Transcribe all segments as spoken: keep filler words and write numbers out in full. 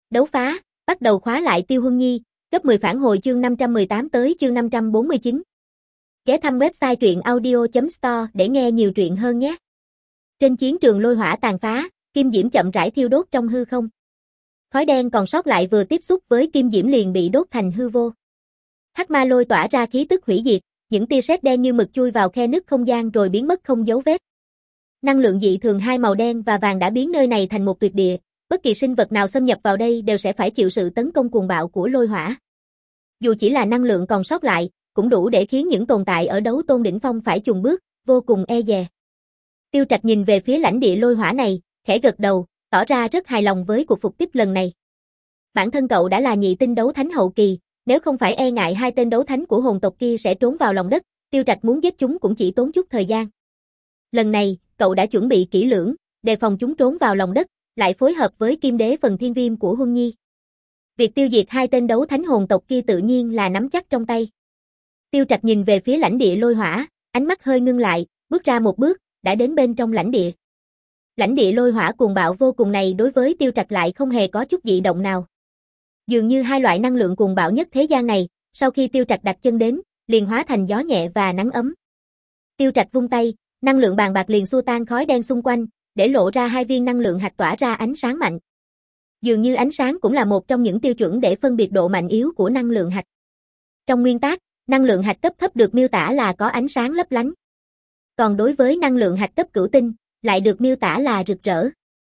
Đấu phá, bắt đầu khóa lại Tiêu Huân Nhi, cấp mười phản hồi chương năm trăm mười tám tới chương năm trăm bốn mươi chín. Ghé thăm website truyện audio chấm store để nghe nhiều truyện hơn nhé. Trên chiến trường lôi hỏa tàn phá, kim diễm chậm rãi thiêu đốt trong hư không. Khói đen còn sót lại vừa tiếp xúc với kim diễm liền bị đốt thành hư vô. Hắc ma lôi tỏa ra khí tức hủy diệt, những tia sét đen như mực chui vào khe nứt không gian rồi biến mất không dấu vết. Năng lượng dị thường hai màu đen và vàng đã biến nơi này thành một tuyệt địa, bất kỳ sinh vật nào xâm nhập vào đây đều sẽ phải chịu sự tấn công cuồng bạo của lôi hỏa. Dù chỉ là năng lượng còn sót lại, cũng đủ để khiến những tồn tại ở đấu tôn đỉnh phong phải chùn bước, vô cùng e dè. Tiêu Trạch nhìn về phía lãnh địa lôi hỏa này, khẽ gật đầu, tỏ ra rất hài lòng với cuộc phục kích lần này. Bản thân cậu đã là nhị tinh đấu thánh hậu kỳ, nếu không phải e ngại hai tên đấu thánh của hồn tộc kia sẽ trốn vào lòng đất, Tiêu Trạch muốn giết chúng cũng chỉ tốn chút thời gian. Lần này, cậu đã chuẩn bị kỹ lưỡng, đề phòng chúng trốn vào lòng đất, lại phối hợp với kim đế phần thiên viêm của Huân Nhi. Việc tiêu diệt hai tên đấu thánh hồn tộc kia tự nhiên là nắm chắc trong tay. Tiêu Trạch nhìn về phía lãnh địa lôi hỏa, ánh mắt hơi ngưng lại, bước ra một bước, đã đến bên trong lãnh địa. Lãnh địa lôi hỏa cuồng bạo vô cùng này đối với Tiêu Trạch lại không hề có chút dị động nào. Dường như hai loại năng lượng cuồng bạo nhất thế gian này, sau khi Tiêu Trạch đặt chân đến, liền hóa thành gió nhẹ và nắng ấm. Tiêu Trạch vung tay, năng lượng bàn bạc liền xua tan khói đen xung quanh, để lộ ra hai viên năng lượng hạch tỏa ra ánh sáng mạnh. Dường như ánh sáng cũng là một trong những tiêu chuẩn để phân biệt độ mạnh yếu của năng lượng hạch. Trong nguyên tắc, năng lượng hạch cấp thấp được miêu tả là có ánh sáng lấp lánh. Còn đối với năng lượng hạch cấp cửu tinh, lại được miêu tả là rực rỡ.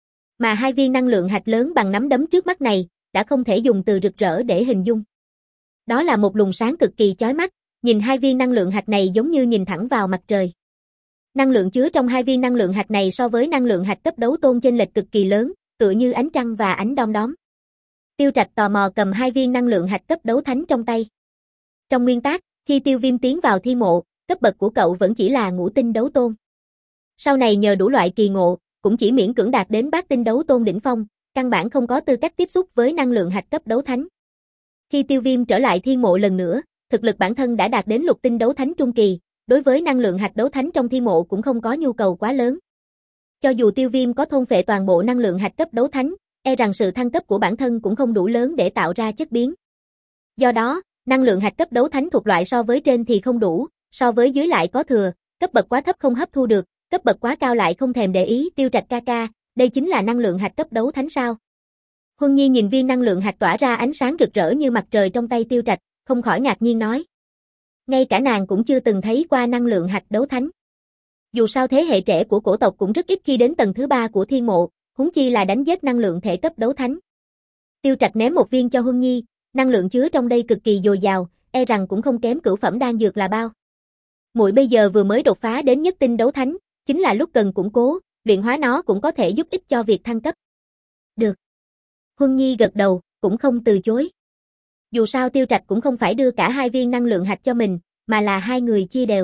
Mà hai viên năng lượng hạch lớn bằng nắm đấm trước mắt này, đã không thể dùng từ rực rỡ để hình dung. Đó là một luồng sáng cực kỳ chói mắt, nhìn hai viên năng lượng hạch này giống như nhìn thẳng vào mặt trời. Năng lượng chứa trong hai viên năng lượng hạch này so với năng lượng hạch cấp đấu tôn chênh lệch cực kỳ lớn, tựa như ánh trăng và ánh đom đóm. Tiêu Trạch tò mò cầm hai viên năng lượng hạch cấp đấu thánh trong tay. Trong nguyên tắc, khi Tiêu Viêm tiến vào thi mộ, cấp bậc của cậu vẫn chỉ là ngũ tinh đấu tôn. Sau này nhờ đủ loại kỳ ngộ, cũng chỉ miễn cưỡng đạt đến bát tinh đấu tôn đỉnh phong, căn bản không có tư cách tiếp xúc với năng lượng hạch cấp đấu thánh. Khi Tiêu Viêm trở lại thi mộ lần nữa, thực lực bản thân đã đạt đến lục tinh đấu thánh trung kỳ, đối với năng lượng hạch đấu thánh trong thi mộ cũng không có nhu cầu quá lớn. Cho dù Tiêu Viêm có thôn phệ toàn bộ năng lượng hạch cấp đấu thánh, e rằng sự thăng cấp của bản thân cũng không đủ lớn để tạo ra chất biến. Do đó, năng lượng hạch cấp đấu thánh thuộc loại so với trên thì không đủ, so với dưới lại có thừa, cấp bậc quá thấp không hấp thu được, cấp bậc quá cao lại không thèm để ý. Tiêu Trạch ca ca, đây chính là năng lượng hạch cấp đấu thánh sao? Huân Nhi nhìn viên năng lượng hạch tỏa ra ánh sáng rực rỡ như mặt trời trong tay Tiêu Trạch, không khỏi ngạc nhiên nói. Ngay cả nàng cũng chưa từng thấy qua năng lượng hạch đấu thánh. Dù sao thế hệ trẻ của cổ tộc cũng rất ít khi đến tầng thứ ba của thiên mộ, huống chi là đánh giết năng lượng thể cấp đấu thánh. Tiêu Trạch ném một viên cho Huân Nhi, năng lượng chứa trong đây cực kỳ dồi dào, e rằng cũng không kém cửu phẩm đan dược là bao. Muội bây giờ vừa mới đột phá đến nhất tinh đấu thánh, chính là lúc cần củng cố, luyện hóa nó cũng có thể giúp ích cho việc thăng cấp. Được. Huân Nhi gật đầu, cũng không từ chối. Dù sao Tiêu Trạch cũng không phải đưa cả hai viên năng lượng hạch cho mình, mà là hai người chia đều.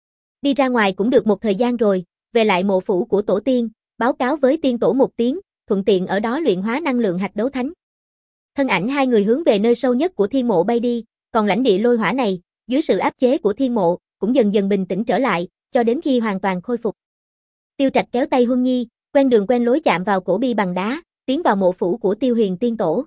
Đi ra ngoài cũng được một thời gian rồi, về lại mộ phủ của tổ tiên, báo cáo với tiên tổ một tiếng, thuận tiện ở đó luyện hóa năng lượng hạch đấu thánh. Thân ảnh hai người hướng về nơi sâu nhất của thiên mộ bay đi, còn lãnh địa lôi hỏa này, dưới sự áp chế của thiên mộ, cũng dần dần bình tĩnh trở lại, cho đến khi hoàn toàn khôi phục. Tiêu Trạch kéo tay Huân Nhi, quen đường quen lối chạm vào cổ bi bằng đá, tiến vào mộ phủ của Tiêu Huyền tiên tổ.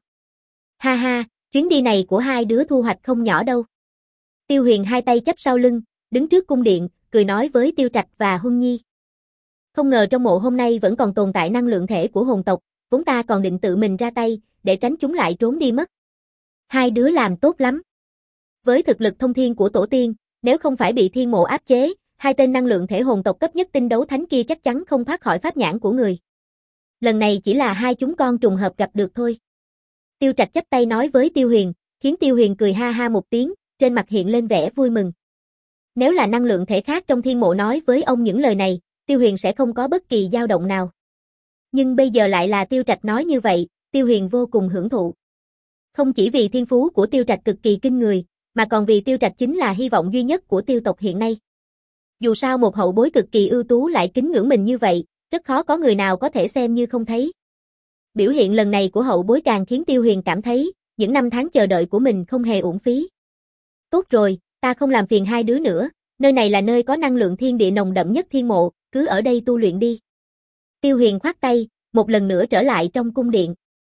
Ha ha, chuyến đi này của hai đứa thu hoạch không nhỏ đâu. Tiêu Huyền hai tay chắp sau lưng, đứng trước cung điện, cười nói với Tiêu Trạch và Huân Nhi. Không ngờ trong mộ hôm nay vẫn còn tồn tại năng lượng thể của hồn tộc, vốn ta còn định tự mình ra tay, để tránh chúng lại trốn đi mất. Hai đứa làm tốt lắm. Với thực lực thông thiên của tổ tiên, nếu không phải bị thiên mộ áp chế, hai tên năng lượng thể hồn tộc cấp nhất tinh đấu thánh kia chắc chắn không thoát khỏi pháp nhãn của người. Lần này chỉ là hai chúng con trùng hợp gặp được thôi. Tiêu Trạch chắp tay nói với Tiêu Huyền, khiến Tiêu Huyền cười ha ha một tiếng, trên mặt hiện lên vẻ vui mừng. Nếu là năng lượng thể khác trong thiên mộ nói với ông những lời này, Tiêu Huyền sẽ không có bất kỳ dao động nào. Nhưng bây giờ lại là Tiêu Trạch nói như vậy, Tiêu Huyền vô cùng hưởng thụ. Không chỉ vì thiên phú của Tiêu Trạch cực kỳ kinh người, mà còn vì Tiêu Trạch chính là hy vọng duy nhất của tiêu tộc hiện nay. Dù sao một hậu bối cực kỳ ưu tú lại kính ngưỡng mình như vậy, rất khó có người nào có thể xem như không thấy. Biểu hiện lần này của hậu bối càng khiến Tiêu Huyền cảm thấy, những năm tháng chờ đợi của mình không hề uổng phí. Tốt rồi, ta không làm phiền hai đứa nữa, nơi này là nơi có năng lượng thiên địa nồng đậm nhất thiên mộ, cứ ở đây tu luyện đi. Tiêu Huyền khoát tay, một lần nữa trở lại trong cung điện.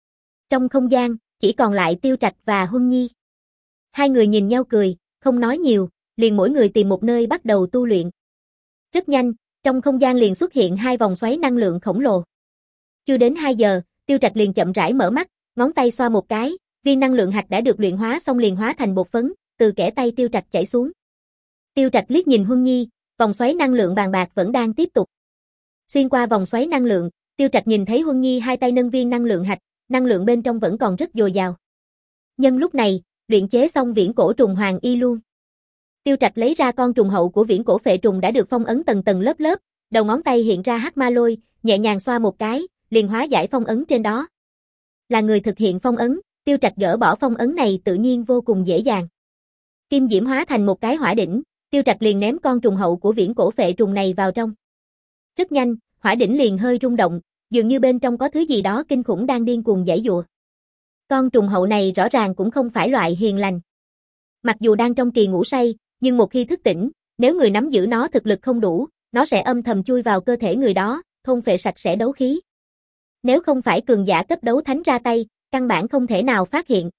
Trong không gian, chỉ còn lại Tiêu Trạch và Huân Nhi. Hai người nhìn nhau cười, không nói nhiều, liền mỗi người tìm một nơi bắt đầu tu luyện. Rất nhanh, trong không gian liền xuất hiện hai vòng xoáy năng lượng khổng lồ. Chưa đến hai giờ, Tiêu Trạch liền chậm rãi mở mắt, ngón tay xoa một cái, viên năng lượng hạt đã được luyện hóa xong liền hóa thành bột phấn, từ kẽ tay Tiêu Trạch chảy xuống. Tiêu Trạch liếc nhìn Huân Nhi, vòng xoáy năng lượng bàn bạc vẫn đang tiếp tục. Xuyên qua vòng xoáy năng lượng, Tiêu Trạch nhìn thấy Huân Nhi hai tay nâng viên năng lượng hạch, năng lượng bên trong vẫn còn rất dồi dào. Nhân lúc này, luyện chế xong viễn cổ trùng hoàng y luôn. Tiêu Trạch lấy ra con trùng hậu của viễn cổ phệ trùng đã được phong ấn tầng tầng lớp lớp, đầu ngón tay hiện ra hắc ma lôi, nhẹ nhàng xoa một cái, liền hóa giải phong ấn trên đó. Là người thực hiện phong ấn, Tiêu Trạch gỡ bỏ phong ấn này tự nhiên vô cùng dễ dàng. Kim diễm hóa thành một cái hỏa đỉnh, Tiêu Trạch liền ném con trùng hậu của viễn cổ phệ trùng này vào trong. Rất nhanh, hỏa đỉnh liền hơi rung động, dường như bên trong có thứ gì đó kinh khủng đang điên cuồng giãy giụa. Con trùng hậu này rõ ràng cũng không phải loại hiền lành. Mặc dù đang trong kỳ ngủ say, nhưng một khi thức tỉnh, nếu người nắm giữ nó thực lực không đủ, nó sẽ âm thầm chui vào cơ thể người đó, thôn phệ sạch sẽ đấu khí. Nếu không phải cường giả cấp đấu thánh ra tay, căn bản không thể nào phát hiện.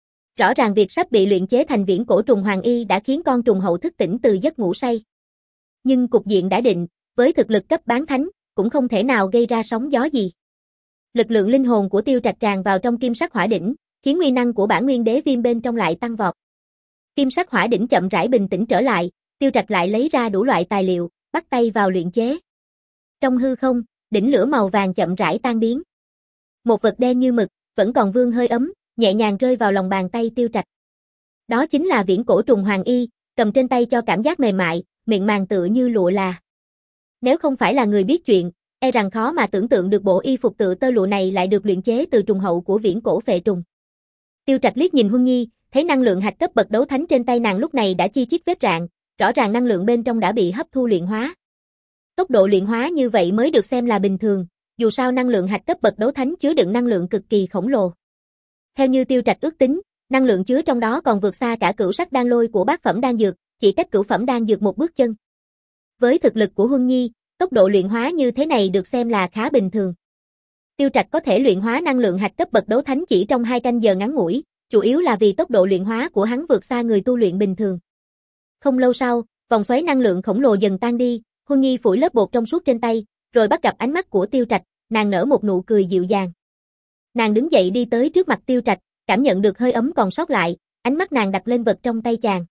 Rõ ràng việc sắp bị luyện chế thành viễn cổ trùng hoàng y đã khiến con trùng hậu thức tỉnh từ giấc ngủ say. Nhưng cục diện đã định, với thực lực cấp bán thánh, cũng không thể nào gây ra sóng gió gì. Lực lượng linh hồn của Tiêu Trạch tràn vào trong kim sắc hỏa đỉnh, khiến uy năng của bản nguyên đế viêm bên trong lại tăng vọt. Kim sắc hỏa đỉnh chậm rãi bình tĩnh trở lại, Tiêu Trạch lại lấy ra đủ loại tài liệu, bắt tay vào luyện chế. Trong hư không, đỉnh lửa màu vàng chậm rãi tan biến. Một vật đen như mực, vẫn còn vương hơi ấm, nhẹ nhàng rơi vào lòng bàn tay Tiêu Trạch. Đó chính là viễn cổ trùng hoàng y, cầm trên tay cho cảm giác mềm mại, miệng màng tựa như lụa là. Nếu không phải là người biết chuyện, e rằng khó mà tưởng tượng được bộ y phục tựa tơ lụa này lại được luyện chế từ trùng hậu của viễn cổ phệ trùng. Tiêu Trạch liếc nhìn Huân Nhi, thấy năng lượng hạch cấp bậc đấu thánh trên tay nàng lúc này đã chi chít vết rạn, rõ ràng năng lượng bên trong đã bị hấp thu luyện hóa. Tốc độ luyện hóa như vậy mới được xem là bình thường, dù sao năng lượng hạch cấp bậc đấu thánh chứa đựng năng lượng cực kỳ khổng lồ. Theo như Tiêu Trạch ước tính, năng lượng chứa trong đó còn vượt xa cả cửu sắc đan lôi của bát phẩm đan dược, chỉ cách cửu phẩm đan dược một bước chân. Với thực lực của Huân Nhi, tốc độ luyện hóa như thế này được xem là khá bình thường. Tiêu Trạch có thể luyện hóa năng lượng hạch cấp bậc đấu thánh chỉ trong hai canh giờ ngắn ngủi, chủ yếu là vì tốc độ luyện hóa của hắn vượt xa người tu luyện bình thường. Không lâu sau, vòng xoáy năng lượng khổng lồ dần tan đi, Huân Nhi phủi lớp bột trong suốt trên tay, rồi bắt gặp ánh mắt của Tiêu Trạch, nàng nở một nụ cười dịu dàng. Nàng đứng dậy đi tới trước mặt Tiêu Trạch, cảm nhận được hơi ấm còn sót lại, ánh mắt nàng đặt lên vật trong tay chàng.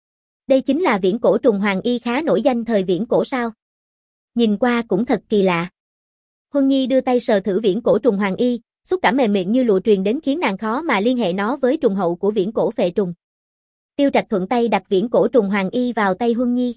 Đây chính là viễn cổ trùng hoàng y khá nổi danh thời viễn cổ sao? Nhìn qua cũng thật kỳ lạ. Huân Nhi đưa tay sờ thử viễn cổ trùng hoàng y, xúc cảm mềm miệng như lụa truyền đến khiến nàng khó mà liên hệ nó với trùng hậu của viễn cổ phệ trùng. Tiêu Trạch thuận tay đặt viễn cổ trùng hoàng y vào tay Huân Nhi.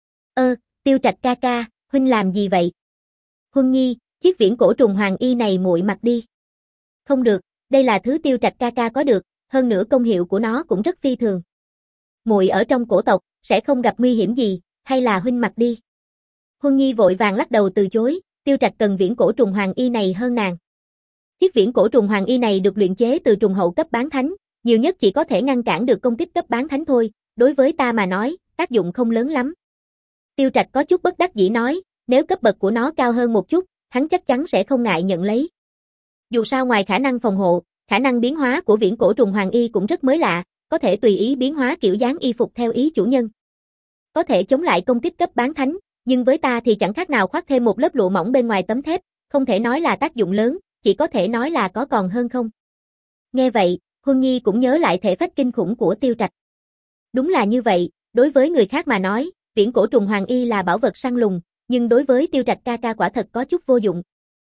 Ơ, Tiêu Trạch ca ca, huynh làm gì vậy? Huân Nhi, chiếc viễn cổ trùng hoàng y này muội mặc đi. Không được, đây là thứ Tiêu Trạch ca ca có được, hơn nữa công hiệu của nó cũng rất phi thường. Muội ở trong cổ tộc, sẽ không gặp nguy hiểm gì, hay là huynh mặc đi. Huân Nhi vội vàng lắc đầu từ chối, Tiêu Trạch cần viễn cổ trùng hoàng y này hơn nàng. Chiếc viễn cổ trùng hoàng y này được luyện chế từ trùng hậu cấp bán thánh, nhiều nhất chỉ có thể ngăn cản được công kích cấp bán thánh thôi, đối với ta mà nói, tác dụng không lớn lắm. Tiêu Trạch có chút bất đắc dĩ nói, nếu cấp bậc của nó cao hơn một chút, hắn chắc chắn sẽ không ngại nhận lấy. Dù sao ngoài khả năng phòng hộ, khả năng biến hóa của viễn cổ trùng hoàng y cũng rất mới lạ, có thể tùy ý biến hóa kiểu dáng y phục theo ý chủ nhân. Có thể chống lại công kích cấp bán thánh, nhưng với ta thì chẳng khác nào khoác thêm một lớp lụa mỏng bên ngoài tấm thép, không thể nói là tác dụng lớn, chỉ có thể nói là có còn hơn không. Nghe vậy, Huân Nhi cũng nhớ lại thể phách kinh khủng của Tiêu Trạch. Đúng là như vậy, đối với người khác mà nói, viễn cổ trùng hoàng y là bảo vật săn lùng, nhưng đối với Tiêu Trạch ca ca quả thật có chút vô dụng.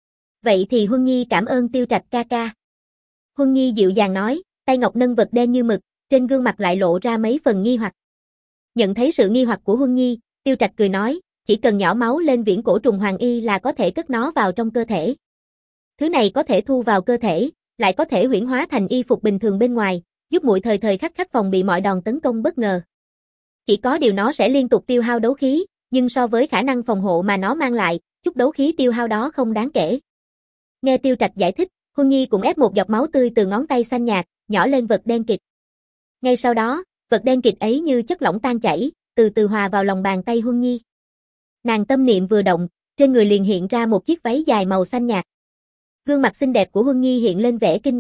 Vậy thì Huân Nhi cảm ơn Tiêu Trạch ca ca. Huân Nhi dịu dàng nói, tay ngọc nâng vật đen như mực, trên gương mặt lại lộ ra mấy phần nghi hoặc. Nhận thấy sự nghi hoặc của Huân Nhi, Tiêu Trạch cười nói, chỉ cần nhỏ máu lên viễn cổ trùng hoàng y là có thể cất nó vào trong cơ thể. Thứ này có thể thu vào cơ thể, lại có thể huyễn hóa thành y phục bình thường bên ngoài, giúp muội thời thời khắc khắc phòng bị mọi đòn tấn công bất ngờ. Chỉ có điều nó sẽ liên tục tiêu hao đấu khí, nhưng so với khả năng phòng hộ mà nó mang lại, chút đấu khí tiêu hao đó không đáng kể. Nghe Tiêu Trạch giải thích, Huân Nhi cũng ép một giọt máu tươi từ ngón tay xanh nhạt, nhỏ lên vật đen kịt. Ngay sau đó, vật đen kịt ấy như chất lỏng tan chảy, từ từ hòa vào lòng bàn tay Huân Nhi. Nàng tâm niệm vừa động, trên người liền hiện ra một chiếc váy dài màu xanh nhạt. Gương mặt xinh đẹp của Huân Nhi hiện lên vẻ kinh ngạc,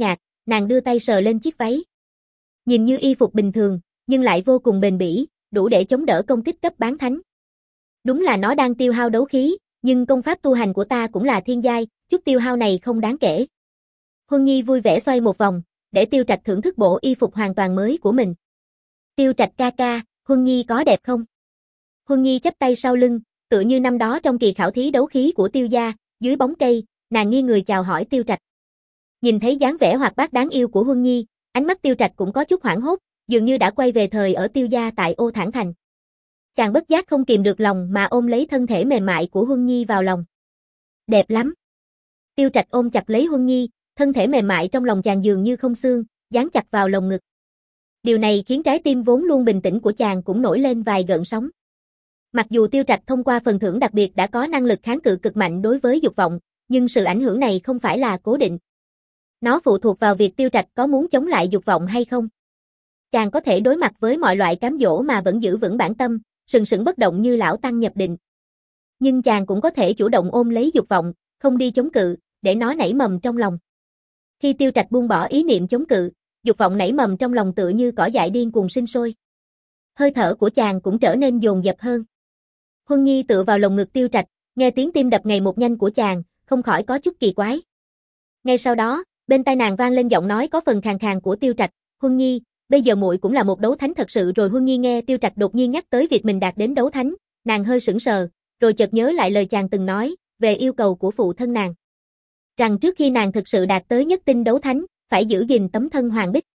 nàng đưa tay sờ lên chiếc váy. Nhìn như y phục bình thường, nhưng lại vô cùng bền bỉ, đủ để chống đỡ công kích cấp bán thánh. Đúng là nó đang tiêu hao đấu khí, nhưng công pháp tu hành của ta cũng là thiên giai, chút tiêu hao này không đáng kể. Huân Nhi vui vẻ xoay một vòng, để Tiêu Trạch thưởng thức bộ y phục hoàn toàn mới của mình. Tiêu Trạch ca ca, Huân Nhi có đẹp không? Huân Nhi chắp tay sau lưng, tựa như năm đó trong kỳ khảo thí đấu khí của Tiêu gia, dưới bóng cây, nàng nghiêng người chào hỏi Tiêu Trạch. Nhìn thấy dáng vẻ hoạt bát đáng yêu của Huân Nhi, ánh mắt Tiêu Trạch cũng có chút hoảng hốt, dường như đã quay về thời ở Tiêu gia tại Ô Thản Thành. Chàng bất giác không kìm được lòng mà ôm lấy thân thể mềm mại của Huân Nhi vào lòng. Đẹp lắm. Tiêu Trạch ôm chặt lấy Huân Nhi, thân thể mềm mại trong lòng chàng dường như không xương, dán chặt vào lồng ngực. Điều này khiến trái tim vốn luôn bình tĩnh của chàng cũng nổi lên vài gợn sóng. Mặc dù Tiêu Trạch thông qua phần thưởng đặc biệt đã có năng lực kháng cự cực mạnh đối với dục vọng, nhưng sự ảnh hưởng này không phải là cố định. Nó phụ thuộc vào việc Tiêu Trạch có muốn chống lại dục vọng hay không. Chàng có thể đối mặt với mọi loại cám dỗ mà vẫn giữ vững bản tâm, sừng sững bất động như lão tăng nhập định. Nhưng chàng cũng có thể chủ động ôm lấy dục vọng, không đi chống cự, để nó nảy mầm trong lòng. Khi Tiêu Trạch buông bỏ ý niệm chống cự, dục vọng nảy mầm trong lòng tựa như cỏ dại điên cuồng sinh sôi. Hơi thở của chàng cũng trở nên dồn dập hơn. Huân Nhi tựa vào lồng ngực Tiêu Trạch, nghe tiếng tim đập ngày một nhanh của chàng, không khỏi có chút kỳ quái. Ngay sau đó, bên tai nàng vang lên giọng nói có phần khàn khàn của Tiêu Trạch, "Huân Nhi, bây giờ muội cũng là một đấu thánh thật sự rồi." Huân Nhi nghe Tiêu Trạch đột nhiên nhắc tới việc mình đạt đến đấu thánh, nàng hơi sững sờ, rồi chợt nhớ lại lời chàng từng nói về yêu cầu của phụ thân nàng, rằng trước khi nàng thực sự đạt tới nhất tinh đấu thánh, phải giữ gìn tấm thân hoàng bích.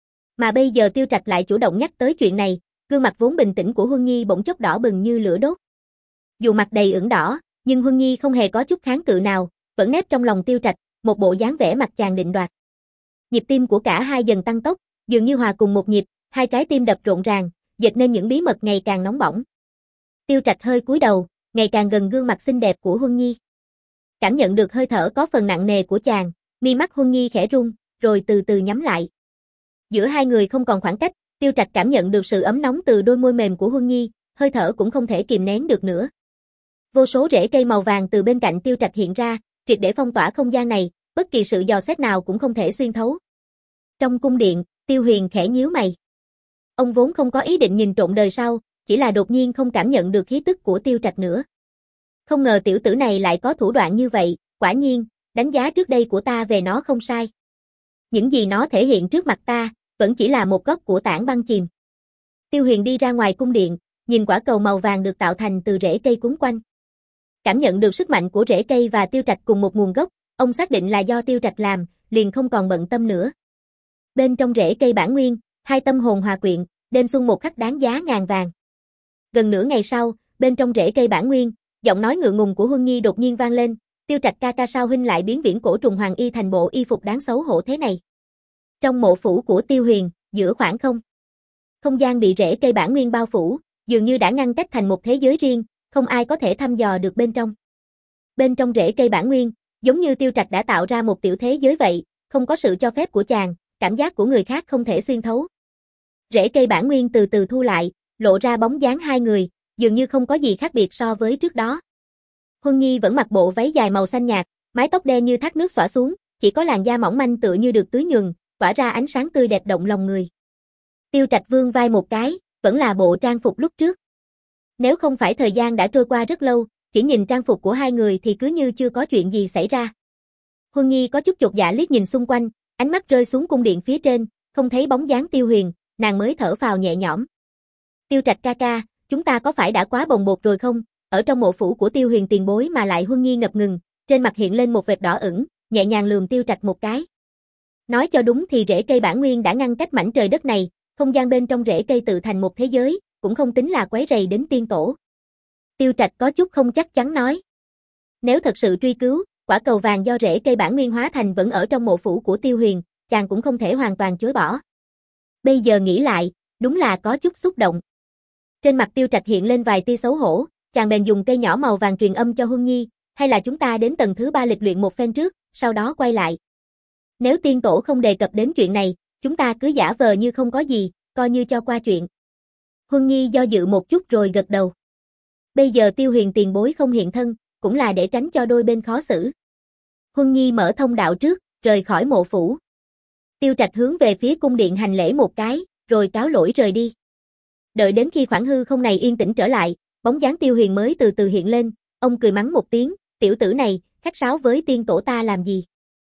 Mà bây giờ Tiêu Trạch lại chủ động nhắc tới chuyện này, gương mặt vốn bình tĩnh của Huân Nhi bỗng chốc đỏ bừng như lửa đốt. Dù mặt đầy ửng đỏ, nhưng Huân Nhi không hề có chút kháng cự nào, vẫn nép trong lòng Tiêu Trạch, một bộ dáng vẻ mặt chàng định đoạt. Nhịp tim của cả hai dần tăng tốc, dường như hòa cùng một nhịp, hai trái tim đập rộn ràng, dệt nên những bí mật ngày càng nóng bỏng. Tiêu Trạch hơi cúi đầu, ngày càng gần gương mặt xinh đẹp của Huân Nhi. Cảm nhận được hơi thở có phần nặng nề của chàng, mi mắt Huân Nhi khẽ rung, rồi từ từ nhắm lại. Giữa hai người không còn khoảng cách, Tiêu Trạch cảm nhận được sự ấm nóng từ đôi môi mềm của Huân Nhi, hơi thở cũng không thể kìm nén được nữa. Vô số rễ cây màu vàng từ bên cạnh Tiêu Trạch hiện ra, triệt để phong tỏa không gian này, bất kỳ sự dò xét nào cũng không thể xuyên thấu. Trong cung điện, Tiêu Huyền khẽ nhíu mày. Ông vốn không có ý định nhìn trộm đời sau, chỉ là đột nhiên không cảm nhận được khí tức của Tiêu Trạch nữa. Không ngờ tiểu tử này lại có thủ đoạn như vậy, quả nhiên, đánh giá trước đây của ta về nó không sai. Những gì nó thể hiện trước mặt ta, vẫn chỉ là một góc của tảng băng chìm. Tiêu Huyền đi ra ngoài cung điện, nhìn quả cầu màu vàng được tạo thành từ rễ cây quấn quanh. Cảm nhận được sức mạnh của rễ cây và Tiêu Trạch cùng một nguồn gốc, ông xác định là do Tiêu Trạch làm, liền không còn bận tâm nữa. Bên trong rễ cây bản nguyên, hai tâm hồn hòa quyện, đêm xuân một khắc đáng giá ngàn vàng. Gần nửa ngày sau, bên trong rễ cây bản nguyên, giọng nói ngượng ngùng của Huân Nhi đột nhiên vang lên, "Tiêu Trạch ca ca sao huynh lại biến viễn cổ trùng hoàng y thành bộ y phục đáng xấu hổ thế này?" Trong mộ phủ của Tiêu Huyền, giữa khoảng không, không gian bị rễ cây bản nguyên bao phủ, dường như đã ngăn cách thành một thế giới riêng, không ai có thể thăm dò được bên trong. Bên trong rễ cây bản nguyên, giống như Tiêu Trạch đã tạo ra một tiểu thế giới vậy, không có sự cho phép của chàng, cảm giác của người khác không thể xuyên thấu. Rễ cây bản nguyên từ từ thu lại, lộ ra bóng dáng hai người, dường như không có gì khác biệt so với trước đó. Huân Nhi vẫn mặc bộ váy dài màu xanh nhạt, mái tóc đen như thác nước xõa xuống, chỉ có làn da mỏng manh tựa như được tưới nhuần, tỏa ra ánh sáng tươi đẹp động lòng người. Tiêu Trạch vươn vai một cái, vẫn là bộ trang phục lúc trước. Nếu không phải thời gian đã trôi qua rất lâu, chỉ nhìn trang phục của hai người thì cứ như chưa có chuyện gì xảy ra. Huân Nhi có chút chột dạ liếc nhìn xung quanh, ánh mắt rơi xuống cung điện phía trên, không thấy bóng dáng Tiêu Huyền, nàng mới thở phào nhẹ nhõm. Tiêu Trạch ca ca, chúng ta có phải đã quá bồng bột rồi không? Ở trong mộ phủ của Tiêu Huyền tiền bối mà lại Huân Nhi ngập ngừng, trên mặt hiện lên một vệt đỏ ửng, nhẹ nhàng lườm Tiêu Trạch một cái. Nói cho đúng thì rễ cây bản nguyên đã ngăn cách mảnh trời đất này, không gian bên trong rễ cây tự thành một thế giới, cũng không tính là quấy rầy đến tiên tổ. Tiêu Trạch có chút không chắc chắn nói. Nếu thật sự truy cứu, quả cầu vàng do rễ cây bản nguyên hóa thành vẫn ở trong mộ phủ của Tiêu Huyền, chàng cũng không thể hoàn toàn chối bỏ. Bây giờ nghĩ lại, đúng là có chút xúc động. Trên mặt Tiêu Trạch hiện lên vài tia xấu hổ, chàng bèn dùng cây nhỏ màu vàng truyền âm cho Huân Nhi, hay là chúng ta đến tầng thứ ba lịch luyện một phen trước, sau đó quay lại. Nếu tiên tổ không đề cập đến chuyện này, chúng ta cứ giả vờ như không có gì, coi như cho qua chuyện. Huân Nhi do dự một chút rồi gật đầu. Bây giờ Tiêu Huyền tiền bối không hiện thân, cũng là để tránh cho đôi bên khó xử. Huân Nhi mở thông đạo trước, rời khỏi mộ phủ. Tiêu Trạch hướng về phía cung điện hành lễ một cái, rồi cáo lỗi rời đi. Đợi đến khi khoảng hư không này yên tĩnh trở lại, bóng dáng Tiêu Huyền mới từ từ hiện lên, ông cười mắng một tiếng, tiểu tử này, khách sáo với tiên tổ ta làm gì?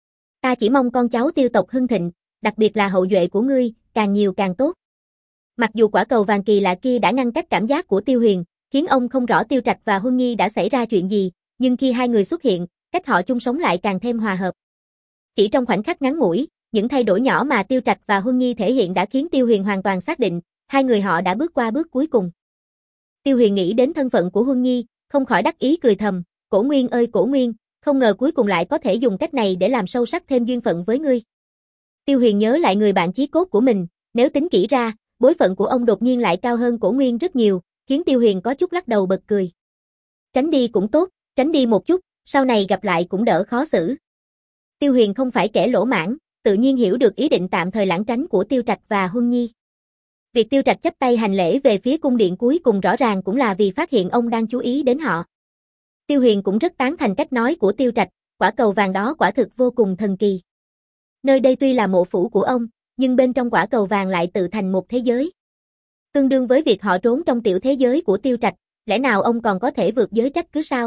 Ta chỉ mong con cháu Tiêu tộc hưng thịnh, đặc biệt là hậu duệ của ngươi, càng nhiều càng tốt. Mặc dù quả cầu vàng kỳ lạ kia đã ngăn cách cảm giác của Tiêu Huyền, khiến ông không rõ Tiêu Trạch và Huân Nhi đã xảy ra chuyện gì, nhưng khi hai người xuất hiện, cách họ chung sống lại càng thêm hòa hợp. Chỉ trong khoảnh khắc ngắn ngủi, những thay đổi nhỏ mà Tiêu Trạch và Huân Nhi thể hiện đã khiến Tiêu Huyền hoàn toàn xác định, hai người họ đã bước qua bước cuối cùng. Tiêu Huyền nghĩ đến thân phận của Huân Nhi, không khỏi đắc ý cười thầm, Cổ Nguyên ơi Cổ Nguyên, không ngờ cuối cùng lại có thể dùng cách này để làm sâu sắc thêm duyên phận với ngươi. Tiêu Huyền nhớ lại người bạn chí cốt của mình, nếu tính kỹ ra, bối phận của ông đột nhiên lại cao hơn Cổ Nguyên rất nhiều, khiến Tiêu Huyền có chút lắc đầu bật cười. Tránh đi cũng tốt, tránh đi một chút, sau này gặp lại cũng đỡ khó xử. Tiêu Huyền không phải kẻ lỗ mãn, tự nhiên hiểu được ý định tạm thời lảng tránh của Tiêu Trạch và Huân Nhi. Việc Tiêu Trạch chắp tay hành lễ về phía cung điện cuối cùng rõ ràng cũng là vì phát hiện ông đang chú ý đến họ. Tiêu Huyền cũng rất tán thành cách nói của Tiêu Trạch, quả cầu vàng đó quả thực vô cùng thần kỳ. Nơi đây tuy là mộ phủ của ông, nhưng bên trong quả cầu vàng lại tự thành một thế giới. Tương đương với việc họ trốn trong tiểu thế giới của Tiêu Trạch, lẽ nào ông còn có thể vượt giới trách cứ sao?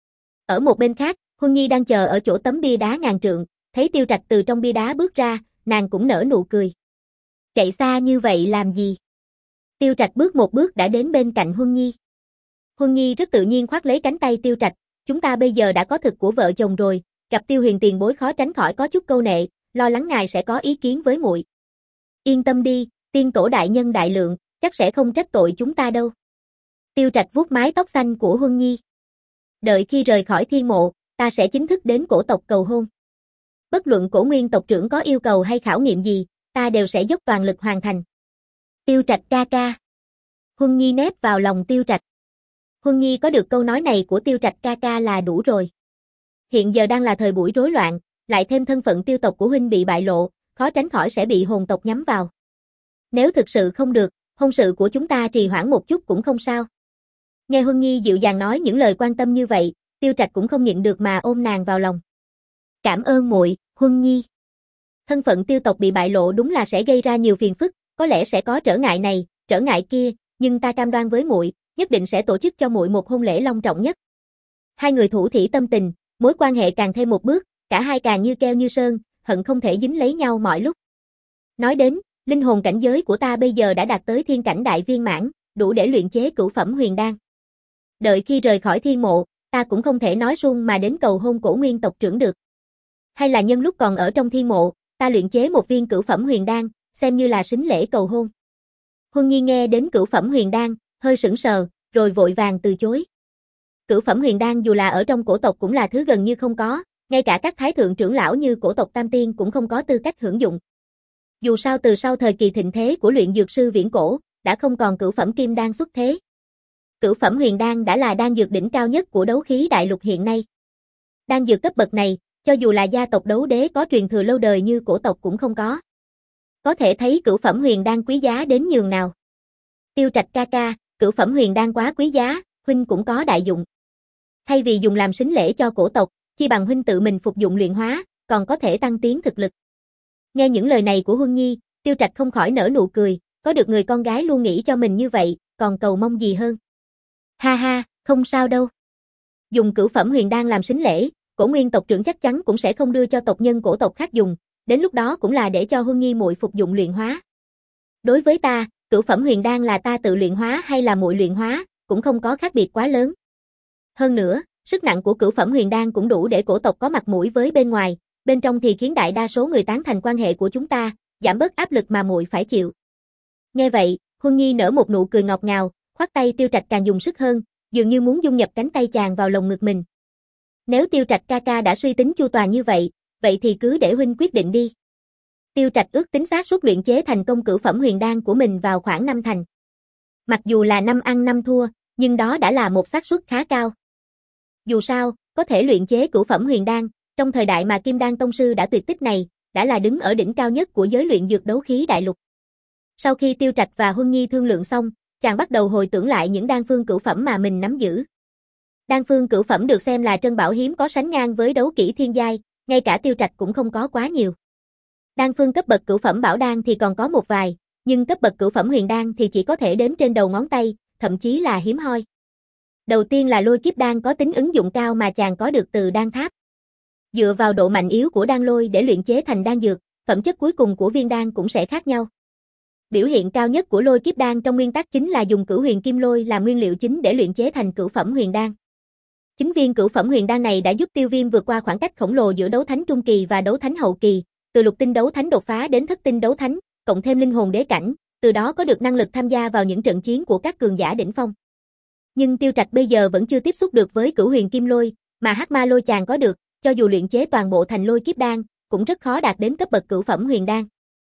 Ở một bên khác, Huân Nhi đang chờ ở chỗ tấm bia đá ngàn trượng, thấy Tiêu Trạch từ trong bia đá bước ra, nàng cũng nở nụ cười. Chạy xa như vậy làm gì? Tiêu Trạch bước một bước đã đến bên cạnh Huân Nhi. Huân Nhi rất tự nhiên khoác lấy cánh tay Tiêu Trạch, chúng ta bây giờ đã có thực của vợ chồng rồi, gặp Tiêu Huyền tiền bối khó tránh khỏi có chút câu nệ, lo lắng ngài sẽ có ý kiến với muội. Yên tâm đi, tiên tổ đại nhân đại lượng, chắc sẽ không trách tội chúng ta đâu. Tiêu Trạch vuốt mái tóc xanh của Huân Nhi. Đợi khi rời khỏi thiên mộ, ta sẽ chính thức đến cổ tộc cầu hôn. Bất luận Cổ Nguyên tộc trưởng có yêu cầu hay khảo nghiệm gì, ta đều sẽ dốc toàn lực hoàn thành. Tiêu Trạch ca ca. Huân Nhi nép vào lòng Tiêu Trạch. Huân Nhi có được câu nói này của Tiêu Trạch ca ca là đủ rồi. Hiện giờ đang là thời buổi rối loạn, lại thêm thân phận Tiêu tộc của huynh bị bại lộ, khó tránh khỏi sẽ bị hồn tộc nhắm vào. Nếu thực sự không được, hôn sự của chúng ta trì hoãn một chút cũng không sao. Nghe Huân Nhi dịu dàng nói những lời quan tâm như vậy, Tiêu Trạch cũng không nhịn được mà ôm nàng vào lòng. Cảm ơn muội, Huân Nhi. Thân phận Tiêu tộc bị bại lộ đúng là sẽ gây ra nhiều phiền phức, có lẽ sẽ có trở ngại này, trở ngại kia, nhưng ta cam đoan với muội, nhất định sẽ tổ chức cho muội một hôn lễ long trọng nhất. Hai người thủ thỉ tâm tình, mối quan hệ càng thêm một bước, cả hai càng như keo như sơn, hận không thể dính lấy nhau mọi lúc. Nói đến, linh hồn cảnh giới của ta bây giờ đã đạt tới thiên cảnh đại viên mãn, đủ để luyện chế cửu phẩm huyền đan. Đợi khi rời khỏi thiên mộ, ta cũng không thể nói suông mà đến cầu hôn Cổ Nguyên tộc trưởng được. Hay là nhân lúc còn ở trong thiên mộ, ta luyện chế một viên cửu phẩm huyền đan, xem như là sính lễ cầu hôn. Huân Nhi nghe đến cửu phẩm huyền đan, hơi sững sờ, rồi vội vàng từ chối. Cửu phẩm huyền đan dù là ở trong cổ tộc cũng là thứ gần như không có, ngay cả các thái thượng trưởng lão như cổ tộc Tam Tiên cũng không có tư cách hưởng dụng. Dù sao từ sau thời kỳ thịnh thế của luyện dược sư viễn cổ, đã không còn cửu phẩm kim đan xuất thế. Cửu phẩm huyền đan đã là đan dược đỉnh cao nhất của đấu khí đại lục hiện nay. Đan dược cấp bậc này, cho dù là gia tộc đấu đế có truyền thừa lâu đời như cổ tộc cũng không có. Có thể thấy cửu phẩm huyền đan quý giá đến nhường nào. Tiêu Trạch ca ca, cửu phẩm huyền đan quá quý giá, huynh cũng có đại dụng. Thay vì dùng làm sính lễ cho cổ tộc, chi bằng huynh tự mình phục dụng luyện hóa, còn có thể tăng tiến thực lực. Nghe những lời này của Huân Nhi, Tiêu Trạch không khỏi nở nụ cười, có được người con gái luôn nghĩ cho mình như vậy, còn cầu mong gì hơn. Ha ha, không sao đâu. Dùng cửu phẩm huyền đan làm sính lễ, Cổ Nguyên tộc trưởng chắc chắn cũng sẽ không đưa cho tộc nhân cổ tộc khác dùng, đến lúc đó cũng là để cho Huân Nhi muội phục dụng luyện hóa. Đối với ta, cửu phẩm huyền đan là ta tự luyện hóa hay là muội luyện hóa, cũng không có khác biệt quá lớn. Hơn nữa, sức nặng của cửu phẩm huyền đan cũng đủ để cổ tộc có mặt mũi với bên ngoài, bên trong thì khiến đại đa số người tán thành quan hệ của chúng ta, giảm bớt áp lực mà muội phải chịu. Nghe vậy, Huân Nhi nở một nụ cười ngọt ngào, khoác tay Tiêu Trạch càng dùng sức hơn, dường như muốn dung nhập cánh tay chàng vào lồng ngực mình. Nếu Tiêu Trạch ca ca đã suy tính chu toàn như vậy, vậy thì cứ để huynh quyết định đi. Tiêu Trạch ước tính xác suất luyện chế thành công cửu phẩm huyền đan của mình vào khoảng năm thành. Mặc dù là năm ăn năm thua, nhưng đó đã là một xác suất khá cao. Dù sao, có thể luyện chế cửu phẩm huyền đan, trong thời đại mà Kim Đan tông sư đã tuyệt tích này, đã là đứng ở đỉnh cao nhất của giới luyện dược đấu khí đại lục. Sau khi Tiêu Trạch và Huân Nhi thương lượng xong, chàng bắt đầu hồi tưởng lại những đan phương cửu phẩm mà mình nắm giữ. Đan phương cửu phẩm được xem là trân bảo hiếm có sánh ngang với đấu kỹ thiên giai, ngay cả Tiêu Trạch cũng không có quá nhiều. Đan phương cấp bậc cửu phẩm bảo đan thì còn có một vài, nhưng cấp bậc cửu phẩm huyền đan thì chỉ có thể đếm trên đầu ngón tay, thậm chí là hiếm hoi. Đầu tiên là lôi kiếp đan có tính ứng dụng cao mà chàng có được từ đan tháp. Dựa vào độ mạnh yếu của đan lôi để luyện chế thành đan dược, phẩm chất cuối cùng của viên đan cũng sẽ khác nhau. Biểu hiện cao nhất của lôi kiếp đan trong nguyên tắc chính là dùng cửu huyền kim lôi làm nguyên liệu chính để luyện chế thành cửu phẩm huyền đan. Chính viên cửu phẩm huyền đan này đã giúp Tiêu Viêm vượt qua khoảng cách khổng lồ giữa đấu thánh trung kỳ và đấu thánh hậu kỳ, từ lục tinh đấu thánh đột phá đến thất tinh đấu thánh, cộng thêm linh hồn đế cảnh, từ đó có được năng lực tham gia vào những trận chiến của các cường giả đỉnh phong. Nhưng Tiêu Trạch bây giờ vẫn chưa tiếp xúc được với cửu huyền kim lôi, mà hắc ma lôi chàng có được, cho dù luyện chế toàn bộ thành lôi kiếp đan, cũng rất khó đạt đến cấp bậc cửu phẩm huyền đan.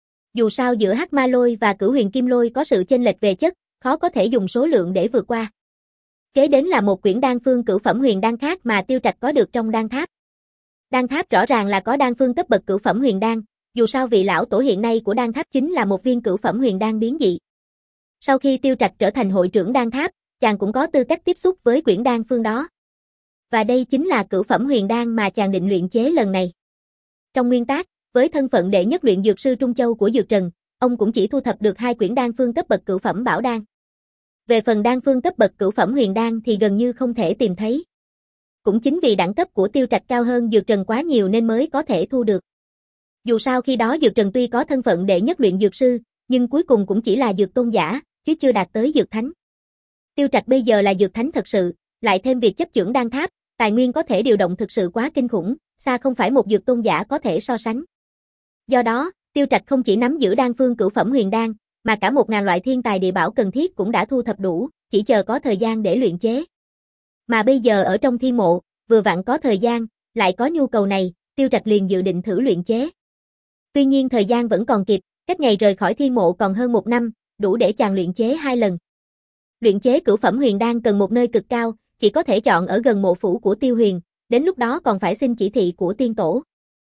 Dù sao giữa hắc ma lôi và cửu huyền kim lôi có sự chênh lệch về chất, khó có thể dùng số lượng để vượt qua. Kế đến là một quyển đan phương cửu phẩm huyền đan khác mà Tiêu Trạch có được trong đan tháp. Đan tháp rõ ràng là có đan phương cấp bậc cửu phẩm huyền đan, dù sao vị lão tổ hiện nay của đan tháp chính là một viên cửu phẩm huyền đan biến dị. Sau khi Tiêu Trạch trở thành hội trưởng đan tháp, chàng cũng có tư cách tiếp xúc với quyển đan phương đó. Và đây chính là cửu phẩm huyền đan mà chàng định luyện chế lần này. Trong nguyên tắc, với thân phận đệ nhất luyện dược sư Trung Châu của Dược Trần, ông cũng chỉ thu thập được hai quyển đan phương cấp bậc cửu phẩm bảo đan. Về phần đan phương cấp bậc cửu phẩm huyền đan thì gần như không thể tìm thấy. Cũng chính vì đẳng cấp của Tiêu Trạch cao hơn Dược Trần quá nhiều nên mới có thể thu được. Dù sao khi đó Dược Trần tuy có thân phận đệ nhất luyện dược sư, nhưng cuối cùng cũng chỉ là dược tôn giả, chứ chưa đạt tới dược thánh. Tiêu Trạch bây giờ là dược thánh thật sự, lại thêm việc chấp chưởng đan tháp, tài nguyên có thể điều động thực sự quá kinh khủng, xa không phải một dược tôn giả có thể so sánh. Do đó, Tiêu Trạch không chỉ nắm giữ đan phương cửu phẩm huyền đan, mà cả một ngàn loại thiên tài địa bảo cần thiết cũng đã thu thập đủ, chỉ chờ có thời gian để luyện chế. Mà bây giờ ở trong thiên mộ, vừa vặn có thời gian, lại có nhu cầu này, Tiêu Trạch liền dự định thử luyện chế. Tuy nhiên thời gian vẫn còn kịp, cách ngày rời khỏi thiên mộ còn hơn một năm, đủ để chàng luyện chế hai lần. Luyện chế cửu phẩm huyền đan cần một nơi cực cao, chỉ có thể chọn ở gần mộ phủ của Tiêu Huyền, đến lúc đó còn phải xin chỉ thị của tiên tổ.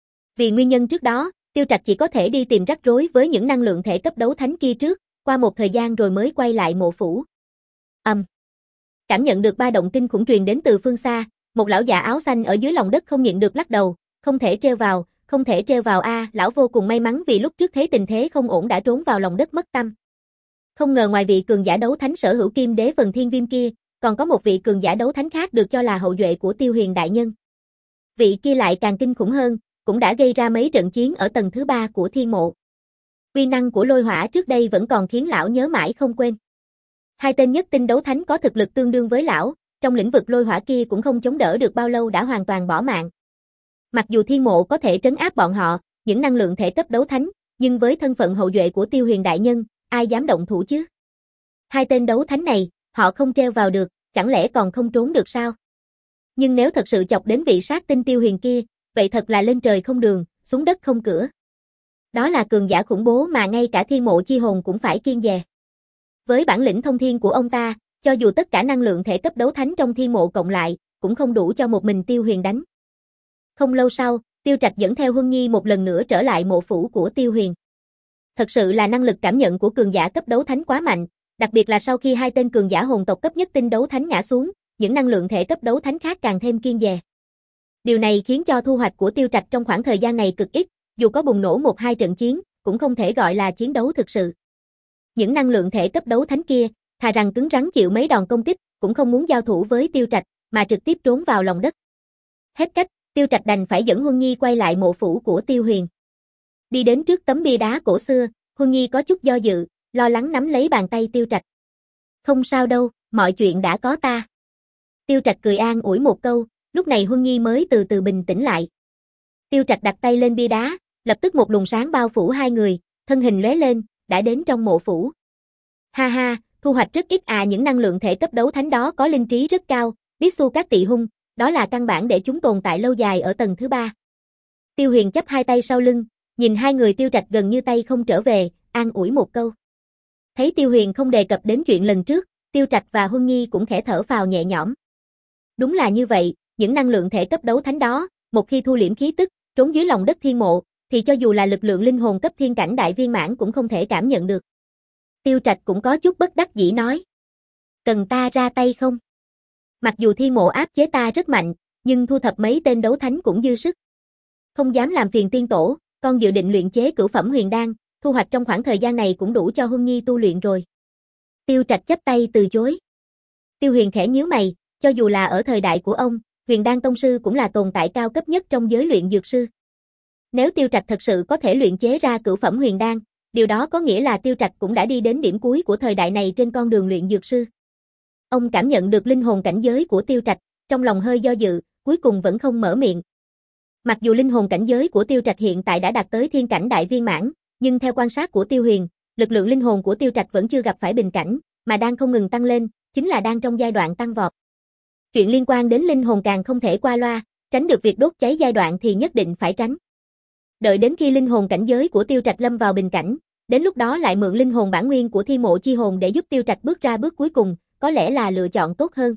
Vì nguyên nhân trước đó, Tiêu Trạch chỉ có thể đi tìm rắc rối với những năng lượng thể cấp đấu thánh kia trước, qua một thời gian rồi mới quay lại mộ phủ. Âm. Um. Cảm nhận được ba động kinh khủng truyền đến từ phương xa, một lão già áo xanh ở dưới lòng đất không nhịn được lắc đầu, không thể treo vào, không thể treo vào a, à, lão vô cùng may mắn vì lúc trước thấy tình thế không ổn đã trốn vào lòng đất mất tâm. Không ngờ ngoài vị cường giả đấu thánh sở hữu kim đế phần thiên viêm kia, còn có một vị cường giả đấu thánh khác được cho là hậu duệ của Tiêu Huyền đại nhân. Vị kia lại càng kinh khủng hơn, cũng đã gây ra mấy trận chiến ở tầng thứ ba của thiên mộ. Uy năng của lôi hỏa trước đây vẫn còn khiến lão nhớ mãi không quên. Hai tên nhất tinh đấu thánh có thực lực tương đương với lão, trong lĩnh vực lôi hỏa kia cũng không chống đỡ được bao lâu đã hoàn toàn bỏ mạng. Mặc dù thiên mộ có thể trấn áp bọn họ, những năng lượng thể cấp đấu thánh, nhưng với thân phận hậu duệ của Tiêu Huyền đại nhân, ai dám động thủ chứ? Hai tên đấu thánh này, họ không treo vào được, chẳng lẽ còn không trốn được sao? Nhưng nếu thật sự chọc đến vị sát tinh Tiêu Huyền kia, vậy thật là lên trời không đường, xuống đất không cửa. Đó là cường giả khủng bố mà ngay cả thiên mộ chi hồn cũng phải kiêng dè. Với bản lĩnh thông thiên của ông ta, cho dù tất cả năng lượng thể cấp đấu thánh trong thiên mộ cộng lại, cũng không đủ cho một mình Tiêu Huyền đánh. Không lâu sau, Tiêu Trạch dẫn theo Huân Nhi một lần nữa trở lại mộ phủ của Tiêu Huyền. Thật sự là năng lực cảm nhận của cường giả cấp đấu thánh quá mạnh, đặc biệt là sau khi hai tên cường giả hồn tộc cấp nhất tinh đấu thánh ngã xuống, những năng lượng thể cấp đấu thánh khác càng thêm kiêng dè. Điều này khiến cho thu hoạch của Tiêu Trạch trong khoảng thời gian này cực ít, dù có bùng nổ một hai trận chiến, cũng không thể gọi là chiến đấu thực sự. Những năng lượng thể cấp đấu thánh kia, thà rằng cứng rắn chịu mấy đòn công kích, cũng không muốn giao thủ với Tiêu Trạch, mà trực tiếp trốn vào lòng đất. Hết cách, Tiêu Trạch đành phải dẫn Huân Nhi quay lại mộ phủ của Tiêu Huyền. Đi đến trước tấm bia đá cổ xưa, Huân Nhi có chút do dự, lo lắng nắm lấy bàn tay Tiêu Trạch. Không sao đâu, mọi chuyện đã có ta. Tiêu Trạch cười an ủi một câu, lúc này Huân Nhi mới từ từ bình tĩnh lại. Tiêu Trạch đặt tay lên bia đá, lập tức một luồng sáng bao phủ hai người, thân hình lóe lên, đã đến trong mộ phủ. Ha ha, thu hoạch rất ít à, những năng lượng thể cấp đấu thánh đó có linh trí rất cao, biết xu các tị hung, đó là căn bản để chúng tồn tại lâu dài ở tầng thứ ba. Tiêu Huyền chắp hai tay sau lưng, nhìn hai người Tiêu Trạch gần như tay không trở về, an ủi một câu. Thấy Tiêu Huyền không đề cập đến chuyện lần trước, Tiêu Trạch và Huân Nhi cũng khẽ thở phào nhẹ nhõm. Đúng là như vậy, những năng lượng thể cấp đấu thánh đó, một khi thu liễm khí tức, trốn dưới lòng đất thiên mộ, thì cho dù là lực lượng linh hồn cấp thiên cảnh đại viên mãn cũng không thể cảm nhận được. Tiêu Trạch cũng có chút bất đắc dĩ nói. Cần ta ra tay không? Mặc dù thiên mộ áp chế ta rất mạnh, nhưng thu thập mấy tên đấu thánh cũng dư sức. Không dám làm phiền tiên tổ, con dự định luyện chế cửu phẩm huyền đan, thu hoạch trong khoảng thời gian này cũng đủ cho Huân Nhi tu luyện rồi. Tiêu Trạch chắp tay từ chối. Tiêu Huyền khẽ nhíu mày, cho dù là ở thời đại của ông, huyền đan tông sư cũng là tồn tại cao cấp nhất trong giới luyện dược sư. Nếu Tiêu Trạch thật sự có thể luyện chế ra cửu phẩm huyền đan, điều đó có nghĩa là Tiêu Trạch cũng đã đi đến điểm cuối của thời đại này trên con đường luyện dược sư. Ông cảm nhận được linh hồn cảnh giới của Tiêu Trạch, trong lòng hơi do dự, cuối cùng vẫn không mở miệng. Mặc dù linh hồn cảnh giới của Tiêu Trạch hiện tại đã đạt tới thiên cảnh đại viên mãn, nhưng theo quan sát của Tiêu Huyền, lực lượng linh hồn của Tiêu Trạch vẫn chưa gặp phải bình cảnh, mà đang không ngừng tăng lên, chính là đang trong giai đoạn tăng vọt. Chuyện liên quan đến linh hồn càng không thể qua loa, tránh được việc đốt cháy giai đoạn thì nhất định phải tránh. Đợi đến khi linh hồn cảnh giới của Tiêu Trạch lâm vào bình cảnh, đến lúc đó lại mượn linh hồn bản nguyên của Thi Mộ Chi Hồn để giúp Tiêu Trạch bước ra bước cuối cùng, có lẽ là lựa chọn tốt hơn.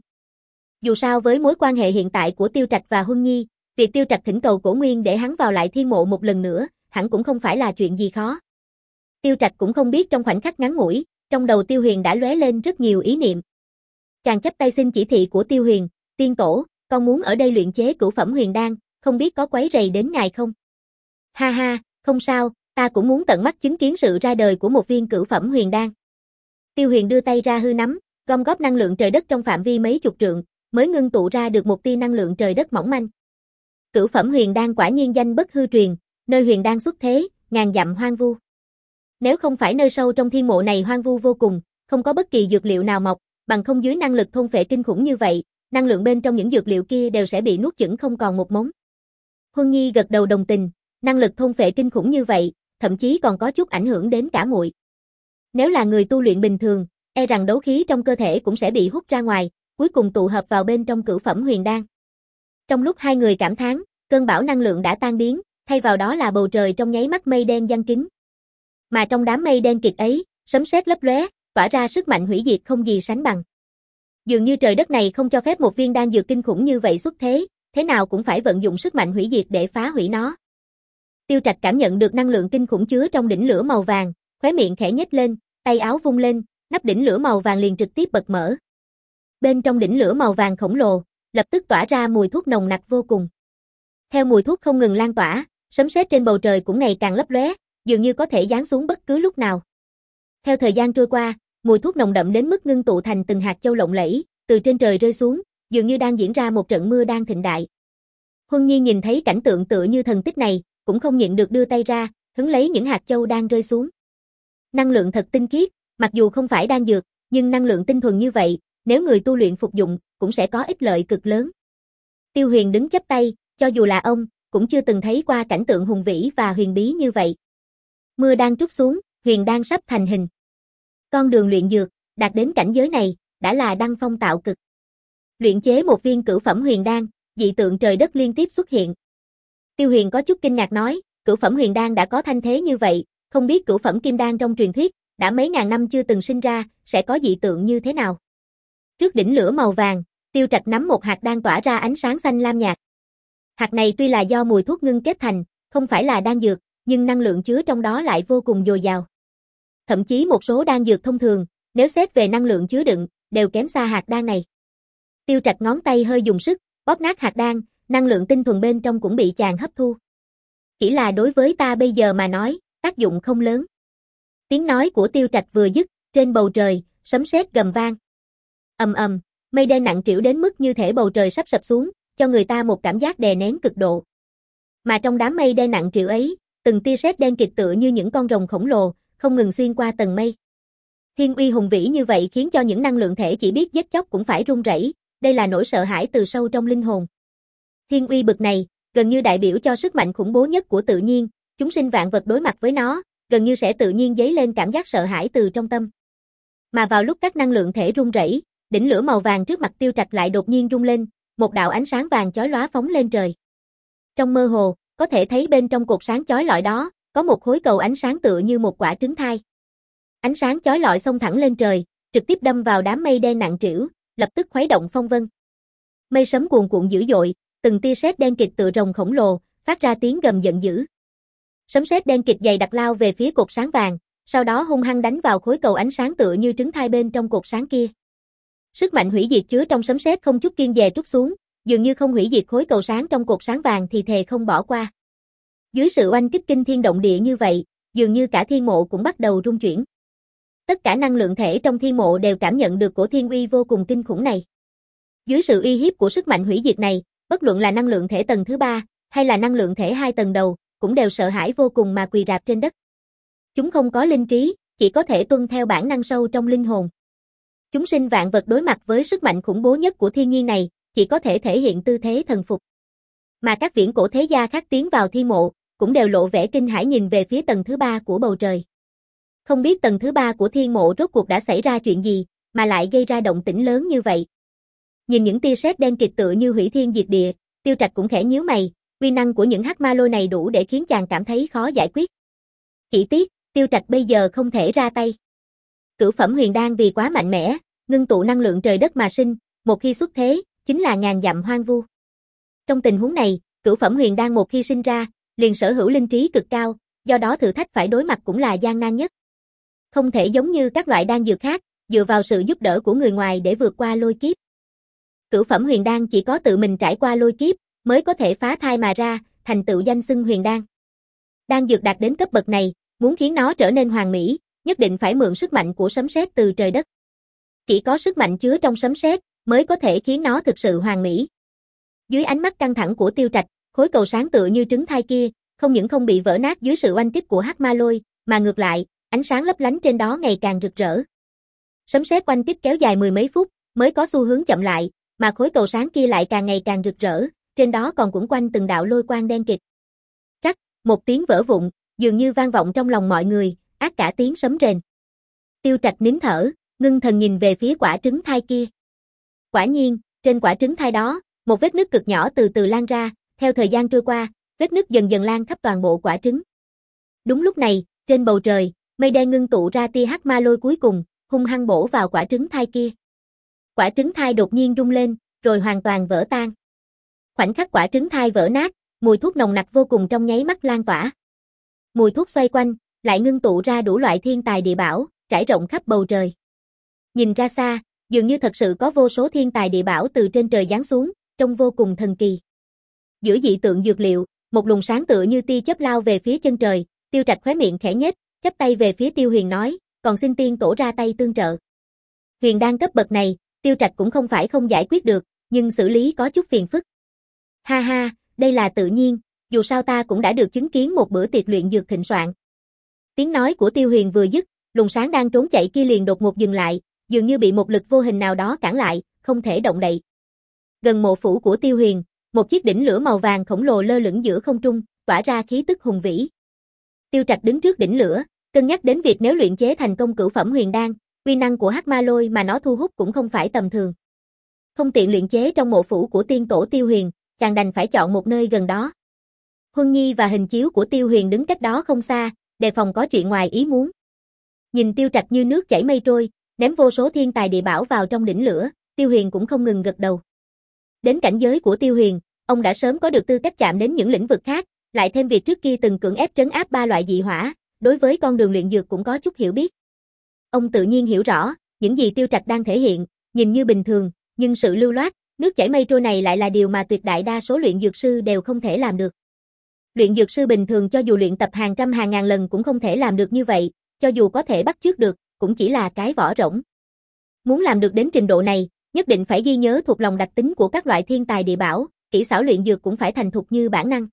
Dù sao với mối quan hệ hiện tại của Tiêu Trạch và Huân Nhi, việc Tiêu Trạch thỉnh cầu Cổ Nguyên để hắn vào lại Thiên Mộ một lần nữa, hẳn cũng không phải là chuyện gì khó. Tiêu Trạch cũng không biết trong khoảnh khắc ngắn ngủi, trong đầu Tiêu Huyền đã lóe lên rất nhiều ý niệm. Chàng chắp tay xin chỉ thị của Tiêu Huyền, tiên tổ, con muốn ở đây luyện chế cửu phẩm huyền đan, không biết có quấy rầy đến ngài không? Ha ha, không sao, ta cũng muốn tận mắt chứng kiến sự ra đời của một viên cửu phẩm huyền đan. Tiêu Huyền đưa tay ra hư nắm, gom góp năng lượng trời đất trong phạm vi mấy chục trượng, mới ngưng tụ ra được một tia năng lượng trời đất mỏng manh. Cửu phẩm huyền đan quả nhiên danh bất hư truyền, nơi huyền đan xuất thế, ngàn dặm hoang vu. Nếu không phải nơi sâu trong thiên mộ này hoang vu vô cùng, không có bất kỳ dược liệu nào mọc, bằng không dưới năng lực thôn phệ kinh khủng như vậy, năng lượng bên trong những dược liệu kia đều sẽ bị nuốt chửng không còn một mống. Huân Nhi gật đầu đồng tình, năng lực thôn phệ kinh khủng như vậy, thậm chí còn có chút ảnh hưởng đến cả muội. Nếu là người tu luyện bình thường, e rằng đấu khí trong cơ thể cũng sẽ bị hút ra ngoài, cuối cùng tụ hợp vào bên trong cửu phẩm huyền đan. Trong lúc hai người cảm thán, cơn bão năng lượng đã tan biến, thay vào đó là bầu trời trong nháy mắt mây đen giăng kín. Mà trong đám mây đen kịt ấy, sấm sét lấp lóe, tỏa ra sức mạnh hủy diệt không gì sánh bằng. Dường như trời đất này không cho phép một viên đan dược kinh khủng như vậy xuất thế, thế nào cũng phải vận dụng sức mạnh hủy diệt để phá hủy nó. Tiêu Trạch cảm nhận được năng lượng kinh khủng chứa trong đỉnh lửa màu vàng, khóe miệng khẽ nhếch lên, tay áo vung lên, nắp đỉnh lửa màu vàng liền trực tiếp bật mở. Bên trong đỉnh lửa màu vàng khổng lồ, lập tức tỏa ra mùi thuốc nồng nặc vô cùng. Theo mùi thuốc không ngừng lan tỏa, sấm sét trên bầu trời cũng ngày càng lấp lóe, dường như có thể giáng xuống bất cứ lúc nào. Theo thời gian trôi qua, mùi thuốc nồng đậm đến mức ngưng tụ thành từng hạt châu lộng lẫy, từ trên trời rơi xuống, dường như đang diễn ra một trận mưa đang thịnh đại. Huân Nhi nhìn thấy cảnh tượng tựa như thần tích này, cũng không nhịn được đưa tay ra, hứng lấy những hạt châu đang rơi xuống. Năng lượng thật tinh khiết, mặc dù không phải đan dược, nhưng năng lượng tinh thuần như vậy, nếu người tu luyện phục dụng, cũng sẽ có ích lợi cực lớn. Tiêu Huyền đứng chắp tay, cho dù là ông, cũng chưa từng thấy qua cảnh tượng hùng vĩ và huyền bí như vậy. Mưa đang trút xuống, huyền đan sắp thành hình. Con đường luyện dược, đạt đến cảnh giới này, đã là đăng phong tạo cực. Luyện chế một viên cửu phẩm huyền đan, dị tượng trời đất liên tiếp xuất hiện. Tiêu Huyền có chút kinh ngạc nói, cửu phẩm huyền đan đã có thanh thế như vậy, không biết cửu phẩm kim đan trong truyền thuyết, đã mấy ngàn năm chưa từng sinh ra, sẽ có dị tượng như thế nào. Trước đỉnh lửa màu vàng, Tiêu Trạch nắm một hạt đan tỏa ra ánh sáng xanh lam nhạt. Hạt này tuy là do mùi thuốc ngưng kết thành, không phải là đan dược, nhưng năng lượng chứa trong đó lại vô cùng dồi dào. Thậm chí một số đan dược thông thường, nếu xét về năng lượng chứa đựng, đều kém xa hạt đan này. Tiêu Trạch ngón tay hơi dùng sức, bóp nát hạt đan, năng lượng tinh thuần bên trong cũng bị chàng hấp thu. Chỉ là đối với ta bây giờ mà nói, tác dụng không lớn. Tiếng nói của Tiêu Trạch vừa dứt, trên bầu trời, sấm sét gầm vang. Ầm ầm, mây đen nặng trĩu đến mức như thể bầu trời sắp sập xuống, cho người ta một cảm giác đè nén cực độ. Mà trong đám mây đen nặng trĩu ấy, từng tia sét đen kịt tựa như những con rồng khổng lồ, không ngừng xuyên qua tầng mây. Thiên uy hùng vĩ như vậy khiến cho những năng lượng thể chỉ biết giết chóc cũng phải run rẩy, đây là nỗi sợ hãi từ sâu trong linh hồn. Thiên uy bực này, gần như đại biểu cho sức mạnh khủng bố nhất của tự nhiên, chúng sinh vạn vật đối mặt với nó, gần như sẽ tự nhiên dấy lên cảm giác sợ hãi từ trong tâm. Mà vào lúc các năng lượng thể run rẩy, đỉnh lửa màu vàng trước mặt Tiêu Trạch lại đột nhiên rung lên, một đạo ánh sáng vàng chói lóa phóng lên trời. Trong mơ hồ, có thể thấy bên trong cột sáng chói lọi đó, có một khối cầu ánh sáng tựa như một quả trứng thai. Ánh sáng chói lọi xông thẳng lên trời, trực tiếp đâm vào đám mây đen nặng trĩu, lập tức khuấy động phong vân. Mây sấm cuồn cuộn dữ dội, từng tia sét đen kịt tựa rồng khổng lồ, phát ra tiếng gầm giận dữ. Sấm sét đen kịt dày đặc lao về phía cột sáng vàng, sau đó hung hăng đánh vào khối cầu ánh sáng tựa như trứng thai bên trong cột sáng kia. Sức mạnh hủy diệt chứa trong sấm sét không chút kiêng dè trút xuống, dường như không hủy diệt khối cầu sáng trong cột sáng vàng thì thề không bỏ qua. Dưới sự oanh kích kinh thiên động địa như vậy, dường như cả thiên mộ cũng bắt đầu rung chuyển. Tất cả năng lượng thể trong thiên mộ đều cảm nhận được cổ thiên uy vô cùng kinh khủng này. Dưới sự uy hiếp của sức mạnh hủy diệt này, bất luận là năng lượng thể tầng thứ ba, hay là năng lượng thể hai tầng đầu, cũng đều sợ hãi vô cùng mà quỳ rạp trên đất. Chúng không có linh trí, chỉ có thể tuân theo bản năng sâu trong linh hồn. Chúng sinh vạn vật đối mặt với sức mạnh khủng bố nhất của thiên nhiên này, chỉ có thể thể hiện tư thế thần phục. Mà các viễn cổ thế gia khác tiến vào thiên mộ, cũng đều lộ vẻ kinh hãi nhìn về phía tầng thứ ba của bầu trời. Không biết tầng thứ ba của thiên mộ rốt cuộc đã xảy ra chuyện gì, mà lại gây ra động tĩnh lớn như vậy. Nhìn những tia sét đen kịt tựa như hủy thiên diệt địa, Tiêu Trạch cũng khẽ nhíu mày, uy năng của những hắc ma lôi này đủ để khiến chàng cảm thấy khó giải quyết. Chỉ tiếc, Tiêu Trạch bây giờ không thể ra tay. Cửu phẩm huyền đan vì quá mạnh mẽ, ngưng tụ năng lượng trời đất mà sinh, một khi xuất thế, chính là ngàn dặm hoang vu. Trong tình huống này, cửu phẩm huyền đan một khi sinh ra, liền sở hữu linh trí cực cao, do đó thử thách phải đối mặt cũng là gian nan nhất. Không thể giống như các loại đan dược khác, dựa vào sự giúp đỡ của người ngoài để vượt qua lôi kiếp. Cửu phẩm huyền đan chỉ có tự mình trải qua lôi kiếp, mới có thể phá thai mà ra, thành tựu danh xưng huyền đan. Đan dược đạt đến cấp bậc này, muốn khiến nó trở nên hoàn mỹ, nhất định phải mượn sức mạnh của sấm sét từ trời đất. Chỉ có sức mạnh chứa trong sấm sét mới có thể khiến nó thực sự hoàn mỹ. Dưới ánh mắt căng thẳng của Tiêu Trạch, khối cầu sáng tựa như trứng thai kia, không những không bị vỡ nát dưới sự oanh kích của hắc ma lôi, mà ngược lại, ánh sáng lấp lánh trên đó ngày càng rực rỡ. Sấm sét oanh kích kéo dài mười mấy phút, mới có xu hướng chậm lại, mà khối cầu sáng kia lại càng ngày càng rực rỡ, trên đó còn quẩn quanh từng đạo lôi quang đen kịt. Rắc, một tiếng vỡ vụn, dường như vang vọng trong lòng mọi người, ác cả tiếng sấm rền. Tiêu Trạch nín thở, ngưng thần nhìn về phía quả trứng thai kia. Quả nhiên, trên quả trứng thai đó, một vết nứt cực nhỏ từ từ lan ra, theo thời gian trôi qua, vết nứt dần dần lan khắp toàn bộ quả trứng. Đúng lúc này, trên bầu trời, mây đen ngưng tụ ra tia hắc ma lôi cuối cùng, hung hăng bổ vào quả trứng thai kia. Quả trứng thai đột nhiên rung lên, rồi hoàn toàn vỡ tan. Khoảnh khắc quả trứng thai vỡ nát, mùi thuốc nồng nặc vô cùng trong nháy mắt lan tỏa. Mùi thuốc xoay quanh, lại ngưng tụ ra đủ loại thiên tài địa bảo, trải rộng khắp bầu trời. Nhìn ra xa, dường như thật sự có vô số thiên tài địa bảo từ trên trời giáng xuống, trông vô cùng thần kỳ. Giữa dị tượng dược liệu, một luồng sáng tựa như tia chớp lao về phía chân trời, Tiêu Trạch khóe miệng khẽ nhếch, chắp tay về phía Tiêu Huyền nói, còn xin tiên tổ ra tay tương trợ. Huyền đan cấp bậc này, Tiêu Trạch cũng không phải không giải quyết được, nhưng xử lý có chút phiền phức. Ha ha, đây là tự nhiên, dù sao ta cũng đã được chứng kiến một bữa tiệc luyện dược thịnh soạn. Tiếng nói của Tiêu Huyền vừa dứt, luồng sáng đang trốn chạy kia liền đột ngột dừng lại, dường như bị một lực vô hình nào đó cản lại, không thể động đậy. Gần mộ phủ của Tiêu Huyền, một chiếc đỉnh lửa màu vàng khổng lồ lơ lửng giữa không trung, tỏa ra khí tức hùng vĩ. Tiêu Trạch đứng trước đỉnh lửa, cân nhắc đến việc nếu luyện chế thành công cửu phẩm huyền đan, uy năng của hắc ma lôi mà nó thu hút cũng không phải tầm thường. Không tiện luyện chế trong mộ phủ của tiên tổ Tiêu Huyền, chàng đành phải chọn một nơi gần đó. Huân Nhi và hình chiếu của Tiêu Huyền đứng cách đó không xa, đề phòng có chuyện ngoài ý muốn. Nhìn Tiêu Trạch như nước chảy mây trôi, ném vô số thiên tài địa bảo vào trong đỉnh lửa, Tiêu Huyền cũng không ngừng gật đầu. Đến cảnh giới của Tiêu Huyền, ông đã sớm có được tư cách chạm đến những lĩnh vực khác, lại thêm việc trước kia từng cưỡng ép trấn áp ba loại dị hỏa, đối với con đường luyện dược cũng có chút hiểu biết. Ông tự nhiên hiểu rõ, những gì Tiêu Trạch đang thể hiện, nhìn như bình thường, nhưng sự lưu loát, nước chảy mây trôi này lại là điều mà tuyệt đại đa số luyện dược sư đều không thể làm được. Luyện dược sư bình thường cho dù luyện tập hàng trăm hàng ngàn lần cũng không thể làm được như vậy, cho dù có thể bắt chước được, cũng chỉ là cái vỏ rỗng. Muốn làm được đến trình độ này, nhất định phải ghi nhớ thuộc lòng đặc tính của các loại thiên tài địa bảo, kỹ xảo luyện dược cũng phải thành thục như bản năng.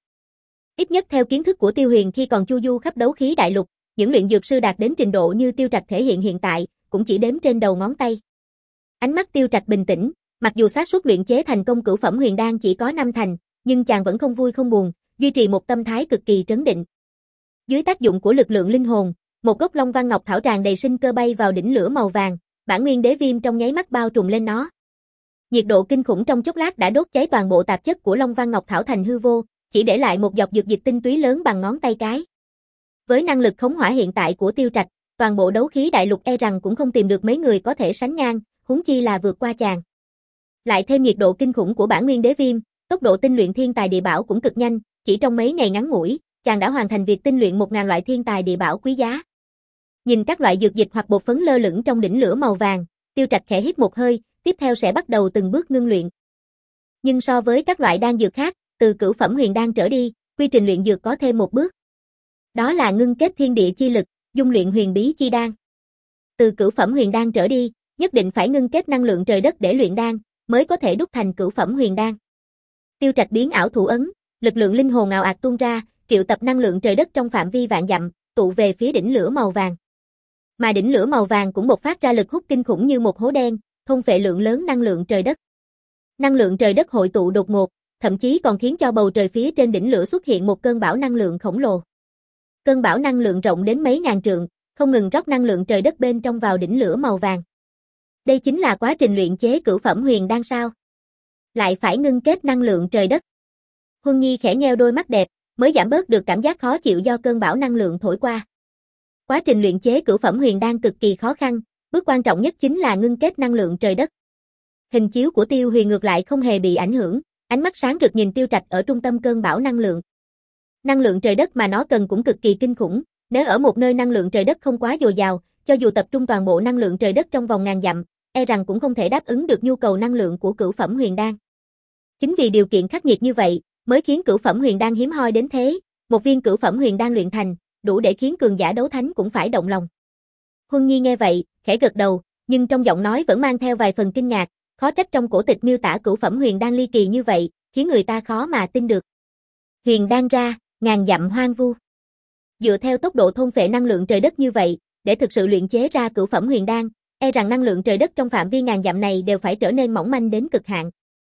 Ít nhất theo kiến thức của Tiêu Huyền khi còn chu du khắp đấu khí đại lục, những luyện dược sư đạt đến trình độ như Tiêu Trạch thể hiện hiện tại, cũng chỉ đếm trên đầu ngón tay. Ánh mắt Tiêu Trạch bình tĩnh, mặc dù xác suất luyện chế thành công cửu phẩm huyền đan chỉ có năm thành, nhưng chàng vẫn không vui không buồn, duy trì một tâm thái cực kỳ trấn định. Dưới tác dụng của lực lượng linh hồn, một gốc Long Văn Ngọc Thảo tràn đầy sinh cơ bay vào đỉnh lửa màu vàng, bản nguyên đế viêm trong nháy mắt bao trùm lên nó. Nhiệt độ kinh khủng trong chốc lát đã đốt cháy toàn bộ tạp chất của Long Văn Ngọc Thảo thành hư vô, chỉ để lại một giọt dược dịch tinh túy lớn bằng ngón tay cái. Với năng lực khống hỏa hiện tại của Tiêu Trạch, toàn bộ đấu khí đại lục e rằng cũng không tìm được mấy người có thể sánh ngang, huống chi là vượt qua chàng. Lại thêm nhiệt độ kinh khủng của bản nguyên đế viêm, tốc độ tinh luyện thiên tài địa bảo cũng cực nhanh, chỉ trong mấy ngày ngắn ngủi, chàng đã hoàn thành việc tinh luyện một ngàn loại thiên tài địa bảo quý giá. Nhìn các loại dược dịch hoặc bột phấn lơ lửng trong đỉnh lửa màu vàng, Tiêu Trạch khẽ hít một hơi, tiếp theo sẽ bắt đầu từng bước ngưng luyện. Nhưng so với các loại đan dược khác, từ cửu phẩm huyền đan trở đi, quy trình luyện dược có thêm một bước. Đó là ngưng kết thiên địa chi lực, dung luyện huyền bí chi đan. Từ cửu phẩm huyền đan trở đi, nhất định phải ngưng kết năng lượng trời đất để luyện đan, mới có thể đúc thành cửu phẩm huyền đan. Tiêu Trạch biến ảo thủ ấn, lực lượng linh hồn ào ạt tuôn ra, triệu tập năng lượng trời đất trong phạm vi vạn dặm, tụ về phía đỉnh lửa màu vàng. Mà đỉnh lửa màu vàng cũng bộc phát ra lực hút kinh khủng như một hố đen, thôn phệ lượng lớn năng lượng trời đất. Năng lượng trời đất hội tụ đột ngột, thậm chí còn khiến cho bầu trời phía trên đỉnh lửa xuất hiện một cơn bão năng lượng khổng lồ. Cơn bão năng lượng rộng đến mấy ngàn trượng, không ngừng rót năng lượng trời đất bên trong vào đỉnh lửa màu vàng. Đây chính là quá trình luyện chế cửu phẩm huyền đan sao? Lại phải ngưng kết năng lượng trời đất. Huân Nhi khẽ nheo đôi mắt đẹp, mới giảm bớt được cảm giác khó chịu do cơn bão năng lượng thổi qua. Quá trình luyện chế cửu phẩm huyền đan cực kỳ khó khăn, bước quan trọng nhất chính là ngưng kết năng lượng trời đất. Hình chiếu của Tiêu Huyền ngược lại không hề bị ảnh hưởng, ánh mắt sáng rực nhìn Tiêu Trạch ở trung tâm cơn bão năng lượng. Năng lượng trời đất mà nó cần cũng cực kỳ kinh khủng, nếu ở một nơi năng lượng trời đất không quá dồi dào, cho dù tập trung toàn bộ năng lượng trời đất trong vòng ngàn dặm, e rằng cũng không thể đáp ứng được nhu cầu năng lượng của cửu phẩm huyền đan. Chính vì điều kiện khắc nghiệt như vậy, mới khiến cửu phẩm huyền đan hiếm hoi đến thế, một viên cửu phẩm huyền đan luyện thành, đủ để khiến cường giả đấu thánh cũng phải động lòng. Huân Nhi nghe vậy, khẽ gật đầu, nhưng trong giọng nói vẫn mang theo vài phần kinh ngạc, khó trách trong cổ tịch miêu tả cửu phẩm huyền đan ly kỳ như vậy, khiến người ta khó mà tin được. Huyền đan ra, ngàn dặm hoang vu. Dựa theo tốc độ thôn phệ năng lượng trời đất như vậy, để thực sự luyện chế ra cửu phẩm huyền đan, e rằng năng lượng trời đất trong phạm vi ngàn dặm này đều phải trở nên mỏng manh đến cực hạn.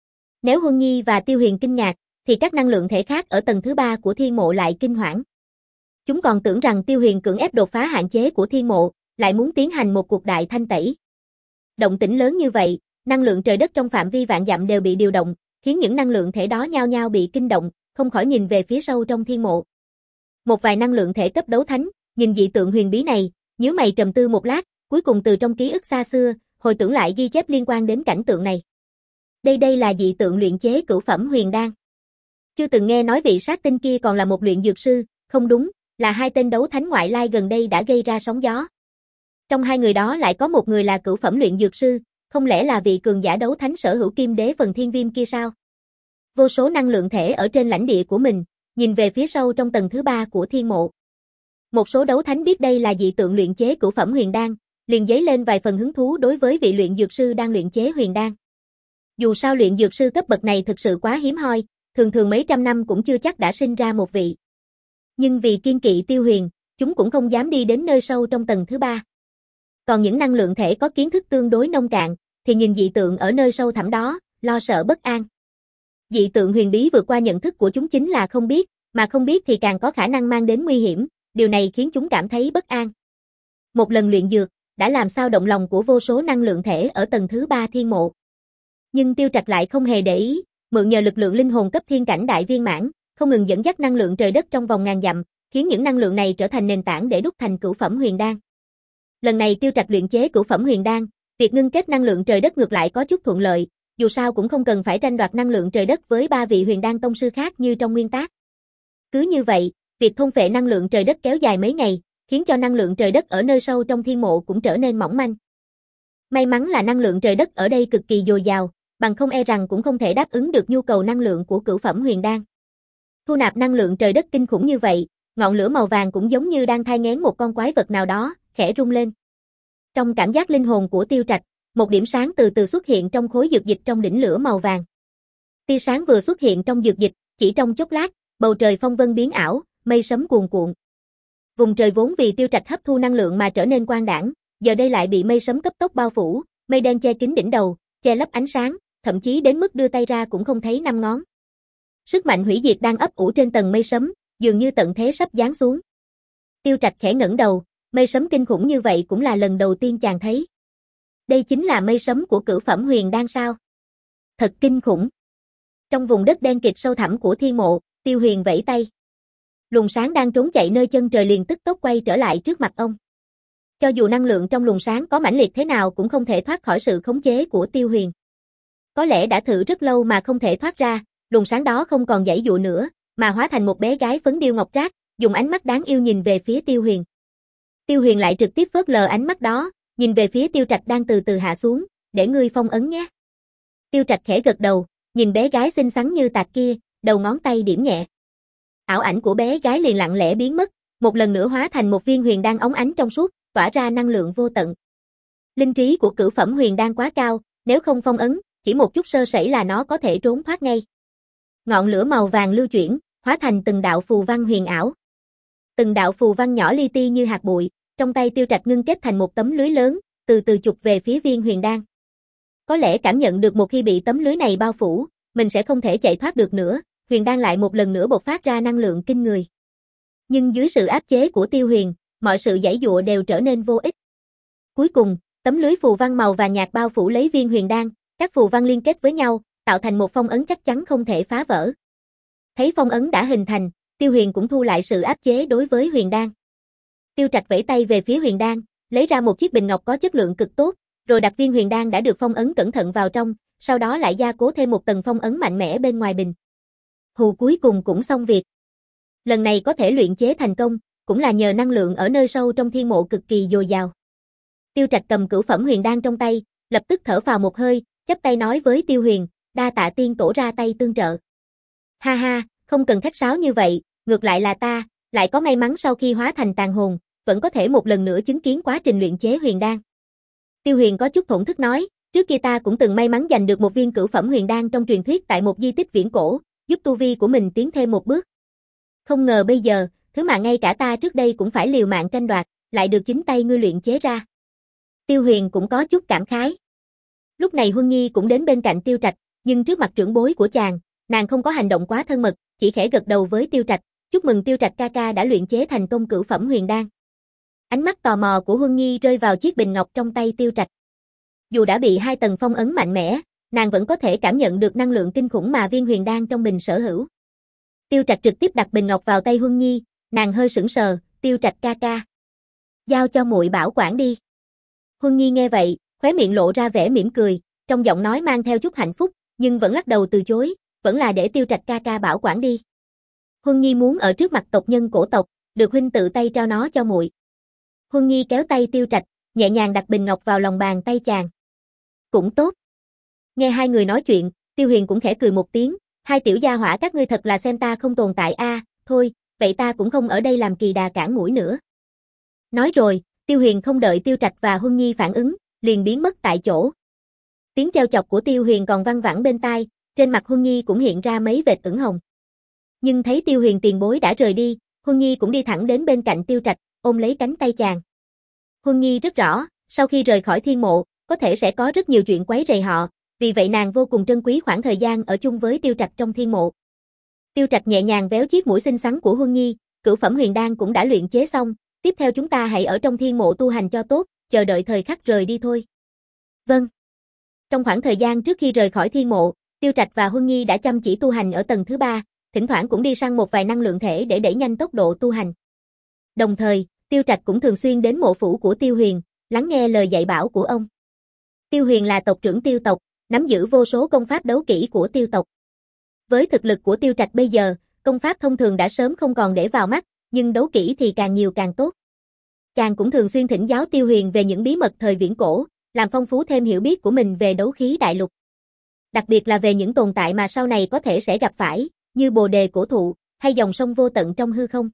Nếu Huân Nhi và Tiêu Huyền kinh ngạc, thì các năng lượng thể khác ở tầng thứ ba của thiên mộ lại kinh hoảng. Chúng còn tưởng rằng Tiêu Huyền cưỡng ép đột phá hạn chế của thiên mộ, lại muốn tiến hành một cuộc đại thanh tẩy. Động tĩnh lớn như vậy, năng lượng trời đất trong phạm vi vạn dặm đều bị điều động, khiến những năng lượng thể đó nhao nhao bị kinh động, không khỏi nhìn về phía sâu trong thiên mộ. Một vài năng lượng thể cấp đấu thánh, nhìn dị tượng huyền bí này, nhíu mày trầm tư một lát, cuối cùng từ trong ký ức xa xưa, hồi tưởng lại ghi chép liên quan đến cảnh tượng này. Đây đây là dị tượng luyện chế cửu phẩm huyền đan. Chưa từng nghe nói vị sát tinh kia còn là một luyện dược sư, không đúng, là hai tên đấu thánh ngoại lai gần đây đã gây ra sóng gió. Trong hai người đó lại có một người là cửu phẩm luyện dược sư, không lẽ là vị cường giả đấu thánh sở hữu kim đế phần thiên viêm kia sao? Vô số năng lượng thể ở trên lãnh địa của mình, nhìn về phía sâu trong tầng thứ ba của thiên mộ. Một số đấu thánh biết đây là dị tượng luyện chế cửu phẩm huyền đan, liền dấy lên vài phần hứng thú đối với vị luyện dược sư đang luyện chế huyền đan. Dù sao luyện dược sư cấp bậc này thực sự quá hiếm hoi, thường thường mấy trăm năm cũng chưa chắc đã sinh ra một vị. Nhưng vì kiên kỵ Tiêu Huyền, chúng cũng không dám đi đến nơi sâu trong tầng thứ ba. Còn những năng lượng thể có kiến thức tương đối nông cạn, thì nhìn dị tượng ở nơi sâu thẳm đó, lo sợ bất an. Dị tượng huyền bí vượt qua nhận thức của chúng chính là không biết, mà không biết thì càng có khả năng mang đến nguy hiểm, điều này khiến chúng cảm thấy bất an. Một lần luyện dược, đã làm sao động lòng của vô số năng lượng thể ở tầng thứ ba thiên mộ. Nhưng Tiêu Trạch lại không hề để ý, mượn nhờ lực lượng linh hồn cấp thiên cảnh đại viên mãn, không ngừng dẫn dắt năng lượng trời đất trong vòng ngàn dặm, khiến những năng lượng này trở thành nền tảng để đúc thành cửu phẩm huyền đan. Lần này Tiêu Trạch luyện chế cửu phẩm huyền đan, việc ngưng kết năng lượng trời đất ngược lại có chút thuận lợi, dù sao cũng không cần phải tranh đoạt năng lượng trời đất với ba vị huyền đan tông sư khác như trong nguyên tác. Cứ như vậy, việc thôn phệ năng lượng trời đất kéo dài mấy ngày, khiến cho năng lượng trời đất ở nơi sâu trong thiên mộ cũng trở nên mỏng manh. May mắn là năng lượng trời đất ở đây cực kỳ dồi dào, bằng không e rằng cũng không thể đáp ứng được nhu cầu năng lượng của cửu phẩm huyền đan. Thu nạp năng lượng trời đất kinh khủng như vậy, ngọn lửa màu vàng cũng giống như đang thai nghén một con quái vật nào đó, khẽ rung lên. Trong cảm giác linh hồn của Tiêu Trạch, một điểm sáng từ từ xuất hiện trong khối dược dịch trong đỉnh lửa màu vàng. Tia sáng vừa xuất hiện trong dược dịch, chỉ trong chốc lát, bầu trời phong vân biến ảo, mây sấm cuồn cuộn. Vùng trời vốn vì Tiêu Trạch hấp thu năng lượng mà trở nên quang đãng, giờ đây lại bị mây sấm cấp tốc bao phủ, mây đen che kín đỉnh đầu, che lấp ánh sáng, thậm chí đến mức đưa tay ra cũng không thấy năm ngón. Sức mạnh hủy diệt đang ấp ủ trên tầng mây sấm, dường như tận thế sắp giáng xuống. Tiêu Trạch khẽ ngẩng đầu, mây sấm kinh khủng như vậy cũng là lần đầu tiên chàng thấy. Đây chính là mây sấm của cửu phẩm huyền đan sao? Thật kinh khủng. Trong vùng đất đen kịt sâu thẳm của thiên mộ, Tiêu Huyền vẫy tay. Luồng sáng đang trốn chạy nơi chân trời liền tức tốc quay trở lại trước mặt ông. Cho dù năng lượng trong luồng sáng có mãnh liệt thế nào cũng không thể thoát khỏi sự khống chế của Tiêu Huyền. Có lẽ đã thử rất lâu mà không thể thoát ra, luồng sáng đó không còn giãy dụa nữa, mà hóa thành một bé gái phấn điêu ngọc trác, dùng ánh mắt đáng yêu nhìn về phía Tiêu Huyền. Tiêu Huyền lại trực tiếp phớt lờ ánh mắt đó, nhìn về phía Tiêu Trạch đang từ từ hạ xuống, để ngươi phong ấn nhé. Tiêu Trạch khẽ gật đầu, nhìn bé gái xinh xắn như tạc kia, đầu ngón tay điểm nhẹ. ảo ảnh của bé gái liền lặng lẽ biến mất, một lần nữa hóa thành một viên huyền đan óng ánh trong suốt, tỏa ra năng lượng vô tận. Linh trí của cửu phẩm huyền đan quá cao, nếu không phong ấn, chỉ một chút sơ sẩy là nó có thể trốn thoát ngay. Ngọn lửa màu vàng lưu chuyển, hóa thành từng đạo phù văn huyền ảo. Từng đạo phù văn nhỏ li ti như hạt bụi, trong tay Tiêu Trạch ngưng kết thành một tấm lưới lớn, từ từ chụp về phía viên huyền đan. Có lẽ cảm nhận được một khi bị tấm lưới này bao phủ, mình sẽ không thể chạy thoát được nữa, huyền đan lại một lần nữa bộc phát ra năng lượng kinh người. Nhưng dưới sự áp chế của Tiêu Huyền, mọi sự giãy giụa đều trở nên vô ích. Cuối cùng, tấm lưới phù văn màu vàng nhạt bao phủ lấy viên huyền đan, các phù văn liên kết với nhau, tạo thành một phong ấn chắc chắn không thể phá vỡ. Thấy phong ấn đã hình thành, Tiêu Huyền cũng thu lại sự áp chế đối với huyền đan. Tiêu Trạch vẫy tay về phía huyền đan, lấy ra một chiếc bình ngọc có chất lượng cực tốt, rồi đặt viên huyền đan đã được phong ấn cẩn thận vào trong, sau đó lại gia cố thêm một tầng phong ấn mạnh mẽ bên ngoài bình. Hù, cuối cùng cũng xong việc. Lần này có thể luyện chế thành công, cũng là nhờ năng lượng ở nơi sâu trong thiên mộ cực kỳ dồi dào. Tiêu Trạch cầm cửu phẩm huyền đan trong tay, lập tức thở phào một hơi, chắp tay nói với Tiêu Huyền, đa tạ tiên tổ ra tay tương trợ. Ha ha, không cần khách sáo như vậy, ngược lại là ta, lại có may mắn sau khi hóa thành tàn hồn, vẫn có thể một lần nữa chứng kiến quá trình luyện chế huyền đan. Tiêu Huyền có chút thổn thức nói, trước kia ta cũng từng may mắn giành được một viên cửu phẩm huyền đan trong truyền thuyết tại một di tích viễn cổ, giúp tu vi của mình tiến thêm một bước. Không ngờ bây giờ, thứ mà ngay cả ta trước đây cũng phải liều mạng tranh đoạt, lại được chính tay ngươi luyện chế ra. Tiêu Huyền cũng có chút cảm khái. Lúc này Huân Nhi cũng đến bên cạnh Tiêu Trạch, nhưng trước mặt trưởng bối của chàng, nàng không có hành động quá thân mật, chỉ khẽ gật đầu với Tiêu Trạch, chúc mừng Tiêu Trạch ca ca đã luyện chế thành công cửu phẩm huyền đan. Ánh mắt tò mò của Huân Nhi rơi vào chiếc bình ngọc trong tay Tiêu Trạch. Dù đã bị hai tầng phong ấn mạnh mẽ, nàng vẫn có thể cảm nhận được năng lượng kinh khủng mà viên huyền đan trong bình sở hữu. Tiêu Trạch trực tiếp đặt bình ngọc vào tay Huân Nhi, nàng hơi sững sờ, Tiêu Trạch ca ca. Giao cho muội bảo quản đi. Huân Nhi nghe vậy, khóe miệng lộ ra vẻ mỉm cười, trong giọng nói mang theo chút hạnh phúc, nhưng vẫn lắc đầu từ chối, vẫn là để Tiêu Trạch ca ca bảo quản đi. Huân Nhi muốn ở trước mặt tộc nhân cổ tộc, được huynh tự tay trao nó cho muội. Huân Nhi kéo tay Tiêu Trạch, nhẹ nhàng đặt bình ngọc vào lòng bàn tay chàng. Cũng tốt. Nghe hai người nói chuyện, Tiêu Huyền cũng khẽ cười một tiếng, hai tiểu gia hỏa các ngươi thật là xem ta không tồn tại a, à, thôi, vậy ta cũng không ở đây làm kỳ đà cản mũi nữa. Nói rồi, Tiêu Huyền không đợi Tiêu Trạch và Huân Nhi phản ứng, liền biến mất tại chỗ. Tiếng trêu chọc của Tiêu Huyền còn văng vẳng bên tai, trên mặt Huân Nhi cũng hiện ra mấy vệt ửng hồng. Nhưng thấy Tiêu Huyền tiền bối đã rời đi, Huân Nhi cũng đi thẳng đến bên cạnh Tiêu Trạch, ôm lấy cánh tay chàng. Huân Nhi rất rõ, sau khi rời khỏi thiên mộ, có thể sẽ có rất nhiều chuyện quấy rầy họ, vì vậy nàng vô cùng trân quý khoảng thời gian ở chung với Tiêu Trạch trong thiên mộ. Tiêu Trạch nhẹ nhàng véo chiếc mũi xinh xắn của Huân Nhi, cửu phẩm huyền đan cũng đã luyện chế xong, tiếp theo chúng ta hãy ở trong thiên mộ tu hành cho tốt, chờ đợi thời khắc rời đi thôi. Vâng. Trong khoảng thời gian trước khi rời khỏi thiên mộ, Tiêu Trạch và Huân Nhi đã chăm chỉ tu hành ở tầng thứ ba, thỉnh thoảng cũng đi săn một vài năng lượng thể để đẩy nhanh tốc độ tu hành. Đồng thời, Tiêu Trạch cũng thường xuyên đến mộ phủ của Tiêu Huyền, lắng nghe lời dạy bảo của ông. Tiêu Huyền là tộc trưởng Tiêu tộc, nắm giữ vô số công pháp đấu kỹ của Tiêu tộc. Với thực lực của Tiêu Trạch bây giờ, công pháp thông thường đã sớm không còn để vào mắt, nhưng đấu kỹ thì càng nhiều càng tốt. Chàng cũng thường xuyên thỉnh giáo Tiêu Huyền về những bí mật thời viễn cổ, làm phong phú thêm hiểu biết của mình về đấu khí đại lục. Đặc biệt là về những tồn tại mà sau này có thể sẽ gặp phải, như bồ đề cổ thụ, hay dòng sông vô tận trong hư không.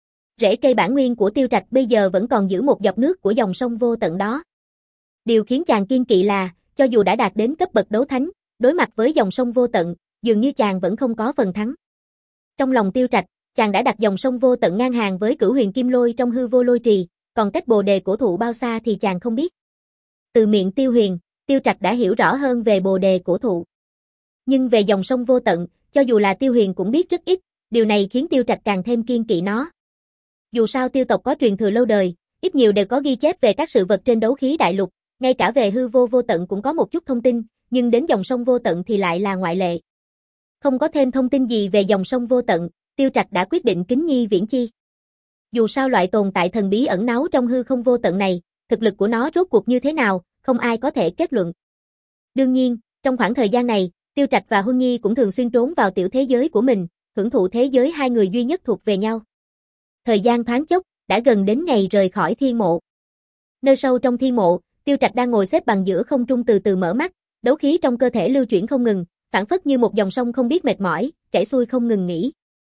Rễ cây bản nguyên của Tiêu Trạch bây giờ vẫn còn giữ một giọt nước của dòng sông vô tận đó. Điều khiến chàng kiên kỵ là, cho dù đã đạt đến cấp bậc đấu thánh, đối mặt với dòng sông vô tận, dường như chàng vẫn không có phần thắng. Trong lòng Tiêu Trạch, chàng đã đặt dòng sông vô tận ngang hàng với Cửu Huyền Kim Lôi trong hư vô lôi trì, còn cách bồ đề cổ thụ bao xa thì chàng không biết. Từ miệng Tiêu Huyền, Tiêu Trạch đã hiểu rõ hơn về bồ đề cổ thụ. Nhưng về dòng sông vô tận, cho dù là Tiêu Huyền cũng biết rất ít, điều này khiến Tiêu Trạch càng thêm kiên kỵ nó. Dù sao Tiêu tộc có truyền thừa lâu đời, ít nhiều đều có ghi chép về các sự vật trên đấu khí đại lục, ngay cả về hư vô vô tận cũng có một chút thông tin, nhưng đến dòng sông vô tận thì lại là ngoại lệ. Không có thêm thông tin gì về dòng sông vô tận, Tiêu Trạch đã quyết định kính nhi viễn chi. Dù sao loại tồn tại thần bí ẩn náu trong hư không vô tận này, thực lực của nó rốt cuộc như thế nào, không ai có thể kết luận. Đương nhiên, trong khoảng thời gian này, Tiêu Trạch và Huân Nhi cũng thường xuyên trốn vào tiểu thế giới của mình, hưởng thụ thế giới hai người duy nhất thuộc về nhau. Thời gian thoáng chốc, đã gần đến ngày rời khỏi thiên mộ. Nơi sâu trong thiên mộ, Tiêu Trạch đang ngồi xếp bằng giữa không trung từ từ mở mắt, đấu khí trong cơ thể lưu chuyển không ngừng, phảng phất như một dòng sông không biết mệt mỏi, chảy xuôi không ngừng nghỉ.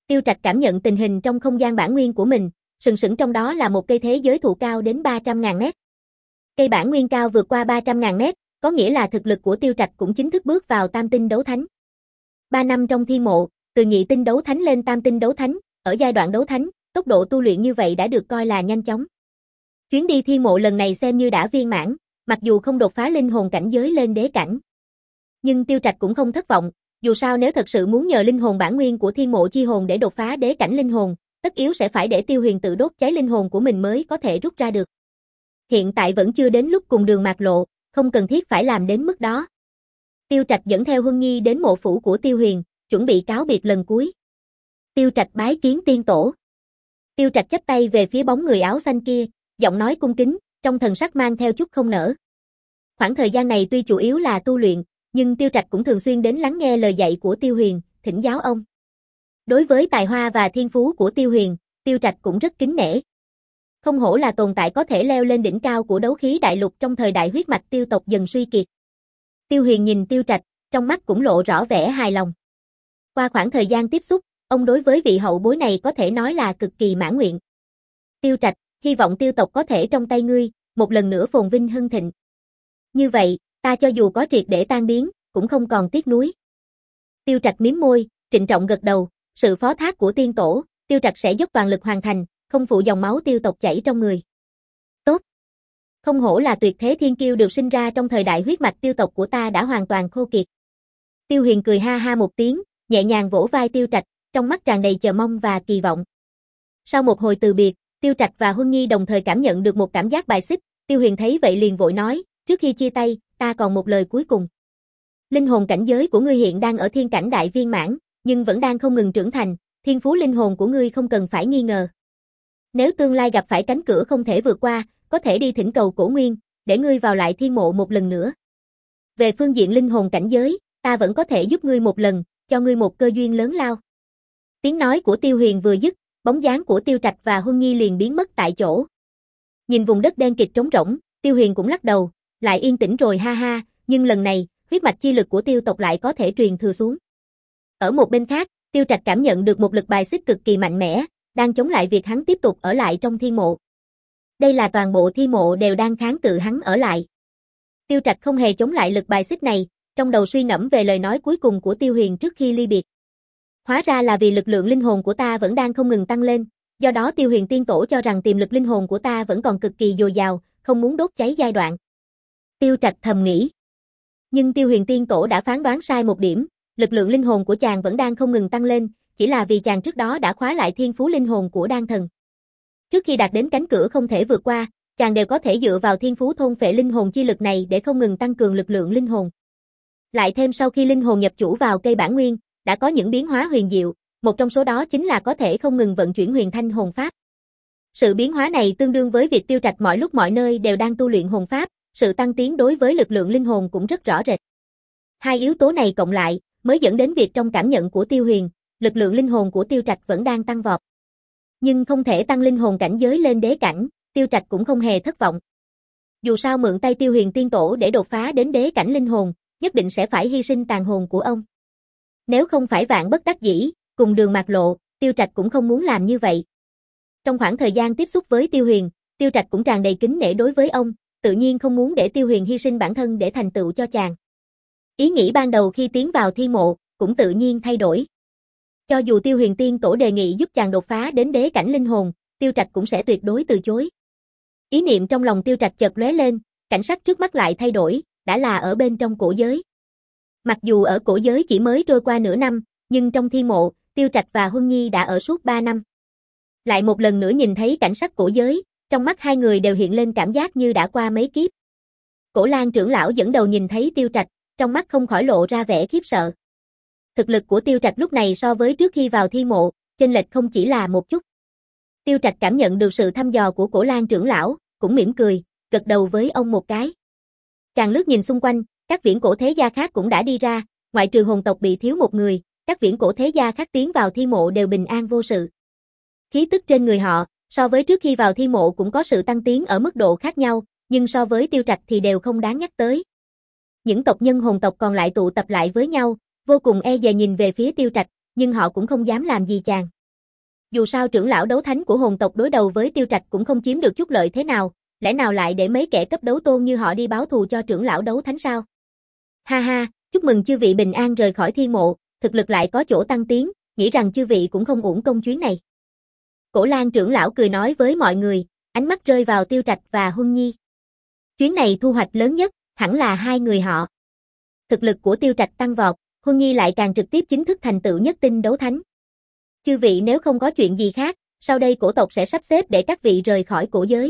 Tiêu Trạch cảm nhận tình hình trong không gian bản nguyên của mình, sừng sững trong đó là một cây thế giới thụ cao đến ba trăm ngàn mét. Cây bản nguyên cao vượt qua ba trăm ngàn mét, có nghĩa là thực lực của Tiêu Trạch cũng chính thức bước vào tam tinh đấu thánh. ba năm trong thiên mộ, từ nhị tinh đấu thánh lên tam tinh đấu thánh, ở giai đoạn đấu thánh, tốc độ tu luyện như vậy đã được coi là nhanh chóng. Chuyến đi thiên mộ lần này xem như đã viên mãn, mặc dù không đột phá linh hồn cảnh giới lên đế cảnh. Nhưng Tiêu Trạch cũng không thất vọng, dù sao nếu thật sự muốn nhờ linh hồn bản nguyên của thiên mộ chi hồn để đột phá đế cảnh linh hồn, tất yếu sẽ phải để Tiêu Huyền tự đốt cháy linh hồn của mình mới có thể rút ra được. Hiện tại vẫn chưa đến lúc cùng đường mạc lộ, không cần thiết phải làm đến mức đó. Tiêu Trạch dẫn theo Huân Nhi đến mộ phủ của Tiêu Huyền, chuẩn bị cáo biệt lần cuối. Tiêu Trạch bái kiến tiên tổ. Tiêu Trạch chắp tay về phía bóng người áo xanh kia, giọng nói cung kính, trong thần sắc mang theo chút không nỡ. Khoảng thời gian này tuy chủ yếu là tu luyện, nhưng Tiêu Trạch cũng thường xuyên đến lắng nghe lời dạy của Tiêu Huyền, thỉnh giáo ông. Đối với tài hoa và thiên phú của Tiêu Huyền, Tiêu Trạch cũng rất kính nể. Không hổ là tồn tại có thể leo lên đỉnh cao của đấu khí đại lục trong thời đại huyết mạch tiêu tộc dần suy kiệt. Tiêu Huyền nhìn Tiêu Trạch, trong mắt cũng lộ rõ vẻ hài lòng. Qua khoảng thời gian tiếp xúc, ông đối với vị hậu bối này có thể nói là cực kỳ mãn nguyện. Tiêu Trạch, hy vọng tiêu tộc có thể trong tay ngươi, một lần nữa phồn vinh hưng thịnh. Như vậy, ta cho dù có triệt để tan biến, cũng không còn tiếc nuối. Tiêu Trạch mím môi, trịnh trọng gật đầu, sự phó thác của tiên tổ, Tiêu Trạch sẽ dốc toàn lực hoàn thành, không phụ dòng máu tiêu tộc chảy trong người. Tốt. Không hổ là tuyệt thế thiên kiêu được sinh ra trong thời đại huyết mạch tiêu tộc của ta đã hoàn toàn khô kiệt. Tiêu Huyền cười ha ha một tiếng, nhẹ nhàng vỗ vai Tiêu Trạch, trong mắt tràn đầy chờ mong và kỳ vọng. Sau một hồi từ biệt, Tiêu Trạch và Huân Nhi đồng thời cảm nhận được một cảm giác bài xích, Tiêu Huyền thấy vậy liền vội nói, trước khi chia tay, ta còn một lời cuối cùng. Linh hồn cảnh giới của ngươi hiện đang ở thiên cảnh đại viên mãn, nhưng vẫn đang không ngừng trưởng thành, thiên phú linh hồn của ngươi không cần phải nghi ngờ. Nếu tương lai gặp phải cánh cửa không thể vượt qua, có thể đi thỉnh cầu Cổ Nguyên, để ngươi vào lại thiên mộ một lần nữa. Về phương diện linh hồn cảnh giới, ta vẫn có thể giúp ngươi một lần, cho ngươi một cơ duyên lớn lao. Tiếng nói của Tiêu Huyền vừa dứt, bóng dáng của Tiêu Trạch và Huân Nhi liền biến mất tại chỗ. Nhìn vùng đất đen kịt trống rỗng, Tiêu Huyền cũng lắc đầu, lại yên tĩnh rồi ha ha, nhưng lần này, huyết mạch chi lực của tiêu tộc lại có thể truyền thừa xuống. Ở một bên khác, Tiêu Trạch cảm nhận được một lực bài xích cực kỳ mạnh mẽ, đang chống lại việc hắn tiếp tục ở lại trong thiên mộ. Đây là toàn bộ thiên mộ đều đang kháng cự hắn ở lại. Tiêu Trạch không hề chống lại lực bài xích này, trong đầu suy ngẫm về lời nói cuối cùng của Tiêu Huyền trước khi ly biệt. Hóa ra là vì lực lượng linh hồn của ta vẫn đang không ngừng tăng lên, do đó Tiêu Huyền tiên tổ cho rằng tiềm lực linh hồn của ta vẫn còn cực kỳ dồi dào, không muốn đốt cháy giai đoạn. Tiêu Trạch thầm nghĩ. Nhưng Tiêu Huyền tiên tổ đã phán đoán sai một điểm, lực lượng linh hồn của chàng vẫn đang không ngừng tăng lên, chỉ là vì chàng trước đó đã khóa lại thiên phú linh hồn của đan thần. Trước khi đạt đến cánh cửa không thể vượt qua, chàng đều có thể dựa vào thiên phú thôn phệ linh hồn chi lực này để không ngừng tăng cường lực lượng linh hồn. Lại thêm sau khi linh hồn nhập chủ vào cây bản nguyên, đã có những biến hóa huyền diệu, một trong số đó chính là có thể không ngừng vận chuyển huyền thanh hồn pháp. Sự biến hóa này tương đương với việc Tiêu Trạch mọi lúc mọi nơi đều đang tu luyện hồn pháp, sự tăng tiến đối với lực lượng linh hồn cũng rất rõ rệt. Hai yếu tố này cộng lại, mới dẫn đến việc trong cảm nhận của Tiêu Huyền, lực lượng linh hồn của Tiêu Trạch vẫn đang tăng vọt. Nhưng không thể tăng linh hồn cảnh giới lên đế cảnh, Tiêu Trạch cũng không hề thất vọng. Dù sao mượn tay Tiêu Huyền tiên tổ để đột phá đến đế cảnh linh hồn, nhất định sẽ phải hy sinh tàn hồn của ông. Nếu không phải vạn bất đắc dĩ, cùng đường mạc lộ, Tiêu Trạch cũng không muốn làm như vậy. Trong khoảng thời gian tiếp xúc với Tiêu Huyền, Tiêu Trạch cũng tràn đầy kính nể đối với ông, tự nhiên không muốn để Tiêu Huyền hy sinh bản thân để thành tựu cho chàng. Ý nghĩ ban đầu khi tiến vào thiên mộ, cũng tự nhiên thay đổi. Cho dù Tiêu Huyền tiên tổ đề nghị giúp chàng đột phá đến đế cảnh linh hồn, Tiêu Trạch cũng sẽ tuyệt đối từ chối. Ý niệm trong lòng Tiêu Trạch chợt lóe lên, cảnh sắc trước mắt lại thay đổi, đã là ở bên trong cổ giới. Mặc dù ở cổ giới chỉ mới trôi qua nửa năm, nhưng trong thiên mộ, Tiêu Trạch và Huân Nhi đã ở suốt ba năm. Lại một lần nữa nhìn thấy cảnh sắc cổ giới, trong mắt hai người đều hiện lên cảm giác như đã qua mấy kiếp. Cổ Lan trưởng lão dẫn đầu nhìn thấy Tiêu Trạch, trong mắt không khỏi lộ ra vẻ khiếp sợ. Thực lực của Tiêu Trạch lúc này so với trước khi vào thiên mộ, chênh lệch không chỉ là một chút. Tiêu Trạch cảm nhận được sự thăm dò của Cổ Lan trưởng lão, cũng mỉm cười, gật đầu với ông một cái. Chàng lướt nhìn xung quanh, các viễn cổ thế gia khác cũng đã đi ra, ngoại trừ hồn tộc bị thiếu một người, các viễn cổ thế gia khác tiến vào thiên mộ đều bình an vô sự. Khí tức trên người họ, so với trước khi vào thiên mộ cũng có sự tăng tiến ở mức độ khác nhau, nhưng so với Tiêu Trạch thì đều không đáng nhắc tới. Những tộc nhân hồn tộc còn lại tụ tập lại với nhau, vô cùng e dè nhìn về phía Tiêu Trạch, nhưng họ cũng không dám làm gì chàng. Dù sao trưởng lão đấu thánh của hồn tộc đối đầu với Tiêu Trạch cũng không chiếm được chút lợi thế nào, lẽ nào lại để mấy kẻ cấp đấu tôn như họ đi báo thù cho trưởng lão đấu thánh sao? Ha ha, chúc mừng chư vị bình an rời khỏi thiên mộ, thực lực lại có chỗ tăng tiến, nghĩ rằng chư vị cũng không uổng công chuyến này. Cổ Lan trưởng lão cười nói với mọi người, ánh mắt rơi vào Tiêu Trạch và Huân Nhi. Chuyến này thu hoạch lớn nhất, hẳn là hai người họ. Thực lực của Tiêu Trạch tăng vọt, Huân Nhi lại càng trực tiếp chính thức thành tựu nhất tinh đấu thánh. Chư vị nếu không có chuyện gì khác, sau đây cổ tộc sẽ sắp xếp để các vị rời khỏi cổ giới.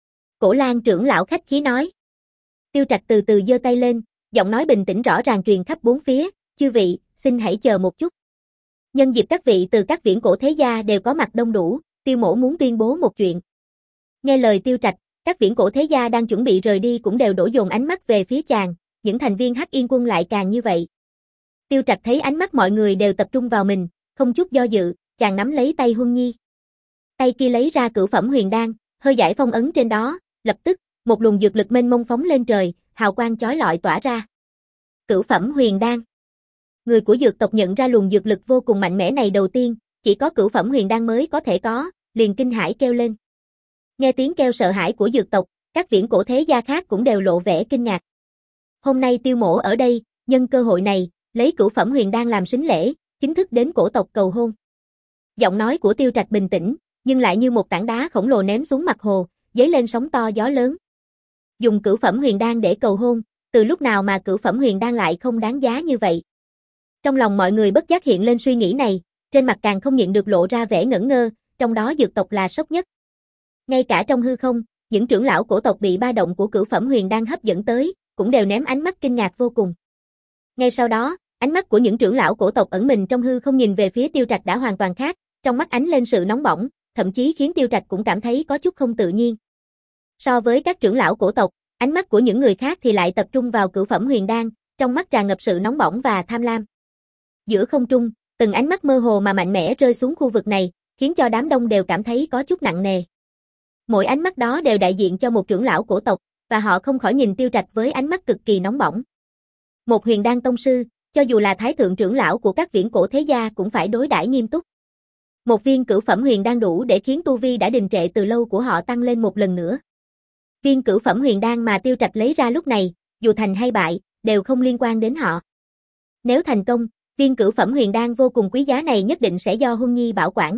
Cổ Lan trưởng lão khách khí nói. Tiêu Trạch từ từ giơ tay lên, giọng nói bình tĩnh rõ ràng truyền khắp bốn phía, chư vị, xin hãy chờ một chút. Nhân dịp các vị từ các viễn cổ thế gia đều có mặt đông đủ, Tiêu mỗ muốn tuyên bố một chuyện. Nghe lời Tiêu Trạch, các viễn cổ thế gia đang chuẩn bị rời đi cũng đều đổ dồn ánh mắt về phía chàng, những thành viên Hắc Yên Quân lại càng như vậy. Tiêu Trạch thấy ánh mắt mọi người đều tập trung vào mình, không chút do dự, chàng nắm lấy tay Huân Nhi. Tay kia lấy ra cửu phẩm huyền đan, hơi giải phong ấn trên đó, lập tức, một luồng dược lực mênh mông phóng lên trời, hào quang chói lọi tỏa ra. Cửu phẩm huyền đan. Người của dược tộc nhận ra luồng dược lực vô cùng mạnh mẽ này đầu tiên, chỉ có cửu phẩm huyền đan mới có thể có, liền kinh hãi kêu lên. Nghe tiếng kêu sợ hãi của dược tộc, các viễn cổ thế gia khác cũng đều lộ vẻ kinh ngạc. Hôm nay Tiêu mỗ ở đây, nhân cơ hội này, lấy cửu phẩm huyền đan làm sính lễ, chính thức đến cổ tộc cầu hôn. Giọng nói của Tiêu Trạch bình tĩnh, nhưng lại như một tảng đá khổng lồ ném xuống mặt hồ, dấy lên sóng to gió lớn. Dùng cửu phẩm huyền đan để cầu hôn, từ lúc nào mà cửu phẩm huyền đan lại không đáng giá như vậy? Trong lòng mọi người bất giác hiện lên suy nghĩ này, trên mặt càng không nhịn được lộ ra vẻ ngẩn ngơ, trong đó dược tộc là sốc nhất. Ngay cả trong hư không, những trưởng lão cổ tộc bị ba động của cửu phẩm huyền đan hấp dẫn tới, cũng đều ném ánh mắt kinh ngạc vô cùng. Ngay sau đó, ánh mắt của những trưởng lão cổ tộc ẩn mình trong hư không nhìn về phía Tiêu Trạch đã hoàn toàn khác, trong mắt ánh lên sự nóng bỏng, thậm chí khiến Tiêu Trạch cũng cảm thấy có chút không tự nhiên. So với các trưởng lão cổ tộc, ánh mắt của những người khác thì lại tập trung vào cửu phẩm huyền đan, trong mắt tràn ngập sự nóng bỏng và tham lam. Giữa không trung, từng ánh mắt mơ hồ mà mạnh mẽ rơi xuống khu vực này, khiến cho đám đông đều cảm thấy có chút nặng nề. Mỗi ánh mắt đó đều đại diện cho một trưởng lão cổ tộc, và họ không khỏi nhìn Tiêu Trạch với ánh mắt cực kỳ nóng bỏng. Một huyền đan tông sư, cho dù là thái thượng trưởng lão của các viễn cổ thế gia cũng phải đối đãi nghiêm túc. Một viên cửu phẩm huyền đan đủ để khiến tu vi đã đình trệ từ lâu của họ tăng lên một lần nữa. Viên cửu phẩm huyền đan mà Tiêu Trạch lấy ra lúc này, dù thành hay bại, đều không liên quan đến họ. Nếu thành công, viên cửu phẩm huyền đan vô cùng quý giá này nhất định sẽ do Huân Nhi bảo quản.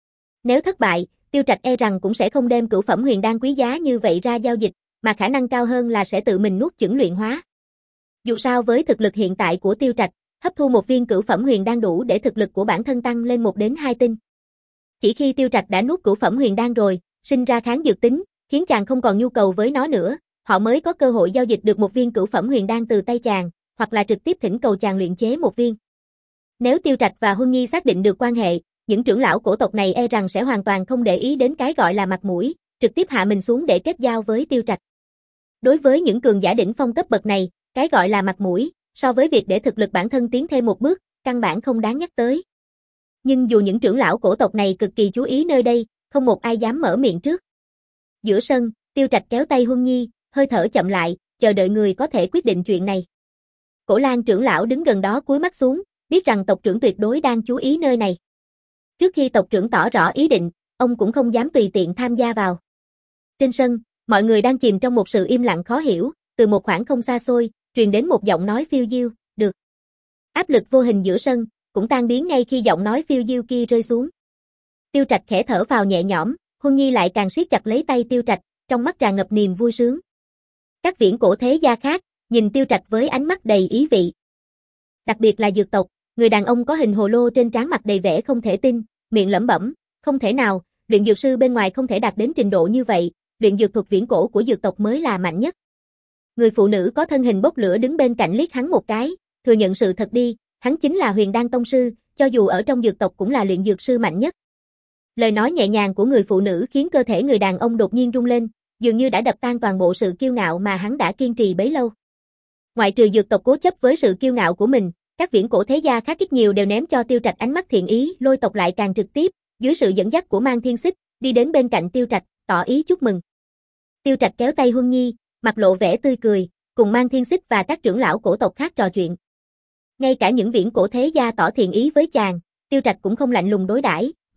Nếu thất bại, Tiêu Trạch e rằng cũng sẽ không đem cửu phẩm huyền đan quý giá như vậy ra giao dịch, mà khả năng cao hơn là sẽ tự mình nuốt chửng luyện hóa. Dù sao với thực lực hiện tại của Tiêu Trạch, hấp thu một viên cửu phẩm huyền đan đủ để thực lực của bản thân tăng lên một đến hai tinh. Chỉ khi Tiêu Trạch đã nuốt cửu phẩm huyền đan rồi, sinh ra kháng dược tính, khiến chàng không còn nhu cầu với nó nữa, họ mới có cơ hội giao dịch được một viên cửu phẩm huyền đan từ tay chàng, hoặc là trực tiếp thỉnh cầu chàng luyện chế một viên. Nếu Tiêu Trạch và Huân Nhi xác định được quan hệ, những trưởng lão cổ tộc này e rằng sẽ hoàn toàn không để ý đến cái gọi là mặt mũi, trực tiếp hạ mình xuống để kết giao với Tiêu Trạch. Đối với những cường giả đỉnh phong cấp bậc này, cái gọi là mặt mũi, so với việc để thực lực bản thân tiến thêm một bước, căn bản không đáng nhắc tới. Nhưng dù những trưởng lão cổ tộc này cực kỳ chú ý nơi đây, không một ai dám mở miệng trước. Giữa sân, Tiêu Trạch kéo tay Huân Nhi, hơi thở chậm lại, chờ đợi người có thể quyết định chuyện này. Cổ Lan trưởng lão đứng gần đó cúi mắt xuống, biết rằng tộc trưởng tuyệt đối đang chú ý nơi này. Trước khi tộc trưởng tỏ rõ ý định, ông cũng không dám tùy tiện tham gia vào. Trên sân, mọi người đang chìm trong một sự im lặng khó hiểu, từ một khoảng không xa xôi, truyền đến một giọng nói phiêu diêu, được. Áp lực vô hình giữa sân, cũng tan biến ngay khi giọng nói phiêu diêu kia rơi xuống. Tiêu Trạch khẽ thở vào nhẹ nhõm, Huân Nhi lại càng siết chặt lấy tay Tiêu Trạch, trong mắt tràn ngập niềm vui sướng. Các viễn cổ thế gia khác, nhìn Tiêu Trạch với ánh mắt đầy ý vị. Đặc biệt là dược tộc, người đàn ông có hình hồ lô trên trán mặt đầy vẻ không thể tin, miệng lẩm bẩm, không thể nào, luyện dược sư bên ngoài không thể đạt đến trình độ như vậy, luyện dược thuật viễn cổ của dược tộc mới là mạnh nhất. Người phụ nữ có thân hình bốc lửa đứng bên cạnh liếc hắn một cái, thừa nhận sự thật đi, hắn chính là Huyền Đan tông sư, cho dù ở trong dược tộc cũng là luyện dược sư mạnh nhất. Lời nói nhẹ nhàng của người phụ nữ khiến cơ thể người đàn ông đột nhiên rung lên, dường như đã đập tan toàn bộ sự kiêu ngạo mà hắn đã kiên trì bấy lâu. Ngoại trừ dược tộc cố chấp với sự kiêu ngạo của mình, các viễn cổ thế gia khác ít nhiều đều ném cho Tiêu Trạch ánh mắt thiện ý, Lôi tộc lại càng trực tiếp, dưới sự dẫn dắt của Mang Thiên Xích, đi đến bên cạnh Tiêu Trạch, tỏ ý chúc mừng. Tiêu Trạch kéo tay Huân Nhi, mặt lộ vẻ tươi cười, cùng Mang Thiên Xích và các trưởng lão cổ tộc khác trò chuyện. Ngay cả những viễn cổ thế gia tỏ thiện ý với chàng, Tiêu Trạch cũng không lạnh lùng đối đãi, mà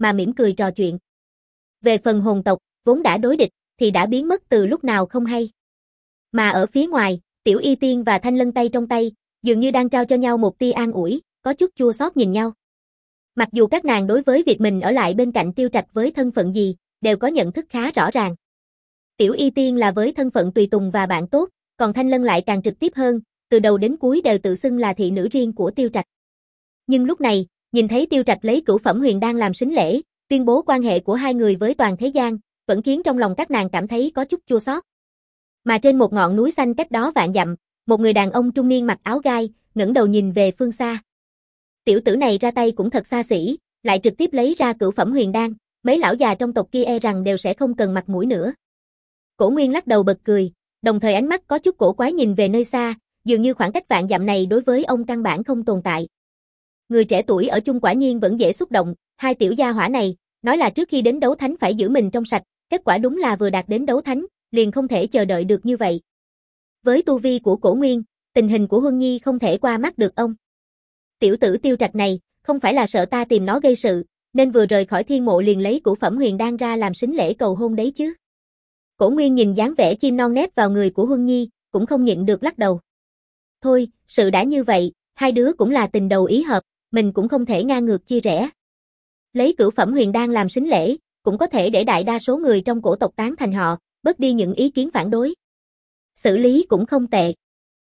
mà mỉm cười trò chuyện. Về phần hồn tộc, vốn đã đối địch, thì đã biến mất từ lúc nào không hay. Mà ở phía ngoài, Tiểu Y Tiên và Thanh Lân tay trong tay, dường như đang trao cho nhau một tia an ủi, có chút chua xót nhìn nhau. Mặc dù các nàng đối với việc mình ở lại bên cạnh Tiêu Trạch với thân phận gì, đều có nhận thức khá rõ ràng. Tiểu Y Tiên là với thân phận tùy tùng và bạn tốt, còn Thanh Lân lại càng trực tiếp hơn, từ đầu đến cuối đều tự xưng là thị nữ riêng của Tiêu Trạch. Nhưng lúc này, nhìn thấy Tiêu Trạch lấy cửu phẩm huyền đan làm sính lễ, tuyên bố quan hệ của hai người với toàn thế gian, vẫn khiến trong lòng các nàng cảm thấy có chút chua xót. Mà trên một ngọn núi xanh cách đó vạn dặm, một người đàn ông trung niên mặc áo gai, ngẩng đầu nhìn về phương xa. Tiểu tử này ra tay cũng thật xa xỉ, lại trực tiếp lấy ra cửu phẩm huyền đan, mấy lão già trong tộc kia e rằng đều sẽ không cần mặt mũi nữa. Cổ Nguyên lắc đầu bật cười, đồng thời ánh mắt có chút cổ quái nhìn về nơi xa, dường như khoảng cách vạn dặm này đối với ông căn bản không tồn tại. Người trẻ tuổi ở chung quả nhiên vẫn dễ xúc động, hai tiểu gia hỏa này, nói là trước khi đến đấu thánh phải giữ mình trong sạch, kết quả đúng là vừa đạt đến đấu thánh, liền không thể chờ đợi được như vậy. Với tu vi của Cổ Nguyên, tình hình của Huân Nhi không thể qua mắt được ông. Tiểu tử Tiêu Trạch này, không phải là sợ ta tìm nó gây sự, nên vừa rời khỏi thiên mộ liền lấy cửu phẩm huyền đan ra làm sính lễ cầu hôn đấy chứ. Cổ Nguyên nhìn dáng vẻ chim non nép vào người của Huân Nhi, cũng không nhịn được lắc đầu. Thôi, sự đã như vậy, hai đứa cũng là tình đầu ý hợp, mình cũng không thể ngang ngược chia rẽ. Lấy cửu phẩm huyền đan làm sính lễ, cũng có thể để đại đa số người trong cổ tộc tán thành họ, bớt đi những ý kiến phản đối. Xử lý cũng không tệ.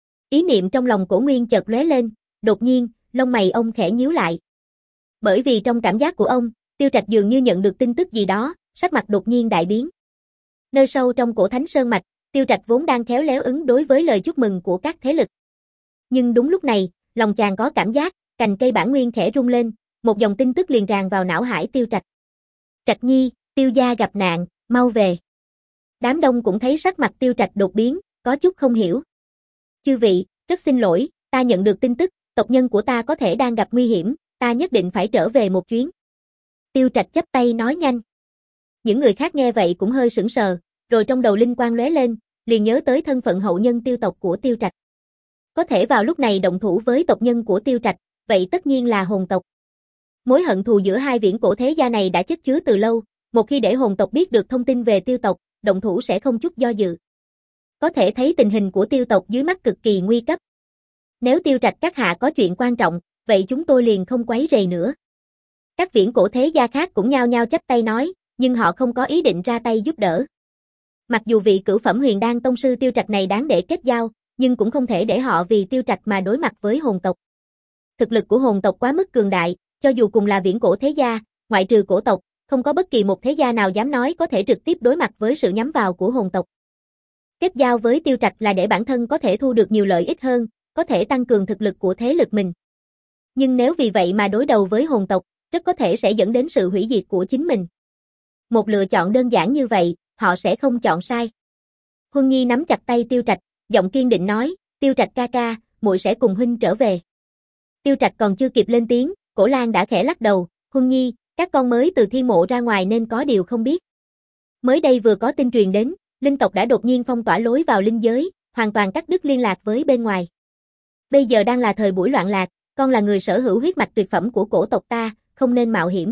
Ý niệm trong lòng Cổ Nguyên chợt lóe lên, đột nhiên, lông mày ông khẽ nhíu lại. Bởi vì trong cảm giác của ông, Tiêu Trạch dường như nhận được tin tức gì đó, sắc mặt đột nhiên đại biến. Nơi sâu trong cổ Thánh Sơn mạch, Tiêu Trạch vốn đang khéo léo ứng đối với lời chúc mừng của các thế lực. Nhưng đúng lúc này, lòng chàng có cảm giác, cành cây bản nguyên khẽ rung lên, một dòng tin tức liền tràn vào não hải Tiêu Trạch. Trạch Nhi, Tiêu gia gặp nạn, mau về. Đám đông cũng thấy sắc mặt Tiêu Trạch đột biến, có chút không hiểu. Chư vị, rất xin lỗi, ta nhận được tin tức, tộc nhân của ta có thể đang gặp nguy hiểm, ta nhất định phải trở về một chuyến. Tiêu Trạch chắp tay nói nhanh. Những người khác nghe vậy cũng hơi sững sờ, rồi trong đầu linh quang lóe lên, liền nhớ tới thân phận hậu nhân Tiêu tộc của Tiêu Trạch. Có thể vào lúc này động thủ với tộc nhân của Tiêu Trạch, vậy tất nhiên là hồn tộc. Mối hận thù giữa hai viễn cổ thế gia này đã chất chứa từ lâu, một khi để hồn tộc biết được thông tin về Tiêu tộc, động thủ sẽ không chút do dự. Có thể thấy tình hình của Tiêu tộc dưới mắt cực kỳ nguy cấp. Nếu Tiêu Trạch các hạ có chuyện quan trọng, vậy chúng tôi liền không quấy rầy nữa. Các viễn cổ thế gia khác cũng nhao nhao chắp tay nói, nhưng họ không có ý định ra tay giúp đỡ. Mặc dù vị cửu phẩm huyền đan tông sư Tiêu Trạch này đáng để kết giao, nhưng cũng không thể để họ vì Tiêu Trạch mà đối mặt với hồn tộc. Thực lực của hồn tộc quá mức cường đại, cho dù cùng là viễn cổ thế gia, ngoại trừ cổ tộc, không có bất kỳ một thế gia nào dám nói có thể trực tiếp đối mặt với sự nhắm vào của hồn tộc. Kết giao với Tiêu Trạch là để bản thân có thể thu được nhiều lợi ích hơn, có thể tăng cường thực lực của thế lực mình. Nhưng nếu vì vậy mà đối đầu với hồn tộc, rất có thể sẽ dẫn đến sự hủy diệt của chính mình. Một lựa chọn đơn giản như vậy, họ sẽ không chọn sai. Huân Nhi nắm chặt tay Tiêu Trạch, giọng kiên định nói, Tiêu Trạch ca ca, muội sẽ cùng huynh trở về. Tiêu Trạch còn chưa kịp lên tiếng, Cổ Lan đã khẽ lắc đầu, Huân Nhi, các con mới từ thiên mộ ra ngoài nên có điều không biết. Mới đây vừa có tin truyền đến, linh tộc đã đột nhiên phong tỏa lối vào linh giới, hoàn toàn cắt đứt liên lạc với bên ngoài. Bây giờ đang là thời buổi loạn lạc, con là người sở hữu huyết mạch tuyệt phẩm của cổ tộc ta, không nên mạo hiểm.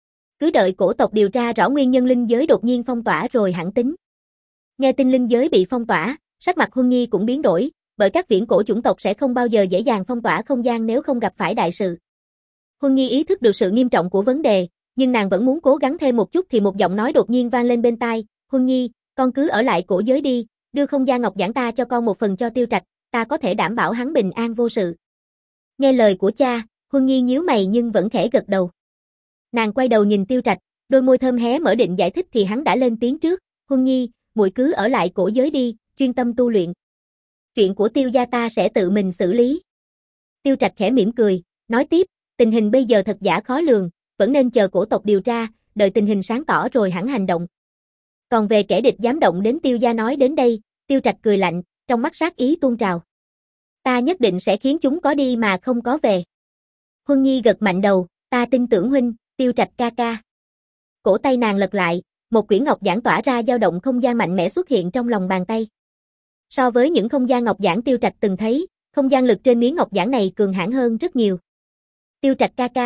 Cứ đợi cổ tộc điều tra rõ nguyên nhân linh giới đột nhiên phong tỏa rồi hẳn tính. Nghe tin linh giới bị phong tỏa, sắc mặt Huân Nhi cũng biến đổi, bởi các viễn cổ chủng tộc sẽ không bao giờ dễ dàng phong tỏa không gian nếu không gặp phải đại sự. Huân Nhi ý thức được sự nghiêm trọng của vấn đề, nhưng nàng vẫn muốn cố gắng thêm một chút thì một giọng nói đột nhiên vang lên bên tai, Huân Nhi, con cứ ở lại cổ giới đi, đưa không gian ngọc giản ta cho con một phần cho Tiêu Trạch, ta có thể đảm bảo hắn bình an vô sự. Nghe lời của cha, Huân Nhi nhíu mày nhưng vẫn khẽ gật đầu. Nàng quay đầu nhìn Tiêu Trạch, đôi môi thơm hé mở định giải thích thì hắn đã lên tiếng trước, Huân Nhi, muội cứ ở lại cổ giới đi, chuyên tâm tu luyện. Chuyện của Tiêu gia ta sẽ tự mình xử lý. Tiêu Trạch khẽ mỉm cười, nói tiếp, tình hình bây giờ thật giả khó lường, vẫn nên chờ cổ tộc điều tra, đợi tình hình sáng tỏ rồi hẳn hành động. Còn về kẻ địch dám động đến Tiêu gia nói đến đây, Tiêu Trạch cười lạnh, trong mắt sát ý tuôn trào. Ta nhất định sẽ khiến chúng có đi mà không có về. Huân Nhi gật mạnh đầu, ta tin tưởng huynh, Tiêu Trạch ca ca. Cổ tay nàng lật lại, một quyển ngọc giản tỏa ra dao động không gian mạnh mẽ xuất hiện trong lòng bàn tay. So với những không gian ngọc giản Tiêu Trạch từng thấy, không gian lực trên miếng ngọc giản này cường hãn hơn rất nhiều. Tiêu Trạch ca ca,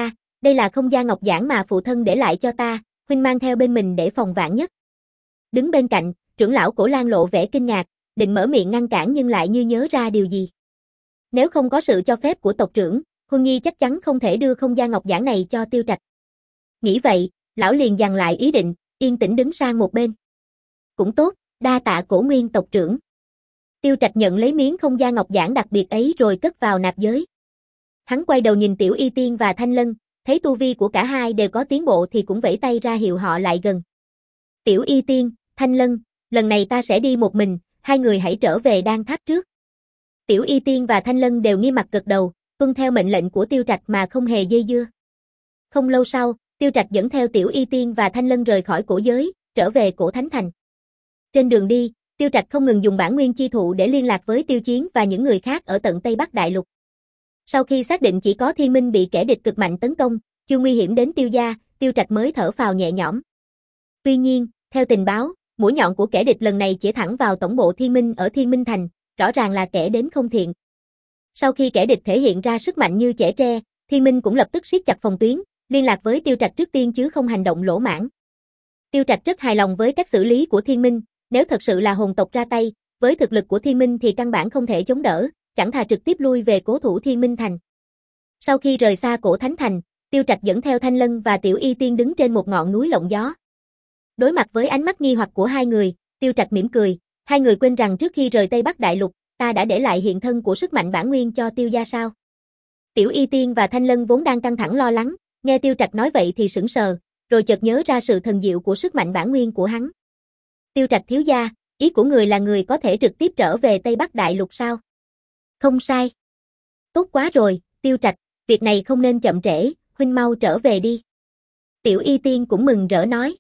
Đây là không gian ngọc giản mà phụ thân để lại cho ta, huynh mang theo bên mình để phòng vạn nhất. Đứng bên cạnh, trưởng lão Cổ Lan lộ vẻ kinh ngạc, định mở miệng ngăn cản nhưng lại như nhớ ra điều gì. Nếu không có sự cho phép của tộc trưởng, Huân Nhi chắc chắn không thể đưa không gian ngọc giản này cho Tiêu Trạch. Nghĩ vậy, lão liền dằn lại ý định, yên tĩnh đứng sang một bên. Cũng tốt, đa tạ Cổ Nguyên tộc trưởng. Tiêu Trạch nhận lấy miếng không gian ngọc giản đặc biệt ấy rồi cất vào nạp giới. Hắn quay đầu nhìn Tiểu Y Tiên và Thanh Lân, thấy tu vi của cả hai đều có tiến bộ thì cũng vẫy tay ra hiệu họ lại gần. Tiểu Y Tiên, Thanh Lân, lần này ta sẽ đi một mình, hai người hãy trở về Đan Tháp trước. Tiểu Y Tiên và Thanh Lân đều nghiêm mặt gật đầu, tuân theo mệnh lệnh của Tiêu Trạch mà không hề dây dưa. Không lâu sau, Tiêu Trạch dẫn theo Tiểu Y Tiên và Thanh Lân rời khỏi cổ giới, trở về Cổ Thánh Thành. Trên đường đi, Tiêu Trạch không ngừng dùng bản nguyên chi thụ để liên lạc với Tiêu Chiến và những người khác ở tận Tây Bắc Đại Lục. Sau khi xác định chỉ có Thiên Minh bị kẻ địch cực mạnh tấn công, chưa nguy hiểm đến Tiêu gia, Tiêu Trạch mới thở phào nhẹ nhõm. Tuy nhiên, theo tình báo, mũi nhọn của kẻ địch lần này chỉ thẳng vào tổng bộ Thiên Minh ở Thiên Minh Thành, rõ ràng là kẻ đến không thiện. Sau khi kẻ địch thể hiện ra sức mạnh như chẻ tre, Thiên Minh cũng lập tức siết chặt phòng tuyến, liên lạc với Tiêu Trạch trước tiên chứ không hành động lỗ mãng. Tiêu Trạch rất hài lòng với cách xử lý của Thiên Minh, nếu thật sự là hồn tộc ra tay, với thực lực của Thiên Minh thì căn bản không thể chống đỡ, chẳng thà trực tiếp lui về cố thủ Thiên Minh Thành. Sau khi rời xa Cổ Thánh Thành, Tiêu Trạch dẫn theo Thanh Lân và Tiểu Y Tiên đứng trên một ngọn núi lộng gió. Đối mặt với ánh mắt nghi hoặc của hai người, Tiêu Trạch mỉm cười, hai người quên rằng trước khi rời Tây Bắc Đại Lục, ta đã để lại hiện thân của sức mạnh bản nguyên cho Tiêu gia sao? Tiểu Y Tiên và Thanh Lân vốn đang căng thẳng lo lắng, nghe Tiêu Trạch nói vậy thì sững sờ, rồi chợt nhớ ra sự thần diệu của sức mạnh bản nguyên của hắn. Tiêu Trạch thiếu gia, ý của người là người có thể trực tiếp trở về Tây Bắc Đại Lục sao? Không sai. Tốt quá rồi, Tiêu Trạch, việc này không nên chậm trễ, huynh mau trở về đi. Tiểu Y Tiên cũng mừng rỡ nói.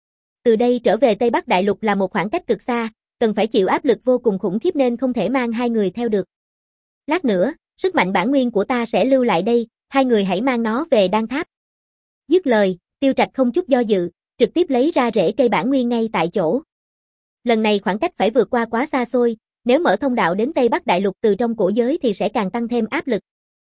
Từ đây trở về Tây Bắc Đại Lục là một khoảng cách cực xa, cần phải chịu áp lực vô cùng khủng khiếp nên không thể mang hai người theo được. Lát nữa, sức mạnh bản nguyên của ta sẽ lưu lại đây, hai người hãy mang nó về Đan Tháp. Dứt lời, Tiêu Trạch không chút do dự, trực tiếp lấy ra rễ cây bản nguyên ngay tại chỗ. Lần này khoảng cách phải vượt qua quá xa xôi, nếu mở thông đạo đến Tây Bắc Đại Lục từ trong cổ giới thì sẽ càng tăng thêm áp lực.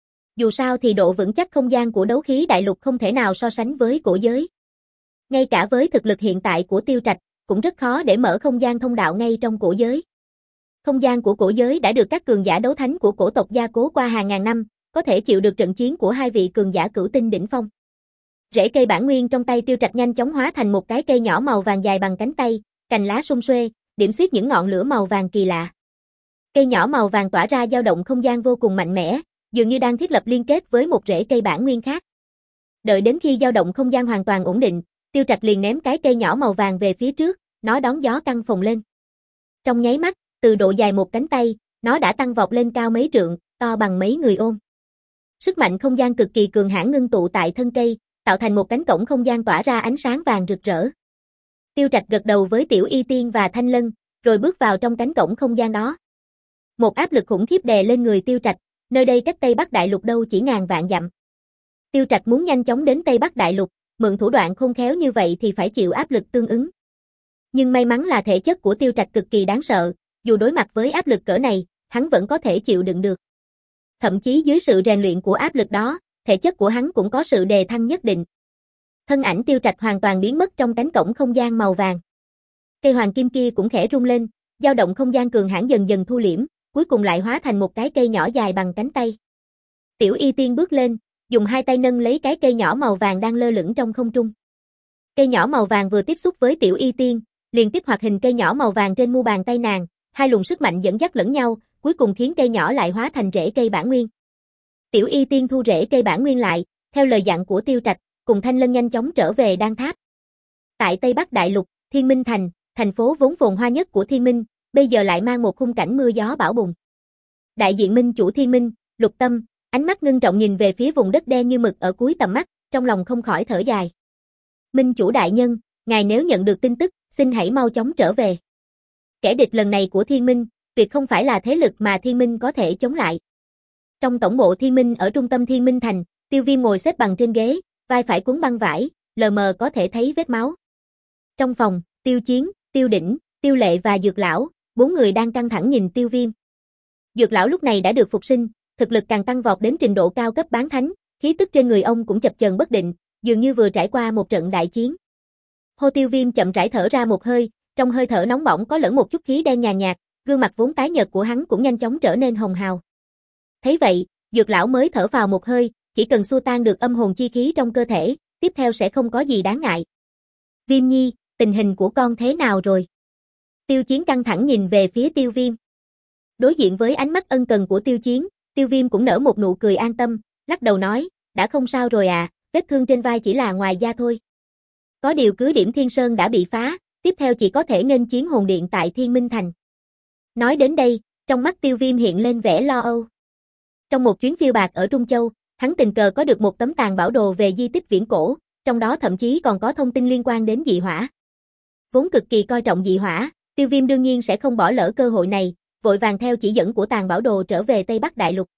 Dù sao thì độ vững chắc không gian của đấu khí đại lục không thể nào so sánh với cổ giới. Ngay cả với thực lực hiện tại của Tiêu Trạch, cũng rất khó để mở không gian thông đạo ngay trong cổ giới. Không gian của cổ giới đã được các cường giả đấu thánh của cổ tộc gia cố qua hàng ngàn năm, có thể chịu được trận chiến của hai vị cường giả cửu tinh đỉnh phong. Rễ cây bản nguyên trong tay Tiêu Trạch nhanh chóng hóa thành một cái cây nhỏ màu vàng dài bằng cánh tay, cành lá sum xuê, điểm xuyết những ngọn lửa màu vàng kỳ lạ. Cây nhỏ màu vàng tỏa ra dao động không gian vô cùng mạnh mẽ, dường như đang thiết lập liên kết với một rễ cây bản nguyên khác. Đợi đến khi dao động không gian hoàn toàn ổn định, Tiêu Trạch liền ném cái cây nhỏ màu vàng về phía trước, nó đón gió căng phồng lên. Trong nháy mắt, từ độ dài một cánh tay, nó đã tăng vọt lên cao mấy trượng, to bằng mấy người ôm. Sức mạnh không gian cực kỳ cường hãn ngưng tụ tại thân cây, tạo thành một cánh cổng không gian tỏa ra ánh sáng vàng rực rỡ. Tiêu Trạch gật đầu với Tiểu Y Tiên và Thanh Lân, rồi bước vào trong cánh cổng không gian đó. Một áp lực khủng khiếp đè lên người Tiêu Trạch, nơi đây cách Tây Bắc Đại Lục đâu chỉ ngàn vạn dặm. Tiêu Trạch muốn nhanh chóng đến Tây Bắc Đại Lục, mượn thủ đoạn khôn khéo như vậy thì phải chịu áp lực tương ứng. Nhưng may mắn là thể chất của Tiêu Trạch cực kỳ đáng sợ, dù đối mặt với áp lực cỡ này, hắn vẫn có thể chịu đựng được. Thậm chí dưới sự rèn luyện của áp lực đó, thể chất của hắn cũng có sự đề thăng nhất định. Thân ảnh Tiêu Trạch hoàn toàn biến mất trong cánh cổng không gian màu vàng. Cây hoàng kim kia cũng khẽ rung lên, dao động không gian cường hãn dần dần thu liễm, cuối cùng lại hóa thành một cái cây nhỏ dài bằng cánh tay. Tiểu Y Tiên bước lên, dùng hai tay nâng lấy cái cây nhỏ màu vàng đang lơ lửng trong không trung. Cây nhỏ màu vàng vừa tiếp xúc với Tiểu Y Tiên, liền tiếp hoạt hình cây nhỏ màu vàng trên mu bàn tay nàng, hai luồng sức mạnh dẫn dắt lẫn nhau, cuối cùng khiến cây nhỏ lại hóa thành rễ cây bản nguyên. Tiểu Y Tiên thu rễ cây bản nguyên lại, theo lời dặn của Tiêu Trạch, cùng Thanh Lân nhanh chóng trở về Đan Tháp. Tại Tây Bắc Đại Lục, Thiên Minh Thành, thành phố vốn phồn hoa nhất của Thiên Minh, bây giờ lại mang một khung cảnh mưa gió bão bùng. Đại diện Minh chủ Thiên Minh, Lục Tâm, ánh mắt ngưng trọng nhìn về phía vùng đất đen như mực ở cuối tầm mắt, trong lòng không khỏi thở dài. Minh chủ đại nhân, ngài nếu nhận được tin tức, xin hãy mau chóng trở về. Kẻ địch lần này của Thiên Minh, tuyệt không phải là thế lực mà Thiên Minh có thể chống lại. Trong tổng bộ Thiên Minh ở trung tâm Thiên Minh Thành, Tiêu Viêm ngồi xếp bằng trên ghế, vai phải cuốn băng vải, lờ mờ có thể thấy vết máu. Trong phòng, Tiêu Chiến, Tiêu Đỉnh, Tiêu Lệ và Dược Lão, bốn người đang căng thẳng nhìn Tiêu Viêm. Dược Lão lúc này đã được phục sinh, thực lực càng tăng vọt đến trình độ cao cấp bán thánh, khí tức trên người ông cũng chập chờn bất định, dường như vừa trải qua một trận đại chiến. Hồ Tiêu Viêm chậm rãi thở ra một hơi, trong hơi thở nóng bỏng có lẫn một chút khí đen nhàn nhạt, gương mặt vốn tái nhợt của hắn cũng nhanh chóng trở nên hồng hào. Thấy vậy, Dược lão mới thở phào một hơi, chỉ cần xua tan được âm hồn chi khí trong cơ thể, tiếp theo sẽ không có gì đáng ngại. Viêm Nhi, tình hình của con thế nào rồi? Tiêu Chiến căng thẳng nhìn về phía Tiêu Viêm. Đối diện với ánh mắt ân cần của Tiêu Chiến, Tiêu Viêm cũng nở một nụ cười an tâm, lắc đầu nói, đã không sao rồi à, vết thương trên vai chỉ là ngoài da thôi. Có điều cứ điểm Thiên Sơn đã bị phá, tiếp theo chỉ có thể nghênh chiến hồn điện tại Thiên Minh Thành. Nói đến đây, trong mắt Tiêu Viêm hiện lên vẻ lo âu. Trong một chuyến phiêu bạc ở Trung Châu, hắn tình cờ có được một tấm tàn bảo đồ về di tích viễn cổ, trong đó thậm chí còn có thông tin liên quan đến dị hỏa. Vốn cực kỳ coi trọng dị hỏa, Tiêu Viêm đương nhiên sẽ không bỏ lỡ cơ hội này, vội vàng theo chỉ dẫn của tàn bảo đồ trở về Tây Bắc Đại Lục.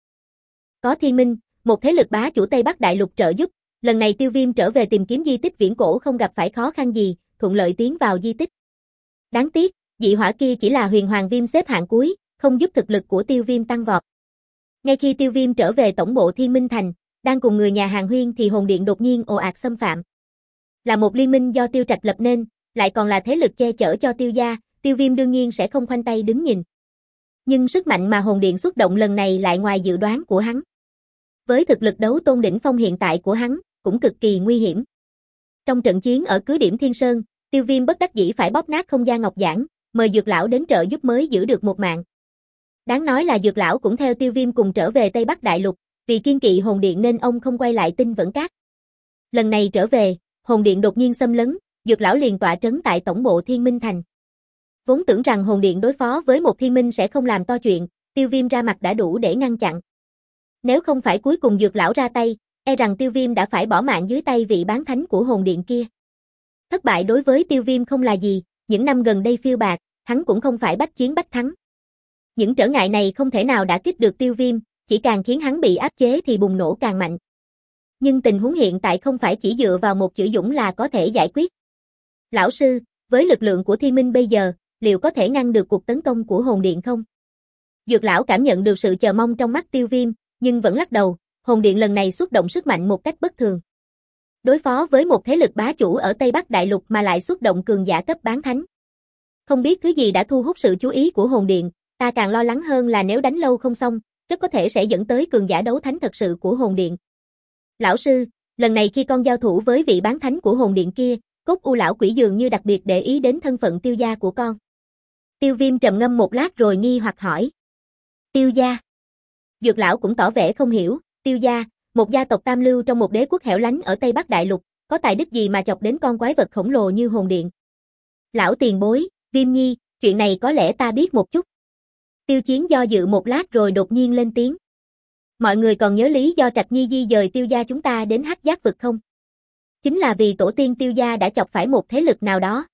Có Thiên Minh, một thế lực bá chủ Tây Bắc Đại Lục trợ giúp, lần này Tiêu Viêm trở về tìm kiếm di tích viễn cổ không gặp phải khó khăn gì, thuận lợi tiến vào di tích. Đáng tiếc, dị hỏa kia chỉ là huyền hoàng viêm xếp hạng cuối, không giúp thực lực của Tiêu Viêm tăng vọt. Ngay khi Tiêu Viêm trở về tổng bộ Thiên Minh Thành, đang cùng người nhà hàng huyên thì hồn điện đột nhiên ồ ạt xâm phạm. Là một liên minh do Tiêu Trạch lập nên, lại còn là thế lực che chở cho Tiêu gia, Tiêu Viêm đương nhiên sẽ không khoanh tay đứng nhìn. Nhưng sức mạnh mà hồn điện xuất động lần này lại ngoài dự đoán của hắn. Với thực lực đấu tôn đỉnh phong hiện tại của hắn, cũng cực kỳ nguy hiểm. Trong trận chiến ở cứ điểm Thiên Sơn, Tiêu Viêm bất đắc dĩ phải bóp nát không gian ngọc giản, mời Dược lão đến trợ giúp mới giữ được một mạng. Đáng nói là Dược lão cũng theo Tiêu Viêm cùng trở về Tây Bắc Đại Lục, vì kiên kỵ hồn điện nên ông không quay lại Tinh Vẫn Các. Lần này trở về, hồn điện đột nhiên xâm lấn, Dược lão liền tọa trấn tại tổng bộ Thiên Minh Thành. Vốn tưởng rằng hồn điện đối phó với một thiên minh sẽ không làm to chuyện, Tiêu Viêm ra mặt đã đủ để ngăn chặn. Nếu không phải cuối cùng Dược lão ra tay, e rằng Tiêu Viêm đã phải bỏ mạng dưới tay vị bán thánh của hồn điện kia. Thất bại đối với Tiêu Viêm không là gì, những năm gần đây phiêu bạc, hắn cũng không phải bách chiến bách thắng. Những trở ngại này không thể nào đả kích được Tiêu Viêm, chỉ càng khiến hắn bị áp chế thì bùng nổ càng mạnh. Nhưng tình huống hiện tại không phải chỉ dựa vào một chữ dũng là có thể giải quyết. Lão sư, với lực lượng của Thiên Minh bây giờ, liệu có thể ngăn được cuộc tấn công của hồn điện không? Dược lão cảm nhận được sự chờ mong trong mắt Tiêu Viêm, nhưng vẫn lắc đầu, hồn điện lần này xuất động sức mạnh một cách bất thường. Đối phó với một thế lực bá chủ ở Tây Bắc Đại Lục mà lại xuất động cường giả cấp bán thánh. Không biết thứ gì đã thu hút sự chú ý của hồn điện, ta càng lo lắng hơn là nếu đánh lâu không xong, rất có thể sẽ dẫn tới cường giả đấu thánh thật sự của hồn điện. Lão sư, lần này khi con giao thủ với vị bán thánh của hồn điện kia, Cốt U lão quỷ dường như đặc biệt để ý đến thân phận Tiêu gia của con. Tiêu Viêm trầm ngâm một lát rồi nghi hoặc hỏi. Tiêu gia? Dược lão cũng tỏ vẻ không hiểu, Tiêu gia, một gia tộc tam lưu trong một đế quốc hẻo lánh ở Tây Bắc Đại Lục, có tài đức gì mà chọc đến con quái vật khổng lồ như hồn điện. Lão tiền bối, Viêm Nhi, chuyện này có lẽ ta biết một chút. Tiêu Chiến do dự một lát rồi đột nhiên lên tiếng. Mọi người còn nhớ lý do Trạch Nhi di dời Tiêu gia chúng ta đến Hắc Giác vực không? Chính là vì tổ tiên Tiêu gia đã chọc phải một thế lực nào đó.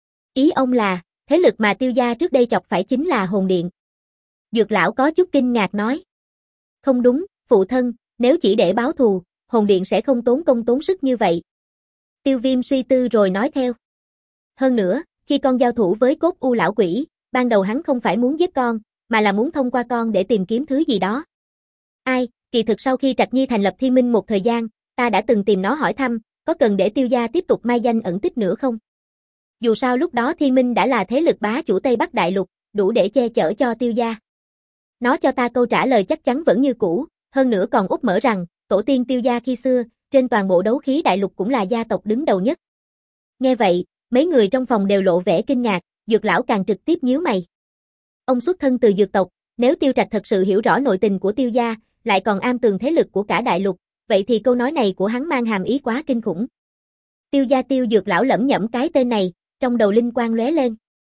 Ý ông là, thế lực mà Tiêu gia trước đây chọc phải chính là hồn điện. Dược lão có chút kinh ngạc nói. Không đúng, phụ thân, nếu chỉ để báo thù, hồn điện sẽ không tốn công tốn sức như vậy. Tiêu Viêm suy tư rồi nói theo. Hơn nữa, khi con giao thủ với Cốt U lão quỷ, ban đầu hắn không phải muốn giết con, mà là muốn thông qua con để tìm kiếm thứ gì đó. Ai, kỳ thực sau khi Trạch Nhi thành lập Thiên Minh một thời gian, ta đã từng tìm nó hỏi thăm, có cần để Tiêu gia tiếp tục mai danh ẩn tích nữa không? Dù sao lúc đó Thiên Minh đã là thế lực bá chủ Tây Bắc Đại Lục, đủ để che chở cho Tiêu gia. Nó cho ta câu trả lời chắc chắn vẫn như cũ, hơn nữa còn úp mở rằng, tổ tiên Tiêu gia khi xưa, trên toàn bộ đấu khí đại lục cũng là gia tộc đứng đầu nhất. Nghe vậy, mấy người trong phòng đều lộ vẻ kinh ngạc, Dược lão càng trực tiếp nhíu mày. Ông xuất thân từ dược tộc, nếu Tiêu Trạch thật sự hiểu rõ nội tình của Tiêu gia, lại còn am tường thế lực của cả đại lục, vậy thì câu nói này của hắn mang hàm ý quá kinh khủng. Tiêu gia Tiêu Dược lão lẩm nhẩm cái tên này, trong đầu linh quang lóe lên.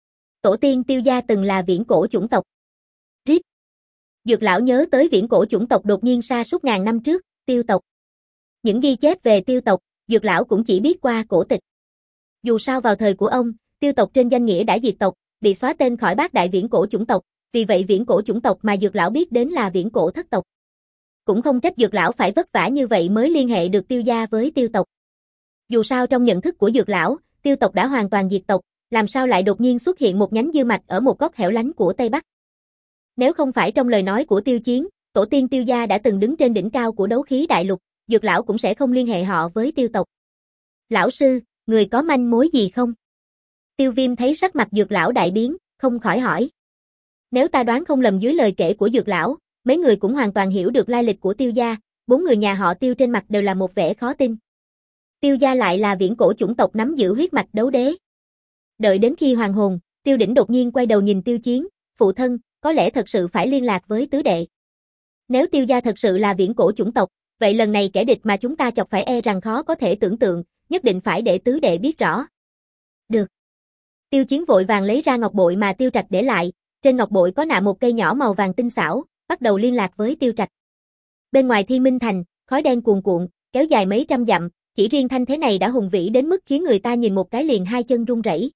Tổ tiên Tiêu gia từng là viễn cổ chủng tộc. Rít. Dược lão nhớ tới viễn cổ chủng tộc đột nhiên sa sút ngàn năm trước, Tiêu tộc. Những ghi chép về Tiêu tộc, Dược lão cũng chỉ biết qua cổ tịch. Dù sao vào thời của ông, Tiêu tộc trên danh nghĩa đã diệt tộc, bị xóa tên khỏi bát đại viễn cổ chủng tộc, vì vậy viễn cổ chủng tộc mà Dược lão biết đến là viễn cổ thất tộc. Cũng không trách Dược lão phải vất vả như vậy mới liên hệ được Tiêu gia với Tiêu tộc. Dù sao trong nhận thức của Dược lão, Tiêu tộc đã hoàn toàn diệt tộc, làm sao lại đột nhiên xuất hiện một nhánh dư mạch ở một góc hẻo lánh của Tây Bắc. Nếu không phải trong lời nói của Tiêu Chiến, tổ tiên Tiêu gia đã từng đứng trên đỉnh cao của đấu khí đại lục, Dược lão cũng sẽ không liên hệ họ với Tiêu tộc. Lão sư, người có manh mối gì không? Tiêu Viêm thấy sắc mặt Dược lão đại biến, không khỏi hỏi. Nếu ta đoán không lầm dưới lời kể của Dược lão, mấy người cũng hoàn toàn hiểu được lai lịch của Tiêu gia, bốn người nhà họ Tiêu trên mặt đều là một vẻ khó tin. Tiêu gia lại là viễn cổ chủng tộc nắm giữ huyết mạch đấu đế. Đợi đến khi hoàn hồn, Tiêu Đỉnh đột nhiên quay đầu nhìn Tiêu Chiến, phụ thân, có lẽ thật sự phải liên lạc với tứ đệ. Nếu Tiêu gia thật sự là viễn cổ chủng tộc, vậy lần này kẻ địch mà chúng ta chọc phải e rằng khó có thể tưởng tượng, nhất định phải để tứ đệ biết rõ. Được. Tiêu Chiến vội vàng lấy ra ngọc bội mà Tiêu Trạch để lại, trên ngọc bội có nạ một cây nhỏ màu vàng tinh xảo, bắt đầu liên lạc với Tiêu Trạch. Bên ngoài Thiên Minh Thành, khói đen cuồn cuộn, kéo dài mấy trăm dặm, chỉ riêng thanh thế này đã hùng vĩ đến mức khiến người ta nhìn một cái liền hai chân run rẩy.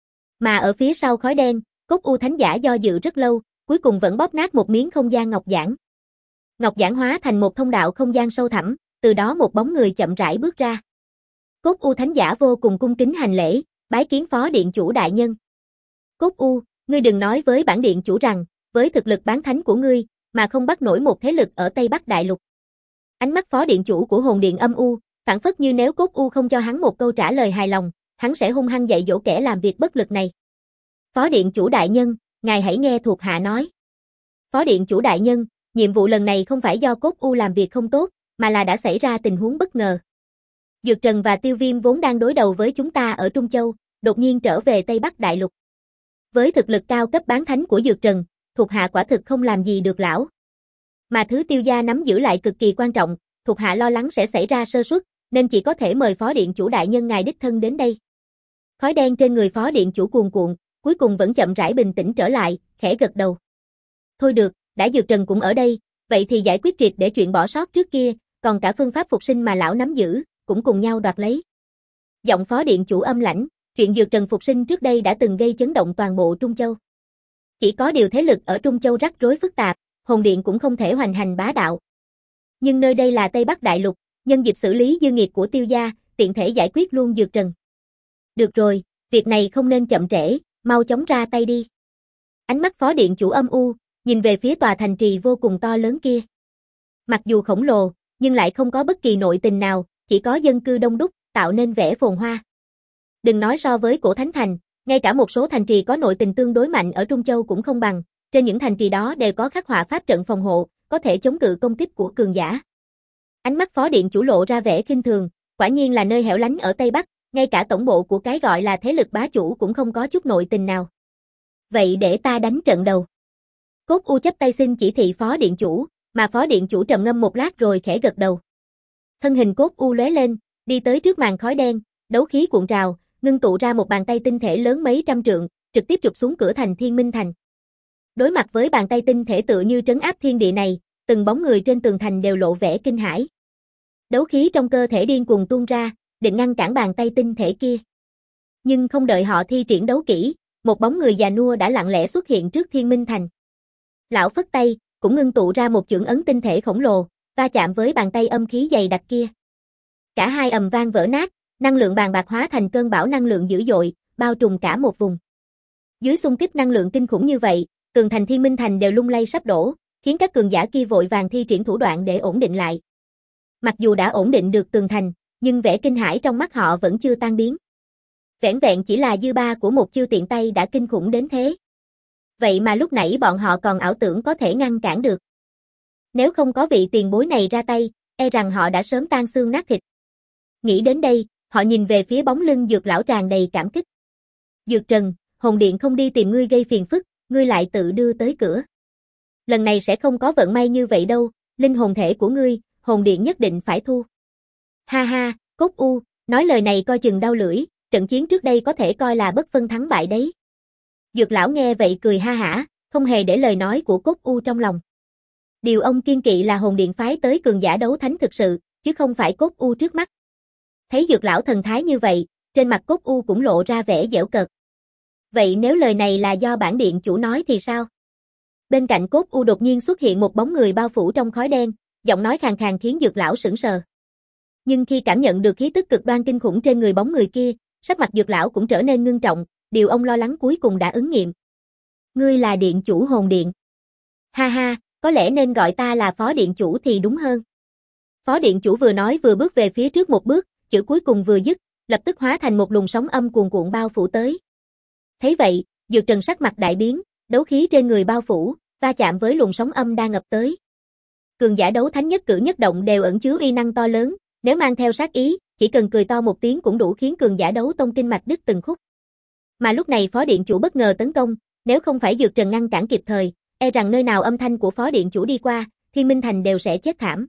Mà ở phía sau khói đen, Cốt U Thánh Giả do dự rất lâu, cuối cùng vẫn bóp nát một miếng không gian ngọc giản. Ngọc giản hóa thành một thông đạo không gian sâu thẳm, từ đó một bóng người chậm rãi bước ra. Cốt U Thánh Giả vô cùng cung kính hành lễ, bái kiến phó điện chủ đại nhân. Cốt U, ngươi đừng nói với bản điện chủ rằng, với thực lực bán thánh của ngươi, mà không bắt nổi một thế lực ở Tây Bắc Đại Lục. Ánh mắt phó điện chủ của hồn điện âm u, phảng phất như nếu Cốt U không cho hắn một câu trả lời hài lòng, hắn sẽ hung hăng dạy dỗ kẻ làm việc bất lực này. Phó điện chủ đại nhân, ngài hãy nghe thuộc hạ nói. Phó điện chủ đại nhân, nhiệm vụ lần này không phải do Cốt U làm việc không tốt, mà là đã xảy ra tình huống bất ngờ. Dược Trần và Tiêu Viêm vốn đang đối đầu với chúng ta ở Trung Châu, đột nhiên trở về Tây Bắc Đại Lục. Với thực lực cao cấp bán thánh của Dược Trần, thuộc hạ quả thực không làm gì được lão. Mà thứ Tiêu gia nắm giữ lại cực kỳ quan trọng, thuộc hạ lo lắng sẽ xảy ra sơ suất, nên chỉ có thể mời phó điện chủ đại nhân ngài đích thân đến đây. Khói đen trên người phó điện chủ cuồn cuộn, cuối cùng vẫn chậm rãi bình tĩnh trở lại, khẽ gật đầu. Thôi được, đã Dược Trần cũng ở đây, vậy thì giải quyết triệt để chuyện bỏ sót trước kia, còn cả phương pháp phục sinh mà lão nắm giữ, cũng cùng nhau đoạt lấy. Giọng phó điện chủ âm lãnh, chuyện Dược Trần phục sinh trước đây đã từng gây chấn động toàn bộ Trung Châu. Chỉ có điều thế lực ở Trung Châu rắc rối phức tạp, hồn điện cũng không thể hoành hành bá đạo. Nhưng nơi đây là Tây Bắc Đại Lục, nhân dịp xử lý dư nghiệt của Tiêu gia, tiện thể giải quyết luôn Dược Trần. Được rồi, việc này không nên chậm trễ, mau chóng ra tay đi. Ánh mắt phó điện chủ âm u, nhìn về phía tòa thành trì vô cùng to lớn kia. Mặc dù khổng lồ, nhưng lại không có bất kỳ nội tình nào, chỉ có dân cư đông đúc, tạo nên vẻ phồn hoa. Đừng nói so với Cổ Thánh Thành, ngay cả một số thành trì có nội tình tương đối mạnh ở Trung Châu cũng không bằng, trên những thành trì đó đều có khắc họa pháp trận phòng hộ, có thể chống cự công kích của cường giả. Ánh mắt phó điện chủ lộ ra vẻ khinh thường, quả nhiên là nơi hẻo lánh ở Tây Bắc, ngay cả tổng bộ của cái gọi là thế lực bá chủ cũng không có chút nội tình nào. Vậy để ta đánh trận đầu. Cốt U chấp tay xin chỉ thị phó điện chủ, mà phó điện chủ trầm ngâm một lát rồi khẽ gật đầu. Thân hình Cốt U lóe lên, đi tới trước màn khói đen, đấu khí cuộn trào, ngưng tụ ra một bàn tay tinh thể lớn mấy trăm trượng, trực tiếp chụp xuống cửa thành Thiên Minh Thành. Đối mặt với bàn tay tinh thể tựa như trấn áp thiên địa này, từng bóng người trên tường thành đều lộ vẻ kinh hãi. Đấu khí trong cơ thể điên cuồng tuôn ra, định ngăn cản bàn tay tinh thể kia. Nhưng không đợi họ thi triển đấu kỹ, một bóng người già nua đã lặng lẽ xuất hiện trước Thiên Minh Thành. Lão phất tay, cũng ngưng tụ ra một chưởng ấn tinh thể khổng lồ, va chạm với bàn tay âm khí dày đặc kia. Cả hai ầm vang vỡ nát, năng lượng bàn bạc hóa thành cơn bão năng lượng dữ dội, bao trùm cả một vùng. Dưới xung kích năng lượng kinh khủng như vậy, tường thành Thiên Minh Thành đều lung lay sắp đổ, khiến các cường giả kia vội vàng thi triển thủ đoạn để ổn định lại. Mặc dù đã ổn định được tường thành, nhưng vẻ kinh hãi trong mắt họ vẫn chưa tan biến. Vẻn vẹn chỉ là dư ba của một chiêu tiện tay đã kinh khủng đến thế. Vậy mà lúc nãy bọn họ còn ảo tưởng có thể ngăn cản được. Nếu không có vị tiền bối này ra tay, e rằng họ đã sớm tan xương nát thịt. Nghĩ đến đây, họ nhìn về phía bóng lưng Dược lão tràn đầy cảm kích. Dược Trần, hồn điện không đi tìm ngươi gây phiền phức, ngươi lại tự đưa tới cửa. Lần này sẽ không có vận may như vậy đâu, linh hồn thể của ngươi, hồn điện nhất định phải thu. Ha ha, Cốt U, nói lời này coi chừng đau lưỡi, trận chiến trước đây có thể coi là bất phân thắng bại đấy. Dược lão nghe vậy cười ha hả, không hề để lời nói của Cốt U trong lòng. Điều ông kiên kỵ là hồn điện phái tới cường giả đấu thánh thực sự, chứ không phải Cốt U trước mắt. Thấy Dược lão thần thái như vậy, trên mặt Cốt U cũng lộ ra vẻ giễu cợt. Vậy nếu lời này là do bản điện chủ nói thì sao? Bên cạnh Cốt U đột nhiên xuất hiện một bóng người bao phủ trong khói đen, giọng nói khàn khàn khiến Dược lão sững sờ. Nhưng khi cảm nhận được khí tức cực đoan kinh khủng trên người bóng người kia, sắc mặt Dược lão cũng trở nên ngưng trọng, điều ông lo lắng cuối cùng đã ứng nghiệm. Ngươi là điện chủ hồn điện. Ha ha, có lẽ nên gọi ta là phó điện chủ thì đúng hơn. Phó điện chủ vừa nói vừa bước về phía trước một bước, chữ cuối cùng vừa dứt, lập tức hóa thành một luồng sóng âm cuồn cuộn bao phủ tới. Thấy vậy, Dược Trần sắc mặt đại biến, đấu khí trên người bao phủ, va chạm với luồng sóng âm đang ngập tới. Cường giả đấu thánh nhất cử nhất động đều ẩn chứa uy năng to lớn, nếu mang theo sát ý, chỉ cần cười to một tiếng cũng đủ khiến cường giả đấu tông kinh mạch đứt từng khúc. Mà lúc này Phó điện chủ bất ngờ tấn công, nếu không phải Dược Trần ngăn cản kịp thời, e rằng nơi nào âm thanh của Phó điện chủ đi qua, Thiên Minh Thành đều sẽ chết thảm.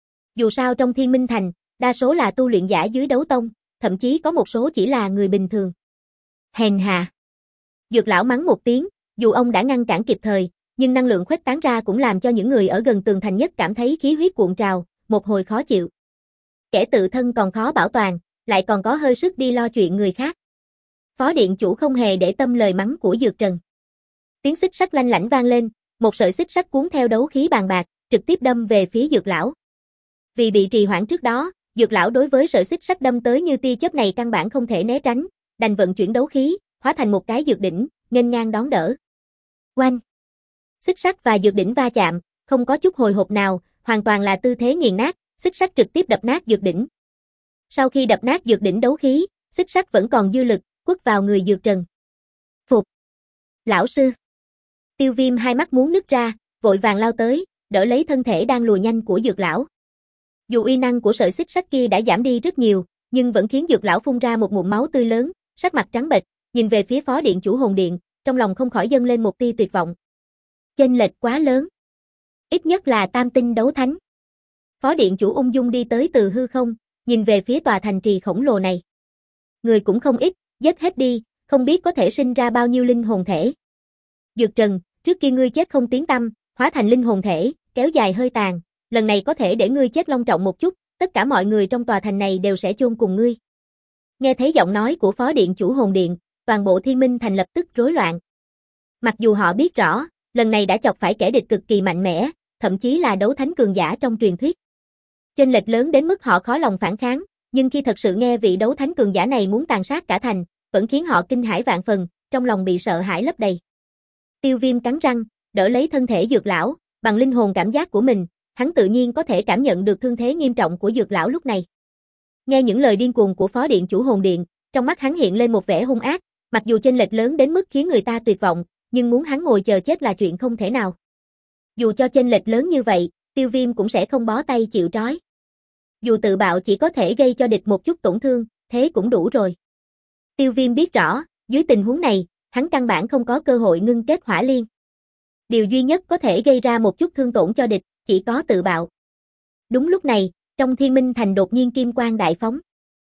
Dù sao trong Thiên Minh Thành, đa số là tu luyện giả dưới đấu tông, thậm chí có một số chỉ là người bình thường. Hèn hạ. Dược lão mắng một tiếng, dù ông đã ngăn cản kịp thời, nhưng năng lượng khuếch tán ra cũng làm cho những người ở gần tường thành nhất cảm thấy khí huyết cuộn trào, một hồi khó chịu. Kẻ tự thân còn khó bảo toàn, lại còn có hơi sức đi lo chuyện người khác. Phó điện chủ không hề để tâm lời mắng của Dược Trần. Tiếng xích sắt lanh lảnh vang lên, một sợi xích sắt cuốn theo đấu khí bàn bạc, trực tiếp đâm về phía Dược lão. Vì bị trì hoãn trước đó, Dược lão đối với sợi xích sắt đâm tới như tia chớp này căn bản không thể né tránh, đành vận chuyển đấu khí, hóa thành một cái dược đỉnh, nghênh ngang đón đỡ. Oanh! Xích sắt và dược đỉnh va chạm, không có chút hồi hộp nào, hoàn toàn là tư thế nghiền nát, xích sắt trực tiếp đập nát dược đỉnh. Sau khi đập nát dược đỉnh đấu khí, xích sắt vẫn còn dư lực, quất vào người Dược Trần. Phục! Lão sư! Tiêu Viêm hai mắt muốn nứt ra, vội vàng lao tới, đỡ lấy thân thể đang lùi nhanh của Dược lão. Dù uy năng của sợi xích sắt kia đã giảm đi rất nhiều, nhưng vẫn khiến Dược lão phun ra một ngụm máu tươi lớn, sắc mặt trắng bệch, nhìn về phía Phó điện chủ Hồn Điện, trong lòng không khỏi dâng lên một tia tuyệt vọng. Chênh lệch quá lớn. Ít nhất là tam tinh đấu thánh. Phó điện chủ ung dung đi tới từ hư không, nhìn về phía tòa thành trì khổng lồ này. Người cũng không ít, giết hết đi, không biết có thể sinh ra bao nhiêu linh hồn thể. Dược Trần, trước kia ngươi chết không tiếng tăm, hóa thành linh hồn thể, kéo dài hơi tàn, lần này có thể để ngươi chết long trọng một chút, tất cả mọi người trong tòa thành này đều sẽ chôn cùng ngươi. Nghe thấy giọng nói của Phó điện chủ Hồn Điện, toàn bộ Thiên Minh Thành lập tức rối loạn. Mặc dù họ biết rõ, lần này đã chọc phải kẻ địch cực kỳ mạnh mẽ, thậm chí là đấu thánh cường giả trong truyền thuyết. Chênh lệch lớn đến mức họ khó lòng phản kháng, nhưng khi thật sự nghe vị đấu thánh cường giả này muốn tàn sát cả thành, vẫn khiến họ kinh hãi vạn phần, trong lòng bị sợ hãi lấp đầy. Tiêu Viêm cắn răng, đỡ lấy thân thể Dược lão, bằng linh hồn cảm giác của mình, hắn tự nhiên có thể cảm nhận được thương thế nghiêm trọng của Dược lão lúc này. Nghe những lời điên cuồng của Phó điện chủ Hồn Điện, trong mắt hắn hiện lên một vẻ hung ác, mặc dù chênh lệch lớn đến mức khiến người ta tuyệt vọng, nhưng muốn hắn ngồi chờ chết là chuyện không thể nào. Dù cho chênh lệch lớn như vậy, Tiêu Viêm cũng sẽ không bó tay chịu trói. Dù tự bạo chỉ có thể gây cho địch một chút tổn thương, thế cũng đủ rồi. Tiêu Viêm biết rõ, dưới tình huống này, hắn căn bản không có cơ hội ngưng kết hỏa liên. Điều duy nhất có thể gây ra một chút thương tổn cho địch, chỉ có tự bạo. Đúng lúc này, trong Thiên Minh Thành đột nhiên kim quang đại phóng.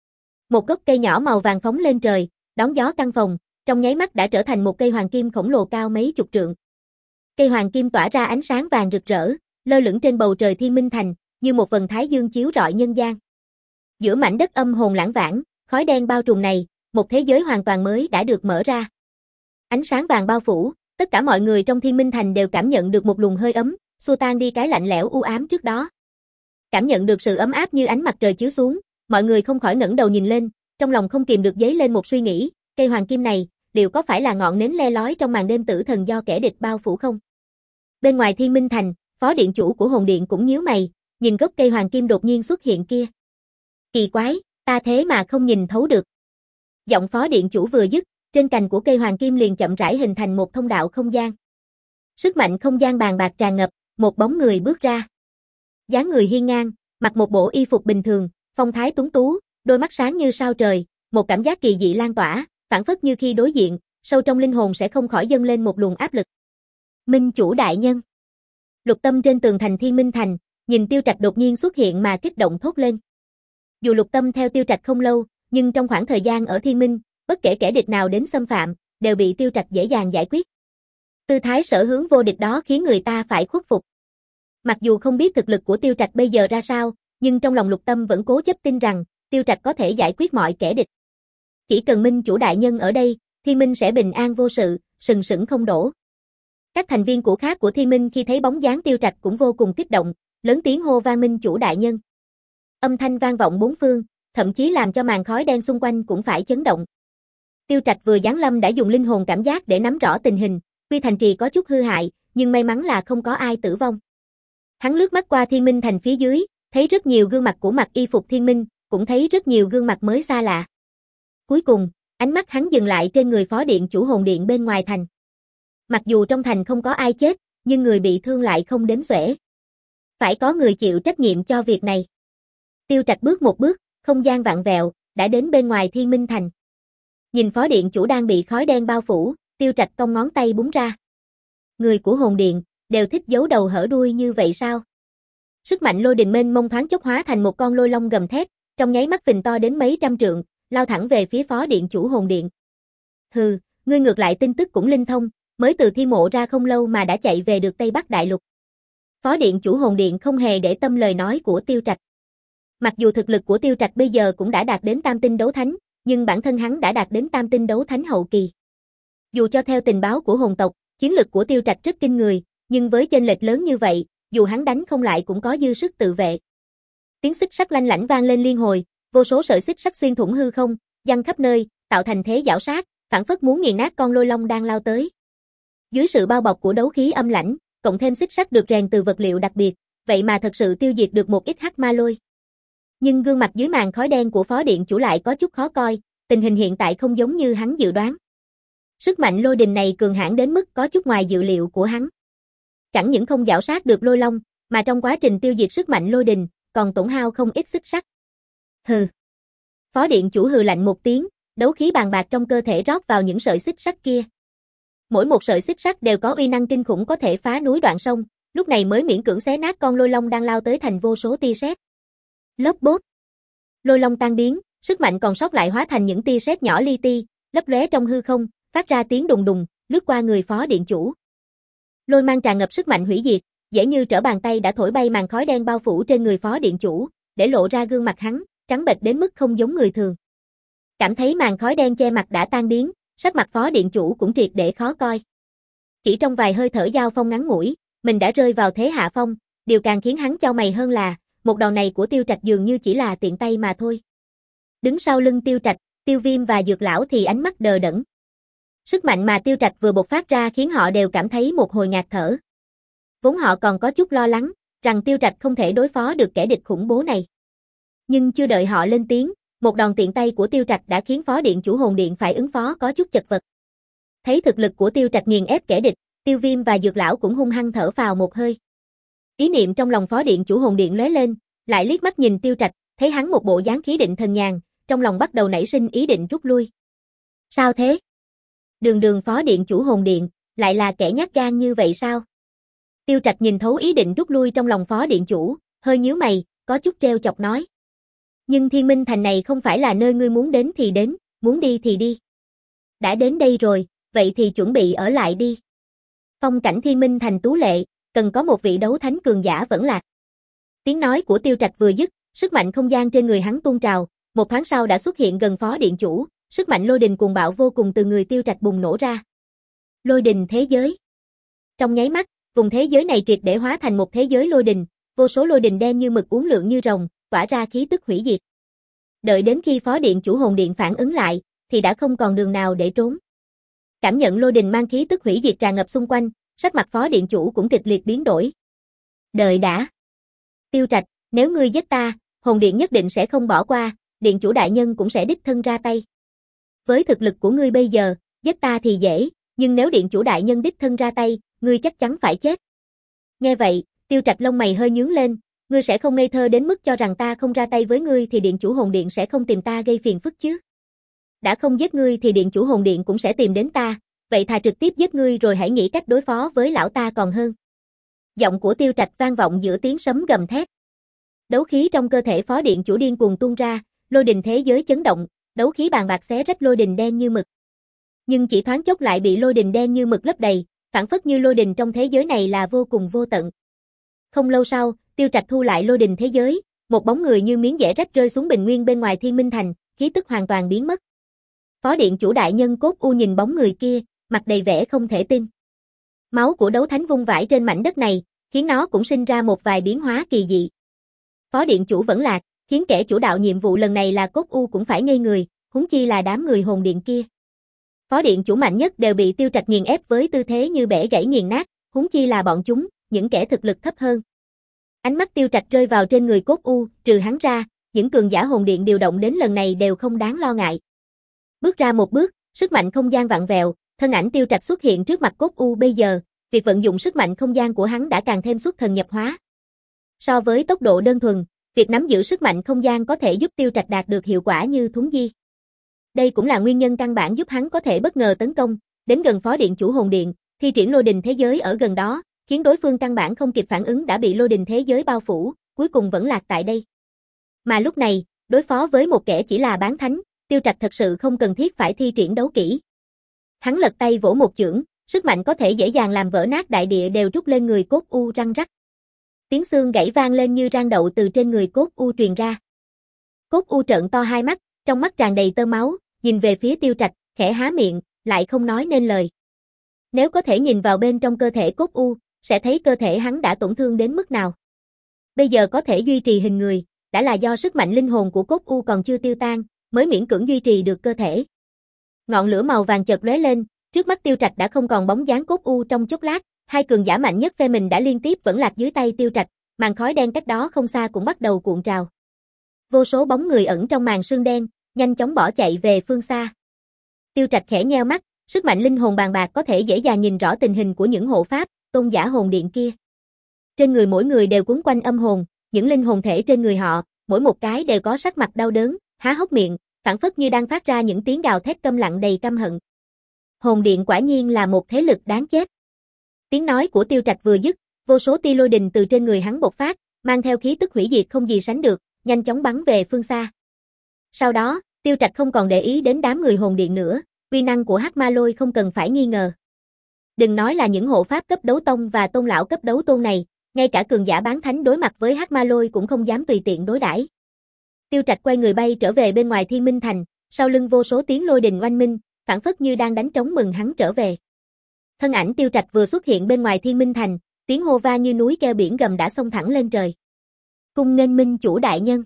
Một gốc cây nhỏ màu vàng phóng lên trời, đón gió căn phòng, trong nháy mắt đã trở thành một cây hoàng kim khổng lồ cao mấy chục trượng. Cây hoàng kim tỏa ra ánh sáng vàng rực rỡ, lơ lửng trên bầu trời Thiên Minh Thành, như một vầng thái dương chiếu rọi nhân gian. Giữa mảnh đất âm hồn lãng vãng, khói đen bao trùm này, một thế giới hoàn toàn mới đã được mở ra. Ánh sáng vàng bao phủ, tất cả mọi người trong Thiên Minh Thành đều cảm nhận được một luồng hơi ấm, xua tan đi cái lạnh lẽo u ám trước đó. Cảm nhận được sự ấm áp như ánh mặt trời chiếu xuống, mọi người không khỏi ngẩng đầu nhìn lên, trong lòng không kìm được dấy lên một suy nghĩ, cây hoàng kim này, liệu có phải là ngọn nến le lói trong màn đêm tử thần do kẻ địch bao phủ không? Bên ngoài Thiên Minh Thành, Phó điện chủ của Hồn Điện cũng nhíu mày, nhìn gốc cây hoàng kim đột nhiên xuất hiện kia. Kỳ quái, ta thế mà không nhìn thấu được. Giọng Phó điện chủ vừa dứt, trên cành của cây hoàng kim liền chậm rãi hình thành một thông đạo không gian. Sức mạnh không gian bàn bạc tràn ngập, một bóng người bước ra. Dáng người hiên ngang, mặc một bộ y phục bình thường, phong thái tuấn tú, đôi mắt sáng như sao trời, một cảm giác kỳ dị lan tỏa, phảng phất như khi đối diện, sâu trong linh hồn sẽ không khỏi dâng lên một luồng áp lực. Minh chủ đại nhân. Lục Tâm trên tường thành Thiên Minh Thành, nhìn Tiêu Trạch đột nhiên xuất hiện mà kích động thốt lên. Dù Lục Tâm theo Tiêu Trạch không lâu, nhưng trong khoảng thời gian ở Thiên Minh, bất kể kẻ địch nào đến xâm phạm, đều bị Tiêu Trạch dễ dàng giải quyết. Tư thái sở hướng vô địch đó khiến người ta phải khuất phục. Mặc dù không biết thực lực của Tiêu Trạch bây giờ ra sao, nhưng trong lòng Lục Tâm vẫn cố chấp tin rằng, Tiêu Trạch có thể giải quyết mọi kẻ địch. Chỉ cần Minh chủ đại nhân ở đây, Thiên Minh sẽ bình an vô sự, sừng sững không đổ. Các thành viên của khác của Thiên Minh khi thấy bóng dáng Tiêu Trạch cũng vô cùng kích động, lớn tiếng hô vang Minh chủ đại nhân. Âm thanh vang vọng bốn phương, thậm chí làm cho màn khói đen xung quanh cũng phải chấn động. Tiêu Trạch vừa giáng lâm đã dùng linh hồn cảm giác để nắm rõ tình hình, tuy thành trì có chút hư hại, nhưng may mắn là không có ai tử vong. Hắn lướt mắt qua Thiên Minh Thành phía dưới, Thấy rất nhiều gương mặt của mặc y phục thiên minh, cũng thấy rất nhiều gương mặt mới xa lạ. Cuối cùng, ánh mắt hắn dừng lại trên người phó điện chủ hồn điện bên ngoài thành. Mặc dù trong thành không có ai chết, nhưng người bị thương lại không đếm xuể. Phải có người chịu trách nhiệm cho việc này. Tiêu Trạch bước một bước, không gian vặn vẹo, đã đến bên ngoài Thiên Minh Thành. Nhìn phó điện chủ đang bị khói đen bao phủ, Tiêu Trạch cong ngón tay búng ra. Người của hồn điện, đều thích giấu đầu hở đuôi như vậy sao? Sức mạnh lôi đình mênh mông thoáng chốc hóa thành một con lôi long gầm thét, trong nháy mắt phình to đến mấy trăm trượng, lao thẳng về phía phó điện chủ hồn điện. Hừ, ngươi ngược lại tin tức cũng linh thông, mới từ thi mộ ra không lâu mà đã chạy về được Tây Bắc Đại Lục. Phó điện chủ hồn điện không hề để tâm lời nói của Tiêu Trạch. Mặc dù thực lực của Tiêu Trạch bây giờ cũng đã đạt đến tam tinh đấu thánh, nhưng bản thân hắn đã đạt đến tam tinh đấu thánh hậu kỳ. Dù cho theo tình báo của hồn tộc, chiến lực của Tiêu Trạch rất kinh người, nhưng với chênh lệch lớn như vậy, dù hắn đánh không lại cũng có dư sức tự vệ. Tiếng xích sắt lanh lảnh vang lên liên hồi, vô số sợi xích sắt xuyên thủng hư không, giăng khắp nơi, tạo thành thế giảo sát, phảng phất muốn nghiền nát con lôi long đang lao tới. Dưới sự bao bọc của đấu khí âm lãnh, cộng thêm xích sắt được rèn từ vật liệu đặc biệt, vậy mà thật sự tiêu diệt được một ít hắc ma lôi. Nhưng gương mặt dưới màn khói đen của phó điện chủ lại có chút khó coi, tình hình hiện tại không giống như hắn dự đoán. Sức mạnh lôi đình này cường hãn đến mức có chút ngoài dự liệu của hắn. Chẳng những không giảo sát được lôi long, mà trong quá trình tiêu diệt sức mạnh lôi đình, còn tổn hao không ít xích sắt. Hừ. Phó điện chủ hừ lạnh một tiếng, đấu khí bàn bạc trong cơ thể rót vào những sợi xích sắt kia. Mỗi một sợi xích sắt đều có uy năng kinh khủng có thể phá núi đoạn sông, lúc này mới miễn cưỡng xé nát con lôi long đang lao tới thành vô số tia sét. Lốp bốp. Lôi long tan biến, sức mạnh còn sót lại hóa thành những tia sét nhỏ li ti, lấp lóe trong hư không, phát ra tiếng đùng đùng, lướt qua người phó điện chủ. Lôi mang tràn ngập sức mạnh hủy diệt, dễ như trở bàn tay đã thổi bay màn khói đen bao phủ trên người phó điện chủ, để lộ ra gương mặt hắn, trắng bệch đến mức không giống người thường. Cảm thấy màn khói đen che mặt đã tan biến, sắc mặt phó điện chủ cũng triệt để khó coi. Chỉ trong vài hơi thở giao phong ngắn ngủi, mình đã rơi vào thế hạ phong, điều càng khiến hắn chau mày hơn là, một đòn này của Tiêu Trạch dường như chỉ là tiện tay mà thôi. Đứng sau lưng Tiêu Trạch, Tiêu Viêm và Dược Lão thì ánh mắt đờ đẫn. Sức mạnh mà Tiêu Trạch vừa bộc phát ra khiến họ đều cảm thấy một hồi ngạt thở. Vốn họ còn có chút lo lắng, rằng Tiêu Trạch không thể đối phó được kẻ địch khủng bố này. Nhưng chưa đợi họ lên tiếng, một đòn tiện tay của Tiêu Trạch đã khiến phó điện chủ hồn điện phải ứng phó có chút chật vật. Thấy thực lực của Tiêu Trạch nghiền ép kẻ địch, Tiêu Viêm và Dược Lão cũng hung hăng thở phào một hơi. Ý niệm trong lòng phó điện chủ hồn điện lóe lên, lại liếc mắt nhìn Tiêu Trạch, thấy hắn một bộ dáng khí định thần nhàn, trong lòng bắt đầu nảy sinh ý định rút lui. Sao thế? Đường đường phó điện chủ hồn điện, lại là kẻ nhát gan như vậy sao? Tiêu Trạch nhìn thấu ý định rút lui trong lòng phó điện chủ, hơi nhíu mày, có chút trêu chọc nói. Nhưng Thiên Minh Thành này không phải là nơi ngươi muốn đến thì đến, muốn đi thì đi. Đã đến đây rồi, vậy thì chuẩn bị ở lại đi. Phong cảnh Thiên Minh Thành tú lệ, cần có một vị đấu thánh cường giả vẫn lạc. Tiếng nói của Tiêu Trạch vừa dứt, sức mạnh không gian trên người hắn tuôn trào, một thoáng sau đã xuất hiện gần phó điện chủ, sức mạnh lôi đình cuồng bạo vô cùng từ người Tiêu Trạch bùng nổ ra. Lôi đình thế giới. Trong nháy mắt, vùng thế giới này triệt để hóa thành một thế giới lôi đình, vô số lôi đình đen như mực uốn lượn như rồng, tỏa ra khí tức hủy diệt. Đợi đến khi phó điện chủ hồn điện phản ứng lại, thì đã không còn đường nào để trốn. Cảm nhận lôi đình mang khí tức hủy diệt tràn ngập xung quanh, sắc mặt phó điện chủ cũng kịch liệt biến đổi. Đợi đã. Tiêu Trạch, nếu ngươi giết ta, hồn điện nhất định sẽ không bỏ qua, điện chủ đại nhân cũng sẽ đích thân ra tay. Với thực lực của ngươi bây giờ, giết ta thì dễ, nhưng nếu điện chủ đại nhân đích thân ra tay, ngươi chắc chắn phải chết. Nghe vậy, Tiêu Trạch lông mày hơi nhướng lên, ngươi sẽ không ngây thơ đến mức cho rằng ta không ra tay với ngươi thì điện chủ hồn điện sẽ không tìm ta gây phiền phức chứ. Đã không giết ngươi thì điện chủ hồn điện cũng sẽ tìm đến ta, vậy thà trực tiếp giết ngươi rồi hãy nghĩ cách đối phó với lão ta còn hơn. Giọng của Tiêu Trạch vang vọng giữa tiếng sấm gầm thét. Đấu khí trong cơ thể phó điện chủ điên cuồng tuôn ra, lôi đình thế giới chấn động, đấu khí bàn bạc xé rách lôi đình đen như mực. Nhưng chỉ thoáng chốc lại bị lôi đình đen như mực lấp đầy, phản phất như lôi đình trong thế giới này là vô cùng vô tận. Không lâu sau, Tiêu Trạch thu lại lôi đình thế giới, một bóng người như miếng dẻ rách rơi xuống bình nguyên bên ngoài Thiên Minh Thành, khí tức hoàn toàn biến mất. Phó điện chủ đại nhân Cốt U nhìn bóng người kia, mặt đầy vẻ không thể tin. Máu của đấu thánh vung vãi trên mảnh đất này, khiến nó cũng sinh ra một vài biến hóa kỳ dị. Phó điện chủ vẫn lạc, khiến kẻ chủ đạo nhiệm vụ lần này là Cốt U cũng phải ngây người, huống chi là đám người hồn điện kia. Phó điện chủ mạnh nhất đều bị Tiêu Trạch nghiền ép với tư thế như bẻ gãy nghiền nát, huống chi là bọn chúng, những kẻ thực lực thấp hơn. Ánh mắt Tiêu Trạch rơi vào trên người Cốt U, trừ hắn ra, những cường giả hồn điện điều động đến lần này đều không đáng lo ngại. Bước ra một bước, sức mạnh không gian vặn vẹo, thân ảnh Tiêu Trạch xuất hiện trước mặt Cốt U bây giờ, việc vận dụng sức mạnh không gian của hắn đã càng thêm xuất thần nhập hóa. So với tốc độ đơn thuần, việc nắm giữ sức mạnh không gian có thể giúp Tiêu Trạch đạt được hiệu quả như thuấn di. Đây cũng là nguyên nhân căn bản giúp hắn có thể bất ngờ tấn công, đến gần phó điện chủ hồn điện, thi triển lôi đình thế giới ở gần đó, khiến đối phương căn bản không kịp phản ứng đã bị lôi đình thế giới bao phủ, cuối cùng vẫn lạc tại đây. Mà lúc này, đối phó với một kẻ chỉ là bán thánh, Tiêu Trạch thật sự không cần thiết phải thi triển đấu kỹ. Hắn lật tay vỗ một chưởng, sức mạnh có thể dễ dàng làm vỡ nát đại địa đều trút lên người Cốt U răng rắc. Tiếng xương gãy vang lên như rang đậu từ trên người Cốt U truyền ra. Cốt U trợn to hai mắt, trong mắt tràn đầy tơ máu, nhìn về phía Tiêu Trạch, khẽ há miệng, lại không nói nên lời. Nếu có thể nhìn vào bên trong cơ thể Cốt U, sẽ thấy cơ thể hắn đã tổn thương đến mức nào. Bây giờ có thể duy trì hình người, đã là do sức mạnh linh hồn của Cốt U còn chưa tiêu tan, mới miễn cưỡng duy trì được cơ thể. Ngọn lửa màu vàng chợt lóe lên, trước mắt Tiêu Trạch đã không còn bóng dáng Cốt U trong chốc lát, hai cường giả mạnh nhất phe mình đã liên tiếp vẫn lạc dưới tay Tiêu Trạch, màn khói đen cách đó không xa cũng bắt đầu cuộn trào. Vô số bóng người ẩn trong màn sương đen, nhanh chóng bỏ chạy về phương xa. Tiêu Trạch khẽ nheo mắt, sức mạnh linh hồn bàn bạc có thể dễ dàng nhìn rõ tình hình của những hộ pháp, tôn giả hồn điện kia. Trên người mỗi người đều quấn quanh âm hồn, những linh hồn thể trên người họ, mỗi một cái đều có sắc mặt đau đớn, há hốc miệng, phảng phất như đang phát ra những tiếng gào thét câm lặng đầy căm hận. Hồn điện quả nhiên là một thế lực đáng chết. Tiếng nói của Tiêu Trạch vừa dứt, vô số tia lôi đình từ trên người hắn bộc phát, mang theo khí tức hủy diệt không gì sánh được, nhanh chóng bắn về phương xa. Sau đó, Tiêu Trạch không còn để ý đến đám người hồn điện nữa, uy năng của Hắc Ma Lôi không cần phải nghi ngờ. Đừng nói là những hộ pháp cấp đấu tông và tôn lão cấp đấu tôn này, ngay cả cường giả bán thánh đối mặt với Hắc Ma Lôi cũng không dám tùy tiện đối đãi. Tiêu Trạch quay người bay trở về bên ngoài Thiên Minh Thành, sau lưng vô số tiếng lôi đình oanh minh, phảng phất như đang đánh trống mừng hắn trở về. Thân ảnh Tiêu Trạch vừa xuất hiện bên ngoài Thiên Minh Thành, tiếng hô va như núi kêu biển gầm đã xông thẳng lên trời. Cung nghênh Minh chủ đại nhân.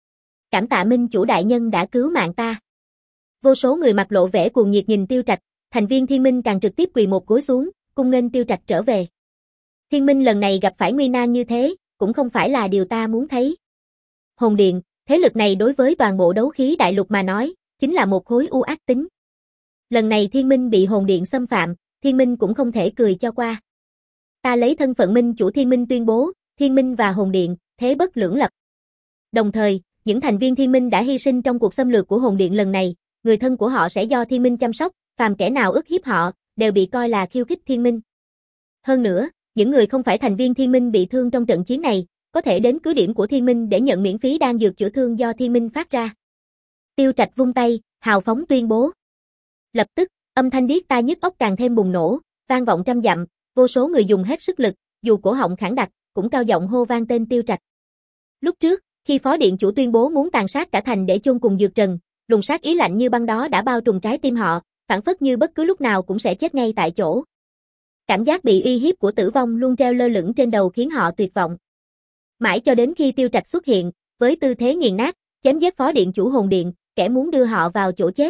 Cảm tạ Minh chủ đại nhân đã cứu mạng ta. Vô số người mặt lộ vẻ cuồng nhiệt nhìn Tiêu Trạch, thành viên Thiên Minh càng trực tiếp quỳ một gối xuống, cung nghênh Tiêu Trạch trở về. Thiên Minh lần này gặp phải nguy nan như thế, cũng không phải là điều ta muốn thấy. Hồn Điện, thế lực này đối với toàn bộ đấu khí đại lục mà nói, chính là một khối u ác tính. Lần này Thiên Minh bị Hồn Điện xâm phạm, Thiên Minh cũng không thể cười cho qua. Ta lấy thân phận Minh chủ Thiên Minh tuyên bố, Thiên Minh và Hồn Điện, thế bất lưỡng lập. Đồng thời, những thành viên Thiên Minh đã hy sinh trong cuộc xâm lược của Hồn Điện lần này, người thân của họ sẽ do Thiên Minh chăm sóc, phàm kẻ nào ức hiếp họ, đều bị coi là khiêu khích Thiên Minh. Hơn nữa, những người không phải thành viên Thiên Minh bị thương trong trận chiến này, có thể đến cứ điểm của Thiên Minh để nhận miễn phí đan dược chữa thương do Thiên Minh phát ra. Tiêu Trạch vung tay, hào phóng tuyên bố. Lập tức, âm thanh điếc tai nhức óc càng thêm bùng nổ, vang vọng trăm dặm, vô số người dùng hết sức lực, dù cổ họng khản đặc, cũng cao giọng hô vang tên Tiêu Trạch. Lúc trước, khi phó điện chủ tuyên bố muốn tàn sát cả thành để chôn cùng Dược Trần, luồng sát ý lạnh như băng đó đã bao trùm trái tim họ, phảng phất như bất cứ lúc nào cũng sẽ chết ngay tại chỗ. Cảm giác bị uy hiếp của tử vong luôn treo lơ lửng trên đầu khiến họ tuyệt vọng. Mãi cho đến khi Tiêu Trạch xuất hiện, với tư thế nghiền nát, chém giết phó điện chủ Hồn Điện, kẻ muốn đưa họ vào chỗ chết.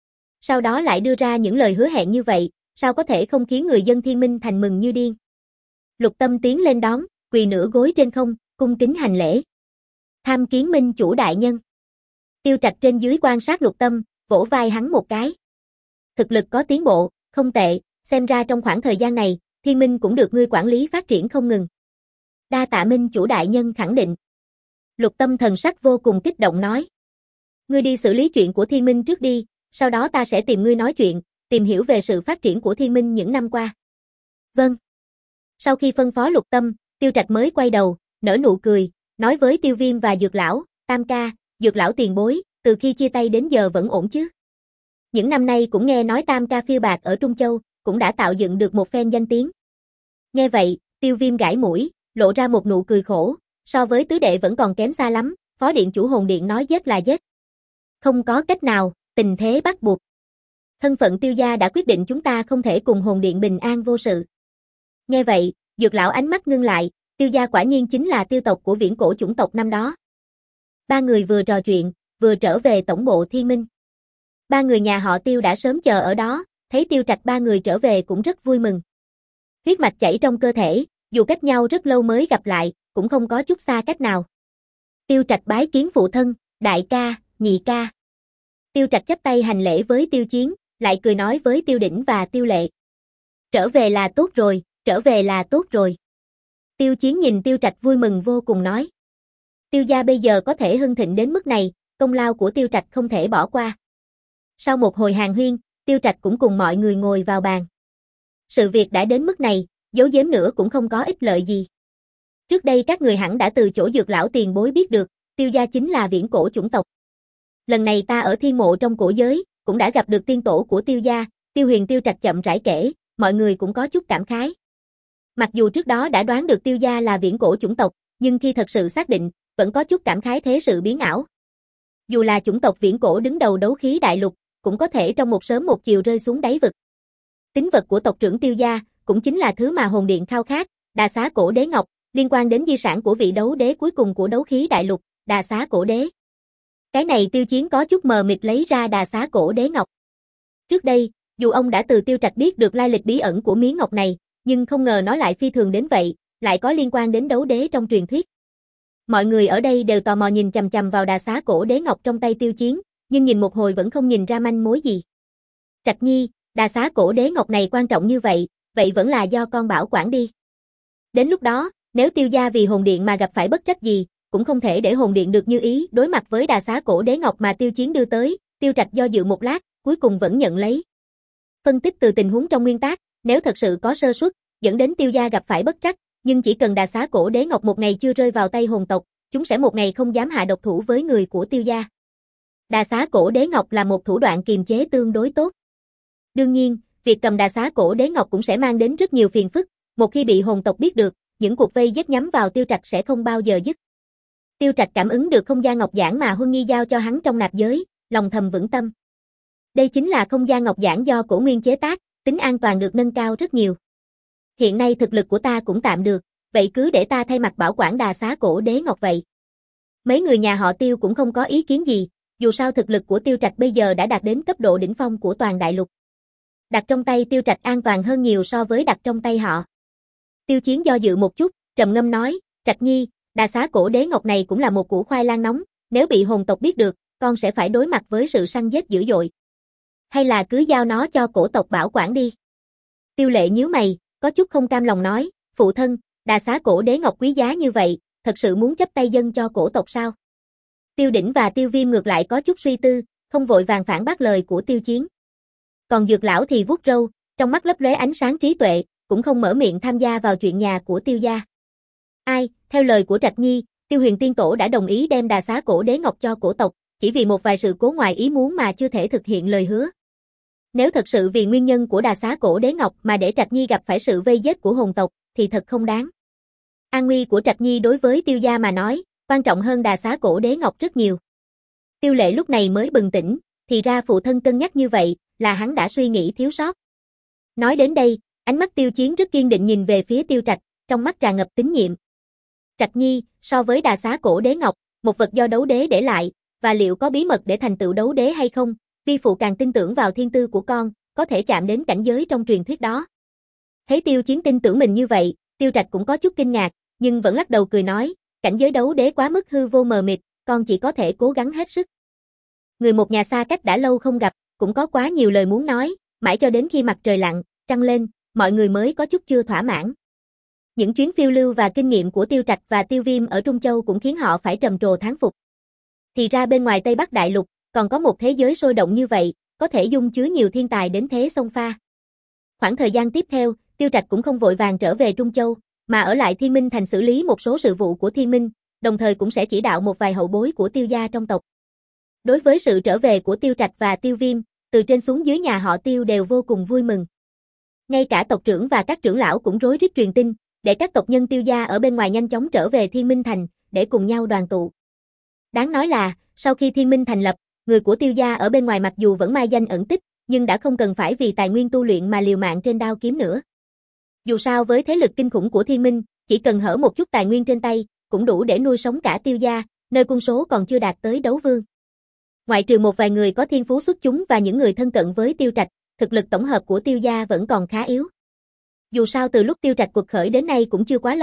Sau đó lại đưa ra những lời hứa hẹn như vậy, sao có thể không khiến người dân Thiên Minh Thành mừng như điên. Lục Tâm tiến lên đón, quỳ nửa gối trên không, cung kính hành lễ. Tham kiến Minh chủ đại nhân. Tiêu Trạch trên dưới quan sát Lục Tâm, vỗ vai hắn một cái. Thực lực có tiến bộ, không tệ, xem ra trong khoảng thời gian này, Thiên Minh cũng được ngươi quản lý phát triển không ngừng. Đa tạ Minh chủ đại nhân khẳng định. Lục Tâm thần sắc vô cùng kích động nói. Ngươi đi xử lý chuyện của Thiên Minh trước đi, sau đó ta sẽ tìm ngươi nói chuyện, tìm hiểu về sự phát triển của Thiên Minh những năm qua. Vâng. Sau khi phân phó Lục Tâm, Tiêu Trạch mới quay đầu, nở nụ cười, nói với Tiêu Viêm và Dược Lão, Tam ca, Dược Lão tiền bối, từ khi chia tay đến giờ vẫn ổn chứ? Những năm nay cũng nghe nói Tam ca phiêu bạt ở Trung Châu, cũng đã tạo dựng được một phen danh tiếng. Nghe vậy, Tiêu Viêm gãi mũi, lộ ra một nụ cười khổ, so với tứ đệ vẫn còn kém xa lắm, phó điện chủ Hồn Điện nói giết là giết. Không có cách nào, tình thế bắt buộc. Thân phận Tiêu gia đã quyết định chúng ta không thể cùng Hồn Điện bình an vô sự. Nghe vậy, Dược Lão ánh mắt ngưng lại, Tiêu gia quả nhiên chính là tiêu tộc của viễn cổ chủng tộc năm đó. Ba người vừa trò chuyện, vừa trở về tổng bộ Thiên Minh. Ba người nhà họ Tiêu đã sớm chờ ở đó, thấy Tiêu Trạch ba người trở về cũng rất vui mừng. Huyết mạch chảy trong cơ thể, dù cách nhau rất lâu mới gặp lại, cũng không có chút xa cách nào. Tiêu Trạch bái kiến phụ thân, đại ca, nhị ca. Tiêu Trạch chắp tay hành lễ với Tiêu Chiến, lại cười nói với Tiêu Đỉnh và Tiêu Lệ. Trở về là tốt rồi, trở về là tốt rồi. Tiêu Chiến nhìn Tiêu Trạch vui mừng vô cùng nói. Tiêu gia bây giờ có thể hưng thịnh đến mức này, công lao của Tiêu Trạch không thể bỏ qua. Sau một hồi hàn huyên, Tiêu Trạch cũng cùng mọi người ngồi vào bàn. Sự việc đã đến mức này, giấu giếm nữa cũng không có ích lợi gì. Trước đây các người hẳn đã từ chỗ Dược lão tiền bối biết được, Tiêu gia chính là viễn cổ chủng tộc. Lần này ta ở thiên mộ trong cổ giới, cũng đã gặp được tiên tổ của Tiêu gia, Tiêu Huyền Tiêu Trạch chậm rãi kể, mọi người cũng có chút cảm khái. Mặc dù trước đó đã đoán được Tiêu gia là viễn cổ chủng tộc, nhưng khi thật sự xác định, vẫn có chút cảm khái thế sự biến ảo. Dù là chủng tộc viễn cổ đứng đầu đấu khí đại lục, cũng có thể trong một sớm một chiều rơi xuống đáy vực. Tín vật của tộc trưởng Tiêu gia, cũng chính là thứ mà hồn điện khao khát, Đà Xá Cổ Đế Ngọc, liên quan đến di sản của vị đấu đế cuối cùng của đấu khí đại lục, Đà Xá Cổ Đế. Cái này Tiêu Chiến có chút mờ mịt lấy ra Đà Xá Cổ Đế Ngọc. Trước đây, dù ông đã từ Tiêu Trạch biết được lai lịch bí ẩn của miếng ngọc này, nhưng không ngờ nó lại phi thường đến vậy, lại có liên quan đến đấu đế trong truyền thuyết. Mọi người ở đây đều tò mò nhìn chằm chằm vào Đà Xá Cổ Đế Ngọc trong tay Tiêu Chiến, nhưng nhìn một hồi vẫn không nhìn ra manh mối gì. Trạch Nhi, Đà Xá Cổ Đế Ngọc này quan trọng như vậy, vậy vẫn là do con bảo quản đi. Đến lúc đó, nếu Tiêu gia vì hồn điện mà gặp phải bất trắc gì, cũng không thể để hồn điện được như ý. Đối mặt với Đà Xá Cổ Đế Ngọc mà Tiêu Chiến đưa tới, Tiêu Trạch do dự một lát, cuối cùng vẫn nhận lấy. Phân tích từ tình huống trong nguyên tác, nếu thật sự có sơ suất, dẫn đến Tiêu gia gặp phải bất trắc, nhưng chỉ cần Đà Xá Cổ Đế Ngọc một ngày chưa rơi vào tay hồn tộc, chúng sẽ một ngày không dám hạ độc thủ với người của Tiêu gia. Đà Xá Cổ Đế Ngọc là một thủ đoạn kiềm chế tương đối tốt. Đương nhiên, việc cầm Đà Xá Cổ Đế Ngọc cũng sẽ mang đến rất nhiều phiền phức, một khi bị hồn tộc biết được, những cuộc vây giết nhắm vào Tiêu Trạch sẽ không bao giờ dứt. Tiêu Trạch cảm ứng được không gian ngọc giản mà Huân Nhi giao cho hắn trong nạp giới, lòng thầm vững tâm. Đây chính là không gian ngọc giản do Cổ Nguyên chế tác, tính an toàn được nâng cao rất nhiều. Hiện nay thực lực của ta cũng tạm được, vậy cứ để ta thay mặt bảo quản Đà Xá Cổ Đế Ngọc vậy. Mấy người nhà họ Tiêu cũng không có ý kiến gì, dù sao thực lực của Tiêu Trạch bây giờ đã đạt đến cấp độ đỉnh phong của toàn đại lục. Đặt trong tay Tiêu Trạch an toàn hơn nhiều so với đặt trong tay họ. Tiêu Chiến do dự một chút, trầm ngâm nói, Trạch Nhi, Đà Xá Cổ Đế Ngọc này cũng là một củ khoai lang nóng, nếu bị hồn tộc biết được, con sẽ phải đối mặt với sự săn giết dữ dội. Hay là cứ giao nó cho cổ tộc bảo quản đi. Tiêu Lệ nhíu mày, có chút không cam lòng nói, phụ thân, Đà Xá Cổ Đế Ngọc quý giá như vậy, thật sự muốn chấp tay dâng cho cổ tộc sao? Tiêu Đỉnh và Tiêu Viêm ngược lại có chút suy tư, không vội vàng phản bác lời của Tiêu Chiến. Còn Dược lão thì vuốt râu, trong mắt lấp lóe ánh sáng trí tuệ, cũng không mở miệng tham gia vào chuyện nhà của Tiêu gia. Ai, theo lời của Trạch Nhi, Tiêu Huyền Tiên Tổ đã đồng ý đem Đà Xá Cổ Đế Ngọc cho cổ tộc, chỉ vì một vài sự cố ngoài ý muốn mà chưa thể thực hiện lời hứa. Nếu thật sự vì nguyên nhân của Đà Xá Cổ Đế Ngọc mà để Trạch Nhi gặp phải sự vây giết của hồn tộc, thì thật không đáng. An nguy của Trạch Nhi đối với Tiêu gia mà nói, quan trọng hơn Đà Xá Cổ Đế Ngọc rất nhiều. Tiêu Lệ lúc này mới bừng tỉnh, thì ra phụ thân cân nhắc như vậy, là hắn đã suy nghĩ thiếu sót. Nói đến đây, ánh mắt Tiêu Chiến rất kiên định nhìn về phía Tiêu Trạch, trong mắt tràn ngập tín nhiệm. Trạch Nhi, so với Đà Xá Cổ Đế Ngọc, một vật do đấu đế để lại, và liệu có bí mật để thành tựu đấu đế hay không, vi phụ càng tin tưởng vào thiên tư của con, có thể chạm đến cảnh giới trong truyền thuyết đó. Thấy Tiêu Chiến tin tưởng mình như vậy, Tiêu Trạch cũng có chút kinh ngạc, nhưng vẫn lắc đầu cười nói, cảnh giới đấu đế quá mức hư vô mờ mịt, con chỉ có thể cố gắng hết sức. Người một nhà xa cách đã lâu không gặp, cũng có quá nhiều lời muốn nói, mãi cho đến khi mặt trời lặn, trăng lên, mọi người mới có chút chưa thỏa mãn. Những chuyến phiêu lưu và kinh nghiệm của Tiêu Trạch và Tiêu Viêm ở Trung Châu cũng khiến họ phải trầm trồ thán phục. Thì ra bên ngoài Tây Bắc Đại Lục, còn có một thế giới sôi động như vậy, có thể dung chứa nhiều thiên tài đến thế xông pha. Khoảng thời gian tiếp theo, Tiêu Trạch cũng không vội vàng trở về Trung Châu, mà ở lại Thiên Minh Thành xử lý một số sự vụ của Thiên Minh, đồng thời cũng sẽ chỉ đạo một vài hậu bối của Tiêu gia trong tộc. Đối với sự trở về của Tiêu Trạch và Tiêu Viêm, từ trên xuống dưới nhà họ Tiêu đều vô cùng vui mừng. Ngay cả tộc trưởng và các trưởng lão cũng rối rít truyền tin, để các tộc nhân Tiêu gia ở bên ngoài nhanh chóng trở về Thiên Minh Thành, để cùng nhau đoàn tụ. Đáng nói là, sau khi Thiên Minh thành lập, người của Tiêu gia ở bên ngoài mặc dù vẫn mai danh ẩn tích, nhưng đã không cần phải vì tài nguyên tu luyện mà liều mạng trên đao kiếm nữa. Dù sao với thế lực kinh khủng của Thiên Minh, chỉ cần hở một chút tài nguyên trên tay, cũng đủ để nuôi sống cả Tiêu gia, nơi quân số còn chưa đạt tới đấu vương. Ngoại trừ một vài người có thiên phú xuất chúng và những người thân cận với Tiêu Trạch, thực lực tổng hợp của Tiêu gia vẫn còn khá yếu. Dù sao từ lúc Tiêu Trạch cuộc khởi đến nay cũng chưa quá lâu,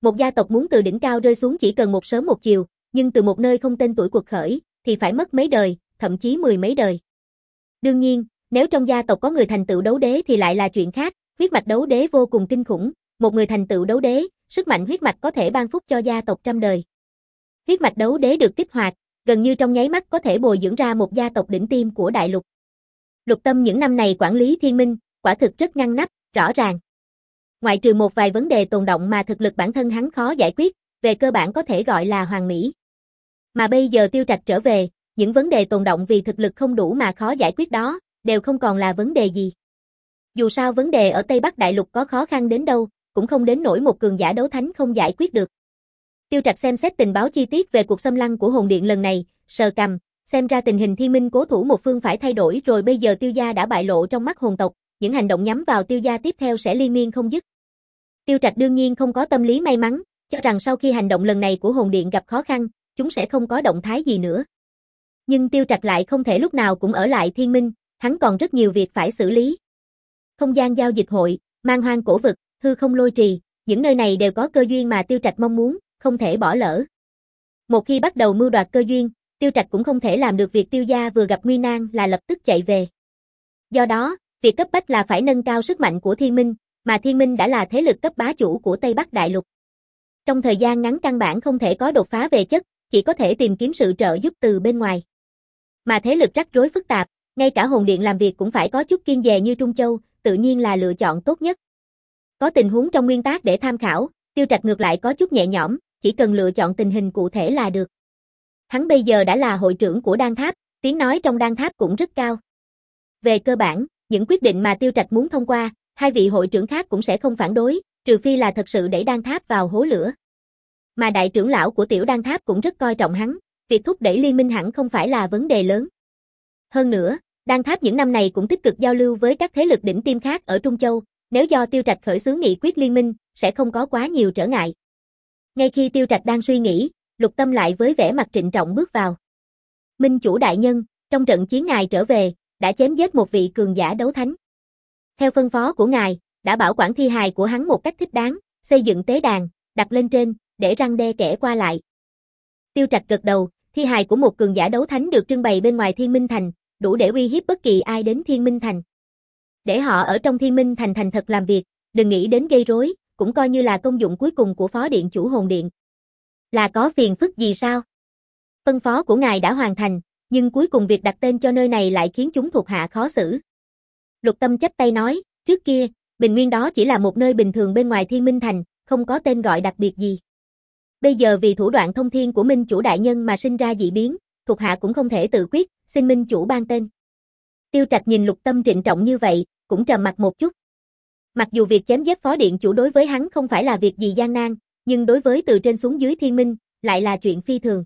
Một gia tộc muốn từ đỉnh cao rơi xuống chỉ cần một sớm một chiều, nhưng từ một nơi không tên tuổi quật khởi, thì phải mất mấy đời, thậm chí mười mấy đời. Đương nhiên, nếu trong gia tộc có người thành tựu đấu đế thì lại là chuyện khác, huyết mạch đấu đế vô cùng kinh khủng, một người thành tựu đấu đế, sức mạnh huyết mạch có thể ban phúc cho gia tộc trăm đời. Huyết mạch đấu đế được kích hoạt, gần như trong nháy mắt có thể bồi dưỡng ra một gia tộc đỉnh tiêm của đại lục. Lục Tâm những năm này quản lý Thiên Minh, quả thực rất ngăn nắp, rõ ràng. Ngoại trừ một vài vấn đề tồn đọng mà thực lực bản thân hắn khó giải quyết, về cơ bản có thể gọi là hoàn mỹ. Mà bây giờ Tiêu Trạch trở về, những vấn đề tồn đọng vì thực lực không đủ mà khó giải quyết đó, đều không còn là vấn đề gì. Dù sao vấn đề ở Tây Bắc Đại Lục có khó khăn đến đâu, cũng không đến nỗi một cường giả đấu thánh không giải quyết được. Tiêu Trạch xem xét tình báo chi tiết về cuộc xâm lăng của hồn điện lần này, sờ cằm, xem ra tình hình Thiên Minh cố thủ một phương phải thay đổi rồi, bây giờ Tiêu gia đã bại lộ trong mắt hồn tộc, những hành động nhắm vào Tiêu gia tiếp theo sẽ liên miên không dứt. Tiêu Trạch đương nhiên không có tâm lý may mắn, cho rằng sau khi hành động lần này của hồn điện gặp khó khăn, chúng sẽ không có động thái gì nữa. Nhưng Tiêu Trạch lại không thể lúc nào cũng ở lại Thiên Minh, hắn còn rất nhiều việc phải xử lý. Không gian giao dịch hội, Man Hoang cổ vực, hư không lôi trì, những nơi này đều có cơ duyên mà Tiêu Trạch mong muốn, không thể bỏ lỡ. Một khi bắt đầu mưu đoạt cơ duyên, Tiêu Trạch cũng không thể làm được việc Tiêu gia vừa gặp nguy nan là lập tức chạy về. Do đó, việc cấp bách là phải nâng cao sức mạnh của Thiên Minh, mà Thiên Minh đã là thế lực cấp bá chủ của Tây Bắc Đại Lục. Trong thời gian ngắn căn bản không thể có đột phá về chất, chỉ có thể tìm kiếm sự trợ giúp từ bên ngoài. Mà thế lực rắc rối phức tạp, ngay cả hồn điện làm việc cũng phải có chút kiêng dè như Trung Châu, tự nhiên là lựa chọn tốt nhất. Có tình huống trong nguyên tác để tham khảo, Tiêu Trạch ngược lại có chút nhẹ nhõm, chỉ cần lựa chọn tình hình cụ thể là được. Hắn bây giờ đã là hội trưởng của Đan Tháp, tiếng nói trong Đan Tháp cũng rất cao. Về cơ bản, những quyết định mà Tiêu Trạch muốn thông qua, hai vị hội trưởng khác cũng sẽ không phản đối, trừ phi là thật sự đẩy Đan Tháp vào hố lửa. Mà đại trưởng lão của tiểu Đan Tháp cũng rất coi trọng hắn, việc thúc đẩy liên minh hẳn không phải là vấn đề lớn. Hơn nữa, Đan Tháp những năm này cũng tích cực giao lưu với các thế lực đỉnh tiêm khác ở Trung Châu, nếu do Tiêu Trạch khởi xướng nghị quyết liên minh, sẽ không có quá nhiều trở ngại. Ngay khi Tiêu Trạch đang suy nghĩ, Lục Tâm lại với vẻ mặt trịnh trọng bước vào. Minh chủ đại nhân, trong trận chiến ngài trở về, đã chém giết một vị cường giả đấu thánh. Theo phân phó của ngài, đã bảo quản thi hài của hắn một cách thích đáng, xây dựng tế đàn, đặt lên trên, để răn đe kẻ qua lại. Tiêu Trạch gật đầu, thi hài của một cường giả đấu thánh được trưng bày bên ngoài Thiên Minh Thành, đủ để uy hiếp bất kỳ ai đến Thiên Minh Thành. Để họ ở trong Thiên Minh Thành thành thật làm việc, đừng nghĩ đến gây rối, cũng coi như là công dụng cuối cùng của phó điện chủ hồn điện. Là có phiền phức gì sao? Phân phó của ngài đã hoàn thành, nhưng cuối cùng việc đặt tên cho nơi này lại khiến chúng thuộc hạ khó xử. Lục Tâm chắp tay nói, trước kia, bình nguyên đó chỉ là một nơi bình thường bên ngoài Thiên Minh Thành, không có tên gọi đặc biệt gì. Bây giờ vì thủ đoạn thông thiên của Minh chủ đại nhân mà sinh ra dị biến, thuộc hạ cũng không thể tự quyết, xin Minh chủ ban tên. Tiêu Trạch nhìn Lục Tâm trịnh trọng như vậy, cũng trầm mặt một chút. Mặc dù việc chém giết phó điện chủ đối với hắn không phải là việc gì gian nan, nhưng đối với từ trên xuống dưới Thiên Minh, lại là chuyện phi thường.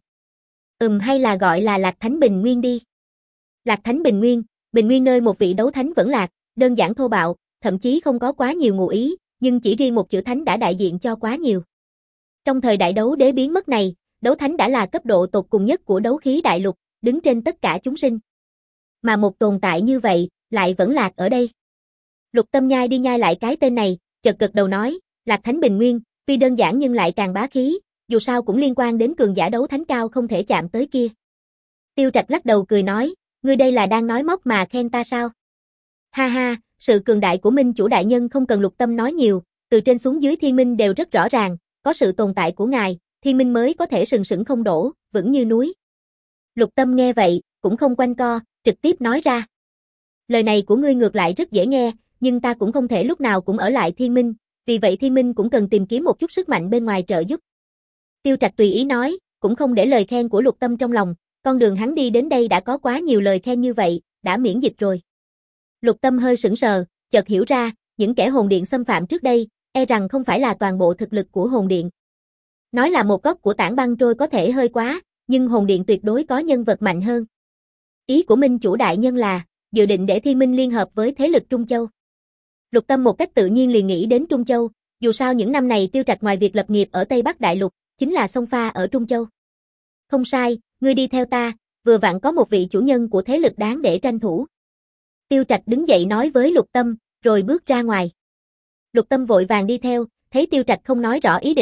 Ừm hay là gọi là Lạc Thánh Bình Nguyên đi. Lạc Thánh Bình Nguyên, Bình Nguyên nơi một vị đấu thánh vẫn lạc, đơn giản thô bạo, thậm chí không có quá nhiều ngụ ý, nhưng chỉ riêng một chữ thánh đã đại diện cho quá nhiều. Trong thời đại đấu đế biến mất này, đấu thánh đã là cấp độ tột cùng nhất của đấu khí đại lục, đứng trên tất cả chúng sinh. Mà một tồn tại như vậy, lại vẫn lạc ở đây. Lục Tâm nhai đi nhai lại cái tên này, chợt gật đầu nói, Lạc Thánh Bình Nguyên, tuy đơn giản nhưng lại càng bá khí, dù sao cũng liên quan đến cường giả đấu thánh cao không thể chạm tới kia. Tiêu Trạch lắc đầu cười nói, ngươi đây là đang nói móc mà khen ta sao? Ha ha, sự cường đại của Minh chủ đại nhân không cần Lục Tâm nói nhiều, từ trên xuống dưới Thiên Minh đều rất rõ ràng, có sự tồn tại của ngài, Thiên Minh mới có thể sừng sững không đổ, vững như núi. Lục Tâm nghe vậy, cũng không quanh co, trực tiếp nói ra. Lời này của ngươi ngược lại rất dễ nghe, nhưng ta cũng không thể lúc nào cũng ở lại Thiên Minh, vì vậy Thiên Minh cũng cần tìm kiếm một chút sức mạnh bên ngoài trợ giúp. Tiêu Trạch tùy ý nói, cũng không để lời khen của Lục Tâm trong lòng, con đường hắn đi đến đây đã có quá nhiều lời khen như vậy, đã miễn dịch rồi. Lục Tâm hơi sững sờ, chợt hiểu ra, những kẻ hồn điện xâm phạm trước đây, e rằng không phải là toàn bộ thực lực của hồn điện. Nói là một góc của tảng băng trôi có thể hơi quá, nhưng hồn điện tuyệt đối có nhân vật mạnh hơn. Ý của Minh chủ đại nhân là, dự định để Thiên Minh liên hợp với thế lực Trung Châu. Lục Tâm một cách tự nhiên liền nghĩ đến Trung Châu, dù sao những năm này Tiêu Trạch ngoài việc lập nghiệp ở Tây Bắc Đại Lục, chính là xông pha ở Trung Châu. Không sai, ngươi đi theo ta, vừa vặn có một vị chủ nhân của thế lực đáng để tranh thủ. Tiêu Trạch đứng dậy nói với Lục Tâm, rồi bước ra ngoài. Lục Tâm vội vàng đi theo, thấy Tiêu Trạch không nói rõ ý định,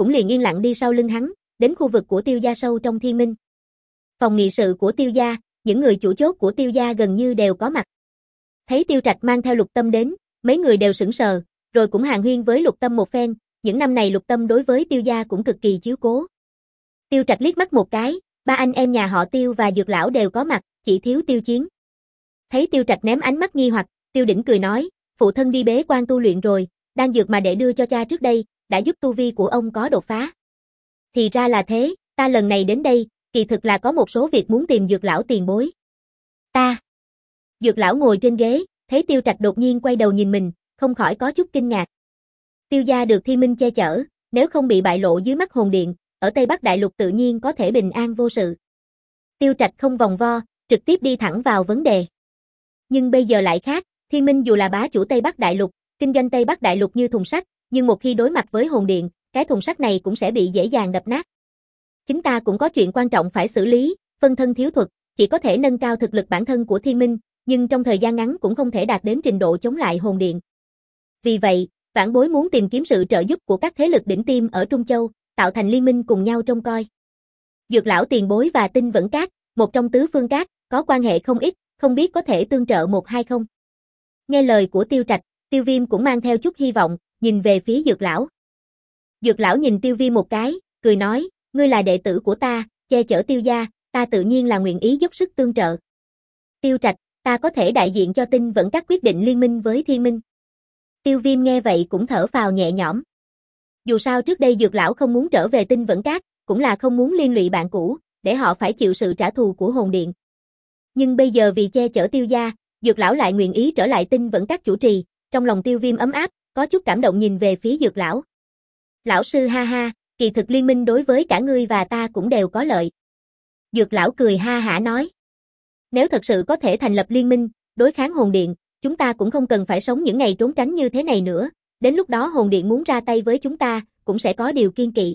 cũng liền yên lặng đi sau lưng hắn, đến khu vực của Tiêu gia sâu trong Thiên Minh. Phòng nghị sự của Tiêu gia, những người chủ chốt của Tiêu gia gần như đều có mặt. Thấy Tiêu Trạch mang theo Lục Tâm đến, mấy người đều sững sờ, rồi cũng hàn huyên với Lục Tâm một phen, những năm này Lục Tâm đối với Tiêu gia cũng cực kỳ chiếu cố. Tiêu Trạch liếc mắt một cái, ba anh em nhà họ Tiêu và Dược lão đều có mặt, chỉ thiếu Tiêu Chiến. Thấy Tiêu Trạch ném ánh mắt nghi hoặc, Tiêu Đỉnh cười nói, phụ thân đi bế quan tu luyện rồi, đan dược mà đệ đưa cho cha trước đây, đã giúp tu vi của ông có đột phá. Thì ra là thế, ta lần này đến đây, kỳ thực là có một số việc muốn tìm Dược lão tiền bối. Ta. Dược lão ngồi trên ghế, thấy Tiêu Trạch đột nhiên quay đầu nhìn mình, không khỏi có chút kinh ngạc. Tiêu gia được Thiên Minh che chở, nếu không bị bại lộ dưới mắt hồn điện, ở Tây Bắc Đại Lục tự nhiên có thể bình an vô sự. Tiêu Trạch không vòng vo, trực tiếp đi thẳng vào vấn đề. Nhưng bây giờ lại khác, Thiên Minh dù là bá chủ Tây Bắc Đại Lục, kinh doanh Tây Bắc Đại Lục như thùng sắt, nhưng một khi đối mặt với hồn điện, cái thùng sắt này cũng sẽ bị dễ dàng đập nát. Chúng ta cũng có chuyện quan trọng phải xử lý, phân thân thiếu thuật, chỉ có thể nâng cao thực lực bản thân của Thiên Minh, nhưng trong thời gian ngắn cũng không thể đạt đến trình độ chống lại hồn điện. Vì vậy, vãn bối muốn tìm kiếm sự trợ giúp của các thế lực đỉnh tiêm ở Trung Châu, tạo thành liên minh cùng nhau trông coi. Dược lão tiền bối và Tinh Vẫn Các, một trong tứ phương các, có quan hệ không ít, không biết có thể tương trợ một hay không. Nghe lời của Tiêu Trạch, Tiêu Viêm cũng mang theo chút hy vọng, nhìn về phía Dược lão. Dược lão nhìn Tiêu Viêm một cái, cười nói, ngươi là đệ tử của ta, che chở Tiêu gia, ta tự nhiên là nguyện ý dốc sức tương trợ. Tiêu Trạch, ta có thể đại diện cho Tinh Vẫn Các quyết định liên minh với Thiên Minh. Tiêu Viêm nghe vậy cũng thở phào nhẹ nhõm. Dù sao trước đây Dược lão không muốn trở về Tinh Vẫn Các, cũng là không muốn liên lụy bạn cũ, để họ phải chịu sự trả thù của hồn điện. Nhưng bây giờ vì che chở Tiêu gia, Dược lão lại nguyện ý trở lại Tinh Vẫn Các chủ trì, trong lòng Tiêu Viêm ấm áp, có chút cảm động nhìn về phía Dược lão. Lão sư ha ha, kỳ thực liên minh đối với cả ngươi và ta cũng đều có lợi. Dược lão cười ha hả nói. Nếu thật sự có thể thành lập liên minh, đối kháng hồn điện, chúng ta cũng không cần phải sống những ngày trốn tránh như thế này nữa, đến lúc đó hồn điện muốn ra tay với chúng ta, cũng sẽ có điều kiên kỵ.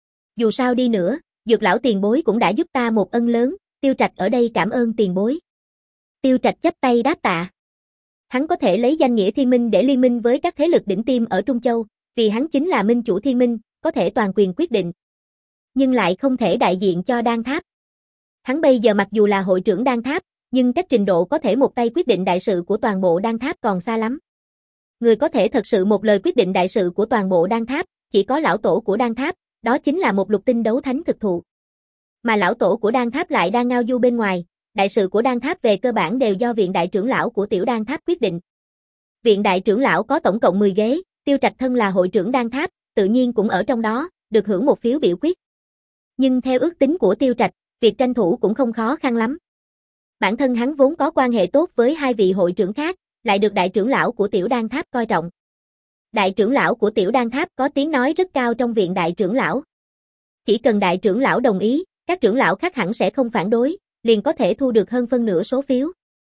Dù sao đi nữa, Dược lão tiền bối cũng đã giúp ta một ân lớn, Tiêu Trạch ở đây cảm ơn tiền bối. Tiêu Trạch chắp tay đáp tạ. Hắn có thể lấy danh nghĩa Thiên Minh để liên minh với các thế lực đỉnh tiêm ở Trung Châu, vì hắn chính là minh chủ Thiên Minh, có thể toàn quyền quyết định. Nhưng lại không thể đại diện cho Đan Tháp. Hắn bây giờ mặc dù là hội trưởng Đan Tháp, nhưng cách trình độ có thể một tay quyết định đại sự của toàn bộ Đan Tháp còn xa lắm. Người có thể thật sự một lời quyết định đại sự của toàn bộ Đan Tháp, chỉ có lão tổ của Đan Tháp, đó chính là một lục tinh đấu thánh thực thụ. Mà lão tổ của Đan Tháp lại đang ngao du bên ngoài, đại sự của Đan Tháp về cơ bản đều do viện đại trưởng lão của tiểu Đan Tháp quyết định. Viện đại trưởng lão có tổng cộng mười ghế, Tiêu Trạch thân là hội trưởng Đan Tháp, tự nhiên cũng ở trong đó, được hưởng một phiếu biểu quyết. Nhưng theo ước tính của Tiêu Trạch, việc tranh thủ cũng không khó khăn lắm. Bản thân hắn vốn có quan hệ tốt với hai vị hội trưởng khác, lại được đại trưởng lão của tiểu Đan Tháp coi trọng. Đại trưởng lão của tiểu Đan Tháp có tiếng nói rất cao trong viện đại trưởng lão. Chỉ cần đại trưởng lão đồng ý, các trưởng lão khác hẳn sẽ không phản đối, liền có thể thu được hơn phân nửa số phiếu.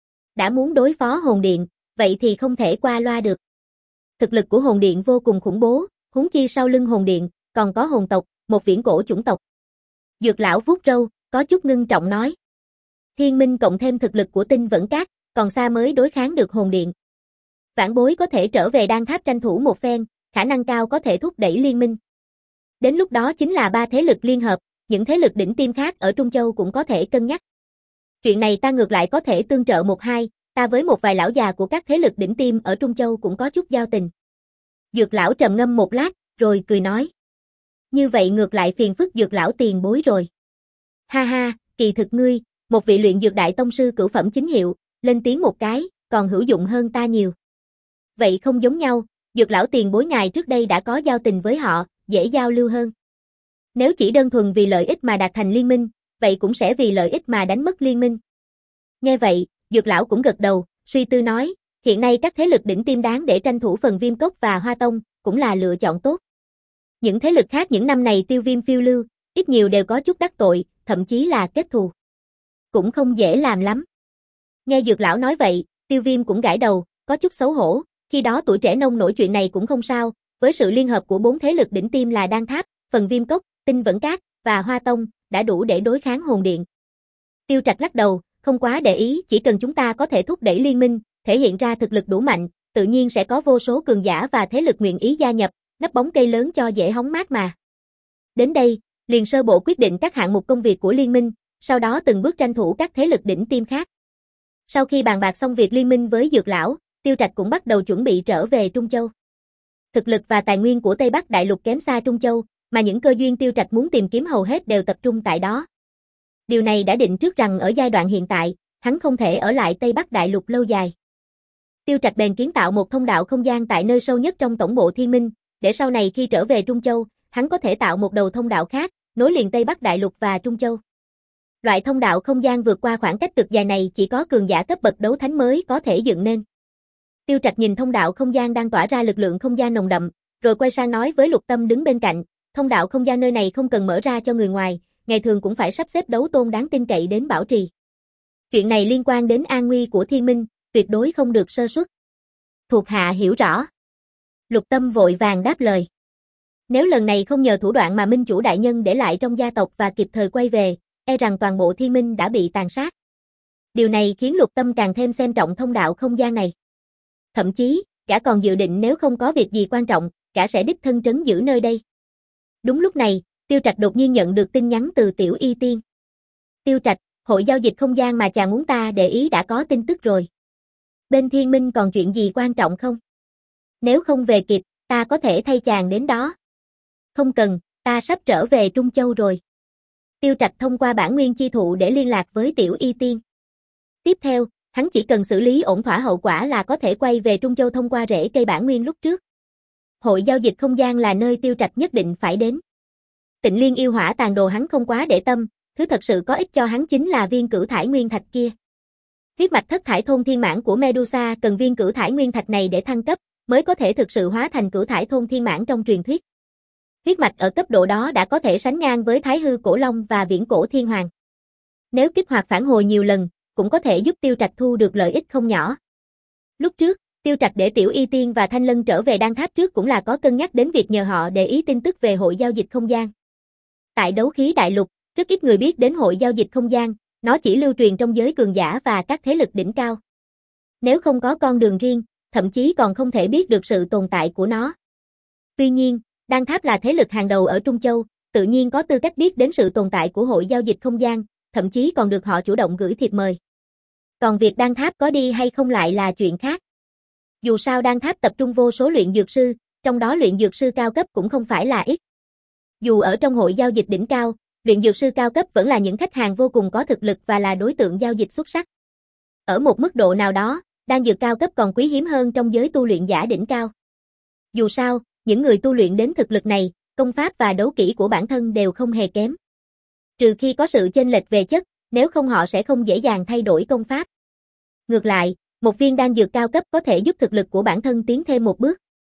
Đã muốn đối phó hồn điện, vậy thì không thể qua loa được. Thực lực của hồn điện vô cùng khủng bố, huống chi sau lưng hồn điện, còn có hồn tộc, một viễn cổ chủng tộc. Dược lão vuốt râu, có chút ngưng trọng nói. Thiên Minh cộng thêm thực lực của Tinh Vẫn Các, còn xa mới đối kháng được hồn điện. Vãn bối có thể trở về Đan Tháp tranh thủ một phen, khả năng cao có thể thúc đẩy liên minh. Đến lúc đó chính là ba thế lực liên hợp, những thế lực đỉnh tiêm khác ở Trung Châu cũng có thể cân nhắc. Chuyện này ta ngược lại có thể tương trợ một hai, ta với một vài lão già của các thế lực đỉnh tiêm ở Trung Châu cũng có chút giao tình. Dược lão trầm ngâm một lát, rồi cười nói. Như vậy ngược lại phiền phức Dược lão tiền bối rồi. Ha ha, kỳ thực ngươi, một vị luyện dược đại tông sư cửu phẩm chính hiệu, lên tiếng một cái, còn hữu dụng hơn ta nhiều. Vậy không giống nhau, Dược lão tiền bối ngài trước đây đã có giao tình với họ, dễ giao lưu hơn. Nếu chỉ đơn thuần vì lợi ích mà đạt thành liên minh, vậy cũng sẽ vì lợi ích mà đánh mất liên minh. Nghe vậy, Dược lão cũng gật đầu, suy tư nói, hiện nay các thế lực đỉnh tiêm đáng để tranh thủ phần Viêm Cốc và Hoa Tông, cũng là lựa chọn tốt. Những thế lực khác những năm này tiêu viêm phiêu lưu, ít nhiều đều có chút đắc tội, thậm chí là kết thù. Cũng không dễ làm lắm. Nghe Dược lão nói vậy, tiêu viêm cũng gãi đầu, có chút xấu hổ, khi đó tuổi trẻ nông nổi chuyện này cũng không sao, với sự liên hợp của bốn thế lực đỉnh tiêm là Đan Tháp, phần Viêm Cốc, Tinh Vẫn Các và Hoa Tông, đã đủ để đối kháng hồn điện. Tiêu Trạch lắc đầu, không quá để ý, chỉ cần chúng ta có thể thúc đẩy liên minh, thể hiện ra thực lực đủ mạnh, tự nhiên sẽ có vô số cường giả và thế lực nguyện ý gia nhập, nấp bóng cây lớn cho dễ hóng mát mà. Đến đây, liền sơ bộ quyết định các hạng mục công việc của liên minh, sau đó từng bước tranh thủ các thế lực đỉnh tiêm khác. Sau khi bàn bạc xong việc liên minh với Dược lão, Tiêu Trạch cũng bắt đầu chuẩn bị trở về Trung Châu. Thực lực và tài nguyên của Tây Bắc Đại Lục kém xa Trung Châu, mà những cơ duyên Tiêu Trạch muốn tìm kiếm hầu hết đều tập trung tại đó. Điều này đã định trước rằng ở giai đoạn hiện tại, hắn không thể ở lại Tây Bắc Đại Lục lâu dài. Tiêu Trạch bèn kiến tạo một thông đạo không gian tại nơi sâu nhất trong tổng bộ Thiên Minh, để sau này khi trở về Trung Châu, hắn có thể tạo một đầu thông đạo khác, nối liền Tây Bắc Đại Lục và Trung Châu. Loại thông đạo không gian vượt qua khoảng cách cực dài này chỉ có cường giả cấp bậc đấu thánh mới có thể dựng nên. Tiêu Trạch nhìn thông đạo không gian đang tỏa ra lực lượng không gian nồng đậm, rồi quay sang nói với Lục Tâm đứng bên cạnh, thông đạo không gian nơi này không cần mở ra cho người ngoài, ngày thường cũng phải sắp xếp đấu tôn đáng tin cậy đến bảo trì. Chuyện này liên quan đến an nguy của Thiên Minh, tuyệt đối không được sơ suất. Thuộc hạ hiểu rõ. Lục Tâm vội vàng đáp lời. Nếu lần này không nhờ thủ đoạn mà Minh chủ đại nhân để lại trong gia tộc và kịp thời quay về, e rằng toàn bộ Thiên Minh đã bị tàn sát. Điều này khiến Lục Tâm càng thêm xem trọng thông đạo không gian này. Thậm chí, gã còn dự định nếu không có việc gì quan trọng, gã sẽ đích thân trấn giữ nơi đây. Đúng lúc này, Tiêu Trạch đột nhiên nhận được tin nhắn từ Tiểu Y Tiên. Tiêu Trạch, hội giao dịch không gian mà chàng muốn ta để ý đã có tin tức rồi. Bên Thiên Minh còn chuyện gì quan trọng không? Nếu không về kịp, ta có thể thay chàng đến đó. Không cần, ta sắp trở về Trung Châu rồi. Tiêu Trạch thông qua bản nguyên chi thụ để liên lạc với Tiểu Y Tiên. Tiếp theo, hắn chỉ cần xử lý ổn thỏa hậu quả là có thể quay về Trung Châu thông qua rễ cây bản nguyên lúc trước. Hội giao dịch không gian là nơi Tiêu Trạch nhất định phải đến. Tịnh Liên yêu hỏa tàn đồ hắn không quá để tâm, thứ thật sự có ích cho hắn chính là viên cửu thải nguyên thạch kia. Huyết mạch thất thải thôn thiên mãn của Medusa cần viên cửu thải nguyên thạch này để thăng cấp, mới có thể thực sự hóa thành cửu thải thôn thiên mãn trong truyền thuyết. Huyết mạch ở cấp độ đó đã có thể sánh ngang với Thái Hư Cổ Long và Viễn Cổ Thiên Hoàng. Nếu kích hoạt phản hồi nhiều lần, cũng có thể giúp Tiêu Trạch thu được lợi ích không nhỏ. Lúc trước, Tiêu Trạch để Tiểu Y Tiên và Thanh Lân trở về Đan Tháp trước cũng là có cân nhắc đến việc nhờ họ để ý tin tức về hội giao dịch không gian. Tại đấu khí đại lục, rất ít người biết đến hội giao dịch không gian, nó chỉ lưu truyền trong giới cường giả và các thế lực đỉnh cao. Nếu không có con đường riêng, thậm chí còn không thể biết được sự tồn tại của nó. Tuy nhiên, Đan Tháp là thế lực hàng đầu ở Trung Châu, tự nhiên có tư cách biết đến sự tồn tại của hội giao dịch không gian, thậm chí còn được họ chủ động gửi thiệp mời. Còn việc Đan Tháp có đi hay không lại là chuyện khác. Dù sao Đan Tháp tập trung vô số luyện dược sư, trong đó luyện dược sư cao cấp cũng không phải là ít. Dù ở trong hội giao dịch đỉnh cao, luyện dược sư cao cấp vẫn là những khách hàng vô cùng có thực lực và là đối tượng giao dịch xuất sắc. Ở một mức độ nào đó, đan dược cao cấp còn quý hiếm hơn trong giới tu luyện giả đỉnh cao. Dù sao, những người tu luyện đến thực lực này, công pháp và đấu kỹ của bản thân đều không hề kém. Trừ khi có sự chênh lệch về chất, nếu không họ sẽ không dễ dàng thay đổi công pháp. Ngược lại, một viên đan dược cao cấp có thể giúp thực lực của bản thân tiến thêm một bước.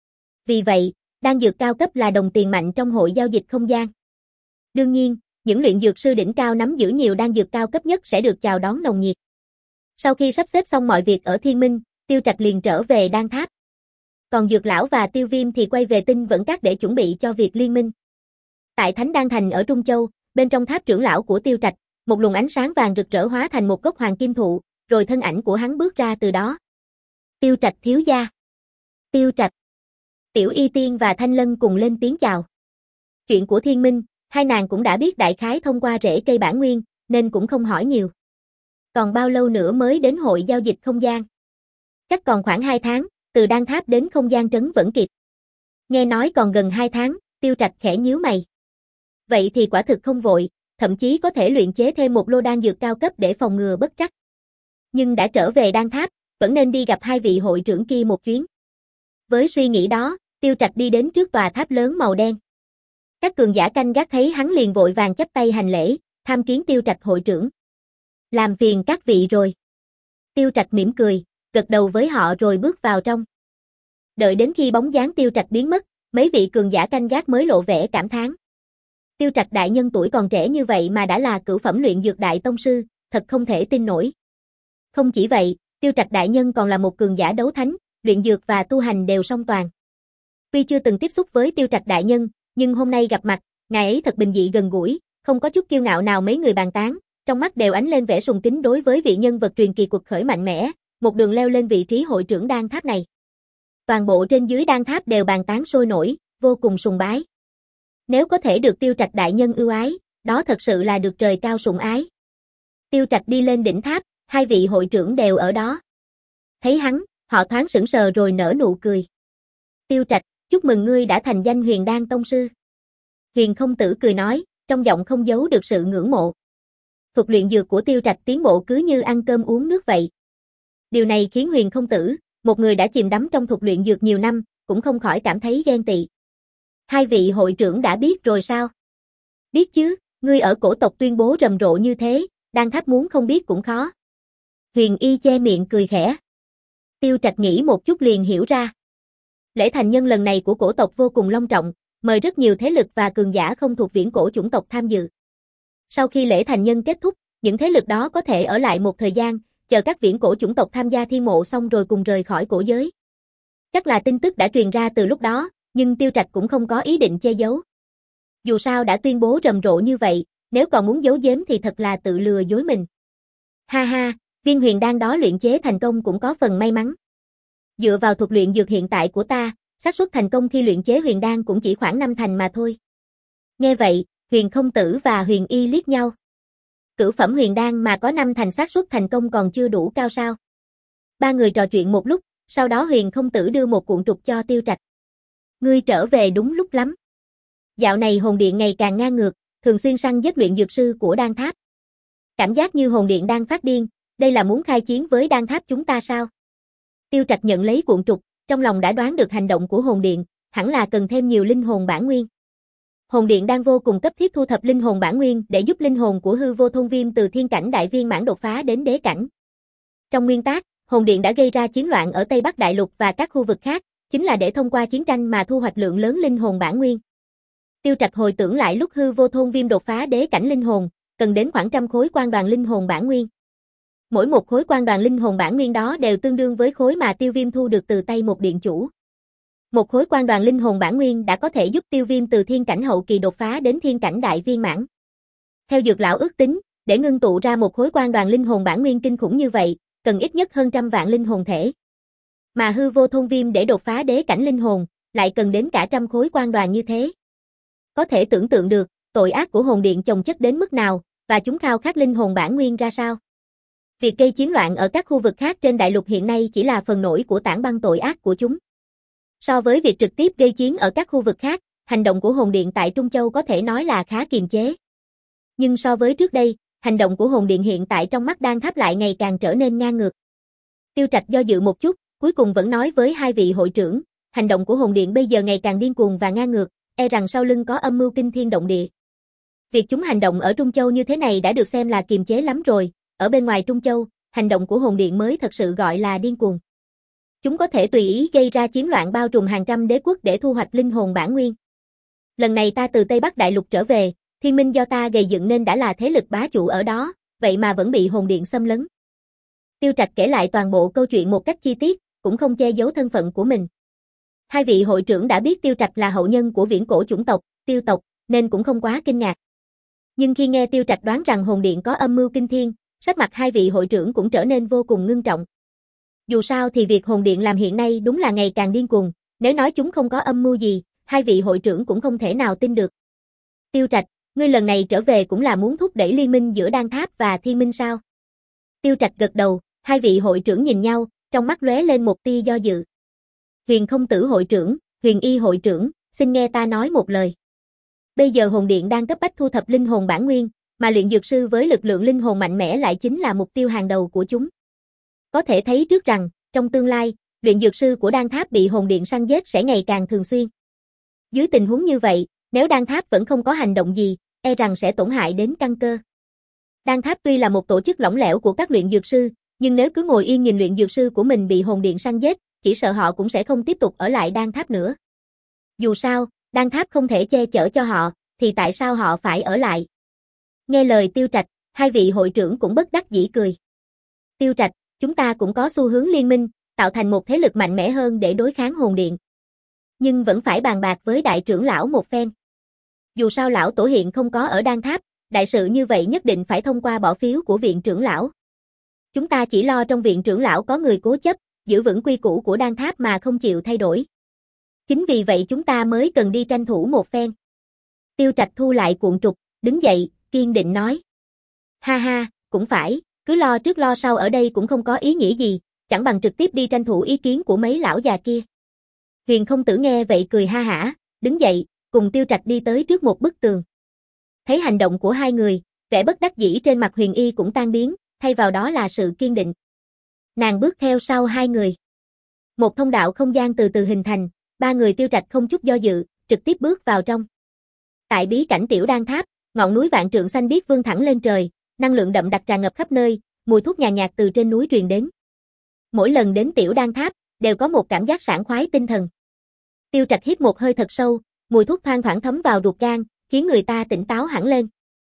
Vì vậy, đan dược cao cấp là đồng tiền mạnh trong hội giao dịch không gian. Đương nhiên, những luyện dược sư đỉnh cao nắm giữ nhiều đan dược cao cấp nhất sẽ được chào đón nồng nhiệt. Sau khi sắp xếp xong mọi việc ở Thiên Minh, Tiêu Trạch liền trở về Đan Tháp. Còn Dược lão và Tiêu Viêm thì quay về Tinh Vẫn Các để chuẩn bị cho việc liên minh. Tại Thánh Đan Thành ở Trung Châu, bên trong tháp trưởng lão của Tiêu Trạch, một luồng ánh sáng vàng rực rỡ hóa thành một gốc hoàng kim thụ, rồi thân ảnh của hắn bước ra từ đó. Tiêu Trạch thiếu gia. Tiêu Trạch. Tiểu Y Tiên và Thanh Lân cùng lên tiếng chào. Chuyện của Thiên Minh, hai nàng cũng đã biết đại khái thông qua rễ cây bản nguyên, nên cũng không hỏi nhiều. Còn bao lâu nữa mới đến hội giao dịch không gian? Chắc còn khoảng hai tháng, từ Đan Tháp đến không gian trấn vẫn kịp. Nghe nói còn gần hai tháng, Tiêu Trạch khẽ nhíu mày. Vậy thì quả thực không vội, thậm chí có thể luyện chế thêm một lô đan dược cao cấp để phòng ngừa bất trắc. Nhưng đã trở về Đan Tháp, vẫn nên đi gặp hai vị hội trưởng kia một chuyến. Với suy nghĩ đó, Tiêu Trạch đi đến trước tòa tháp lớn màu đen. Các cường giả canh gác thấy hắn liền vội vàng chắp tay hành lễ, tham kiến Tiêu Trạch hội trưởng. Làm phiền các vị rồi. Tiêu Trạch mỉm cười, gật đầu với họ rồi bước vào trong. Đợi đến khi bóng dáng Tiêu Trạch biến mất, mấy vị cường giả canh gác mới lộ vẻ cảm thán. Tiêu Trạch đại nhân tuổi còn trẻ như vậy mà đã là cửu phẩm luyện dược đại tông sư, thật không thể tin nổi. Không chỉ vậy, Tiêu Trạch đại nhân còn là một cường giả đấu thánh, luyện dược và tu hành đều song toàn. Tuy chưa từng tiếp xúc với Tiêu Trạch đại nhân, nhưng hôm nay gặp mặt, ngài ấy thật bình dị gần gũi, không có chút kiêu ngạo nào mấy người bàn tán, trong mắt đều ánh lên vẻ sùng kính đối với vị nhân vật truyền kỳ quật khởi mạnh mẽ, một đường leo lên vị trí hội trưởng Đan Tháp này. Toàn bộ trên dưới Đan Tháp đều bàn tán sôi nổi, vô cùng sùng bái. Nếu có thể được Tiêu Trạch đại nhân ưu ái, đó thật sự là được trời cao sủng ái. Tiêu Trạch đi lên đỉnh tháp, hai vị hội trưởng đều ở đó. Thấy hắn, họ thoáng sững sờ rồi nở nụ cười. Tiêu Trạch, chúc mừng ngươi đã thành danh Huyền Đan tông sư. Huyền Không Tử cười nói, trong giọng không giấu được sự ngưỡng mộ. Thuật luyện dược của Tiêu Trạch tiến bộ cứ như ăn cơm uống nước vậy. Điều này khiến Huyền Không Tử, một người đã chìm đắm trong thuật luyện dược nhiều năm, cũng không khỏi cảm thấy ghen tị. Hai vị hội trưởng đã biết rồi sao? Biết chứ, ngươi ở cổ tộc tuyên bố rầm rộ như thế, Đan Tháp muốn không biết cũng khó. Huyền Y che miệng cười khẽ. Tiêu Trạch nghĩ một chút liền hiểu ra. Lễ thành nhân lần này của cổ tộc vô cùng long trọng, mời rất nhiều thế lực và cường giả không thuộc viễn cổ chủng tộc tham dự. Sau khi lễ thành nhân kết thúc, những thế lực đó có thể ở lại một thời gian, chờ các viễn cổ chủng tộc tham gia thi mộ xong rồi cùng rời khỏi cổ giới. Chắc là tin tức đã truyền ra từ lúc đó, nhưng Tiêu Trạch cũng không có ý định che giấu. Dù sao đã tuyên bố rầm rộ như vậy, nếu còn muốn giấu giếm thì thật là tự lừa dối mình. Ha ha, viên huyền đan đó luyện chế thành công cũng có phần may mắn. Dựa vào thuật luyện dược hiện tại của ta, xác suất thành công khi luyện chế huyền đan cũng chỉ khoảng năm thành mà thôi. Nghe vậy, Huyền Không Tử và Huyền Y liếc nhau. Cửu phẩm huyền đan mà có năm thành xác suất thành công còn chưa đủ cao sao? Ba người trò chuyện một lúc, sau đó Huyền Không Tử đưa một cuộn trục cho Tiêu Trạch. Ngươi trở về đúng lúc lắm. Dạo này hồn điện ngày càng ngang ngược, thường xuyên săn giết luyện dược sư của Đan Tháp. Cảm giác như hồn điện đang phát điên, đây là muốn khai chiến với Đan Tháp chúng ta sao? Tiêu Trạch nhận lấy cuộn trục, trong lòng đã đoán được hành động của hồn điện, hẳn là cần thêm nhiều linh hồn bản nguyên. Hồn điện đang vô cùng cấp thiết thu thập linh hồn bản nguyên để giúp linh hồn của hư vô thôn viêm từ thiên cảnh đại viên mãn đột phá đến đế cảnh. Trong nguyên tắc, hồn điện đã gây ra chiến loạn ở Tây Bắc Đại Lục và các khu vực khác, chính là để thông qua chiến tranh mà thu hoạch lượng lớn linh hồn bản nguyên. Tiêu Trạch hồi tưởng lại lúc hư vô thôn viêm đột phá đế cảnh linh hồn, cần đến khoảng trăm khối quan đoàn linh hồn bản nguyên. Mỗi một khối quan đoàn linh hồn bản nguyên đó đều tương đương với khối mà Tiêu Viêm thu được từ tay một điện chủ. Một khối quan đoàn linh hồn bản nguyên đã có thể giúp Tiêu Viêm từ thiên cảnh hậu kỳ đột phá đến thiên cảnh đại viên mãn. Theo dược lão ước tính, để ngưng tụ ra một khối quan đoàn linh hồn bản nguyên kinh khủng như vậy, cần ít nhất hơn trăm vạn linh hồn thể. Mà hư vô thôn viêm để đột phá đế cảnh linh hồn, lại cần đến cả trăm khối quan đoàn như thế. Có thể tưởng tượng được, tội ác của hồn điện chồng chất đến mức nào, và chúng khao khát linh hồn bản nguyên ra sao. Việc gây chiến loạn ở các khu vực khác trên đại lục hiện nay chỉ là phần nổi của tảng băng tội ác của chúng. So với việc trực tiếp gây chiến ở các khu vực khác, hành động của hồn điện tại Trung Châu có thể nói là khá kiềm chế. Nhưng so với trước đây, hành động của hồn điện hiện tại trong mắt Đan Tháp lại ngày càng trở nên ngang ngược. Tiêu Trạch do dự một chút, cuối cùng vẫn nói với hai vị hội trưởng, hành động của hồn điện bây giờ ngày càng điên cuồng và ngang ngược, e rằng sau lưng có âm mưu kinh thiên động địa. Việc chúng hành động ở Trung Châu như thế này đã được xem là kiềm chế lắm rồi, ở bên ngoài Trung Châu, hành động của hồn điện mới thật sự gọi là điên cuồng. Chúng có thể tùy ý gây ra chiến loạn bao trùm hàng trăm đế quốc để thu hoạch linh hồn bản nguyên. Lần này ta từ Tây Bắc Đại Lục trở về, thiên minh do ta gây dựng nên đã là thế lực bá chủ ở đó, vậy mà vẫn bị hồn điện xâm lấn. Tiêu Trạch kể lại toàn bộ câu chuyện một cách chi tiết, cũng không che giấu thân phận của mình. Hai vị hội trưởng đã biết Tiêu Trạch là hậu nhân của viễn cổ chủng tộc, Tiêu tộc, nên cũng không quá kinh ngạc. Nhưng khi nghe Tiêu Trạch đoán rằng hồn điện có âm mưu kinh thiên, sắc mặt hai vị hội trưởng cũng trở nên vô cùng ngưng trọng. Dù sao thì việc hồn điện làm hiện nay đúng là ngày càng điên cuồng, nếu nói chúng không có âm mưu gì, hai vị hội trưởng cũng không thể nào tin được. Tiêu Trạch, ngươi lần này trở về cũng là muốn thúc đẩy liên minh giữa Đan Tháp và Thiên Minh sao? Tiêu Trạch gật đầu, hai vị hội trưởng nhìn nhau, trong mắt lóe lên một tia do dự. Huyền Không Tử hội trưởng, Huyền Y hội trưởng, xin nghe ta nói một lời. Bây giờ hồn điện đang cấp bách thu thập linh hồn bản nguyên, mà luyện dược sư với lực lượng linh hồn mạnh mẽ lại chính là mục tiêu hàng đầu của chúng. Có thể thấy trước rằng, trong tương lai, luyện dược sư của Đan Tháp bị hồn điện săn giết sẽ ngày càng thường xuyên. Dưới tình huống như vậy, nếu Đan Tháp vẫn không có hành động gì, e rằng sẽ tổn hại đến căn cơ. Đan Tháp tuy là một tổ chức lỏng lẻo của các luyện dược sư, nhưng nếu cứ ngồi yên nhìn luyện dược sư của mình bị hồn điện săn giết, chỉ sợ họ cũng sẽ không tiếp tục ở lại Đan Tháp nữa. Dù sao, Đan Tháp không thể che chở cho họ, thì tại sao họ phải ở lại? Nghe lời Tiêu Trạch, hai vị hội trưởng cũng bất đắc dĩ cười. Tiêu Trạch, chúng ta cũng có xu hướng liên minh, tạo thành một thế lực mạnh mẽ hơn để đối kháng hồn điện. Nhưng vẫn phải bàn bạc với đại trưởng lão một phen. Dù sao lão tổ hiện không có ở Đan Tháp, đại sự như vậy nhất định phải thông qua bỏ phiếu của viện trưởng lão. Chúng ta chỉ lo trong viện trưởng lão có người cố chấp, giữ vững quy củ của Đan Tháp mà không chịu thay đổi. Chính vì vậy chúng ta mới cần đi tranh thủ một phen. Tiêu Trạch thu lại cuộn trục, đứng dậy, kiên định nói. Ha ha, cũng phải, cứ lo trước lo sau ở đây cũng không có ý nghĩa gì, chẳng bằng trực tiếp đi tranh thủ ý kiến của mấy lão già kia. Huyền Không Tử nghe vậy cười ha hả, đứng dậy, cùng Tiêu Trạch đi tới trước một bức tường. Thấy hành động của hai người, vẻ bất đắc dĩ trên mặt Huyền Y cũng tan biến, thay vào đó là sự kiên định. Nàng bước theo sau hai người. Một thông đạo không gian từ từ hình thành, ba người Tiêu Trạch không chút do dự, trực tiếp bước vào trong. Tại bí cảnh Tiểu Đan Tháp, ngọn núi vạn trượng xanh biếc vươn thẳng lên trời, năng lượng đậm đặc tràn ngập khắp nơi, mùi thuốc nhàn nhạt từ trên núi truyền đến. Mỗi lần đến Tiểu Đan Tháp, đều có một cảm giác sảng khoái tinh thần. Tiêu Trạch hít một hơi thật sâu, mùi thuốc thoang thoảng thấm vào ruột gan, khiến người ta tỉnh táo hẳn lên.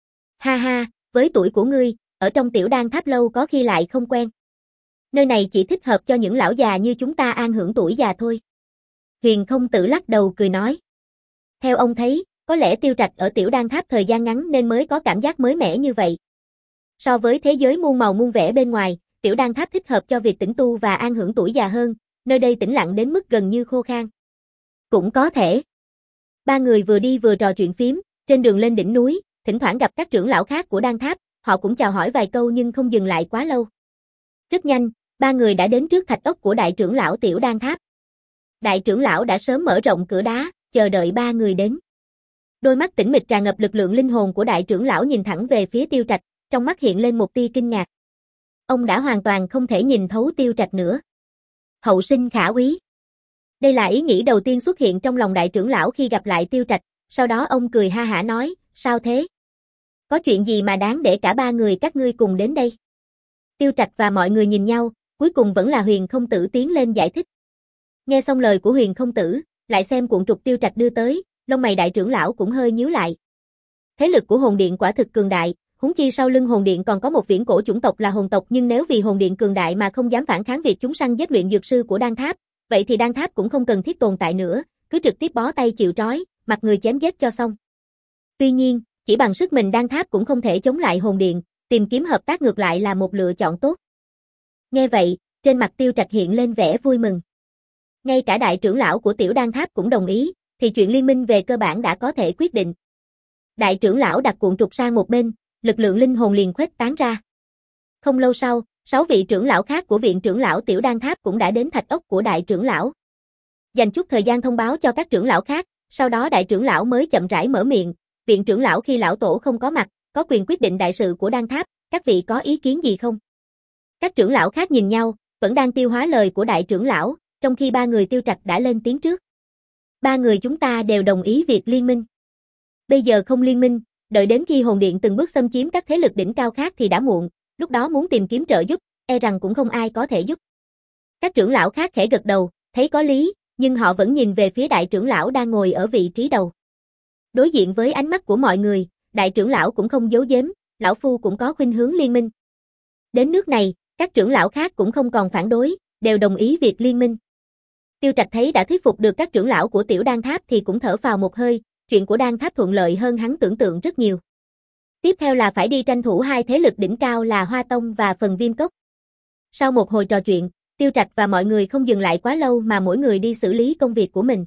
Ha ha, với tuổi của ngươi, ở trong Tiểu Đan Tháp lâu có khi lại không quen. Nơi này chỉ thích hợp cho những lão già như chúng ta an hưởng tuổi già thôi. Huyền Không Tử lắc đầu cười nói. Theo ông thấy, có lẽ Tiêu Trạch ở Tiểu Đan Tháp thời gian ngắn nên mới có cảm giác mới mẻ như vậy. So với thế giới muôn màu muôn vẻ bên ngoài, Tiểu Đan Tháp thích hợp cho việc tĩnh tu và an hưởng tuổi già hơn, nơi đây tĩnh lặng đến mức gần như khô khan. Cũng có thể. Ba người vừa đi vừa trò chuyện phím, trên đường lên đỉnh núi, thỉnh thoảng gặp các trưởng lão khác của Đan Tháp, họ cũng chào hỏi vài câu nhưng không dừng lại quá lâu. Rất nhanh, ba người đã đến trước thạch ốc của đại trưởng lão Tiểu Đan Tháp. Đại trưởng lão đã sớm mở rộng cửa đá, chờ đợi ba người đến. Đôi mắt tĩnh mịch tràn ngập lực lượng linh hồn của đại trưởng lão nhìn thẳng về phía Tiêu Trạch, trong mắt hiện lên một tia kinh ngạc. Ông đã hoàn toàn không thể nhìn thấu Tiêu Trạch nữa. Hậu sinh khả úy. Đây là ý nghĩ đầu tiên xuất hiện trong lòng đại trưởng lão khi gặp lại Tiêu Trạch, sau đó ông cười ha hả nói, sao thế? Có chuyện gì mà đáng để cả ba người các ngươi cùng đến đây? Tiêu Trạch và mọi người nhìn nhau, cuối cùng vẫn là Huyền Không Tử tiến lên giải thích. Nghe xong lời của Huyền Không Tử, lại xem cuộn trục Tiêu Trạch đưa tới, lông mày đại trưởng lão cũng hơi nhíu lại. Thế lực của hồn điện quả thực cường đại, huống chi sau lưng hồn điện còn có một viễn cổ chủng tộc là hồn tộc, nhưng nếu vì hồn điện cường đại mà không dám phản kháng việc chúng săn giết luyện dược sư của Đan Tháp, vậy thì Đan Tháp cũng không cần thiết tồn tại nữa, cứ trực tiếp bó tay chịu trói, mặc người chém giết cho xong. Tuy nhiên, chỉ bằng sức mình Đan Tháp cũng không thể chống lại hồn điện, tìm kiếm hợp tác ngược lại là một lựa chọn tốt. Nghe vậy, trên mặt Tiêu Trạch hiện lên vẻ vui mừng. Ngay cả đại trưởng lão của Tiểu Đan Tháp cũng đồng ý, thì chuyện liên minh về cơ bản đã có thể quyết định. Đại trưởng lão đặt cuộn trục sang một bên, lực lượng linh hồn liền khuếch tán ra. Không lâu sau, sáu vị trưởng lão khác của viện trưởng lão Tiểu Đan Tháp cũng đã đến thạch ốc của đại trưởng lão. Dành chút thời gian thông báo cho các trưởng lão khác, sau đó đại trưởng lão mới chậm rãi mở miệng, viện trưởng lão khi lão tổ không có mặt, có quyền quyết định đại sự của Đan Tháp, các vị có ý kiến gì không? Các trưởng lão khác nhìn nhau, vẫn đang tiêu hóa lời của đại trưởng lão, trong khi ba người Tiêu Trạch đã lên tiếng trước. Ba người chúng ta đều đồng ý việc liên minh. Bây giờ không liên minh, đợi đến khi hồn điện từng bước xâm chiếm các thế lực đỉnh cao khác thì đã muộn, lúc đó muốn tìm kiếm trợ giúp, e rằng cũng không ai có thể giúp. Các trưởng lão khác khẽ gật đầu, thấy có lý, nhưng họ vẫn nhìn về phía đại trưởng lão đang ngồi ở vị trí đầu. Đối diện với ánh mắt của mọi người, đại trưởng lão cũng không giấu giếm, lão phu cũng có khuynh hướng liên minh. Đến nước này, các trưởng lão khác cũng không còn phản đối, đều đồng ý việc liên minh. Tiêu Trạch thấy đã thuyết phục được các trưởng lão của Tiểu Đan Tháp thì cũng thở phào một hơi, chuyện của Đan Tháp thuận lợi hơn hắn tưởng tượng rất nhiều. Tiếp theo là phải đi tranh thủ hai thế lực đỉnh cao là Hoa Tông và Phần Viêm Cốc. Sau một hồi trò chuyện, Tiêu Trạch và mọi người không dừng lại quá lâu mà mỗi người đi xử lý công việc của mình.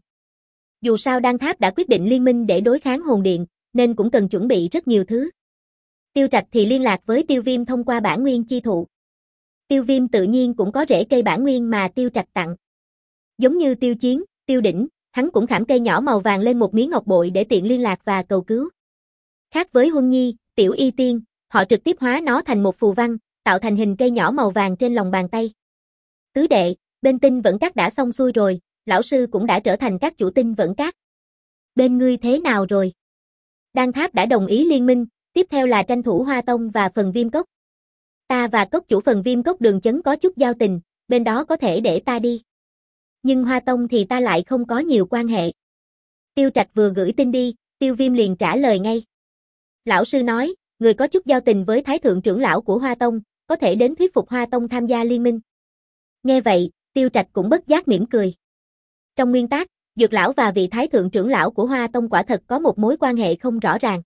Dù sao Đan Tháp đã quyết định liên minh để đối kháng hồn điện, nên cũng cần chuẩn bị rất nhiều thứ. Tiêu Trạch thì liên lạc với Tiêu Viêm thông qua bản nguyên chi thụ. Tiêu Viêm tự nhiên cũng có rễ cây bản nguyên mà Tiêu Trạch tặng. Giống như Tiêu Chiến, Tiêu Đỉnh, hắn cũng khảm cây nhỏ màu vàng lên một miếng ngọc bội để tiện liên lạc và cầu cứu. Khác với Huân Nhi, Tiểu Y Tiên, họ trực tiếp hóa nó thành một phù văn, tạo thành hình cây nhỏ màu vàng trên lòng bàn tay. Tứ đệ, bên tinh vẫn cát đã xong xuôi rồi, lão sư cũng đã trở thành các chủ tinh vẫn cát. Bên ngươi thế nào rồi? Đan Tháp đã đồng ý liên minh, tiếp theo là tranh thủ Hoa Tông và Phần Viêm Cốc. Ta và cốc chủ Phần Viêm Cốc Đường Chấn có chút giao tình, bên đó có thể để ta đi. Nhưng Hoa Tông thì ta lại không có nhiều quan hệ. Tiêu Trạch vừa gửi tin đi, Tiêu Viêm liền trả lời ngay. Lão sư nói, người có chút giao tình với Thái Thượng trưởng lão của Hoa Tông, có thể đến thuyết phục Hoa Tông tham gia liên minh. Nghe vậy, Tiêu Trạch cũng bất giác mỉm cười. Trong nguyên tắc, Dược lão và vị Thái Thượng trưởng lão của Hoa Tông quả thật có một mối quan hệ không rõ ràng.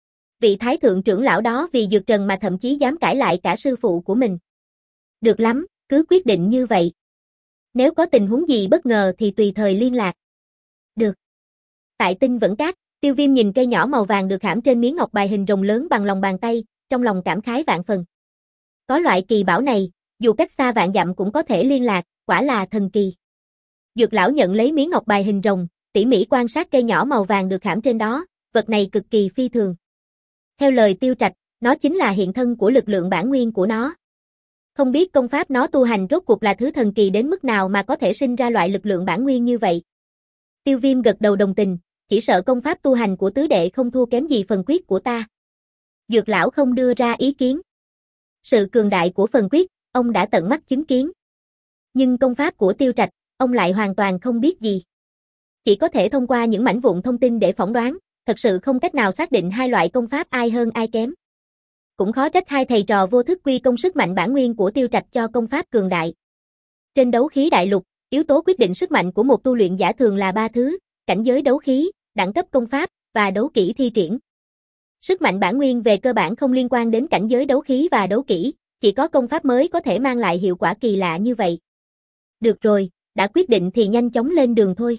Vị Thái Thượng trưởng lão đó vì Dược Trần mà thậm chí dám cãi lại cả sư phụ của mình. Được lắm, cứ quyết định như vậy. Nếu có tình huống gì bất ngờ thì tùy thời liên lạc. Được. Tại Tinh Vẫn Cát, Tiêu Viêm nhìn cây nhỏ màu vàng được khảm trên miếng ngọc bài hình rồng lớn bằng lòng bàn tay, trong lòng cảm khái vạn phần. Có loại kỳ bảo này, dù cách xa vạn dặm cũng có thể liên lạc, quả là thần kỳ. Dược lão nhận lấy miếng ngọc bài hình rồng, tỉ mỉ quan sát cây nhỏ màu vàng được khảm trên đó, vật này cực kỳ phi thường. Theo lời Tiêu Trạch, nó chính là hiện thân của lực lượng bản nguyên của nó. Không biết công pháp nó tu hành rốt cuộc là thứ thần kỳ đến mức nào mà có thể sinh ra loại lực lượng bản nguyên như vậy. Tiêu Viêm gật đầu đồng tình, chỉ sợ công pháp tu hành của tứ đệ không thua kém gì phần quyết của ta. Dược lão không đưa ra ý kiến. Sự cường đại của phần quyết, ông đã tận mắt chứng kiến. Nhưng công pháp của Tiêu Trạch, ông lại hoàn toàn không biết gì. Chỉ có thể thông qua những mảnh vụn thông tin để phỏng đoán, thật sự không cách nào xác định hai loại công pháp ai hơn ai kém. Cũng khó trách hai thầy trò vô thức quy công sức mạnh bản nguyên của Tiêu Trạch cho công pháp cường đại. Trên đấu khí đại lục, yếu tố quyết định sức mạnh của một tu luyện giả thường là ba thứ: cảnh giới đấu khí, đẳng cấp công pháp và đấu kỹ thi triển. Sức mạnh bản nguyên về cơ bản không liên quan đến cảnh giới đấu khí và đấu kỹ, chỉ có công pháp mới có thể mang lại hiệu quả kỳ lạ như vậy. Được rồi, đã quyết định thì nhanh chóng lên đường thôi.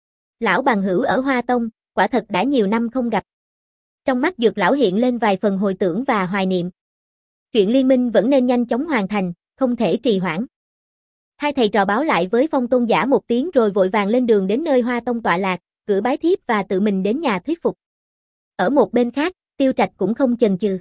Lão bằng hữu ở Hoa Tông, quả thật đã nhiều năm không gặp. Trong mắt Dược lão hiện lên vài phần hồi tưởng và hoài niệm. Chuyện liên minh vẫn nên nhanh chóng hoàn thành, không thể trì hoãn. Hai thầy trò báo lại với Phong Tôn giả một tiếng rồi vội vàng lên đường đến nơi Hoa Tông tọa lạc, cử bái thiếp và tự mình đến nhà thuyết phục. Ở một bên khác, Tiêu Trạch cũng không chần chừ.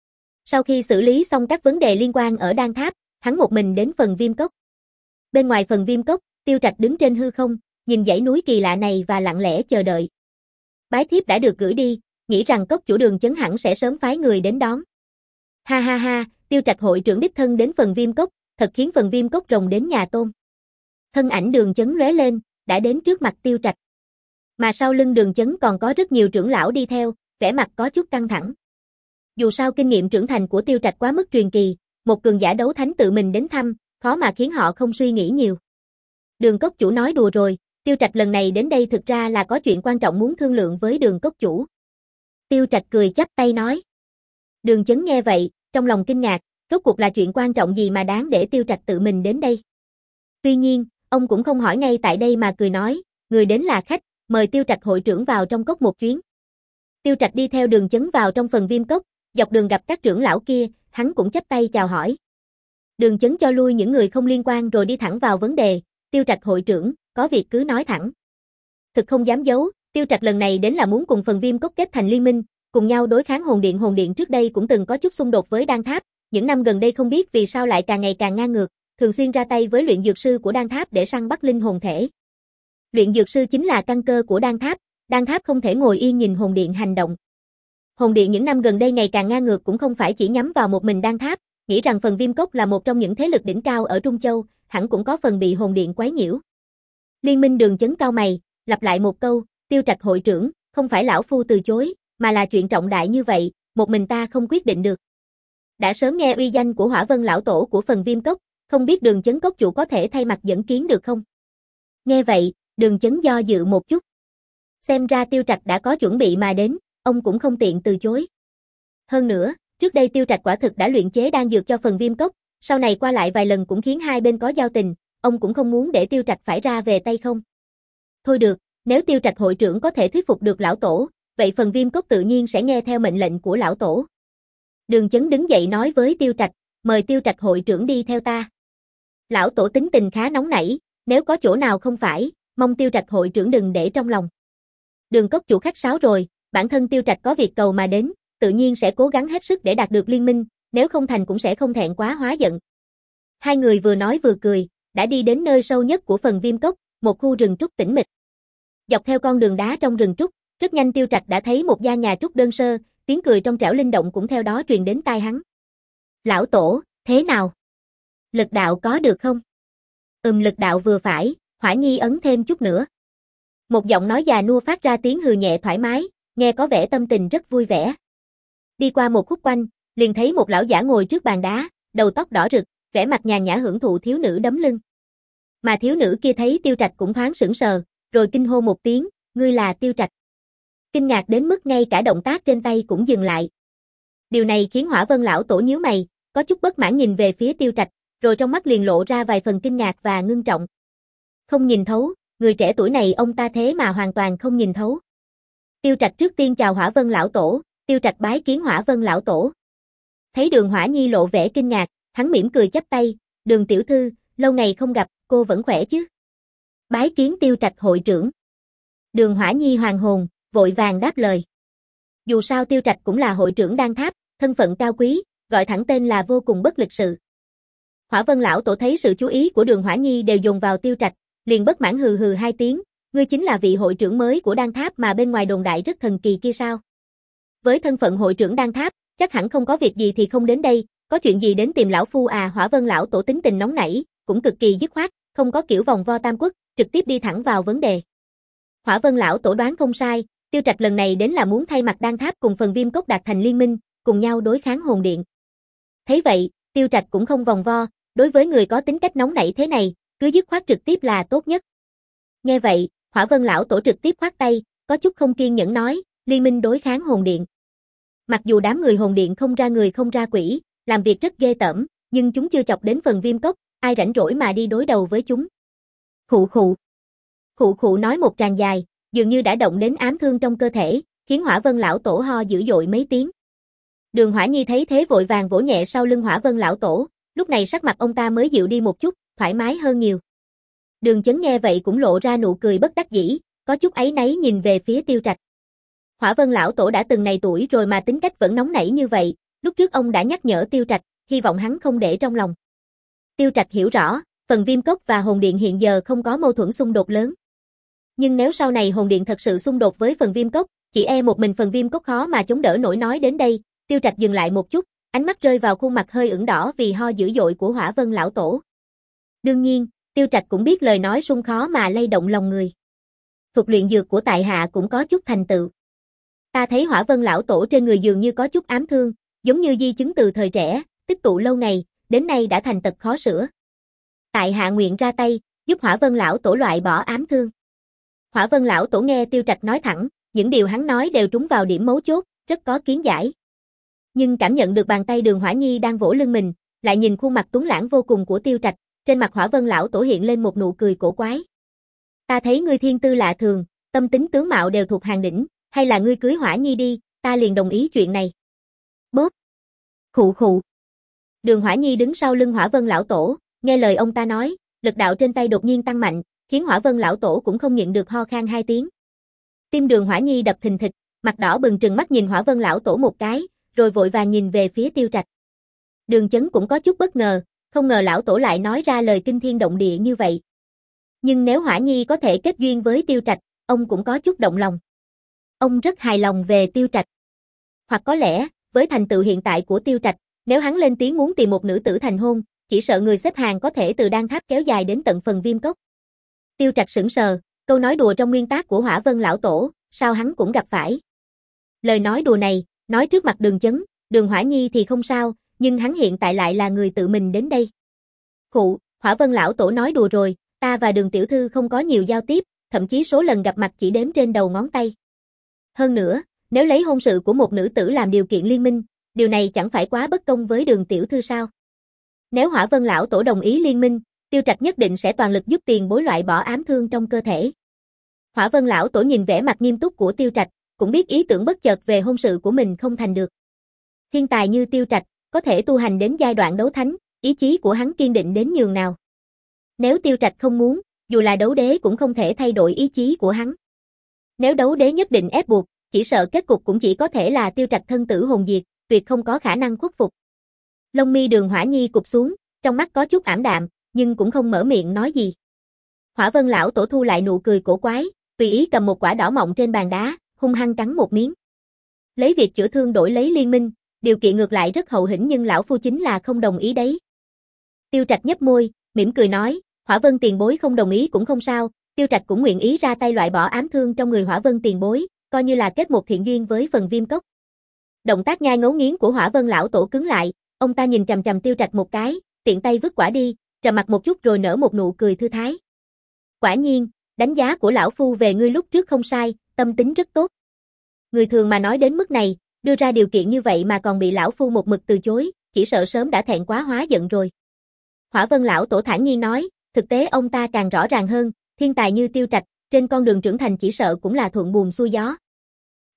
Sau khi xử lý xong các vấn đề liên quan ở Đan Tháp, hắn một mình đến phần Viêm Cốc. Bên ngoài phần Viêm Cốc, Tiêu Trạch đứng trên hư không, nhìn dãy núi kỳ lạ này và lặng lẽ chờ đợi. Bái thiếp đã được gửi đi, nghĩ rằng cốc chủ Đường Chấn hẳn sẽ sớm phái người đến đón. Ha ha ha, Tiêu Trạch hội trưởng đích thân đến phần Viêm Cốc, thật khiến phần Viêm Cốc rồng đến nhà tôm. Thân ảnh Đường Chấn lóe lên, đã đến trước mặt Tiêu Trạch. Mà sau lưng Đường Chấn còn có rất nhiều trưởng lão đi theo, vẻ mặt có chút căng thẳng. Dù sao kinh nghiệm trưởng thành của Tiêu Trạch quá mức truyền kỳ, một cường giả đấu thánh tự mình đến thăm, khó mà khiến họ không suy nghĩ nhiều. Đường cốc chủ nói đùa rồi, Tiêu Trạch lần này đến đây thực ra là có chuyện quan trọng muốn thương lượng với Đường cốc chủ. Tiêu Trạch cười chắp tay nói. Đường Chấn nghe vậy, trong lòng kinh ngạc, rốt cuộc là chuyện quan trọng gì mà đáng để Tiêu Trạch tự mình đến đây. Tuy nhiên, ông cũng không hỏi ngay tại đây mà cười nói, người đến là khách, mời Tiêu Trạch hội trưởng vào trong cốc một chuyến. Tiêu Trạch đi theo Đường Chấn vào trong phần Viêm Cốc, dọc đường gặp các trưởng lão kia, hắn cũng chắp tay chào hỏi. Đường Chấn cho lui những người không liên quan rồi đi thẳng vào vấn đề, Tiêu Trạch hội trưởng, có việc cứ nói thẳng. Thực không dám giấu, Tiêu Trạch lần này đến là muốn cùng phần Viêm Cốc kết thành liên minh, cùng nhau đối kháng Hồn Điện. Hồn Điện trước đây cũng từng có chút xung đột với Đan Tháp, những năm gần đây không biết vì sao lại càng ngày càng ngang ngược, thường xuyên ra tay với luyện dược sư của Đan Tháp để săn bắt linh hồn thể. Luyện dược sư chính là căn cơ của Đan Tháp, Đan Tháp không thể ngồi yên nhìn Hồn Điện hành động. Hồn Điện những năm gần đây ngày càng ngang ngược cũng không phải chỉ nhắm vào một mình Đan Tháp, nghĩ rằng phần Viêm Cốc là một trong những thế lực đỉnh cao ở Trung Châu, hẳn cũng có phần bị Hồn Điện quấy nhiễu. Liên minh Đường Chấn cau mày, lặp lại một câu, Tiêu Trạch hội trưởng, không phải lão phu từ chối, mà là chuyện trọng đại như vậy, một mình ta không quyết định được. Đã sớm nghe uy danh của Hỏa Vân lão tổ của phần Viêm Cốc, không biết Đường Chấn cốc chủ có thể thay mặt dẫn kiến được không? Nghe vậy, Đường Chấn do dự một chút. Xem ra Tiêu Trạch đã có chuẩn bị mà đến, ông cũng không tiện từ chối. Hơn nữa, trước đây Tiêu Trạch quả thực đã luyện chế đan dược cho phần Viêm Cốc, sau này qua lại vài lần cũng khiến hai bên có giao tình, ông cũng không muốn để Tiêu Trạch phải ra về tay không. Thôi được, nếu Tiêu Trạch hội trưởng có thể thuyết phục được lão tổ, vậy phần Viêm Cốc tự nhiên sẽ nghe theo mệnh lệnh của lão tổ. Đường Chấn đứng dậy nói với Tiêu Trạch, mời Tiêu Trạch hội trưởng đi theo ta. Lão tổ tính tình khá nóng nảy, nếu có chỗ nào không phải, mong Tiêu Trạch hội trưởng đừng để trong lòng. Đường cốc chủ khách sáo rồi, bản thân Tiêu Trạch có việc cầu mà đến, tự nhiên sẽ cố gắng hết sức để đạt được liên minh, nếu không thành cũng sẽ không thẹn quá hóa giận. Hai người vừa nói vừa cười, đã đi đến nơi sâu nhất của phần Viêm Cốc, một khu rừng trúc tĩnh mịch. Dọc theo con đường đá trong rừng trúc, rất nhanh Tiêu Trạch đã thấy một gian nhà trúc đơn sơ, tiếng cười trong trẻo linh động cũng theo đó truyền đến tai hắn. Lão tổ, thế nào? Lực đạo có được không? Ừm, lực đạo vừa phải, Hỏa Nhi ấn thêm chút nữa. Một giọng nói già nua phát ra tiếng hừ nhẹ thoải mái, nghe có vẻ tâm tình rất vui vẻ. Đi qua một khúc quanh, liền thấy một lão giả ngồi trước bàn đá, đầu tóc đỏ rực, vẻ mặt nhàn nhã hưởng thụ thiếu nữ đấm lưng. Mà thiếu nữ kia thấy Tiêu Trạch cũng thoáng sững sờ, rồi kinh hô một tiếng, ngươi là Tiêu Trạch. Kinh ngạc đến mức ngay cả động tác trên tay cũng dừng lại. Điều này khiến Hỏa Vân lão tổ nhíu mày, có chút bất mãn nhìn về phía Tiêu Trạch, rồi trong mắt liền lộ ra vài phần kinh ngạc và ngưng trọng. Không nhìn thấu, người trẻ tuổi này ông ta thế mà hoàn toàn không nhìn thấu. Tiêu Trạch trước tiên chào Hỏa Vân lão tổ, Tiêu Trạch bái kiến Hỏa Vân lão tổ. Thấy Đường Hỏa Nhi lộ vẻ kinh ngạc, hắn mỉm cười chắp tay, Đường tiểu thư, lâu ngày không gặp, cô vẫn khỏe chứ? Bái kiến Tiêu Trạch hội trưởng. Đường Hỏa Nhi hoàng hồn, vội vàng đáp lời. Dù sao Tiêu Trạch cũng là hội trưởng Đan Tháp, thân phận cao quý, gọi thẳng tên là vô cùng bất lịch sự. Hỏa Vân lão tổ thấy sự chú ý của Đường Hỏa Nhi đều dồn vào Tiêu Trạch, liền bất mãn hừ hừ hai tiếng, ngươi chính là vị hội trưởng mới của Đan Tháp mà bên ngoài đồn đại rất thần kỳ kia sao? Với thân phận hội trưởng Đan Tháp, chắc hẳn không có việc gì thì không đến đây, có chuyện gì đến tìm lão phu à? Hỏa Vân lão tổ tính tình nóng nảy, cũng cực kỳ dứt khoát, không có kiểu vòng vo tam quốc, trực tiếp đi thẳng vào vấn đề. Hỏa Vân lão tổ đoán không sai, Tiêu Trạch lần này đến là muốn thay mặt Đan Tháp cùng Phần Viêm Cốc đạt thành liên minh, cùng nhau đối kháng hồn điện. Thấy vậy, Tiêu Trạch cũng không vòng vo, đối với người có tính cách nóng nảy thế này, cứ dứt khoát trực tiếp là tốt nhất. Nghe vậy, Hỏa Vân lão tổ trực tiếp khoát tay, có chút không kiên nhẫn nói, liên minh đối kháng hồn điện. Mặc dù đám người hồn điện không ra người không ra quỷ, làm việc rất ghê tởm, nhưng chúng chưa chọc đến Phần Viêm Cốc, ai rảnh rỗi mà đi đối đầu với chúng. Khụ khụ. Khụ khụ nói một tràng dài, dường như đã động đến ám thương trong cơ thể, khiến Hỏa Vân lão tổ ho dữ dội mấy tiếng. Đường Hỏa Nhi thấy thế vội vàng vỗ nhẹ sau lưng Hỏa Vân lão tổ, lúc này sắc mặt ông ta mới dịu đi một chút, thoải mái hơn nhiều. Đường Chấn nghe vậy cũng lộ ra nụ cười bất đắc dĩ, có chút áy náy nhìn về phía Tiêu Trạch. Hỏa Vân lão tổ đã từng này tuổi rồi mà tính cách vẫn nóng nảy như vậy, lúc trước ông đã nhắc nhở Tiêu Trạch, hy vọng hắn không để trong lòng. Tiêu Trạch hiểu rõ, Phần Viêm Cốc và Hồn Điện hiện giờ không có mâu thuẫn xung đột lớn. Nhưng nếu sau này Hồn Điện thật sự xung đột với Phần Viêm Cốc, chỉ e một mình Phần Viêm Cốc khó mà chống đỡ nổi. Nói đến đây, Tiêu Trạch dừng lại một chút, ánh mắt rơi vào khuôn mặt hơi ửng đỏ vì ho dữ dội của Hỏa Vân lão tổ. Đương nhiên, Tiêu Trạch cũng biết lời nói sung khó mà lay động lòng người. Thuật luyện dược của tại hạ cũng có chút thành tựu. Ta thấy Hỏa Vân lão tổ trên người dường như có chút ám thương, giống như di chứng từ thời trẻ, tích tụ lâu ngày, đến nay đã thành tật khó sửa. Tại hạ nguyện ra tay, giúp Hỏa Vân lão tổ loại bỏ ám thương. Hỏa Vân lão tổ nghe Tiêu Trạch nói thẳng, những điều hắn nói đều trúng vào điểm mấu chốt, rất có kiến giải. Nhưng cảm nhận được bàn tay Đường Hỏa Nhi đang vỗ lưng mình, lại nhìn khuôn mặt tuấn lãng vô cùng của Tiêu Trạch, trên mặt Hỏa Vân lão tổ hiện lên một nụ cười cổ quái. Ta thấy ngươi thiên tư lạ thường, tâm tính tướng mạo đều thuộc hàng đỉnh, hay là ngươi cưới Hỏa Nhi đi, ta liền đồng ý chuyện này. Bốp. Khụ khụ. Đường Hỏa Nhi đứng sau lưng Hỏa Vân lão tổ, nghe lời ông ta nói, lực đạo trên tay đột nhiên tăng mạnh, khiến Hỏa Vân lão tổ cũng không nhịn được ho khan hai tiếng. Tim Đường Hỏa Nhi đập thình thịch, mặt đỏ bừng trừng mắt nhìn Hỏa Vân lão tổ một cái, rồi vội vàng nhìn về phía Tiêu Trạch. Đường Chấn cũng có chút bất ngờ, không ngờ lão tổ lại nói ra lời kinh thiên động địa như vậy. Nhưng nếu Hỏa Nhi có thể kết duyên với Tiêu Trạch, ông cũng có chút động lòng. Ông rất hài lòng về Tiêu Trạch. Hoặc có lẽ, với thành tựu hiện tại của Tiêu Trạch, nếu hắn lên tiếng muốn tìm một nữ tử thành hôn, chỉ sợ người xếp hàng có thể từ Đan Tháp kéo dài đến tận Phần Viêm Cốc. Tiêu Trạch sững sờ, câu nói đùa trong nguyên tác của Hỏa Vân lão tổ, sao hắn cũng gặp phải. Lời nói đùa này, nói trước mặt Đường Chấn, Đường Hỏa Nhi thì không sao, nhưng hắn hiện tại lại là người tự mình đến đây. Khụ, Hỏa Vân lão tổ nói đùa rồi, ta và Đường tiểu thư không có nhiều giao tiếp, thậm chí số lần gặp mặt chỉ đếm trên đầu ngón tay. Hơn nữa, nếu lấy hôn sự của một nữ tử làm điều kiện liên minh, điều này chẳng phải quá bất công với Đường tiểu thư sao? Nếu Hỏa Vân lão tổ đồng ý liên minh, Tiêu Trạch nhất định sẽ toàn lực giúp tiền bối loại bỏ ám thương trong cơ thể. Hỏa Vân lão tổ nhìn vẻ mặt nghiêm túc của Tiêu Trạch, cũng biết ý tưởng bất chợt về hôn sự của mình không thành được. Thiên tài như Tiêu Trạch, có thể tu hành đến giai đoạn đấu thánh, ý chí của hắn kiên định đến nhường nào. Nếu Tiêu Trạch không muốn, dù là đấu đế cũng không thể thay đổi ý chí của hắn. Nếu đấu đế nhất định ép buộc, chỉ sợ kết cục cũng chỉ có thể là Tiêu Trạch thân tử hồn diệt, tuyệt không có khả năng khuất phục. Lông mi Đường Hỏa Nhi cụp xuống, trong mắt có chút ảm đạm, nhưng cũng không mở miệng nói gì. Hỏa Vân lão tổ thu lại nụ cười cổ quái, tùy ý cầm một quả đỏ mọng trên bàn đá, hung hăng cắn một miếng. Lấy việc chữa thương đổi lấy liên minh, điều kiện ngược lại rất hậu hĩnh nhưng lão phu chính là không đồng ý đấy. Tiêu Trạch nhếch môi, mỉm cười nói, Hỏa Vân tiền bối không đồng ý cũng không sao, Tiêu Trạch cũng nguyện ý ra tay loại bỏ ám thương trong người Hỏa Vân tiền bối, coi như là kết một thiện duyên với Phần Viêm Cốc. Động tác nhai ngấu nghiến của Hỏa Vân lão tổ cứng lại, ông ta nhìn chằm chằm Tiêu Trạch một cái, tiện tay vứt quả đi, trầm mặt một chút rồi nở một nụ cười thư thái. Quả nhiên, đánh giá của lão phu về ngươi lúc trước không sai, tâm tính rất tốt. Người thường mà nói đến mức này, đưa ra điều kiện như vậy mà còn bị lão phu một mực từ chối, chỉ sợ sớm đã thẹn quá hóa giận rồi. Hỏa Vân lão tổ thản nhiên nói, thực tế ông ta càng rõ ràng hơn, thiên tài như Tiêu Trạch, trên con đường trưởng thành chỉ sợ cũng là thuận buồm xuôi gió.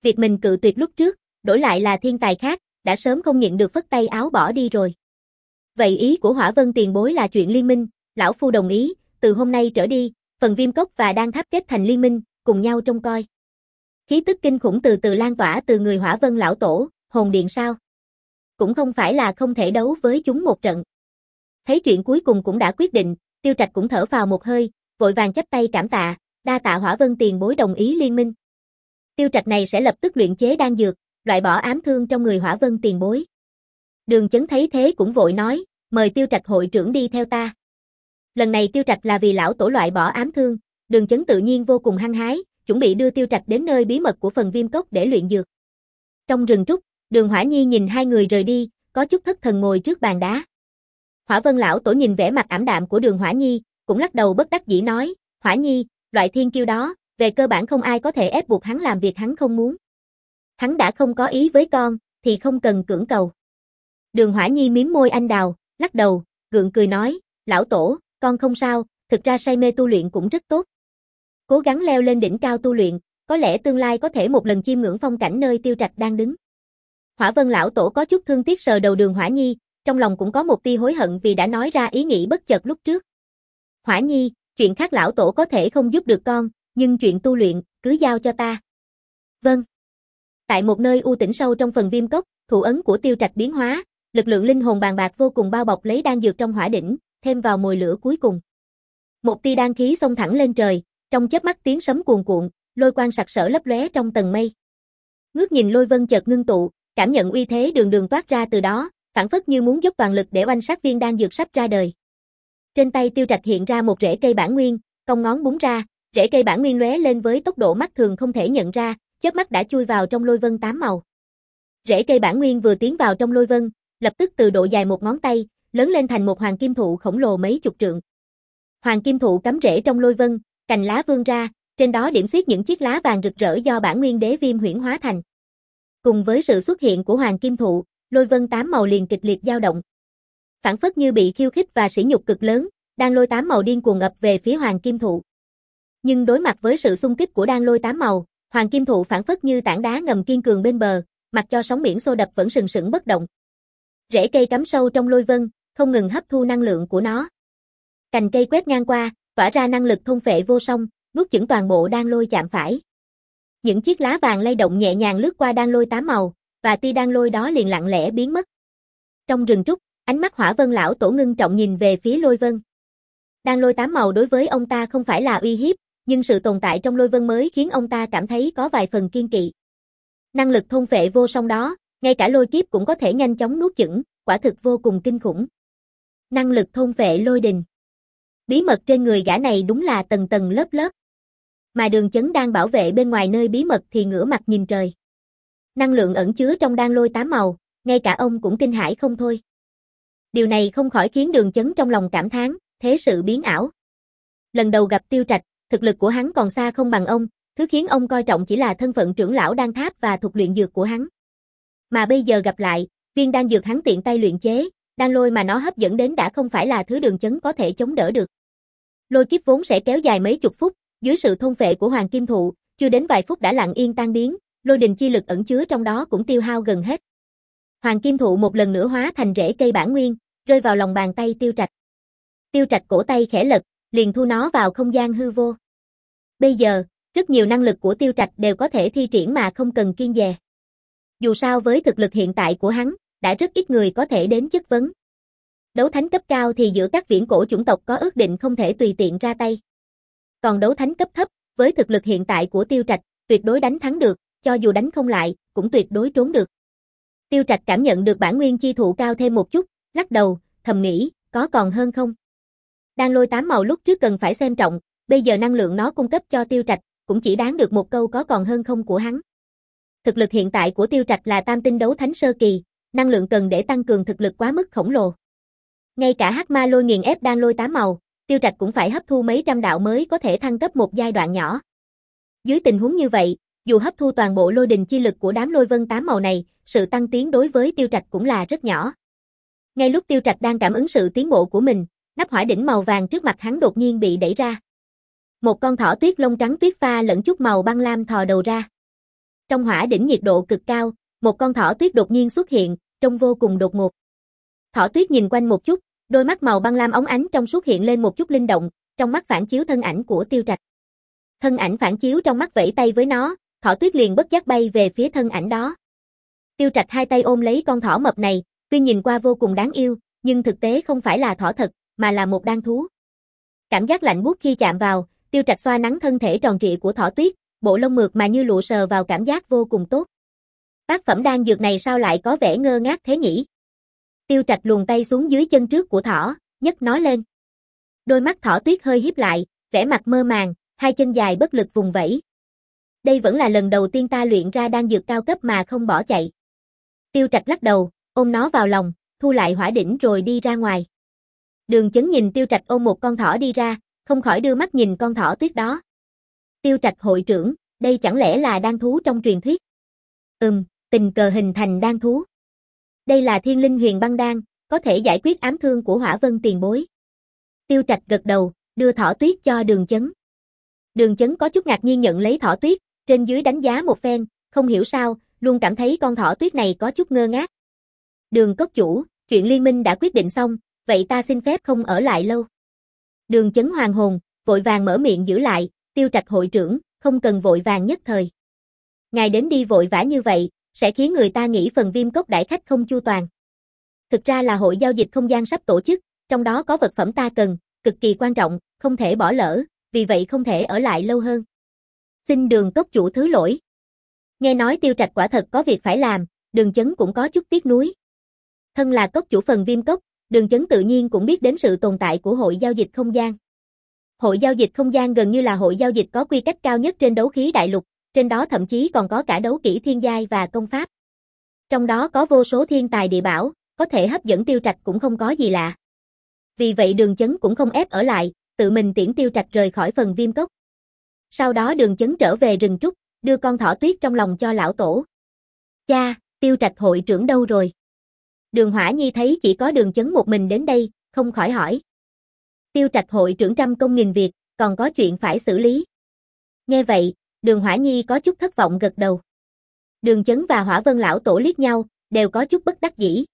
Việc mình cự tuyệt lúc trước, đổi lại là thiên tài khác, đã sớm không nhịn được phất tay áo bỏ đi rồi. Vậy ý của Hỏa Vân tiền bối là chuyện liên minh, lão phu đồng ý, từ hôm nay trở đi, phần Viêm Cốc và Đan Tháp kết thành liên minh, cùng nhau trông coi. Khí tức kinh khủng từ từ lan tỏa từ người Hỏa Vân lão tổ, hồn điện sao? Cũng không phải là không thể đấu với chúng một trận. Thấy chuyện cuối cùng cũng đã quyết định, Tiêu Trạch cũng thở phào một hơi, vội vàng chắp tay cảm tạ, đa tạ Hỏa Vân tiền bối đồng ý liên minh. Tiêu Trạch này sẽ lập tức luyện chế đan dược, loại bỏ ám thương trong người Hỏa Vân tiền bối. Đường Chấn thấy thế cũng vội nói, mời Tiêu Trạch hội trưởng đi theo ta. Lần này Tiêu Trạch là vì lão tổ loại bỏ ám thương, Đường Chấn tự nhiên vô cùng hăng hái, chuẩn bị đưa Tiêu Trạch đến nơi bí mật của phần Viêm Cốc để luyện dược. Trong rừng trúc, Đường Hỏa Nhi nhìn hai người rời đi, có chút thất thần ngồi trước bàn đá. Hỏa Vân lão tổ nhìn vẻ mặt ảm đạm của Đường Hỏa Nhi, cũng lắc đầu bất đắc dĩ nói, Hỏa Nhi, loại thiên kiêu đó, về cơ bản không ai có thể ép buộc hắn làm việc hắn không muốn. Hắn đã không có ý với con, thì không cần cưỡng cầu. Đường Hỏa Nhi mím môi anh đào, lắc đầu, gượng cười nói, lão tổ, con không sao, thực ra say mê tu luyện cũng rất tốt. Cố gắng leo lên đỉnh cao tu luyện, có lẽ tương lai có thể một lần chiêm ngưỡng phong cảnh nơi Tiêu Trạch đang đứng. Hỏa Vân lão tổ có chút thương tiếc sờ đầu Đường Hỏa Nhi, trong lòng cũng có một tia hối hận vì đã nói ra ý nghĩ bất chợt lúc trước. Hỏa Nhi, chuyện khác lão tổ có thể không giúp được con, nhưng chuyện tu luyện, cứ giao cho ta. Vâng. Tại một nơi u tĩnh sâu trong phần Viêm Cốc, thủ ấn của Tiêu Trạch biến hóa, lực lượng linh hồn bàn bạc vô cùng bao bọc lấy đan dược trong hỏa đỉnh, thêm vào mồi lửa cuối cùng. Một tia đan khí xông thẳng lên trời, trong chớp mắt tiếng sấm cuồn cuộn, lôi quang sặc sỡ lấp lóe trong tầng mây. Ngước nhìn lôi vân chợt ngưng tụ, cảm nhận uy thế đường đường toát ra từ đó, phảng phất như muốn dốc toàn lực để oanh sát viên đan dược sắp ra đời. Trên tay Tiêu Trạch hiện ra một rễ cây bản nguyên, cong ngón búng ra, rễ cây bản nguyên lóe lên với tốc độ mắt thường không thể nhận ra, chớp mắt đã chui vào trong lôi vân tám màu. Rễ cây bản nguyên vừa tiến vào trong lôi vân, lập tức từ độ dài một ngón tay, lớn lên thành một hoàng kim thụ khổng lồ mấy chục trượng. Hoàng kim thụ cắm rễ trong lôi vân, cành lá vươn ra, trên đó điểm xuyết những chiếc lá vàng rực rỡ do bản nguyên đế viêm huyễn hóa thành. Cùng với sự xuất hiện của hoàng kim thụ, lôi vân tám màu liền kịch liệt dao động. Phảng phất như bị khiêu khích và sỉ nhục cực lớn, đan lôi tám màu điên cuồng ập về phía hoàng kim thụ. Nhưng đối mặt với sự xung kích của đan lôi tám màu, hoàng kim thụ phảng phất như tảng đá ngầm kiên cường bên bờ, mặc cho sóng biển xô đập vẫn sừng sững bất động. Rễ cây cắm sâu trong lôi vân, không ngừng hấp thu năng lượng của nó. Cành cây quét ngang qua, tỏa ra năng lực thôn phệ vô song, nuốt chửng toàn bộ đan lôi chạm phải. Những chiếc lá vàng lay động nhẹ nhàng lướt qua đan lôi tám màu, và tia đan lôi đó liền lặng lẽ biến mất. Trong rừng trúc, ánh mắt Hỏa Vân lão tổ ngưng trọng nhìn về phía lôi vân. Đan lôi tám màu đối với ông ta không phải là uy hiếp, nhưng sự tồn tại trong lôi vân mới khiến ông ta cảm thấy có vài phần kiên kỵ. Năng lực thôn phệ vô song đó, ngay cả lôi kiếp cũng có thể nhanh chóng nuốt chửng, quả thực vô cùng kinh khủng. Năng lực thôn phệ lôi đình. Bí mật trên người gã này đúng là tầng tầng lớp lớp. Mà Đường Chấn đang bảo vệ bên ngoài nơi bí mật thì ngửa mặt nhìn trời. Năng lượng ẩn chứa trong đan lôi tám màu, ngay cả ông cũng kinh hãi không thôi. Điều này không khỏi khiến Đường Chấn trong lòng cảm thán, thế sự biến ảo. Lần đầu gặp Tiêu Trạch, thực lực của hắn còn xa không bằng ông, thứ khiến ông coi trọng chỉ là thân phận trưởng lão đan tháp và thuật luyện dược của hắn. Mà bây giờ gặp lại, viên đan dược hắn tiện tay luyện chế, đan lôi mà nó hấp dẫn đến đã không phải là thứ Đường Chấn có thể chống đỡ được. Lôi kiếp vốn sẽ kéo dài mấy chục phút, dưới sự thôn phệ của hoàng kim thụ, chưa đến vài phút đã lặng yên tan biến, lôi đình chi lực ẩn chứa trong đó cũng tiêu hao gần hết. Hoàng kim thụ một lần nữa hóa thành rễ cây bản nguyên, rơi vào lòng bàn tay Tiêu Trạch. Tiêu Trạch cổ tay khẽ lật, liền thu nó vào không gian hư vô. Bây giờ, rất nhiều năng lực của Tiêu Trạch đều có thể thi triển mà không cần kiêng dè. Dù sao với thực lực hiện tại của hắn, đã rất ít người có thể đến chất vấn. Đấu thánh cấp cao thì giữa các viễn cổ chủng tộc có ước định không thể tùy tiện ra tay. Còn đấu thánh cấp thấp, với thực lực hiện tại của Tiêu Trạch, tuyệt đối đánh thắng được, cho dù đánh không lại, cũng tuyệt đối trốn được. Tiêu Trạch cảm nhận được bản nguyên chi thụ cao thêm một chút, lắc đầu, thầm nghĩ, có còn hơn không? Đan lôi tám màu lúc trước cần phải xem trọng, bây giờ năng lượng nó cung cấp cho Tiêu Trạch, cũng chỉ đáng được một câu có còn hơn không của hắn. Thực lực hiện tại của Tiêu Trạch là tam tinh đấu thánh sơ kỳ, năng lượng cần để tăng cường thực lực quá mức khổng lồ. Ngay cả hắc ma lôi nghiền ép đan lôi tám màu, Tiêu Trạch cũng phải hấp thu mấy trăm đạo mới có thể thăng cấp một giai đoạn nhỏ. Dưới tình huống như vậy, dù hấp thu toàn bộ lôi đình chi lực của đám lôi vân tám màu này, sự tăng tiến đối với Tiêu Trạch cũng là rất nhỏ. Ngay lúc Tiêu Trạch đang cảm ứng sự tiến bộ của mình, nắp hỏa đỉnh màu vàng trước mặt hắn đột nhiên bị đẩy ra. Một con thỏ tuyết lông trắng tuyết pha lẫn chút màu băng lam thò đầu ra. Trong hỏa đỉnh nhiệt độ cực cao, một con thỏ tuyết đột nhiên xuất hiện, trông vô cùng đột ngột. Thỏ tuyết nhìn quanh một chút, đôi mắt màu băng lam óng ánh trong suốt hiện lên một chút linh động, trong mắt phản chiếu thân ảnh của Tiêu Trạch. Thân ảnh phản chiếu trong mắt vẫy tay với nó, thỏ tuyết liền bất giác bay về phía thân ảnh đó. Tiêu Trạch hai tay ôm lấy con thỏ mập này, tuy nhìn qua vô cùng đáng yêu, nhưng thực tế không phải là thỏ thật, mà là một đan thú. Cảm giác lạnh buốt khi chạm vào, Tiêu Trạch xoa nắn thân thể tròn trịa của thỏ tuyết, bộ lông mượt mà như lụa sờ vào cảm giác vô cùng tốt. Bát phẩm đan dược này sao lại có vẻ ngơ ngác thế nhỉ? Tiêu Trạch luồn tay xuống dưới chân trước của thỏ, nhấc nó lên. Đôi mắt thỏ tuyết hơi híp lại, vẻ mặt mơ màng, hai chân dài bất lực vùng vẫy. Đây vẫn là lần đầu tiên ta luyện ra đan dược cao cấp mà không bỏ chạy. Tiêu Trạch lắc đầu, ôm nó vào lòng, thu lại hỏa đỉnh rồi đi ra ngoài. Đường Chấn nhìn Tiêu Trạch ôm một con thỏ đi ra, không khỏi đưa mắt nhìn con thỏ tuyết đó. Tiêu Trạch hội trưởng, đây chẳng lẽ là đan thú trong truyền thuyết? Ừm, tình cờ hình thành đan thú. Đây là thiên linh huyền băng đan, có thể giải quyết ám thương của Hỏa Vân tiền bối. Tiêu Trạch gật đầu, đưa thỏ tuyết cho Đường Chấn. Đường Chấn có chút ngạc nhiên nhận lấy thỏ tuyết, trên dưới đánh giá một phen, không hiểu sao, luôn cảm thấy con thỏ tuyết này có chút ngơ ngác. Đường cốc chủ, chuyện liên minh đã quyết định xong, vậy ta xin phép không ở lại lâu. Đường Chấn hoàng hồn, vội vàng mở miệng giữ lại, Tiêu Trạch hội trưởng, không cần vội vàng nhất thời. Ngài đến đi vội vã như vậy, sẽ khiến người ta nghĩ phần Viêm Cốc đãi khách không chu toàn. Thực ra là hội giao dịch không gian sắp tổ chức, trong đó có vật phẩm ta cần, cực kỳ quan trọng, không thể bỏ lỡ, vì vậy không thể ở lại lâu hơn. Xin Đường cốc chủ thứ lỗi. Nghe nói Tiêu Trạch quả thật có việc phải làm, Đường Chấn cũng có chút tiếc nuối. Thân là cốc chủ phần Viêm Cốc, Đường Chấn tự nhiên cũng biết đến sự tồn tại của hội giao dịch không gian. Hội giao dịch không gian gần như là hội giao dịch có quy cách cao nhất trên đấu khí đại lục, trên đó thậm chí còn có cả đấu kỹ thiên giai và công pháp. Trong đó có vô số thiên tài địa bảo, có thể hấp dẫn Tiêu Trạch cũng không có gì lạ. Vì vậy Đường Chấn cũng không ép ở lại, tự mình tiễn Tiêu Trạch rời khỏi phần Viêm Cốc. Sau đó Đường Chấn trở về rừng trúc, đưa con thỏ tuyết trong lòng cho lão tổ. Cha, Tiêu Trạch hội trưởng đâu rồi? Đường Hỏa Nhi thấy chỉ có Đường Chấn một mình đến đây, không khỏi hỏi. Tiêu Trạch hội trưởng trăm công nghìn việc, còn có chuyện phải xử lý. Nghe vậy, Đường Hỏa Nhi có chút thất vọng gật đầu. Đường Chấn và Hỏa Vân lão tổ liếc nhau, đều có chút bất đắc dĩ.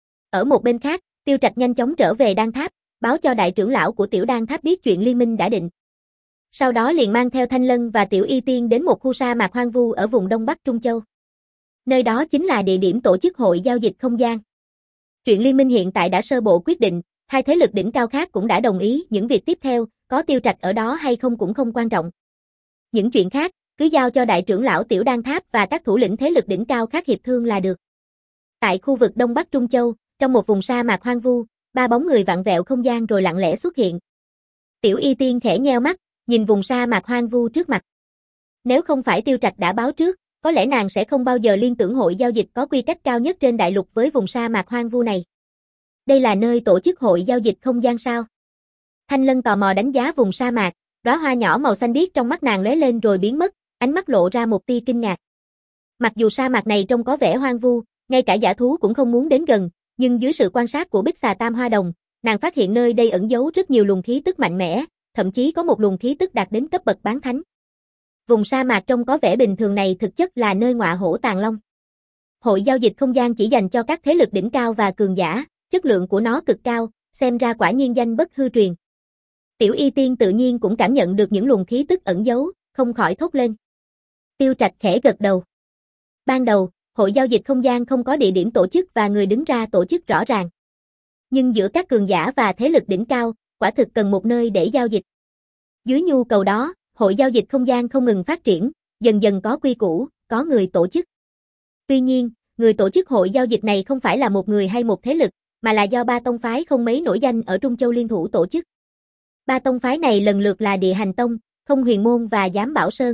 Ở một bên khác, Tiêu Trạch nhanh chóng trở về đan tháp, báo cho đại trưởng lão của tiểu đan tháp biết chuyện liên minh đã định. Sau đó liền mang theo Thanh Lân và Tiểu Y Tiên đến một khu sa mạc hoang vu ở vùng Đông Bắc Trung Châu. Nơi đó chính là địa điểm tổ chức hội giao dịch không gian. Chuyện liên minh hiện tại đã sơ bộ quyết định, hai thế lực đỉnh cao khác cũng đã đồng ý những việc tiếp theo, có Tiêu Trạch ở đó hay không cũng không quan trọng. Những chuyện khác, cứ giao cho đại trưởng lão tiểu đan tháp và các thủ lĩnh thế lực đỉnh cao khác hiệp thương là được. Tại khu vực Đông Bắc Trung Châu, trong một vùng sa mạc hoang vu, ba bóng người vặn vẹo không gian rồi lặng lẽ xuất hiện. Tiểu Y Tiên khẽ nheo mắt, nhìn vùng sa mạc hoang vu trước mặt. Nếu không phải Tiêu Trạch đã báo trước, có lẽ nàng sẽ không bao giờ liên tưởng hội giao dịch có quy cách cao nhất trên đại lục với vùng sa mạc hoang vu này. Đây là nơi tổ chức hội giao dịch không gian sao? Thanh Lân tò mò đánh giá vùng sa mạc, đóa hoa nhỏ màu xanh biếc trong mắt nàng lóe lên rồi biến mất, ánh mắt lộ ra một tia kinh ngạc. Mặc dù sa mạc này trông có vẻ hoang vu, ngay cả dã thú cũng không muốn đến gần, nhưng dưới sự quan sát của Bích Xà Tam Hoa Đồng, nàng phát hiện nơi đây ẩn giấu rất nhiều luồng khí tức mạnh mẽ, thậm chí có một luồng khí tức đạt đến cấp bậc bán thánh. Vùng sa mạc trông có vẻ bình thường này thực chất là nơi ngọa hổ tàng long. Hội giao dịch không gian chỉ dành cho các thế lực đỉnh cao và cường giả, chất lượng của nó cực cao, xem ra quả nhiên danh bất hư truyền. Tiểu Y Tiên tự nhiên cũng cảm nhận được những luồng khí tức ẩn giấu, không khỏi thốt lên. Tiêu Trạch khẽ gật đầu. Ban đầu, hội giao dịch không gian không có địa điểm tổ chức và người đứng ra tổ chức rõ ràng. Nhưng giữa các cường giả và thế lực đỉnh cao, quả thực cần một nơi để giao dịch. Dưới nhu cầu đó, hội giao dịch không gian không ngừng phát triển, dần dần có quy củ, có người tổ chức. Tuy nhiên, người tổ chức hội giao dịch này không phải là một người hay một thế lực, mà là do ba tông phái không mấy nổi danh ở Trung Châu liên thủ tổ chức. Ba tông phái này lần lượt là Địa Hành Tông, Không Huyền Môn và Giám Bảo Sơn.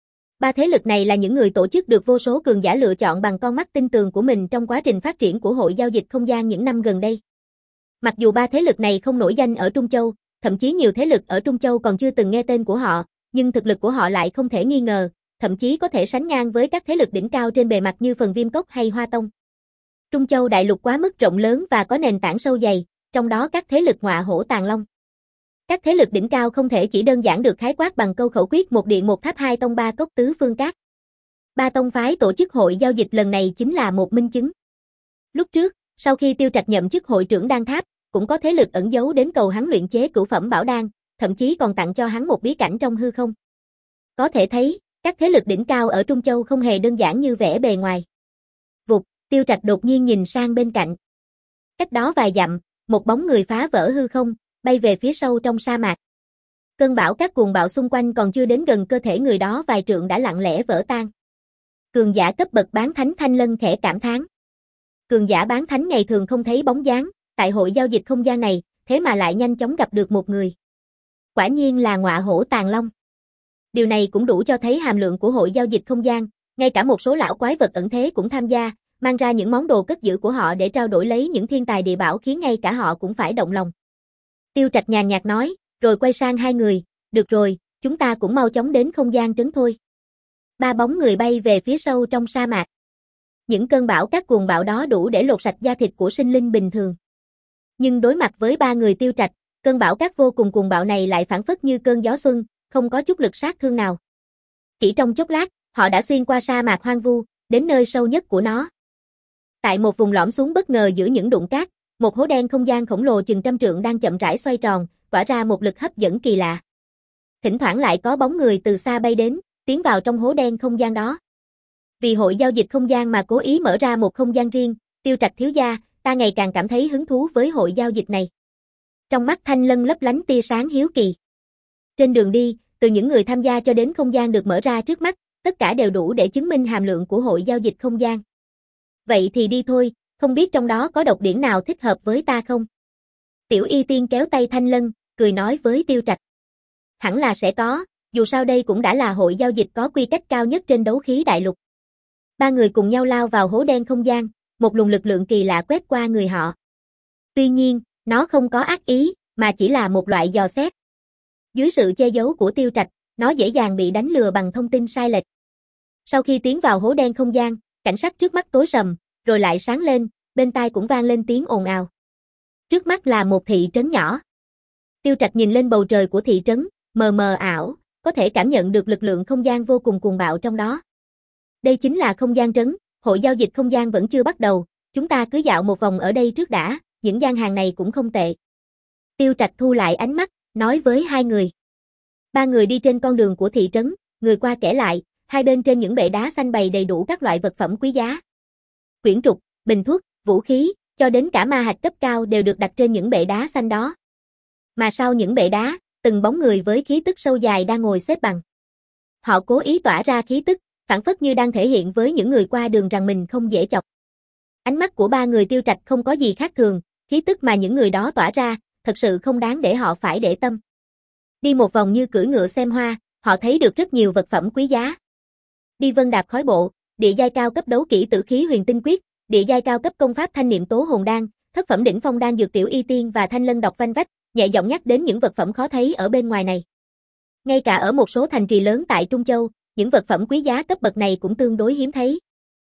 Ba thế lực này là những người tổ chức được vô số cường giả lựa chọn bằng con mắt tinh tường của mình trong quá trình phát triển của hội giao dịch không gian những năm gần đây. Mặc dù ba thế lực này không nổi danh ở Trung Châu, thậm chí nhiều thế lực ở Trung Châu còn chưa từng nghe tên của họ, nhưng thực lực của họ lại không thể nghi ngờ, thậm chí có thể sánh ngang với các thế lực đỉnh cao trên bề mặt như phần Viêm Cốc hay Hoa Tông. Trung Châu đại lục quá mức rộng lớn và có nền tảng sâu dày, trong đó các thế lực ngọa hổ tàng long. Các thế lực đỉnh cao không thể chỉ đơn giản được khái quát bằng câu khẩu quyết một điện một tháp hai tông ba cốc tứ phương cát. Ba tông phái tổ chức hội giao dịch lần này chính là một minh chứng. Lúc trước, sau khi Tiêu Trạch nhậm chức hội trưởng đan tháp, cũng có thế lực ẩn giấu đến cầu hắn luyện chế cửu phẩm bảo đan, thậm chí còn tặng cho hắn một bí cảnh trong hư không. Có thể thấy, các thế lực đỉnh cao ở Trung Châu không hề đơn giản như vẻ bề ngoài. Vụt, Tiêu Trạch đột nhiên nhìn sang bên cạnh. Cách đó vài dặm, một bóng người phá vỡ hư không, bay về phía sâu trong sa mạc. Cơn bão các cuồng bạo xung quanh còn chưa đến gần cơ thể người đó vài trượng đã lặng lẽ vỡ tan. Cường giả cấp bậc bán thánh Thanh Lân khẽ cảm thán. Cường giả bán thánh ngày thường không thấy bóng dáng, tại hội giao dịch không gian này, thế mà lại nhanh chóng gặp được một người. Quả nhiên là ngọa hổ tàng long. Điều này cũng đủ cho thấy hàm lượng của hội giao dịch không gian, ngay cả một số lão quái vật ẩn thế cũng tham gia, mang ra những món đồ cất giữ của họ để trao đổi lấy những thiên tài địa bảo khiến ngay cả họ cũng phải động lòng. Tiêu Trạch nhàn nhạt nói, rồi quay sang hai người, được rồi, chúng ta cũng mau chóng đến không gian trấn thôi. Ba bóng người bay về phía sâu trong sa mạc. Những cơn bão các cuồng bạo đó đủ để lột sạch da thịt của sinh linh bình thường. Nhưng đối mặt với ba người Tiêu Trạch, cơn bão các vô cùng cuồng bạo này lại phảng phất như cơn gió xuân, không có chút lực sát thương nào. Chỉ trong chốc lát, họ đã xuyên qua sa mạc hoang vu, đến nơi sâu nhất của nó. Tại một vùng lõm xuống bất ngờ giữa những đụng cát, một hố đen không gian khổng lồ chừng trăm trượng đang chậm rãi xoay tròn, tỏa ra một lực hấp dẫn kỳ lạ. Thỉnh thoảng lại có bóng người từ xa bay đến, tiến vào trong hố đen không gian đó. Vì hội giao dịch không gian mà cố ý mở ra một không gian riêng, Tiêu Trạch thiếu gia, ta ngày càng cảm thấy hứng thú với hội giao dịch này. Trong mắt Thanh Lân lấp lánh tia sáng hiếu kỳ. Trên đường đi, từ những người tham gia cho đến không gian được mở ra trước mắt, tất cả đều đủ để chứng minh hàm lượng của hội giao dịch không gian. Vậy thì đi thôi, không biết trong đó có độc điển nào thích hợp với ta không? Tiểu Y Tiên kéo tay Thanh Lân, cười nói với Tiêu Trạch. Hẳn là sẽ có, dù sao đây cũng đã là hội giao dịch có quy cách cao nhất trên đấu khí đại lục. Ba người cùng nhau lao vào hố đen không gian, một luồng lực lượng kỳ lạ quét qua người họ. Tuy nhiên, nó không có ác ý, mà chỉ là một loại dò xét. Dưới sự che giấu của Tiêu Trạch, nó dễ dàng bị đánh lừa bằng thông tin sai lệch. Sau khi tiến vào hố đen không gian, cảnh sắc trước mắt tối sầm, rồi lại sáng lên, bên tai cũng vang lên tiếng ồn ào. Trước mắt là một thị trấn nhỏ. Tiêu Trạch nhìn lên bầu trời của thị trấn, mờ mờ ảo, có thể cảm nhận được lực lượng không gian vô cùng cuồng bạo trong đó. Đây chính là không gian trấn, hội giao dịch không gian vẫn chưa bắt đầu, chúng ta cứ dạo một vòng ở đây trước đã, những gian hàng này cũng không tệ. Tiêu Trạch thu lại ánh mắt, nói với hai người. Ba người đi trên con đường của thị trấn, người qua kẻ lại, hai bên trên những bệ đá xanh bày đầy đủ các loại vật phẩm quý giá. Quyển trục, bình thuốc, vũ khí, cho đến cả ma hạch cấp cao đều được đặt trên những bệ đá xanh đó. Mà sau những bệ đá, từng bóng người với khí tức sâu dài đang ngồi xếp bằng. Họ cố ý tỏa ra khí tức, phảng phất như đang thể hiện với những người qua đường rằng mình không dễ chọc. Ánh mắt của ba người Tiêu Trạch không có gì khác thường, khí tức mà những người đó tỏa ra, thật sự không đáng để họ phải để tâm. Đi một vòng như cưỡi ngựa xem hoa, họ thấy được rất nhiều vật phẩm quý giá. Đi vân đạp khói bộ, địa giai cao cấp đấu kỹ tử khí huyền tinh quyết, địa giai cao cấp công pháp thanh niệm tố hồn đan, thất phẩm đỉnh phong đan dược Tiểu Y Tiên và Thanh Lân đọc vanh vách, nhẹ giọng nhắc đến những vật phẩm khó thấy ở bên ngoài này. Ngay cả ở một số thành trì lớn tại Trung Châu, những vật phẩm quý giá cấp bậc này cũng tương đối hiếm thấy.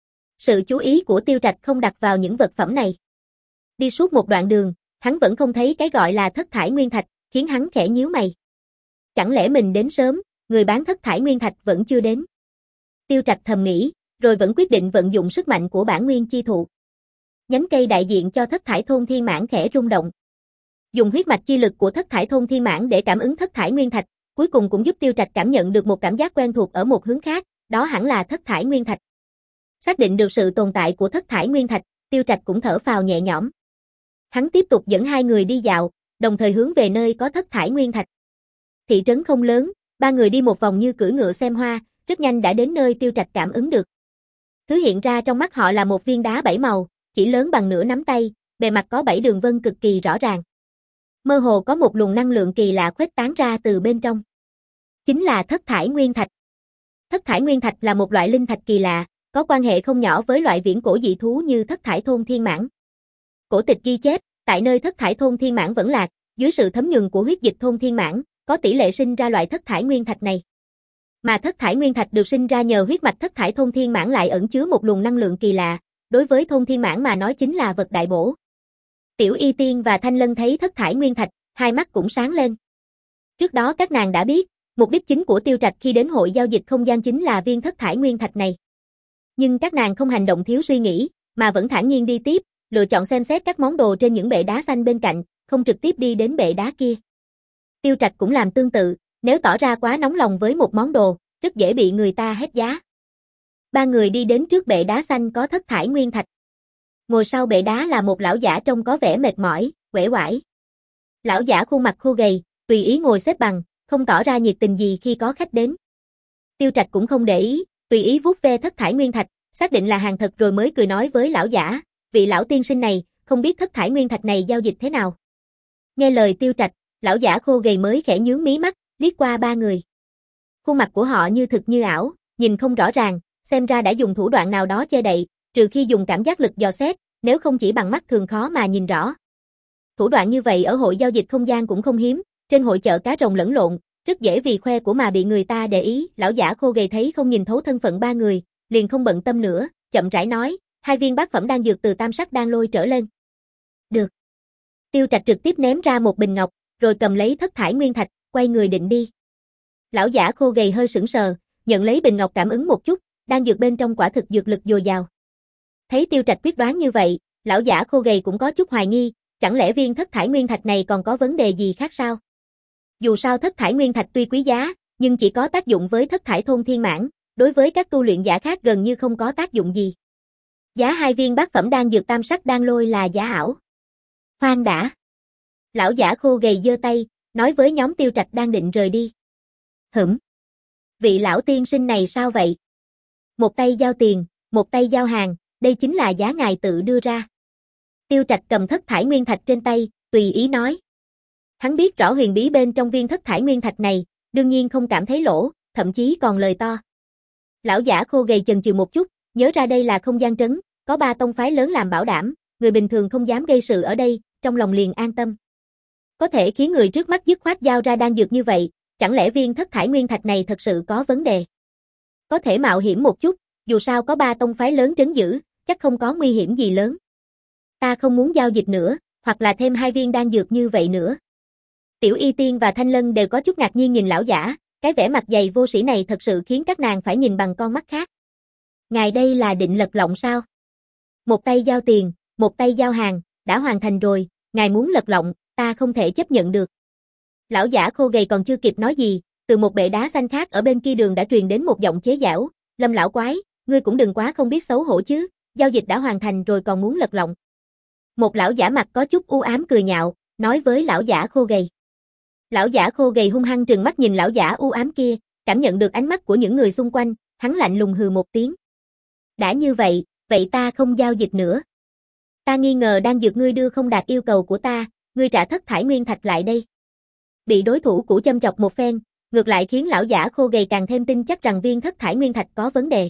Sự chú ý của Tiêu Trạch không đặt vào những vật phẩm này. Đi suốt một đoạn đường, hắn vẫn không thấy cái gọi là thất thải nguyên thạch, khiến hắn khẽ nhíu mày. Chẳng lẽ mình đến sớm, người bán thất thải nguyên thạch vẫn chưa đến? Tiêu Trạch thầm nghĩ, rồi vẫn quyết định vận dụng sức mạnh của bản nguyên chi thụ. Nhánh cây đại diện cho thất thải thôn thiên mãn khẽ rung động. Dùng huyết mạch chi lực của thất thải thôn thiên mãn để cảm ứng thất thải nguyên thạch, cuối cùng cũng giúp Tiêu Trạch cảm nhận được một cảm giác quen thuộc ở một hướng khác, đó hẳn là thất thải nguyên thạch. Xác định được sự tồn tại của thất thải nguyên thạch, Tiêu Trạch cũng thở phào nhẹ nhõm. Hắn tiếp tục dẫn hai người đi dạo, đồng thời hướng về nơi có thất thải nguyên thạch. Thị trấn không lớn, ba người đi một vòng như cưỡi ngựa xem hoa, rất nhanh đã đến nơi Tiêu Trạch cảm ứng được. Thứ hiện ra trong mắt họ là một viên đá bảy màu, chỉ lớn bằng nửa nắm tay, bề mặt có bảy đường vân cực kỳ rõ ràng. Mơ hồ có một luồng năng lượng kỳ lạ khuếch tán ra từ bên trong. Chính là thất thải nguyên thạch. Thất thải nguyên thạch là một loại linh thạch kỳ lạ, có quan hệ không nhỏ với loại viễn cổ dị thú như thất thải thôn thiên mãn. Cổ tịch ghi chép, tại nơi thất thải thôn thiên mãn vẫn lạc, dưới sự thấm nhuần của huyết dịch thôn thiên mãn, có tỷ lệ sinh ra loại thất thải nguyên thạch này. Mà thất thải nguyên thạch được sinh ra nhờ huyết mạch thất thải thôn thiên mãn lại ẩn chứa một luồng năng lượng kỳ lạ, đối với thôn thiên mãn mà nói chính là vật đại bổ. Tiểu Y Tiên và Thanh Lân thấy thất thải nguyên thạch, hai mắt cũng sáng lên. Trước đó các nàng đã biết, mục đích chính của Tiêu Trạch khi đến hội giao dịch không gian chính là viên thất thải nguyên thạch này. Nhưng các nàng không hành động thiếu suy nghĩ, mà vẫn thản nhiên đi tiếp, lựa chọn xem xét các món đồ trên những bệ đá xanh bên cạnh, không trực tiếp đi đến bệ đá kia. Tiêu Trạch cũng làm tương tự, nếu tỏ ra quá nóng lòng với một món đồ, rất dễ bị người ta hét giá. Ba người đi đến trước bệ đá xanh có thất thải nguyên thạch. Ngồi sau bệ đá là một lão giả trông có vẻ mệt mỏi, uể oải. Lão giả khuôn mặt khô gầy, tùy ý ngồi xếp bằng, không tỏ ra nhiệt tình gì khi có khách đến. Tiêu Trạch cũng không để ý, tùy ý vuốt ve thất thải nguyên thạch, xác định là hàng thật rồi mới cười nói với lão giả, vị lão tiên sinh này, không biết thất thải nguyên thạch này giao dịch thế nào. Nghe lời Tiêu Trạch, lão giả khô gầy mới khẽ nhướng mí mắt, liếc qua ba người. Khuôn mặt của họ như thực như ảo, nhìn không rõ ràng, xem ra đã dùng thủ đoạn nào đó che đậy, trừ khi dùng cảm giác lực dò xét, nếu không chỉ bằng mắt thường khó mà nhìn rõ. Thủ đoạn như vậy ở hội giao dịch không gian cũng không hiếm, trên hội chợ cá rồng lẫn lộn, rất dễ vì khoe của mà bị người ta để ý. Lão giả khô gầy thấy không nhìn thấu thân phận ba người, liền không bận tâm nữa, chậm rãi nói, hai viên bát phẩm đan dược từ tam sắc đan lôi trở lên. Được. Tiêu Trạch trực tiếp ném ra một bình ngọc, rồi cầm lấy thất thải nguyên thạch, quay người định đi. Lão giả khô gầy hơi sững sờ, nhận lấy bình ngọc cảm ứng một chút, đan dược bên trong quả thực dược lực dồi dào. Thấy Tiêu Trạch quyết đoán như vậy, lão giả khô gầy cũng có chút hoài nghi, chẳng lẽ viên thất thải nguyên thạch này còn có vấn đề gì khác sao? Dù sao thất thải nguyên thạch tuy quý giá, nhưng chỉ có tác dụng với thất thải thôn thiên mãn, đối với các tu luyện giả khác gần như không có tác dụng gì. Giá hai viên bát phẩm đan dược tam sắc đan lôi là giá ảo. Khoan đã. Lão giả khô gầy giơ tay, nói với nhóm Tiêu Trạch đang định rời đi. Hửm. Vị lão tiên sinh này sao vậy? Một tay giao tiền, một tay giao hàng, đây chính là giá ngài tự đưa ra. Tiêu Trạch cầm thất thải nguyên thạch trên tay, tùy ý nói. Hắn biết rõ huyền bí bên trong viên thất thải nguyên thạch này, đương nhiên không cảm thấy lỗ, thậm chí còn lời to. Lão giả khô gầy chần chừ một chút, nhớ ra đây là không gian trấn, có ba tông phái lớn làm bảo đảm, người bình thường không dám gây sự ở đây, trong lòng liền an tâm. Có thể khiến người trước mắt dứt khoát giao ra đan dược như vậy, chẳng lẽ viên thất thải nguyên thạch này thật sự có vấn đề? Có thể mạo hiểm một chút, dù sao có ba tông phái lớn trấn giữ, chắc không có nguy hiểm gì lớn. Ta không muốn giao dịch nữa, hoặc là thêm hai viên đan dược như vậy nữa. Tiểu Y Tiên và Thanh Lân đều có chút ngạc nhiên nhìn lão giả, cái vẻ mặt dày vô sĩ này thật sự khiến các nàng phải nhìn bằng con mắt khác. Ngài đây là định lật lọng sao? Một tay giao tiền, một tay giao hàng, đã hoàn thành rồi, ngài muốn lật lọng, ta không thể chấp nhận được. Lão giả khô gầy còn chưa kịp nói gì, từ một bệ đá xanh khác ở bên kia đường đã truyền đến một giọng chế giễu, Lâm lão quái, ngươi cũng đừng quá không biết xấu hổ chứ, giao dịch đã hoàn thành rồi còn muốn lật lọng. Một lão giả mặt có chút u ám cười nhạo, nói với lão giả khô gầy. Lão giả khô gầy hung hăng trừng mắt nhìn lão giả u ám kia, cảm nhận được ánh mắt của những người xung quanh, hắn lạnh lùng hừ một tiếng. Đã như vậy, vậy ta không giao dịch nữa. Ta nghi ngờ đan dược ngươi đưa không đạt yêu cầu của ta, ngươi trả thất thải nguyên thạch lại đây. Bị đối thủ cũ châm chọc một phen, ngược lại khiến lão giả khô gầy càng thêm tin chắc rằng viên thất thải nguyên thạch có vấn đề.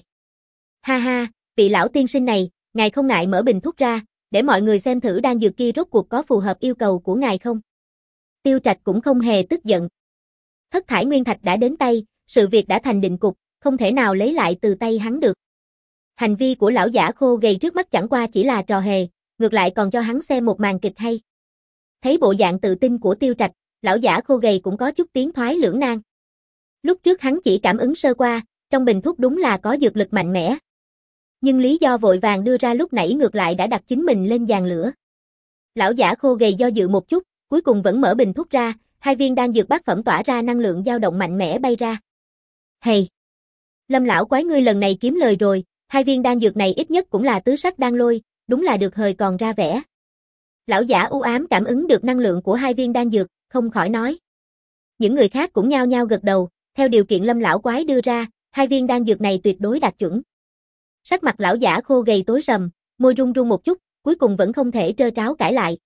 Ha ha, vị lão tiên sinh này, ngài không ngại mở bình thuốc ra, để mọi người xem thử đan dược kia rốt cuộc có phù hợp yêu cầu của ngài không? Tiêu Trạch cũng không hề tức giận. Thất thải nguyên thạch đã đến tay, sự việc đã thành định cục, không thể nào lấy lại từ tay hắn được. Hành vi của lão giả khô gầy trước mắt chẳng qua chỉ là trò hề, ngược lại còn cho hắn xem một màn kịch hay. Thấy bộ dạng tự tin của Tiêu Trạch, lão giả khô gầy cũng có chút tiến thoái lưỡng nan. Lúc trước hắn chỉ cảm ứng sơ qua, trong bình thuốc đúng là có dược lực mạnh mẽ. Nhưng lý do vội vàng đưa ra lúc nãy ngược lại đã đặt chính mình lên giàn lửa. Lão giả khô gầy do dự một chút, cuối cùng vẫn mở bình thuốc ra, hai viên đan dược bát phẩm tỏa ra năng lượng dao động mạnh mẽ bay ra. Hầy! Lâm lão quái ngươi lần này kiếm lời rồi, hai viên đan dược này ít nhất cũng là tứ sắc đan lôi, đúng là được hời còn ra vẻ. Lão giả u ám cảm ứng được năng lượng của hai viên đan dược, không khỏi nói. Những người khác cũng nhao nhao gật đầu, theo điều kiện Lâm lão quái đưa ra, hai viên đan dược này tuyệt đối đạt chuẩn. Sắc mặt lão giả khô gầy tối sầm, môi run run một chút, cuối cùng vẫn không thể trơ tráo cãi lại.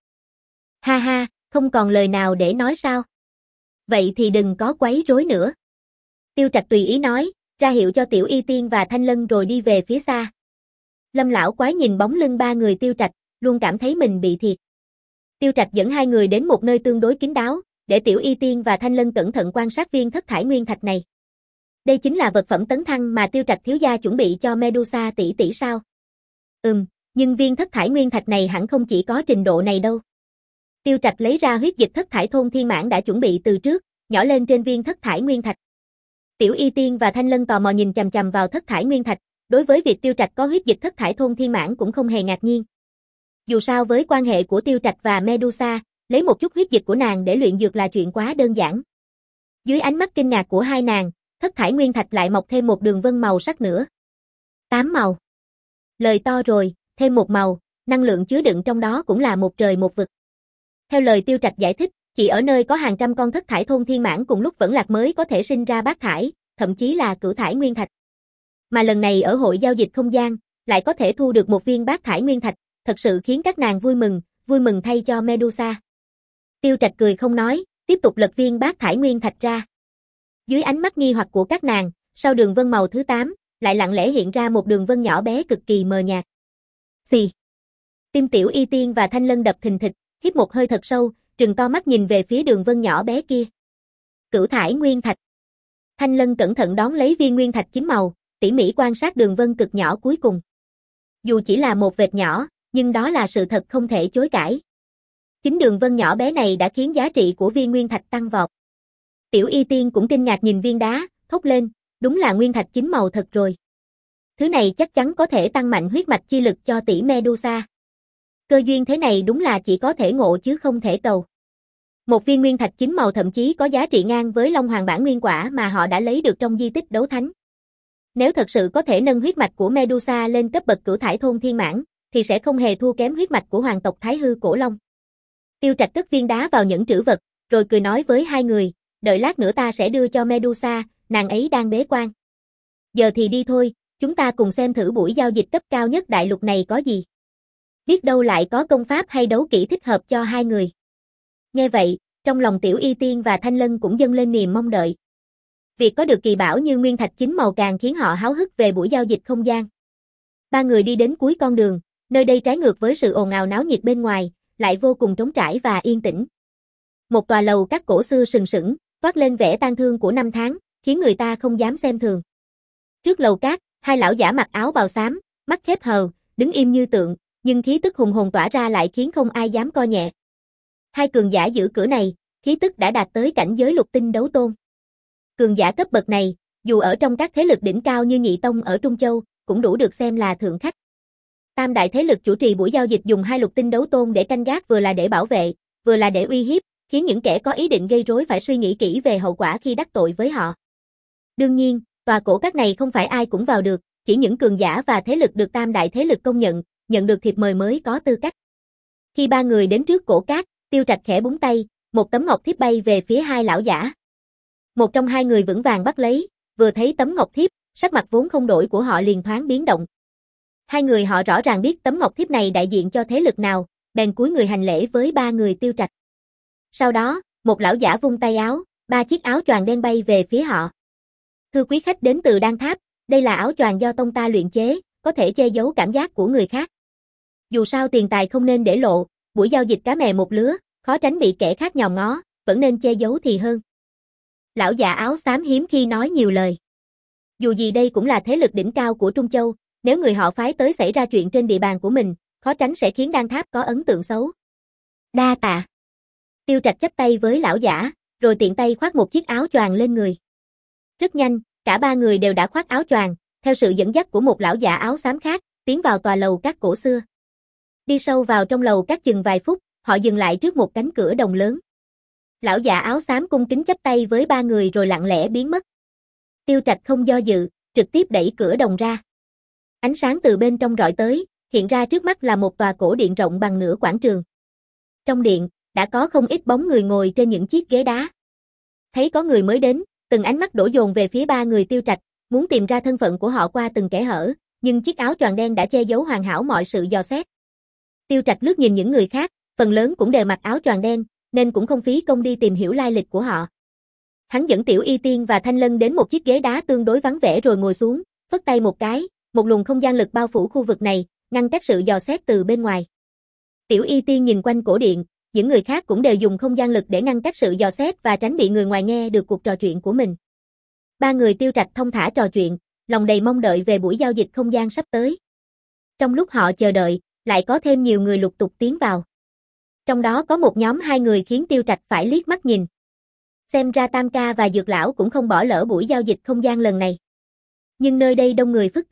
Ha ha, không còn lời nào để nói sao? Vậy thì đừng có quấy rối nữa. Tiêu Trạch tùy ý nói, ra hiệu cho Tiểu Y Tiên và Thanh Lân rồi đi về phía xa. Lâm lão quái nhìn bóng lưng ba người Tiêu Trạch, luôn cảm thấy mình bị thiệt. Tiêu Trạch dẫn hai người đến một nơi tương đối kín đáo, để Tiểu Y Tiên và Thanh Lân cẩn thận quan sát viên thất thải nguyên thạch này. Đây chính là vật phẩm tấn thăng mà Tiêu Trạch thiếu gia chuẩn bị cho Medusa tỷ tỷ sao? Ừm, nhưng viên thất thải nguyên thạch này hẳn không chỉ có trình độ này đâu. Tiêu Trạch lấy ra huyết dịch thất thải thôn thiên mãn đã chuẩn bị từ trước, nhỏ lên trên viên thất thải nguyên thạch. Tiểu Y Tiên và Thanh Lân tò mò nhìn chằm chằm vào thất thải nguyên thạch, đối với việc Tiêu Trạch có huyết dịch thất thải thôn thiên mãn cũng không hề ngạc nhiên. Dù sao với quan hệ của Tiêu Trạch và Medusa, lấy một chút huyết dịch của nàng để luyện dược là chuyện quá đơn giản. Dưới ánh mắt kinh ngạc của hai nàng, thất thải nguyên thạch lại mọc thêm một đường vân màu sắc nữa. Tám màu. Lời to rồi, thêm một màu, năng lượng chứa đựng trong đó cũng là một trời một vực. Theo lời Tiêu Trạch giải thích, chỉ ở nơi có hàng trăm con thất thải thôn thiên mãn cùng lúc vẫn lạc mới có thể sinh ra bát thải, thậm chí là cửu thải nguyên thạch. Mà lần này ở hội giao dịch không gian, lại có thể thu được một viên bát thải nguyên thạch, thật sự khiến các nàng vui mừng, vui mừng thay cho Medusa. Tiêu Trạch cười không nói, tiếp tục lật viên bát thải nguyên thạch ra. Dưới ánh mắt nghi hoặc của các nàng, sau đường vân màu thứ tám, lại lặng lẽ hiện ra một đường vân nhỏ bé cực kỳ mờ nhạt. Xì. Tim Tiểu Y Tiên và Thanh Lân đập thình thịch, hít một hơi thật sâu, trừng to mắt nhìn về phía đường vân nhỏ bé kia. Cửu thải nguyên thạch. Thanh Lân cẩn thận đón lấy viên nguyên thạch chín màu, tỉ mỉ quan sát đường vân cực nhỏ cuối cùng. Dù chỉ là một vệt nhỏ, nhưng đó là sự thật không thể chối cãi. Chính đường vân nhỏ bé này đã khiến giá trị của viên nguyên thạch tăng vọt. Tiểu Y Tiên cũng kinh ngạc nhìn viên đá, thốt lên, đúng là nguyên thạch chín màu thật rồi. Thứ này chắc chắn có thể tăng mạnh huyết mạch chi lực cho tỷ Medusa. Cơ duyên thế này đúng là chỉ có thể ngộ chứ không thể cầu. Một viên nguyên thạch chín màu thậm chí có giá trị ngang với Long Hoàng bản nguyên quả mà họ đã lấy được trong di tích đấu thánh. Nếu thật sự có thể nâng huyết mạch của Medusa lên cấp bậc cửu thải thôn thiên mãn, thì sẽ không hề thua kém huyết mạch của hoàng tộc Thái Hư Cổ Long. Tiêu Trạch cất viên đá vào nhẫn trữ vật, rồi cười nói với hai người, đợi lát nữa ta sẽ đưa cho Medusa, nàng ấy đang bế quan. Giờ thì đi thôi, chúng ta cùng xem thử buổi giao dịch cấp cao nhất đại lục này có gì. Biết đâu lại có công pháp hay đấu kỹ thích hợp cho hai người. Nghe vậy, trong lòng Tiểu Y Tiên và Thanh Lân cũng dâng lên niềm mong đợi. Việc có được kỳ bảo như nguyên thạch chín màu càng khiến họ háo hức về buổi giao dịch không gian. Ba người đi đến cuối con đường, nơi đây trái ngược với sự ồn ào náo nhiệt bên ngoài, lại vô cùng trống trải và yên tĩnh. Một tòa lầu các cổ xưa sừng sững, toát lên vẻ tang thương của năm tháng, khiến người ta không dám xem thường. Trước lầu cát, hai lão giả mặc áo bào xám, mắt khép hờ, đứng im như tượng, nhưng khí tức hùng hồn tỏa ra lại khiến không ai dám co nhẹ. Hai cường giả giữ cửa này, khí tức đã đạt tới cảnh giới lục tinh đấu tôn. Cường giả cấp bậc này, dù ở trong các thế lực đỉnh cao như Nhị Tông ở Trung Châu, cũng đủ được xem là thượng khách. Tam đại thế lực chủ trì buổi giao dịch dùng hai lục tinh đấu tôn để canh gác, vừa là để bảo vệ, vừa là để uy hiếp, khiến những kẻ có ý định gây rối phải suy nghĩ kỹ về hậu quả khi đắc tội với họ. Đương nhiên, tòa cổ các này không phải ai cũng vào được, chỉ những cường giả và thế lực được tam đại thế lực công nhận, nhận được thiệp mời mới có tư cách. Khi ba người đến trước cổ cát, Tiêu Trạch khẽ búng tay, một tấm ngọc thiếp bay về phía hai lão giả. Một trong hai người vững vàng bắt lấy, vừa thấy tấm ngọc thiếp, sắc mặt vốn không đổi của họ liền thoáng biến động. Hai người họ rõ ràng biết tấm ngọc thiếp này đại diện cho thế lực nào, bèn cúi người hành lễ với ba người Tiêu Trạch. Sau đó, một lão giả vung tay áo, ba chiếc áo choàng đen bay về phía họ. Thưa quý khách đến từ Đan Tháp, đây là áo choàng do tông ta luyện chế, có thể che giấu cảm giác của người khác. Dù sao tiền tài không nên để lộ, buổi giao dịch cá mè một lứa, khó tránh bị kẻ khác nhòm ngó, vẫn nên che giấu thì hơn. Lão già áo xám hiếm khi nói nhiều lời. Dù gì đây cũng là thế lực đỉnh cao của Trung Châu, nếu người họ phái tới xảy ra chuyện trên địa bàn của mình, khó tránh sẽ khiến Đan Tháp có ấn tượng xấu. Đa tạ. Tiêu Trạch chắp tay với lão giả, rồi tiện tay khoác một chiếc áo choàng lên người. Rất nhanh, cả ba người đều đã khoác áo choàng, theo sự dẫn dắt của một lão giả áo xám khác, tiến vào tòa lầu các cổ xưa. Đi sâu vào trong lầu các chừng vài phút, họ dừng lại trước một cánh cửa đồng lớn. Lão già áo xám cung kính chắp tay với ba người rồi lặng lẽ biến mất. Tiêu Trạch không do dự, trực tiếp đẩy cửa đồng ra. Ánh sáng từ bên trong rọi tới, hiện ra trước mắt là một tòa cổ điện rộng bằng nửa quảng trường. Trong điện, đã có không ít bóng người ngồi trên những chiếc ghế đá. Thấy có người mới đến, từng ánh mắt đổ dồn về phía ba người Tiêu Trạch, muốn tìm ra thân phận của họ qua từng kẽ hở, nhưng chiếc áo choàng đen đã che giấu hoàn hảo mọi sự dò xét. Tiêu Trạch lướt nhìn những người khác, phần lớn cũng đều mặc áo choàng đen, nên cũng không phí công đi tìm hiểu lai lịch của họ. Hắn dẫn Tiểu Y Tiên và Thanh Lân đến một chiếc ghế đá tương đối vắng vẻ rồi ngồi xuống, phất tay một cái, một luồng không gian lực bao phủ khu vực này, ngăn cách sự dò xét từ bên ngoài. Tiểu Y Tiên nhìn quanh cổ điện, những người khác cũng đều dùng không gian lực để ngăn cách sự dò xét và tránh bị người ngoài nghe được cuộc trò chuyện của mình. Ba người Tiêu Trạch thông thả trò chuyện, lòng đầy mong đợi về buổi giao dịch không gian sắp tới. Trong lúc họ chờ đợi, lại có thêm nhiều người lục tục tiến vào. Trong đó có một nhóm hai người khiến Tiêu Trạch phải liếc mắt nhìn. Xem ra Tam Ca và Dược Lão cũng không bỏ lỡ buổi giao dịch không gian lần này. Nhưng nơi đây đông người phức tạp,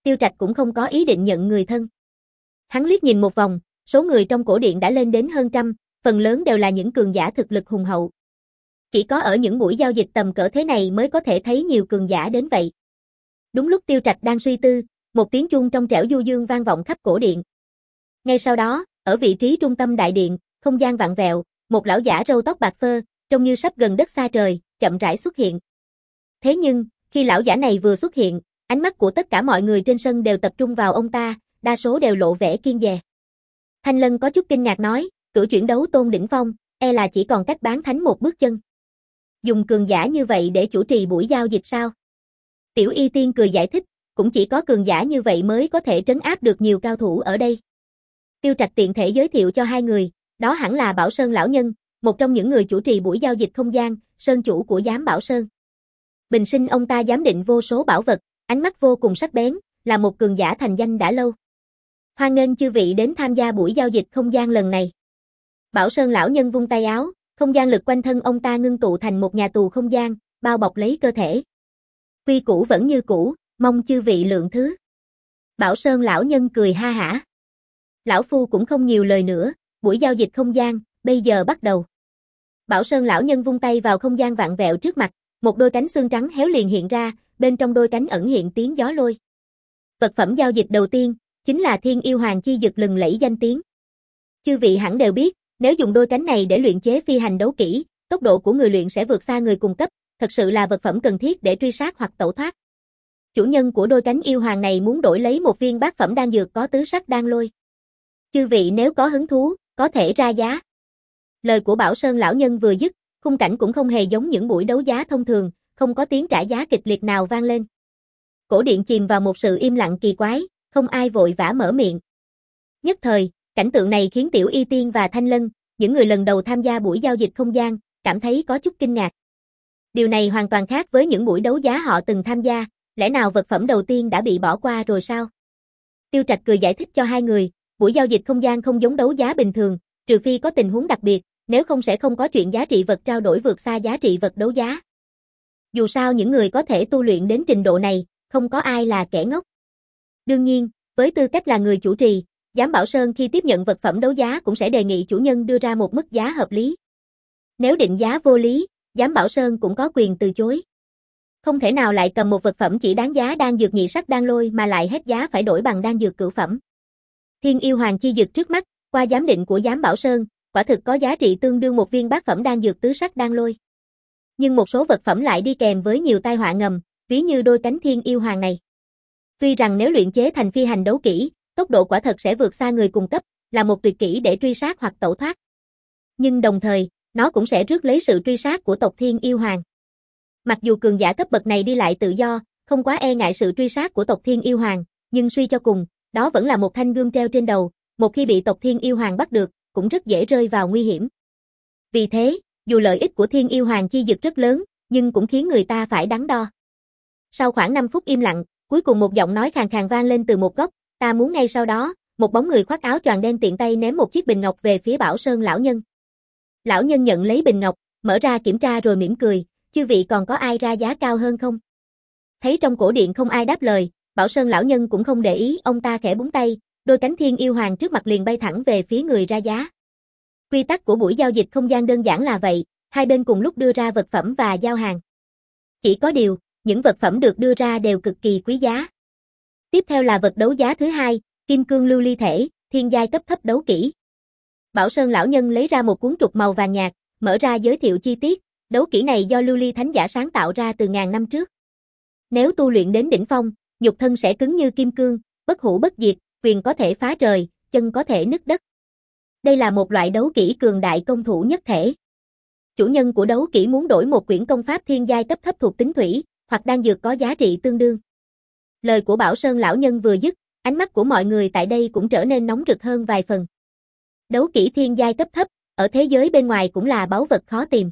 Tiêu Trạch cũng không có ý định nhận người thân. Hắn liếc nhìn một vòng, số người trong cổ điện đã lên đến hơn trăm, phần lớn đều là những cường giả thực lực hùng hậu. Chỉ có ở những buổi giao dịch tầm cỡ thế này mới có thể thấy nhiều cường giả đến vậy. Đúng lúc Tiêu Trạch đang suy tư, một tiếng chuông trong trẻo du dương vang vọng khắp cổ điện. Ngay sau đó, ở vị trí trung tâm đại điện, không gian vặn vẹo, một lão giả râu tóc bạc phơ, trông như sắp gần đất xa trời, chậm rãi xuất hiện. Thế nhưng, khi lão giả này vừa xuất hiện, ánh mắt của tất cả mọi người trên sân đều tập trung vào ông ta, đa số đều lộ vẻ kiêng dè. Thanh Lân có chút kinh ngạc nói, cử chuyển đấu tôn đỉnh phong, e là chỉ còn cách bán thánh một bước chân. Dùng cường giả như vậy để chủ trì buổi giao dịch sao? Tiểu Y Tiên cười giải thích, cũng chỉ có cường giả như vậy mới có thể trấn áp được nhiều cao thủ ở đây. Tiêu Trạch tiện thể giới thiệu cho hai người, đó hẳn là Bảo Sơn lão nhân, một trong những người chủ trì buổi giao dịch không gian, sơn chủ của giám Bảo Sơn. Bình sinh ông ta giám định vô số bảo vật, ánh mắt vô cùng sắc bén, là một cường giả thành danh đã lâu. Hoan nghênh chư vị đến tham gia buổi giao dịch không gian lần này. Bảo Sơn lão nhân vung tay áo, không gian lực quanh thân ông ta ngưng tụ thành một nhà tù không gian, bao bọc lấy cơ thể. Quy củ vẫn như cũ, mong chư vị lượng thứ. Bảo Sơn lão nhân cười ha hả. Lão phu cũng không nhiều lời nữa, buổi giao dịch không gian, bây giờ bắt đầu. Bảo Sơn lão nhân vung tay vào không gian vặn vẹo trước mặt, một đôi cánh xương trắng héo liền hiện ra, bên trong đôi cánh ẩn hiện tiếng gió lôi. Vật phẩm giao dịch đầu tiên, chính là Thiên Yêu Hoàng chi dực lừng lẫy danh tiếng. Chư vị hẳn đều biết, nếu dùng đôi cánh này để luyện chế phi hành đấu kỹ, tốc độ của người luyện sẽ vượt xa người cùng cấp, thật sự là vật phẩm cần thiết để truy sát hoặc tẩu thoát. Chủ nhân của đôi cánh yêu hoàng này muốn đổi lấy một viên bát phẩm đan dược có tứ sắc đan lôi. Chư vị nếu có hứng thú, có thể ra giá. Lời của Bảo Sơn lão nhân vừa dứt, khung cảnh cũng không hề giống những buổi đấu giá thông thường, không có tiếng trả giá kịch liệt nào vang lên. Cổ điện chìm vào một sự im lặng kỳ quái, không ai vội vã mở miệng. Nhất thời, cảnh tượng này khiến Tiểu Y Tiên và Thanh Lân, những người lần đầu tham gia buổi giao dịch không gian, cảm thấy có chút kinh ngạc. Điều này hoàn toàn khác với những buổi đấu giá họ từng tham gia, lẽ nào vật phẩm đầu tiên đã bị bỏ qua rồi sao? Tiêu Trạch cười giải thích cho hai người, buổi giao dịch không gian không giống đấu giá bình thường, trừ phi có tình huống đặc biệt, nếu không sẽ không có chuyện giá trị vật trao đổi vượt xa giá trị vật đấu giá. Dù sao những người có thể tu luyện đến trình độ này, không có ai là kẻ ngốc. Đương nhiên, với tư cách là người chủ trì, giám Bảo Sơn khi tiếp nhận vật phẩm đấu giá cũng sẽ đề nghị chủ nhân đưa ra một mức giá hợp lý. Nếu định giá vô lý, giám Bảo Sơn cũng có quyền từ chối. Không thể nào lại cầm một vật phẩm chỉ đáng giá đan dược nhị sắc đan lôi mà lại hết giá phải đổi bằng đan dược cửu phẩm. Thiên Yêu Hoàng chi dược trước mắt, qua giám định của giám Bảo Sơn, quả thực có giá trị tương đương một viên bát phẩm đan dược tứ sắc đan lôi. Nhưng một số vật phẩm lại đi kèm với nhiều tai họa ngầm, ví như đôi cánh Thiên Yêu Hoàng này. Tuy rằng nếu luyện chế thành phi hành đấu kỹ, tốc độ quả thật sẽ vượt xa người cùng cấp, là một tuyệt kỹ để truy sát hoặc tẩu thoát. Nhưng đồng thời, nó cũng sẽ rước lấy sự truy sát của tộc Thiên Yêu Hoàng. Mặc dù cường giả cấp bậc này đi lại tự do, không quá e ngại sự truy sát của tộc Thiên Yêu Hoàng, nhưng suy cho cùng, đó vẫn là một thanh gươm treo trên đầu, một khi bị tộc Thiên Yêu Hoàng bắt được, cũng rất dễ rơi vào nguy hiểm. Vì thế, dù lợi ích của Thiên Yêu Hoàng chi dực rất lớn, nhưng cũng khiến người ta phải đắn đo. Sau khoảng năm phút im lặng, cuối cùng một giọng nói khàn khàn vang lên từ một góc, ta muốn ngay sau đó, một bóng người khoác áo choàng đen tiện tay ném một chiếc bình ngọc về phía Bảo Sơn lão nhân. Lão nhân nhận lấy bình ngọc, mở ra kiểm tra rồi mỉm cười, chư vị còn có ai ra giá cao hơn không? Thấy trong cổ điện không ai đáp lời, Bảo Sơn lão nhân cũng không để ý, ông ta khẽ búng tay, đôi cánh Thiên Yêu Hoàng trước mặt liền bay thẳng về phía người ra giá. Quy tắc của buổi giao dịch không gian đơn giản là vậy, hai bên cùng lúc đưa ra vật phẩm và giao hàng. Chỉ có điều, những vật phẩm được đưa ra đều cực kỳ quý giá. Tiếp theo là vật đấu giá thứ hai, Kim Cương Lưu Ly Thể, thiên giai cấp thấp đấu kỹ. Bảo Sơn lão nhân lấy ra một cuốn trục màu vàng nhạt, mở ra giới thiệu chi tiết, đấu kỹ này do Lưu Ly Thánh Giả sáng tạo ra từ ngàn năm trước. Nếu tu luyện đến đỉnh phong, nhục thân sẽ cứng như kim cương, bất hủ bất diệt, quyền có thể phá trời, chân có thể nứt đất. Đây là một loại đấu kỹ cường đại công thủ nhất thể. Chủ nhân của đấu kỹ muốn đổi một quyển công pháp thiên giai cấp thấp thuộc tính thủy, hoặc đan dược có giá trị tương đương. Lời của Bảo Sơn lão nhân vừa dứt, ánh mắt của mọi người tại đây cũng trở nên nóng rực hơn vài phần. Đấu kỹ thiên giai cấp thấp, ở thế giới bên ngoài cũng là báu vật khó tìm.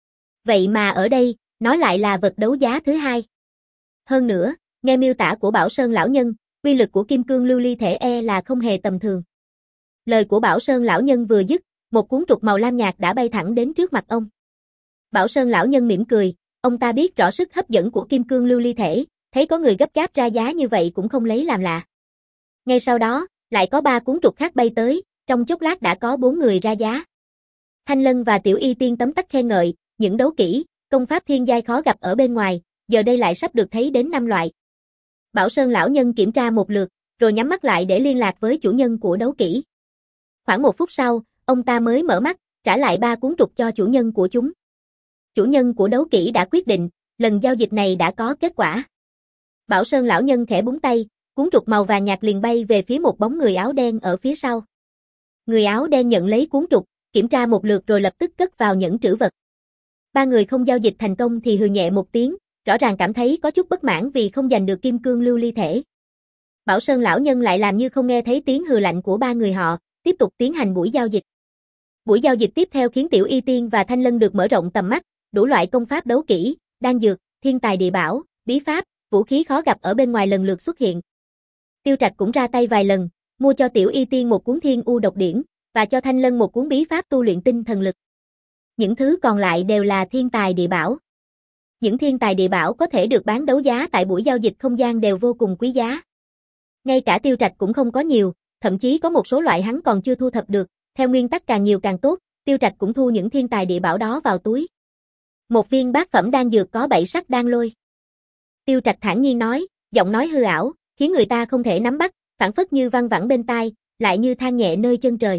Vậy mà ở đây, nó lại là vật đấu giá thứ hai. Hơn nữa, nghe miêu tả của Bảo Sơn lão nhân, uy lực của Kim Cương Lưu Ly Thể e là không hề tầm thường. Lời của Bảo Sơn lão nhân vừa dứt, một cuốn trục màu lam nhạt đã bay thẳng đến trước mặt ông. Bảo Sơn lão nhân mỉm cười, ông ta biết rõ sức hấp dẫn của Kim Cương Lưu Ly Thể, thấy có người gấp gáp ra giá như vậy cũng không lấy làm lạ. Ngay sau đó, lại có ba cuốn trục khác bay tới, trong chốc lát đã có bốn người ra giá. Thanh Lân và Tiểu Y Tiên tấm tắc khen ngợi, những đấu kỹ, công pháp thiên giai khó gặp ở bên ngoài, giờ đây lại sắp được thấy đến năm loại. Bảo Sơn lão nhân kiểm tra một lượt, rồi nhắm mắt lại để liên lạc với chủ nhân của đấu kỹ. Khoảng một phút sau, ông ta mới mở mắt, trả lại ba cuốn trục cho chủ nhân của chúng. Chủ nhân của đấu kỹ đã quyết định, lần giao dịch này đã có kết quả. Bảo Sơn lão nhân khẽ búng tay, cuốn trục màu vàng nhạt liền bay về phía một bóng người áo đen ở phía sau. Người áo đen nhận lấy cuốn trục, kiểm tra một lượt rồi lập tức cất vào nhẫn trữ vật. Ba người không giao dịch thành công thì hừ nhẹ một tiếng, rõ ràng cảm thấy có chút bất mãn vì không giành được kim cương lưu ly thể. Bảo Sơn lão nhân lại làm như không nghe thấy tiếng hừ lạnh của ba người họ, tiếp tục tiến hành buổi giao dịch. Buổi giao dịch tiếp theo khiến Tiểu Y Tiên và Thanh Lân được mở rộng tầm mắt, đủ loại công pháp đấu kỹ, đan dược, thiên tài địa bảo, bí pháp, vũ khí khó gặp ở bên ngoài lần lượt xuất hiện. Tiêu Trạch cũng ra tay vài lần, mua cho Tiểu Y Tiên một cuốn Thiên U Độc Điển, và cho Thanh Lân một cuốn bí pháp tu luyện tinh thần lực. Những thứ còn lại đều là thiên tài địa bảo. Những thiên tài địa bảo có thể được bán đấu giá tại buổi giao dịch không gian đều vô cùng quý giá. Ngay cả Tiêu Trạch cũng không có nhiều, thậm chí có một số loại hắn còn chưa thu thập được, theo nguyên tắc càng nhiều càng tốt, Tiêu Trạch cũng thu những thiên tài địa bảo đó vào túi. Một viên bát phẩm đan dược có bảy sắc đan lôi. Tiêu Trạch thản nhiên nói, giọng nói hư ảo, khiến người ta không thể nắm bắt, phảng phất như văng vẳng bên tai, lại như than nhẹ nơi chân trời.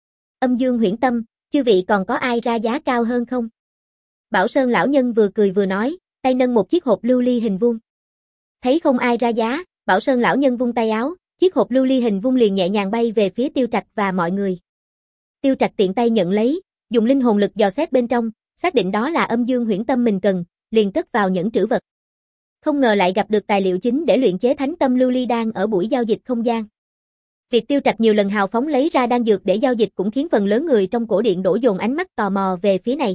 Âm Dương Huyễn Tâm, chư vị còn có ai ra giá cao hơn không? Bảo Sơn lão nhân vừa cười vừa nói, tay nâng một chiếc hộp lưu ly hình vuông. Thấy không ai ra giá, Bảo Sơn lão nhân vung tay áo, chiếc hộp lưu ly hình vuông liền nhẹ nhàng bay về phía Tiêu Trạch và mọi người. Tiêu Trạch tiện tay nhận lấy, dùng linh hồn lực dò xét bên trong, xác định đó là Âm Dương Huyễn Tâm mình cần, liền cất vào nhẫn trữ vật. Không ngờ lại gặp được tài liệu chính để luyện chế Thánh Tâm Lưu Ly Đan ở buổi giao dịch không gian. Việc Tiêu Trạch nhiều lần hào phóng lấy ra đan dược để giao dịch cũng khiến phần lớn người trong cổ điện đổ dồn ánh mắt tò mò về phía này.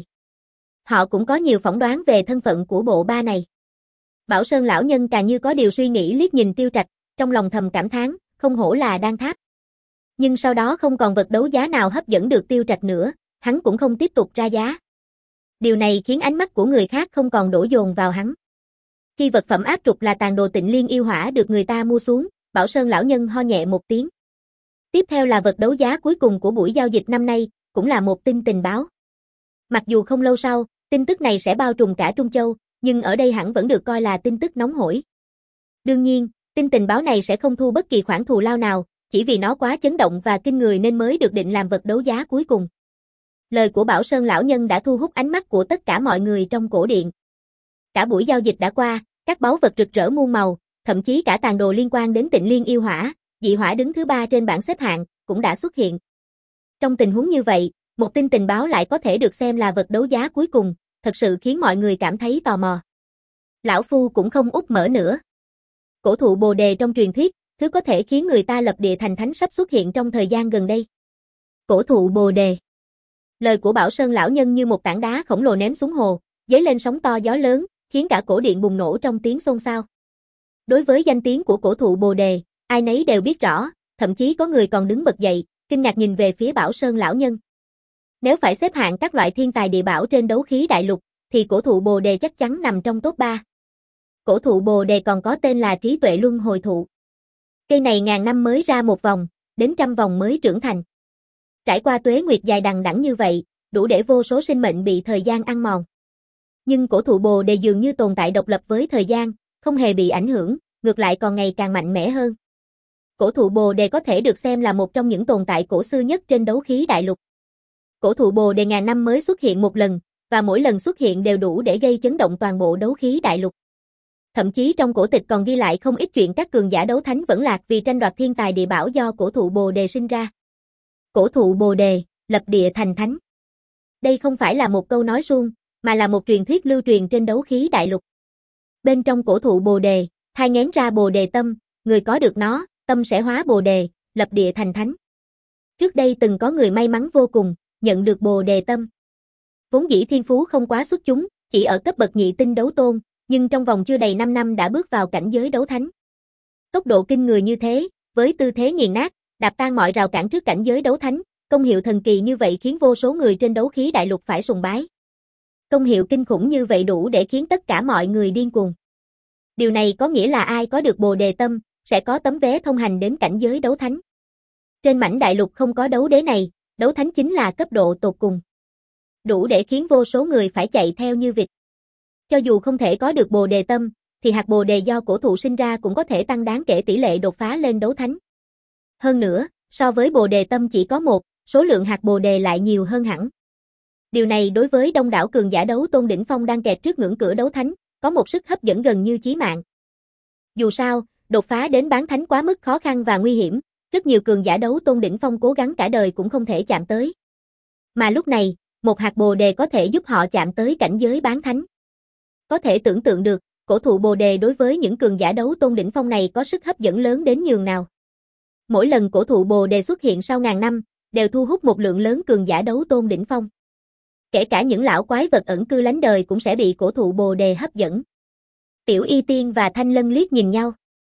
Họ cũng có nhiều phỏng đoán về thân phận của bộ ba này. Bảo Sơn lão nhân càng như có điều suy nghĩ liếc nhìn Tiêu Trạch, trong lòng thầm cảm thán, không hổ là đan tháp. Nhưng sau đó không còn vật đấu giá nào hấp dẫn được Tiêu Trạch nữa, hắn cũng không tiếp tục ra giá. Điều này khiến ánh mắt của người khác không còn đổ dồn vào hắn. Khi vật phẩm áp trục là tàn đồ Tịnh Liên yêu hỏa được người ta mua xuống, Bảo Sơn lão nhân ho nhẹ một tiếng. Tiếp theo là vật đấu giá cuối cùng của buổi giao dịch năm nay, cũng là một tin tình báo. Mặc dù không lâu sau, tin tức này sẽ bao trùm cả Trung Châu, nhưng ở đây hẳn vẫn được coi là tin tức nóng hổi. Đương nhiên, tin tình báo này sẽ không thu bất kỳ khoản thù lao nào, chỉ vì nó quá chấn động và kinh người nên mới được định làm vật đấu giá cuối cùng. Lời của Bảo Sơn lão nhân đã thu hút ánh mắt của tất cả mọi người trong cổ điện. Cả buổi giao dịch đã qua, các báu vật rực rỡ muôn màu, thậm chí cả tàn đồ liên quan đến Tịnh Liên yêu hỏa, dị hỏa đứng thứ ba trên bảng xếp hạng, cũng đã xuất hiện. Trong tình huống như vậy, một tin tình báo lại có thể được xem là vật đấu giá cuối cùng, thật sự khiến mọi người cảm thấy tò mò. Lão Phu cũng không úp mở nữa. Cổ thụ Bồ Đề trong truyền thuyết, thứ có thể khiến người ta lập địa thành thánh sắp xuất hiện trong thời gian gần đây. Cổ thụ Bồ Đề. Lời của Bảo Sơn lão nhân như một tảng đá khổng lồ ném xuống hồ, dấy lên sóng to gió lớn, khiến cả cổ điện bùng nổ trong tiếng xôn xao. Đối với danh tiếng của cổ thụ Bồ Đề, ai nấy đều biết rõ, thậm chí có người còn đứng bật dậy, kinh ngạc nhìn về phía Bảo Sơn lão nhân. Nếu phải xếp hạng các loại thiên tài địa bảo trên đấu khí đại lục, thì cổ thụ Bồ Đề chắc chắn nằm trong top ba. Cổ thụ Bồ Đề còn có tên là trí tuệ luân hồi thụ. Cây này ngàn năm mới ra một vòng, đến trăm vòng mới trưởng thành. Trải qua tuế nguyệt dài đằng đẵng như vậy, đủ để vô số sinh mệnh bị thời gian ăn mòn. Nhưng cổ thụ Bồ Đề dường như tồn tại độc lập với thời gian, không hề bị ảnh hưởng, ngược lại còn ngày càng mạnh mẽ hơn. Cổ thụ Bồ Đề có thể được xem là một trong những tồn tại cổ xưa nhất trên đấu khí đại lục. Cổ thụ Bồ Đề ngàn năm mới xuất hiện một lần, và mỗi lần xuất hiện đều đủ để gây chấn động toàn bộ đấu khí đại lục. Thậm chí trong cổ tịch còn ghi lại không ít chuyện các cường giả đấu thánh vẫn lạc vì tranh đoạt thiên tài địa bảo do cổ thụ Bồ Đề sinh ra. Cổ thụ Bồ Đề, lập địa thành thánh. Đây không phải là một câu nói suông, mà là một truyền thuyết lưu truyền trên đấu khí đại lục. Bên trong cổ thụ Bồ Đề, thai nghén ra Bồ Đề tâm, người có được nó, tâm sẽ hóa Bồ Đề, lập địa thành thánh. Trước đây từng có người may mắn vô cùng, nhận được Bồ Đề tâm. Vốn dĩ thiên phú không quá xuất chúng, chỉ ở cấp bậc nhị tinh đấu tôn, nhưng trong vòng chưa đầy năm năm đã bước vào cảnh giới đấu thánh. Tốc độ kinh người như thế, với tư thế nghiền nát, đạp tan mọi rào cản trước cảnh giới đấu thánh, công hiệu thần kỳ như vậy khiến vô số người trên đấu khí đại lục phải sùng bái. Công hiệu kinh khủng như vậy đủ để khiến tất cả mọi người điên cuồng. Điều này có nghĩa là ai có được Bồ Đề Tâm, sẽ có tấm vé thông hành đến cảnh giới đấu thánh. Trên mảnh đại lục không có đấu đế này, đấu thánh chính là cấp độ tột cùng. Đủ để khiến vô số người phải chạy theo như vịt. Cho dù không thể có được Bồ Đề Tâm, thì hạt Bồ Đề do cổ thụ sinh ra cũng có thể tăng đáng kể tỷ lệ đột phá lên đấu thánh. Hơn nữa, so với Bồ Đề Tâm chỉ có một, số lượng hạt Bồ Đề lại nhiều hơn hẳn. Điều này đối với đông đảo cường giả đấu tôn đỉnh phong đang kẹt trước ngưỡng cửa đấu thánh, có một sức hấp dẫn gần như chí mạng. Dù sao, đột phá đến bán thánh quá mức khó khăn và nguy hiểm, rất nhiều cường giả đấu tôn đỉnh phong cố gắng cả đời cũng không thể chạm tới. Mà lúc này, một hạt Bồ Đề có thể giúp họ chạm tới cảnh giới bán thánh. Có thể tưởng tượng được, cổ thụ Bồ Đề đối với những cường giả đấu tôn đỉnh phong này có sức hấp dẫn lớn đến nhường nào. Mỗi lần cổ thụ Bồ Đề xuất hiện sau ngàn năm, đều thu hút một lượng lớn cường giả đấu tôn đỉnh phong. Kể cả những lão quái vật ẩn cư lánh đời cũng sẽ bị cổ thụ Bồ Đề hấp dẫn. Tiểu Y Tiên và Thanh Lân liếc nhìn nhau.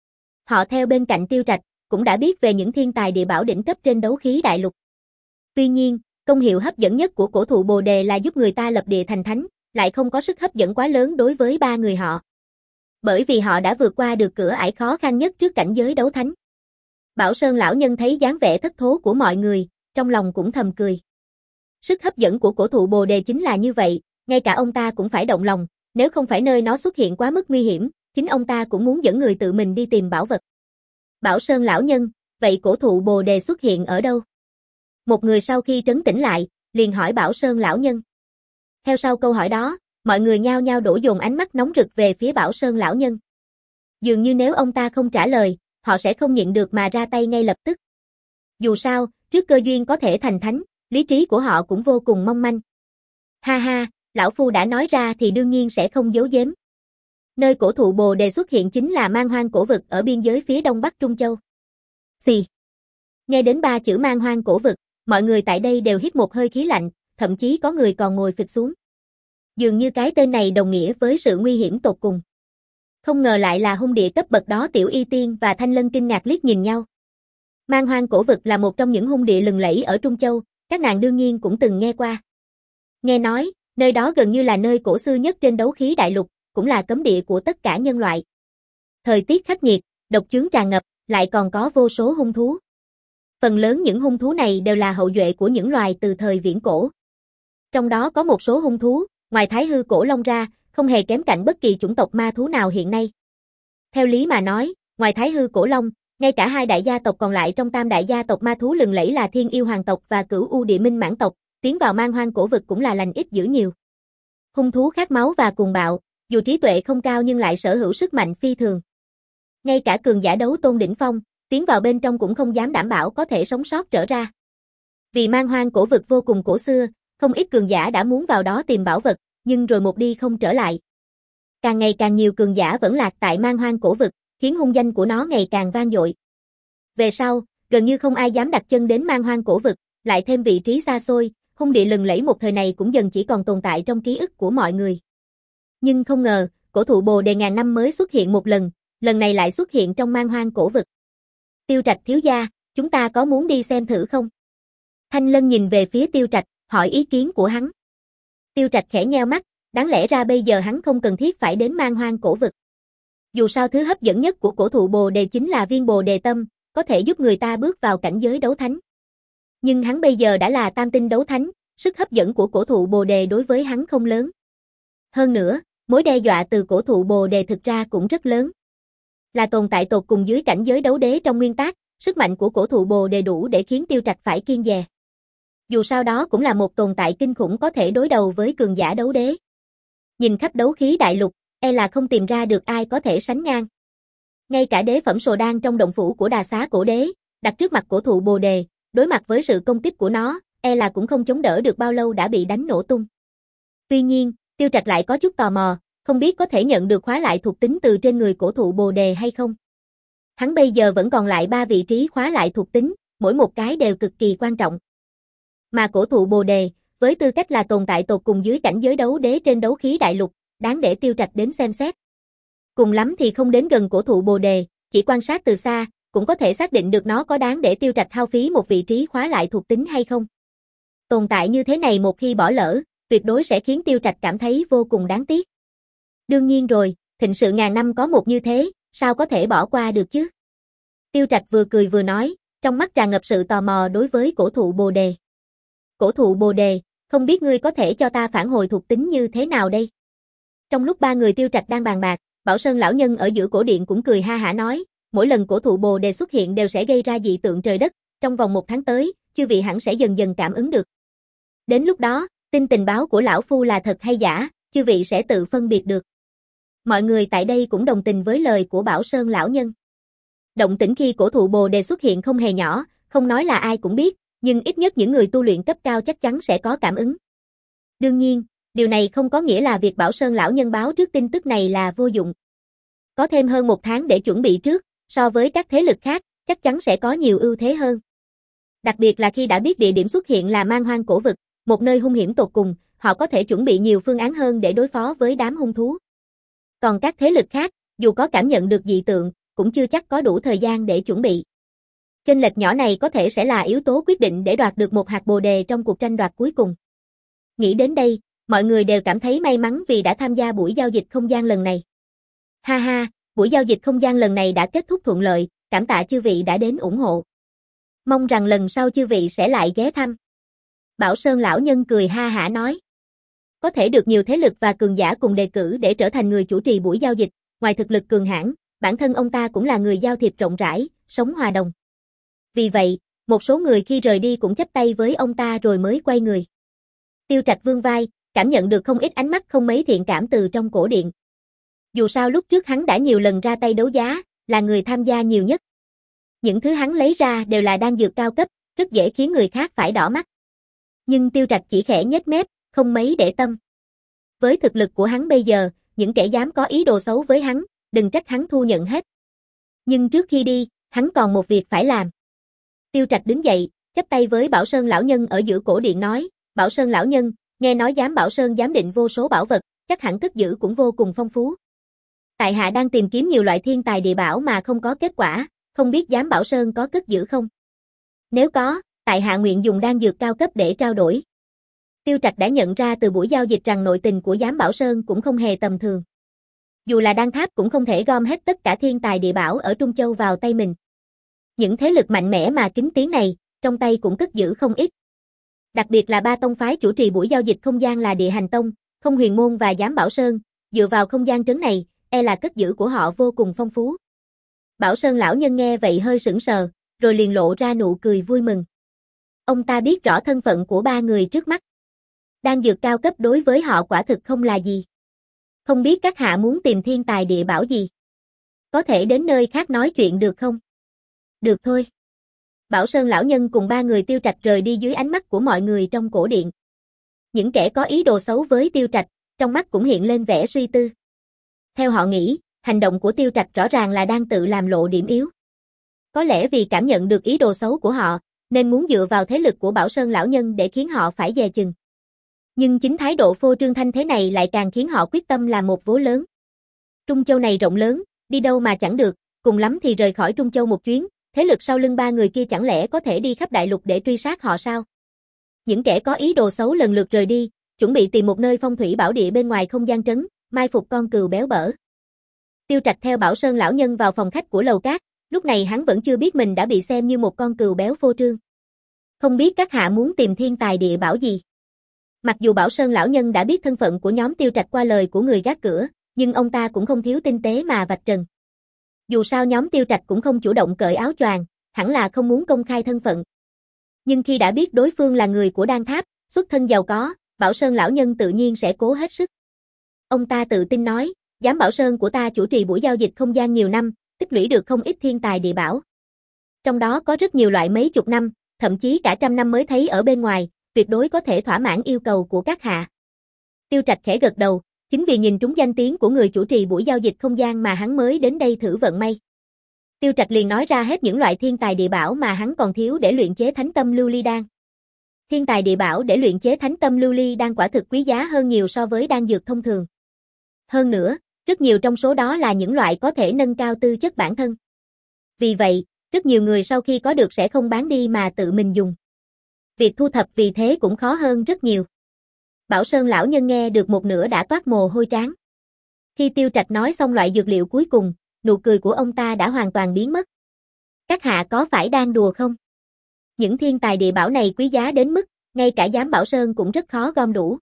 Họ theo bên cạnh Tiêu Trạch, cũng đã biết về những thiên tài địa bảo đỉnh cấp trên đấu khí đại lục. Tuy nhiên, công hiệu hấp dẫn nhất của cổ thụ Bồ Đề là giúp người ta lập địa thành thánh, lại không có sức hấp dẫn quá lớn đối với ba người họ. Bởi vì họ đã vượt qua được cửa ải khó khăn nhất trước cảnh giới đấu thánh. Bảo Sơn lão nhân thấy dáng vẻ thất thố của mọi người, trong lòng cũng thầm cười. Sức hấp dẫn của cổ thụ Bồ Đề chính là như vậy, ngay cả ông ta cũng phải động lòng, nếu không phải nơi nó xuất hiện quá mức nguy hiểm, chính ông ta cũng muốn dẫn người tự mình đi tìm bảo vật. Bảo Sơn lão nhân, vậy cổ thụ Bồ Đề xuất hiện ở đâu? Một người sau khi trấn tĩnh lại, liền hỏi Bảo Sơn lão nhân. Theo sau câu hỏi đó, mọi người nhao nhao đổ dồn ánh mắt nóng rực về phía Bảo Sơn lão nhân. Dường như nếu ông ta không trả lời, họ sẽ không nhịn được mà ra tay ngay lập tức. Dù sao, trước cơ duyên có thể thành thánh, lý trí của họ cũng vô cùng mong manh. Ha ha, lão phu đã nói ra thì đương nhiên sẽ không giấu giếm. Nơi cổ thụ Bồ Đề xuất hiện chính là Man Hoang cổ vực ở biên giới phía đông bắc Trung Châu. Xì. Nghe đến ba chữ Man Hoang cổ vực, mọi người tại đây đều hít một hơi khí lạnh, thậm chí có người còn ngồi phịch xuống. Dường như cái tên này đồng nghĩa với sự nguy hiểm tột cùng. Không ngờ lại là hung địa cấp bậc đó. Tiểu Y Tiên và Thanh Lân kinh ngạc liếc nhìn nhau. Man Hoang cổ vực là một trong những hung địa lừng lẫy ở Trung Châu, các nàng đương nhiên cũng từng nghe qua. Nghe nói, nơi đó gần như là nơi cổ xưa nhất trên đấu khí đại lục, cũng là cấm địa của tất cả nhân loại. Thời tiết khắc nghiệt, độc chướng tràn ngập, lại còn có vô số hung thú. Phần lớn những hung thú này đều là hậu duệ của những loài từ thời viễn cổ. Trong đó có một số hung thú, ngoài Thái Hư cổ long ra, không hề kém cạnh bất kỳ chủng tộc ma thú nào hiện nay. Theo lý mà nói, ngoài Thái Hư cổ long, ngay cả hai đại gia tộc còn lại trong tam đại gia tộc ma thú lừng lẫy là Thiên Yêu Hoàng tộc và Cửu U Địa Minh Mãn tộc, tiến vào Man Hoang cổ vực cũng là lành ít dữ nhiều. Hung thú khát máu và cuồng bạo, dù trí tuệ không cao nhưng lại sở hữu sức mạnh phi thường. Ngay cả cường giả đấu tôn đỉnh phong, tiến vào bên trong cũng không dám đảm bảo có thể sống sót trở ra. Vì Man Hoang cổ vực vô cùng cổ xưa, không ít cường giả đã muốn vào đó tìm bảo vật, nhưng rồi một đi không trở lại. Càng ngày càng nhiều cường giả vẫn lạc tại Man Hoang cổ vực, khiến hung danh của nó ngày càng vang dội. Về sau, gần như không ai dám đặt chân đến Man Hoang cổ vực, lại thêm vị trí xa xôi, hung địa lừng lẫy một thời này cũng dần chỉ còn tồn tại trong ký ức của mọi người. Nhưng không ngờ, cổ thụ Bồ Đề ngàn năm mới xuất hiện một lần, lần này lại xuất hiện trong Man Hoang cổ vực. Tiêu Trạch thiếu gia, chúng ta có muốn đi xem thử không? Thanh Lân nhìn về phía Tiêu Trạch, hỏi ý kiến của hắn. Tiêu Trạch khẽ nheo mắt, đáng lẽ ra bây giờ hắn không cần thiết phải đến Man Hoang cổ vực. Dù sao thứ hấp dẫn nhất của cổ thụ Bồ Đề chính là viên Bồ Đề Tâm, có thể giúp người ta bước vào cảnh giới đấu thánh. Nhưng hắn bây giờ đã là tam tinh đấu thánh, sức hấp dẫn của cổ thụ Bồ Đề đối với hắn không lớn. Hơn nữa, mối đe dọa từ cổ thụ Bồ Đề thực ra cũng rất lớn. Là tồn tại tột cùng dưới cảnh giới đấu đế trong nguyên tắc, sức mạnh của cổ thụ Bồ Đề đủ để khiến Tiêu Trạch phải kiêng dè. Dù sao đó cũng là một tồn tại kinh khủng có thể đối đầu với cường giả đấu đế. Nhìn khắp đấu khí đại lục, e là không tìm ra được ai có thể sánh ngang. Ngay cả đế phẩm Sồ Đan trong động phủ của Đà Xá cổ đế, đặt trước mặt cổ thụ Bồ Đề, đối mặt với sự công kích của nó, e là cũng không chống đỡ được bao lâu đã bị đánh nổ tung. Tuy nhiên, Tiêu Trạch lại có chút tò mò, không biết có thể nhận được khóa lại thuộc tính từ trên người cổ thụ Bồ Đề hay không. Hắn bây giờ vẫn còn lại ba vị trí khóa lại thuộc tính, mỗi một cái đều cực kỳ quan trọng. Mà cổ thụ Bồ Đề, với tư cách là tồn tại tột cùng dưới cảnh giới đấu đế trên đấu khí đại lục, đáng để Tiêu Trạch đến xem xét. Cùng lắm thì không đến gần cổ thụ Bồ Đề, chỉ quan sát từ xa, cũng có thể xác định được nó có đáng để Tiêu Trạch hao phí một vị trí khóa lại thuộc tính hay không. Tồn tại như thế này một khi bỏ lỡ, tuyệt đối sẽ khiến Tiêu Trạch cảm thấy vô cùng đáng tiếc. Đương nhiên rồi, thịnh sự ngàn năm có một như thế, sao có thể bỏ qua được chứ? Tiêu Trạch vừa cười vừa nói, trong mắt tràn ngập sự tò mò đối với cổ thụ Bồ Đề. Cổ thụ Bồ Đề, không biết ngươi có thể cho ta phản hồi thuộc tính như thế nào đây? Trong lúc ba người Tiêu Trạch đang bàn bạc, Bảo Sơn lão nhân ở giữa cổ điện cũng cười ha hả nói, mỗi lần cổ thụ Bồ Đề xuất hiện đều sẽ gây ra dị tượng trời đất, trong vòng một tháng tới, chư vị hẳn sẽ dần dần cảm ứng được. Đến lúc đó, tin tình báo của lão phu là thật hay giả, chư vị sẽ tự phân biệt được. Mọi người tại đây cũng đồng tình với lời của Bảo Sơn lão nhân. Động tĩnh khi cổ thụ Bồ Đề xuất hiện không hề nhỏ, không nói là ai cũng biết, nhưng ít nhất những người tu luyện cấp cao chắc chắn sẽ có cảm ứng. Đương nhiên, điều này không có nghĩa là việc Bảo Sơn lão nhân báo trước tin tức này là vô dụng. Có thêm hơn một tháng để chuẩn bị trước, so với các thế lực khác, chắc chắn sẽ có nhiều ưu thế hơn. Đặc biệt là khi đã biết địa điểm xuất hiện là Man Hoang cổ vực, một nơi hung hiểm tột cùng, họ có thể chuẩn bị nhiều phương án hơn để đối phó với đám hung thú. Còn các thế lực khác, dù có cảm nhận được dị tượng, cũng chưa chắc có đủ thời gian để chuẩn bị. Chênh lệch nhỏ này có thể sẽ là yếu tố quyết định để đoạt được một hạt bồ đề trong cuộc tranh đoạt cuối cùng. Nghĩ đến đây, mọi người đều cảm thấy may mắn vì đã tham gia buổi giao dịch không gian lần này. Ha ha, buổi giao dịch không gian lần này đã kết thúc thuận lợi, cảm tạ chư vị đã đến ủng hộ. Mong rằng lần sau chư vị sẽ lại ghé thăm. Bảo Sơn lão nhân cười ha hả nói. Có thể được nhiều thế lực và cường giả cùng đề cử để trở thành người chủ trì buổi giao dịch, ngoài thực lực cường hãn, bản thân ông ta cũng là người giao thiệp rộng rãi, sống hòa đồng. Vì vậy, một số người khi rời đi cũng chắp tay với ông ta rồi mới quay người. Tiêu Trạch vươn vai, cảm nhận được không ít ánh mắt không mấy thiện cảm từ trong cổ điện. Dù sao lúc trước hắn đã nhiều lần ra tay đấu giá, là người tham gia nhiều nhất. Những thứ hắn lấy ra đều là đan dược cao cấp, rất dễ khiến người khác phải đỏ mắt. Nhưng Tiêu Trạch chỉ khẽ nhếch mép, không mấy để tâm. Với thực lực của hắn bây giờ, những kẻ dám có ý đồ xấu với hắn, đừng trách hắn thu nhận hết. Nhưng trước khi đi, hắn còn một việc phải làm. Tiêu Trạch đứng dậy, chắp tay với Bảo Sơn lão nhân ở giữa cổ điện nói, Bảo Sơn lão nhân, nghe nói giám Bảo Sơn giám định vô số bảo vật, chắc hẳn cất giữ cũng vô cùng phong phú. Tại hạ đang tìm kiếm nhiều loại thiên tài địa bảo mà không có kết quả, không biết giám Bảo Sơn có cất giữ không? Nếu có, tại hạ nguyện dùng đan dược cao cấp để trao đổi. Tiêu Trạch đã nhận ra từ buổi giao dịch rằng nội tình của giám Bảo Sơn cũng không hề tầm thường. Dù là đan tháp cũng không thể gom hết tất cả thiên tài địa bảo ở Trung Châu vào tay mình. Những thế lực mạnh mẽ mà kính tiếng này, trong tay cũng cất giữ không ít. Đặc biệt là ba tông phái chủ trì buổi giao dịch không gian là Địa Hành Tông, Không Huyền Môn và Giám Bảo Sơn, dựa vào không gian trấn này, e là cất giữ của họ vô cùng phong phú. Bảo Sơn lão nhân nghe vậy hơi sững sờ, rồi liền lộ ra nụ cười vui mừng. Ông ta biết rõ thân phận của ba người trước mắt. Đan dược cao cấp đối với họ quả thực không là gì. Không biết các hạ muốn tìm thiên tài địa bảo gì? Có thể đến nơi khác nói chuyện được không? Được thôi. Bảo Sơn lão nhân cùng ba người Tiêu Trạch rời đi dưới ánh mắt của mọi người trong cổ điện. Những kẻ có ý đồ xấu với Tiêu Trạch, trong mắt cũng hiện lên vẻ suy tư. Theo họ nghĩ, hành động của Tiêu Trạch rõ ràng là đang tự làm lộ điểm yếu. Có lẽ vì cảm nhận được ý đồ xấu của họ, nên muốn dựa vào thế lực của Bảo Sơn lão nhân để khiến họ phải dè chừng. Nhưng chính thái độ phô trương thanh thế này lại càng khiến họ quyết tâm làm một vố lớn. Trung Châu này rộng lớn, đi đâu mà chẳng được, cùng lắm thì rời khỏi Trung Châu một chuyến, thế lực sau lưng ba người kia chẳng lẽ có thể đi khắp đại lục để truy sát họ sao? Những kẻ có ý đồ xấu lần lượt rời đi, chuẩn bị tìm một nơi phong thủy bảo địa bên ngoài không gian trấn, mai phục con cừu béo bở. Tiêu Trạch theo Bảo Sơn lão nhân vào phòng khách của lầu cát, lúc này hắn vẫn chưa biết mình đã bị xem như một con cừu béo phô trương. Không biết các hạ muốn tìm thiên tài địa bảo gì? Mặc dù Bảo Sơn lão nhân đã biết thân phận của nhóm Tiêu Trạch qua lời của người gác cửa, nhưng ông ta cũng không thiếu tinh tế mà vạch trần. Dù sao nhóm Tiêu Trạch cũng không chủ động cởi áo choàng, hẳn là không muốn công khai thân phận. Nhưng khi đã biết đối phương là người của Đan Tháp, xuất thân giàu có, Bảo Sơn lão nhân tự nhiên sẽ cố hết sức. Ông ta tự tin nói, giám Bảo Sơn của ta chủ trì buổi giao dịch không gian nhiều năm, tích lũy được không ít thiên tài địa bảo. Trong đó có rất nhiều loại mấy chục năm, thậm chí cả trăm năm mới thấy ở bên ngoài, tuyệt đối có thể thỏa mãn yêu cầu của các hạ. Tiêu Trạch khẽ gật đầu, chính vì nhìn trúng danh tiếng của người chủ trì buổi giao dịch không gian mà hắn mới đến đây thử vận may. Tiêu Trạch liền nói ra hết những loại thiên tài địa bảo mà hắn còn thiếu để luyện chế Thánh Tâm Lưu Ly Đan. Thiên tài địa bảo để luyện chế Thánh Tâm Lưu Ly Đan quả thực quý giá hơn nhiều so với đan dược thông thường. Hơn nữa, rất nhiều trong số đó là những loại có thể nâng cao tư chất bản thân. Vì vậy, rất nhiều người sau khi có được sẽ không bán đi mà tự mình dùng. Việc thu thập vì thế cũng khó hơn rất nhiều. Bảo Sơn lão nhân nghe được một nửa đã toát mồ hôi trán. Khi Tiêu Trạch nói xong loại dược liệu cuối cùng, nụ cười của ông ta đã hoàn toàn biến mất. Các hạ có phải đang đùa không? Những thiên tài địa bảo này quý giá đến mức, ngay cả giám bảo sơn cũng rất khó gom đủ.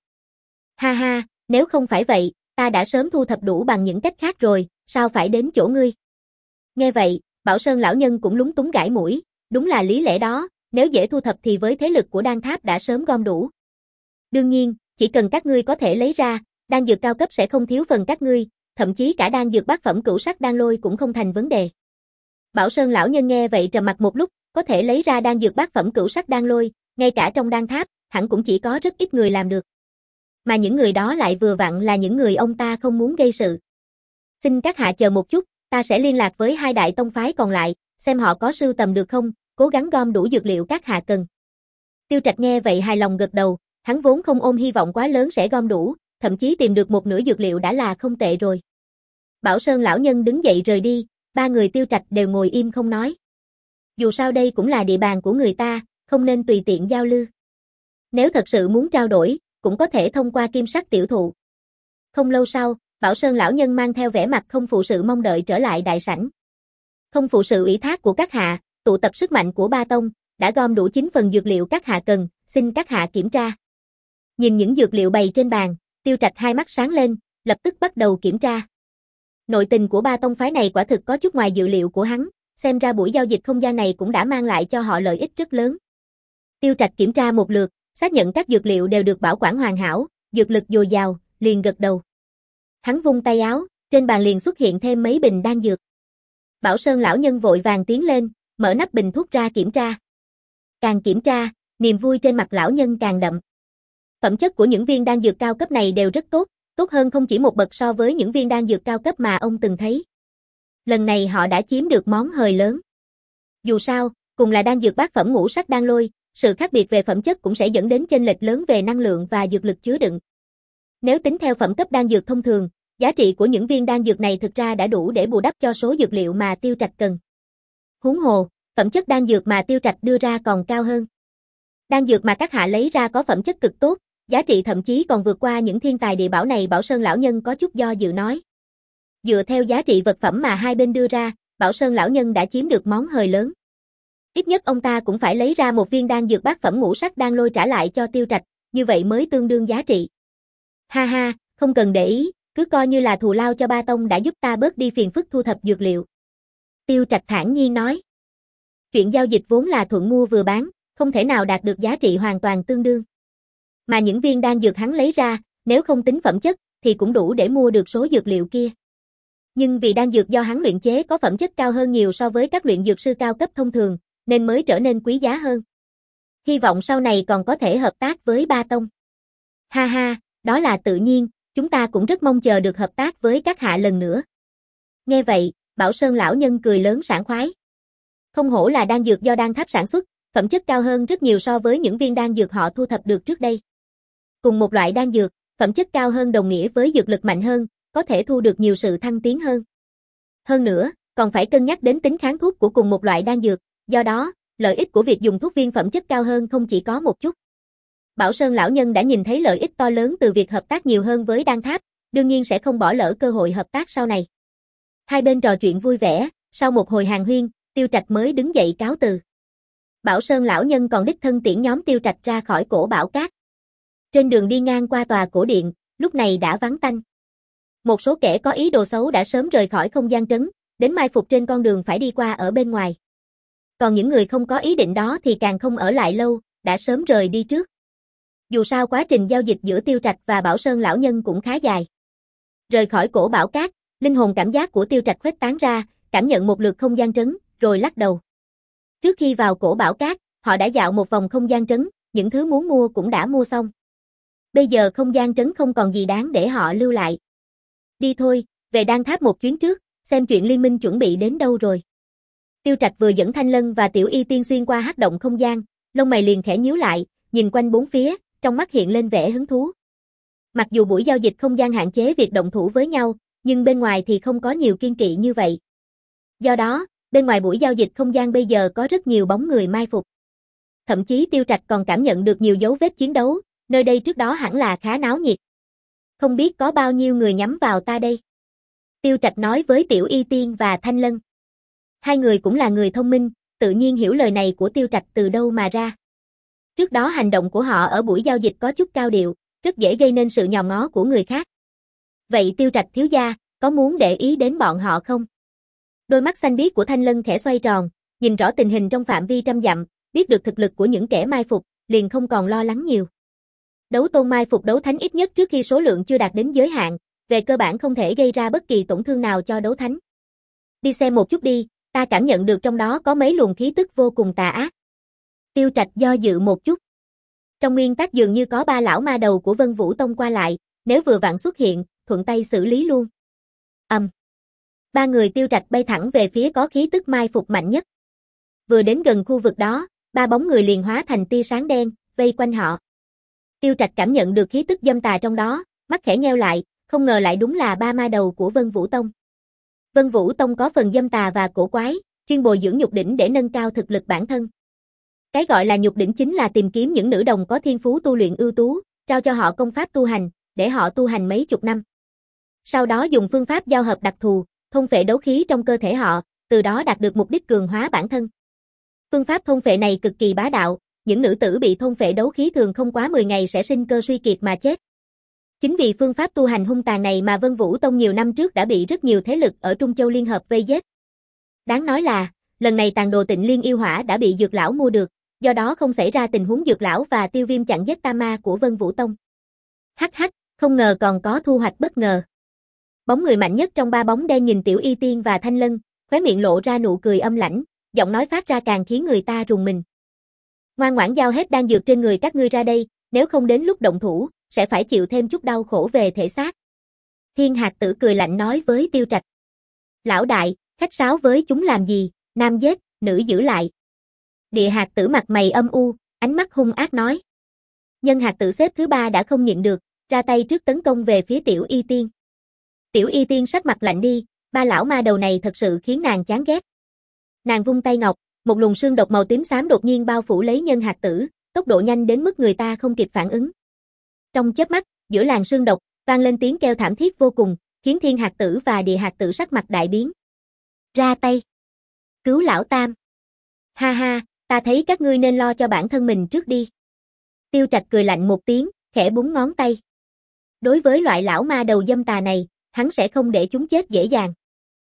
Ha ha, nếu không phải vậy, ta đã sớm thu thập đủ bằng những cách khác rồi, sao phải đến chỗ ngươi? Nghe vậy, Bảo Sơn lão nhân cũng lúng túng gãi mũi, đúng là lý lẽ đó, nếu dễ thu thập thì với thế lực của đan tháp đã sớm gom đủ. Đương nhiên, chỉ cần các ngươi có thể lấy ra, đan dược cao cấp sẽ không thiếu phần các ngươi, thậm chí cả đan dược bát phẩm cửu sắc đan lôi cũng không thành vấn đề. Bảo Sơn lão nhân nghe vậy trầm mặt một lúc, có thể lấy ra đan dược bát phẩm cửu sắc đan lôi, ngay cả trong đan tháp, hẳn cũng chỉ có rất ít người làm được. Mà những người đó lại vừa vặn là những người ông ta không muốn gây sự. Xin các hạ chờ một chút, ta sẽ liên lạc với hai đại tông phái còn lại, xem họ có sưu tầm được không, cố gắng gom đủ dược liệu các hạ cần. Tiêu Trạch nghe vậy hài lòng gật đầu, hắn vốn không ôm hy vọng quá lớn sẽ gom đủ, thậm chí tìm được một nửa dược liệu đã là không tệ rồi. Bảo Sơn lão nhân đứng dậy rời đi, ba người Tiêu Trạch đều ngồi im không nói. Dù sao đây cũng là địa bàn của người ta, không nên tùy tiện giao lưu. Nếu thật sự muốn trao đổi, cũng có thể thông qua kim sắc tiểu thụ. Không lâu sau, Bảo Sơn lão nhân mang theo vẻ mặt không phụ sự mong đợi trở lại đại sảnh. Không phụ sự ủy thác của các hạ, tụ tập sức mạnh của ba tông, đã gom đủ chín phần dược liệu các hạ cần, xin các hạ kiểm tra. Nhìn những dược liệu bày trên bàn, Tiêu Trạch hai mắt sáng lên, lập tức bắt đầu kiểm tra. Nội tình của ba tông phái này quả thực có chút ngoài dự liệu của hắn, xem ra buổi giao dịch không gian này cũng đã mang lại cho họ lợi ích rất lớn. Tiêu Trạch kiểm tra một lượt, xác nhận các dược liệu đều được bảo quản hoàn hảo, dược lực dồi dào, liền gật đầu. Hắn vung tay áo, trên bàn liền xuất hiện thêm mấy bình đan dược. Bảo Sơn lão nhân vội vàng tiến lên, mở nắp bình thuốc ra kiểm tra. Càng kiểm tra, niềm vui trên mặt lão nhân càng đậm. Phẩm chất của những viên đan dược cao cấp này đều rất tốt, tốt hơn không chỉ một bậc so với những viên đan dược cao cấp mà ông từng thấy. Lần này họ đã chiếm được món hời lớn. Dù sao, cùng là đan dược bát phẩm ngũ sắc đan lôi, sự khác biệt về phẩm chất cũng sẽ dẫn đến chênh lệch lớn về năng lượng và dược lực chứa đựng. Nếu tính theo phẩm cấp đan dược thông thường, giá trị của những viên đan dược này thực ra đã đủ để bù đắp cho số dược liệu mà Tiêu Trạch cần. Huống hồ, phẩm chất đan dược mà Tiêu Trạch đưa ra còn cao hơn. Đan dược mà các hạ lấy ra có phẩm chất cực tốt, giá trị thậm chí còn vượt qua những thiên tài địa bảo này. Bảo Sơn lão nhân có chút do dự nói. Dựa theo giá trị vật phẩm mà hai bên đưa ra, Bảo Sơn lão nhân đã chiếm được món hời lớn. Ít nhất ông ta cũng phải lấy ra một viên đan dược bát phẩm ngũ sắc đan lôi trả lại cho Tiêu Trạch, như vậy mới tương đương giá trị. Ha ha, không cần để ý, cứ coi như là thù lao cho ba tông đã giúp ta bớt đi phiền phức thu thập dược liệu. Tiêu Trạch thản nhiên nói. Chuyện giao dịch vốn là thuận mua vừa bán, không thể nào đạt được giá trị hoàn toàn tương đương. Mà những viên đan dược hắn lấy ra, nếu không tính phẩm chất, thì cũng đủ để mua được số dược liệu kia. Nhưng vì đan dược do hắn luyện chế có phẩm chất cao hơn nhiều so với các luyện dược sư cao cấp thông thường, nên mới trở nên quý giá hơn. Hy vọng sau này còn có thể hợp tác với ba tông. Ha ha, đó là tự nhiên, chúng ta cũng rất mong chờ được hợp tác với các hạ lần nữa. Nghe vậy, Bảo Sơn lão nhân cười lớn sảng khoái. Không hổ là đan dược do đan tháp sản xuất, phẩm chất cao hơn rất nhiều so với những viên đan dược họ thu thập được trước đây. Cùng một loại đan dược, phẩm chất cao hơn đồng nghĩa với dược lực mạnh hơn, có thể thu được nhiều sự thăng tiến hơn. Hơn nữa, còn phải cân nhắc đến tính kháng thuốc của cùng một loại đan dược, do đó, lợi ích của việc dùng thuốc viên phẩm chất cao hơn không chỉ có một chút. Bảo Sơn lão nhân đã nhìn thấy lợi ích to lớn từ việc hợp tác nhiều hơn với đan tháp, đương nhiên sẽ không bỏ lỡ cơ hội hợp tác sau này. Hai bên trò chuyện vui vẻ, sau một hồi hàn huyên, Tiêu Trạch mới đứng dậy cáo từ. Bảo Sơn lão nhân còn đích thân tiễn nhóm Tiêu Trạch ra khỏi cổ Bảo Cát. Trên đường đi ngang qua tòa cổ điện, lúc này đã vắng tanh. Một số kẻ có ý đồ xấu đã sớm rời khỏi không gian trấn, đến mai phục trên con đường phải đi qua ở bên ngoài. Còn những người không có ý định đó thì càng không ở lại lâu, đã sớm rời đi trước. Dù sao quá trình giao dịch giữa Tiêu Trạch và Bảo Sơn lão nhân cũng khá dài. Rời khỏi cổ Bảo Cát, linh hồn cảm giác của Tiêu Trạch khuếch tán ra, cảm nhận một lượt không gian trấn, rồi lắc đầu. Trước khi vào cổ Bảo Cát, họ đã dạo một vòng không gian trấn, những thứ muốn mua cũng đã mua xong. Bây giờ không gian trấn không còn gì đáng để họ lưu lại. Đi thôi, về đan tháp một chuyến trước, xem chuyện liên minh chuẩn bị đến đâu rồi. Tiêu Trạch vừa dẫn Thanh Lân và Tiểu Y Tiên xuyên qua hắc động không gian, lông mày liền khẽ nhíu lại, nhìn quanh bốn phía, trong mắt hiện lên vẻ hứng thú. Mặc dù buổi giao dịch không gian hạn chế việc động thủ với nhau, nhưng bên ngoài thì không có nhiều kiên kỵ như vậy. Do đó, bên ngoài buổi giao dịch không gian bây giờ có rất nhiều bóng người mai phục. Thậm chí Tiêu Trạch còn cảm nhận được nhiều dấu vết chiến đấu, nơi đây trước đó hẳn là khá náo nhiệt. Không biết có bao nhiêu người nhắm vào ta đây. Tiêu Trạch nói với Tiểu Y Tiên và Thanh Lân. Hai người cũng là người thông minh, tự nhiên hiểu lời này của Tiêu Trạch từ đâu mà ra. Trước đó hành động của họ ở buổi giao dịch có chút cao điệu, rất dễ gây nên sự nhòm ngó của người khác. Vậy Tiêu Trạch thiếu gia, có muốn để ý đến bọn họ không? Đôi mắt xanh biếc của Thanh Lân khẽ xoay tròn, nhìn rõ tình hình trong phạm vi trăm dặm, biết được thực lực của những kẻ mai phục, liền không còn lo lắng nhiều. Đấu tôn mai phục đấu thánh ít nhất trước khi số lượng chưa đạt đến giới hạn, về cơ bản không thể gây ra bất kỳ tổn thương nào cho đấu thánh. Đi xem một chút đi, ta cảm nhận được trong đó có mấy luồng khí tức vô cùng tà ác. Tiêu Trạch do dự một chút. Trong nguyên tắc dường như có ba lão ma đầu của Vân Vũ Tông qua lại, nếu vừa vặn xuất hiện, thuận tay xử lý luôn. Ầm. Um. Ba người Tiêu Trạch bay thẳng về phía có khí tức mai phục mạnh nhất. Vừa đến gần khu vực đó, ba bóng người liền hóa thành tia sáng đen, vây quanh họ. Tiêu Trạch cảm nhận được khí tức dâm tà trong đó, mắt khẽ nheo lại, không ngờ lại đúng là ba ma đầu của Vân Vũ Tông. Vân Vũ Tông có phần dâm tà và cổ quái, chuyên bồi dưỡng nhục đỉnh để nâng cao thực lực bản thân. Cái gọi là nhục đỉnh chính là tìm kiếm những nữ đồng có thiên phú tu luyện ưu tú, trao cho họ công pháp tu hành, để họ tu hành mấy chục năm. Sau đó dùng phương pháp giao hợp đặc thù, thôn phệ đấu khí trong cơ thể họ, từ đó đạt được mục đích cường hóa bản thân. Phương pháp thôn phệ này cực kỳ bá đạo, những nữ tử bị thôn phệ đấu khí thường không quá mười ngày sẽ sinh cơ suy kiệt mà chết. Chính vì phương pháp tu hành hung tàn này mà Vân Vũ Tông nhiều năm trước đã bị rất nhiều thế lực ở Trung Châu liên hợp vây giết. Đáng nói là, lần này tàn đồ Tịnh Liên yêu hỏa đã bị Dược lão mua được, do đó không xảy ra tình huống Dược lão và Tiêu Viêm chặn giết tam ma của Vân Vũ Tông. Hắc hắc, không ngờ còn có thu hoạch bất ngờ. Bóng người mạnh nhất trong ba bóng đen nhìn Tiểu Y Tiên và Thanh Lân, khóe miệng lộ ra nụ cười âm lãnh, giọng nói phát ra càng khiến người ta rùng mình. Ngoan ngoãn giao hết đan dược trên người các ngươi ra đây, nếu không đến lúc động thủ, sẽ phải chịu thêm chút đau khổ về thể xác. Thiên Hạc Tử cười lạnh nói với Tiêu Trạch. Lão đại, khách sáo với chúng làm gì, nam giết, nữ giữ lại. Địa Hạc Tử mặt mày âm u, ánh mắt hung ác nói. Nhân Hạc Tử xếp thứ ba đã không nhịn được, ra tay trước tấn công về phía Tiểu Y Tiên. Tiểu Y Tiên sắc mặt lạnh đi, ba lão ma đầu này thật sự khiến nàng chán ghét. Nàng vung tay ngọc, một luồng sương độc màu tím xám đột nhiên bao phủ lấy Nhân Hạc Tử, tốc độ nhanh đến mức người ta không kịp phản ứng. Trong chớp mắt, giữa làn sương độc, vang lên tiếng kêu thảm thiết vô cùng, khiến Thiên Hạc Tử và Địa Hạc Tử sắc mặt đại biến. Ra tay! Cứu lão tam! Ha ha, ta thấy các ngươi nên lo cho bản thân mình trước đi. Tiêu Trạch cười lạnh một tiếng, khẽ búng ngón tay. Đối với loại lão ma đầu dâm tà này, hắn sẽ không để chúng chết dễ dàng.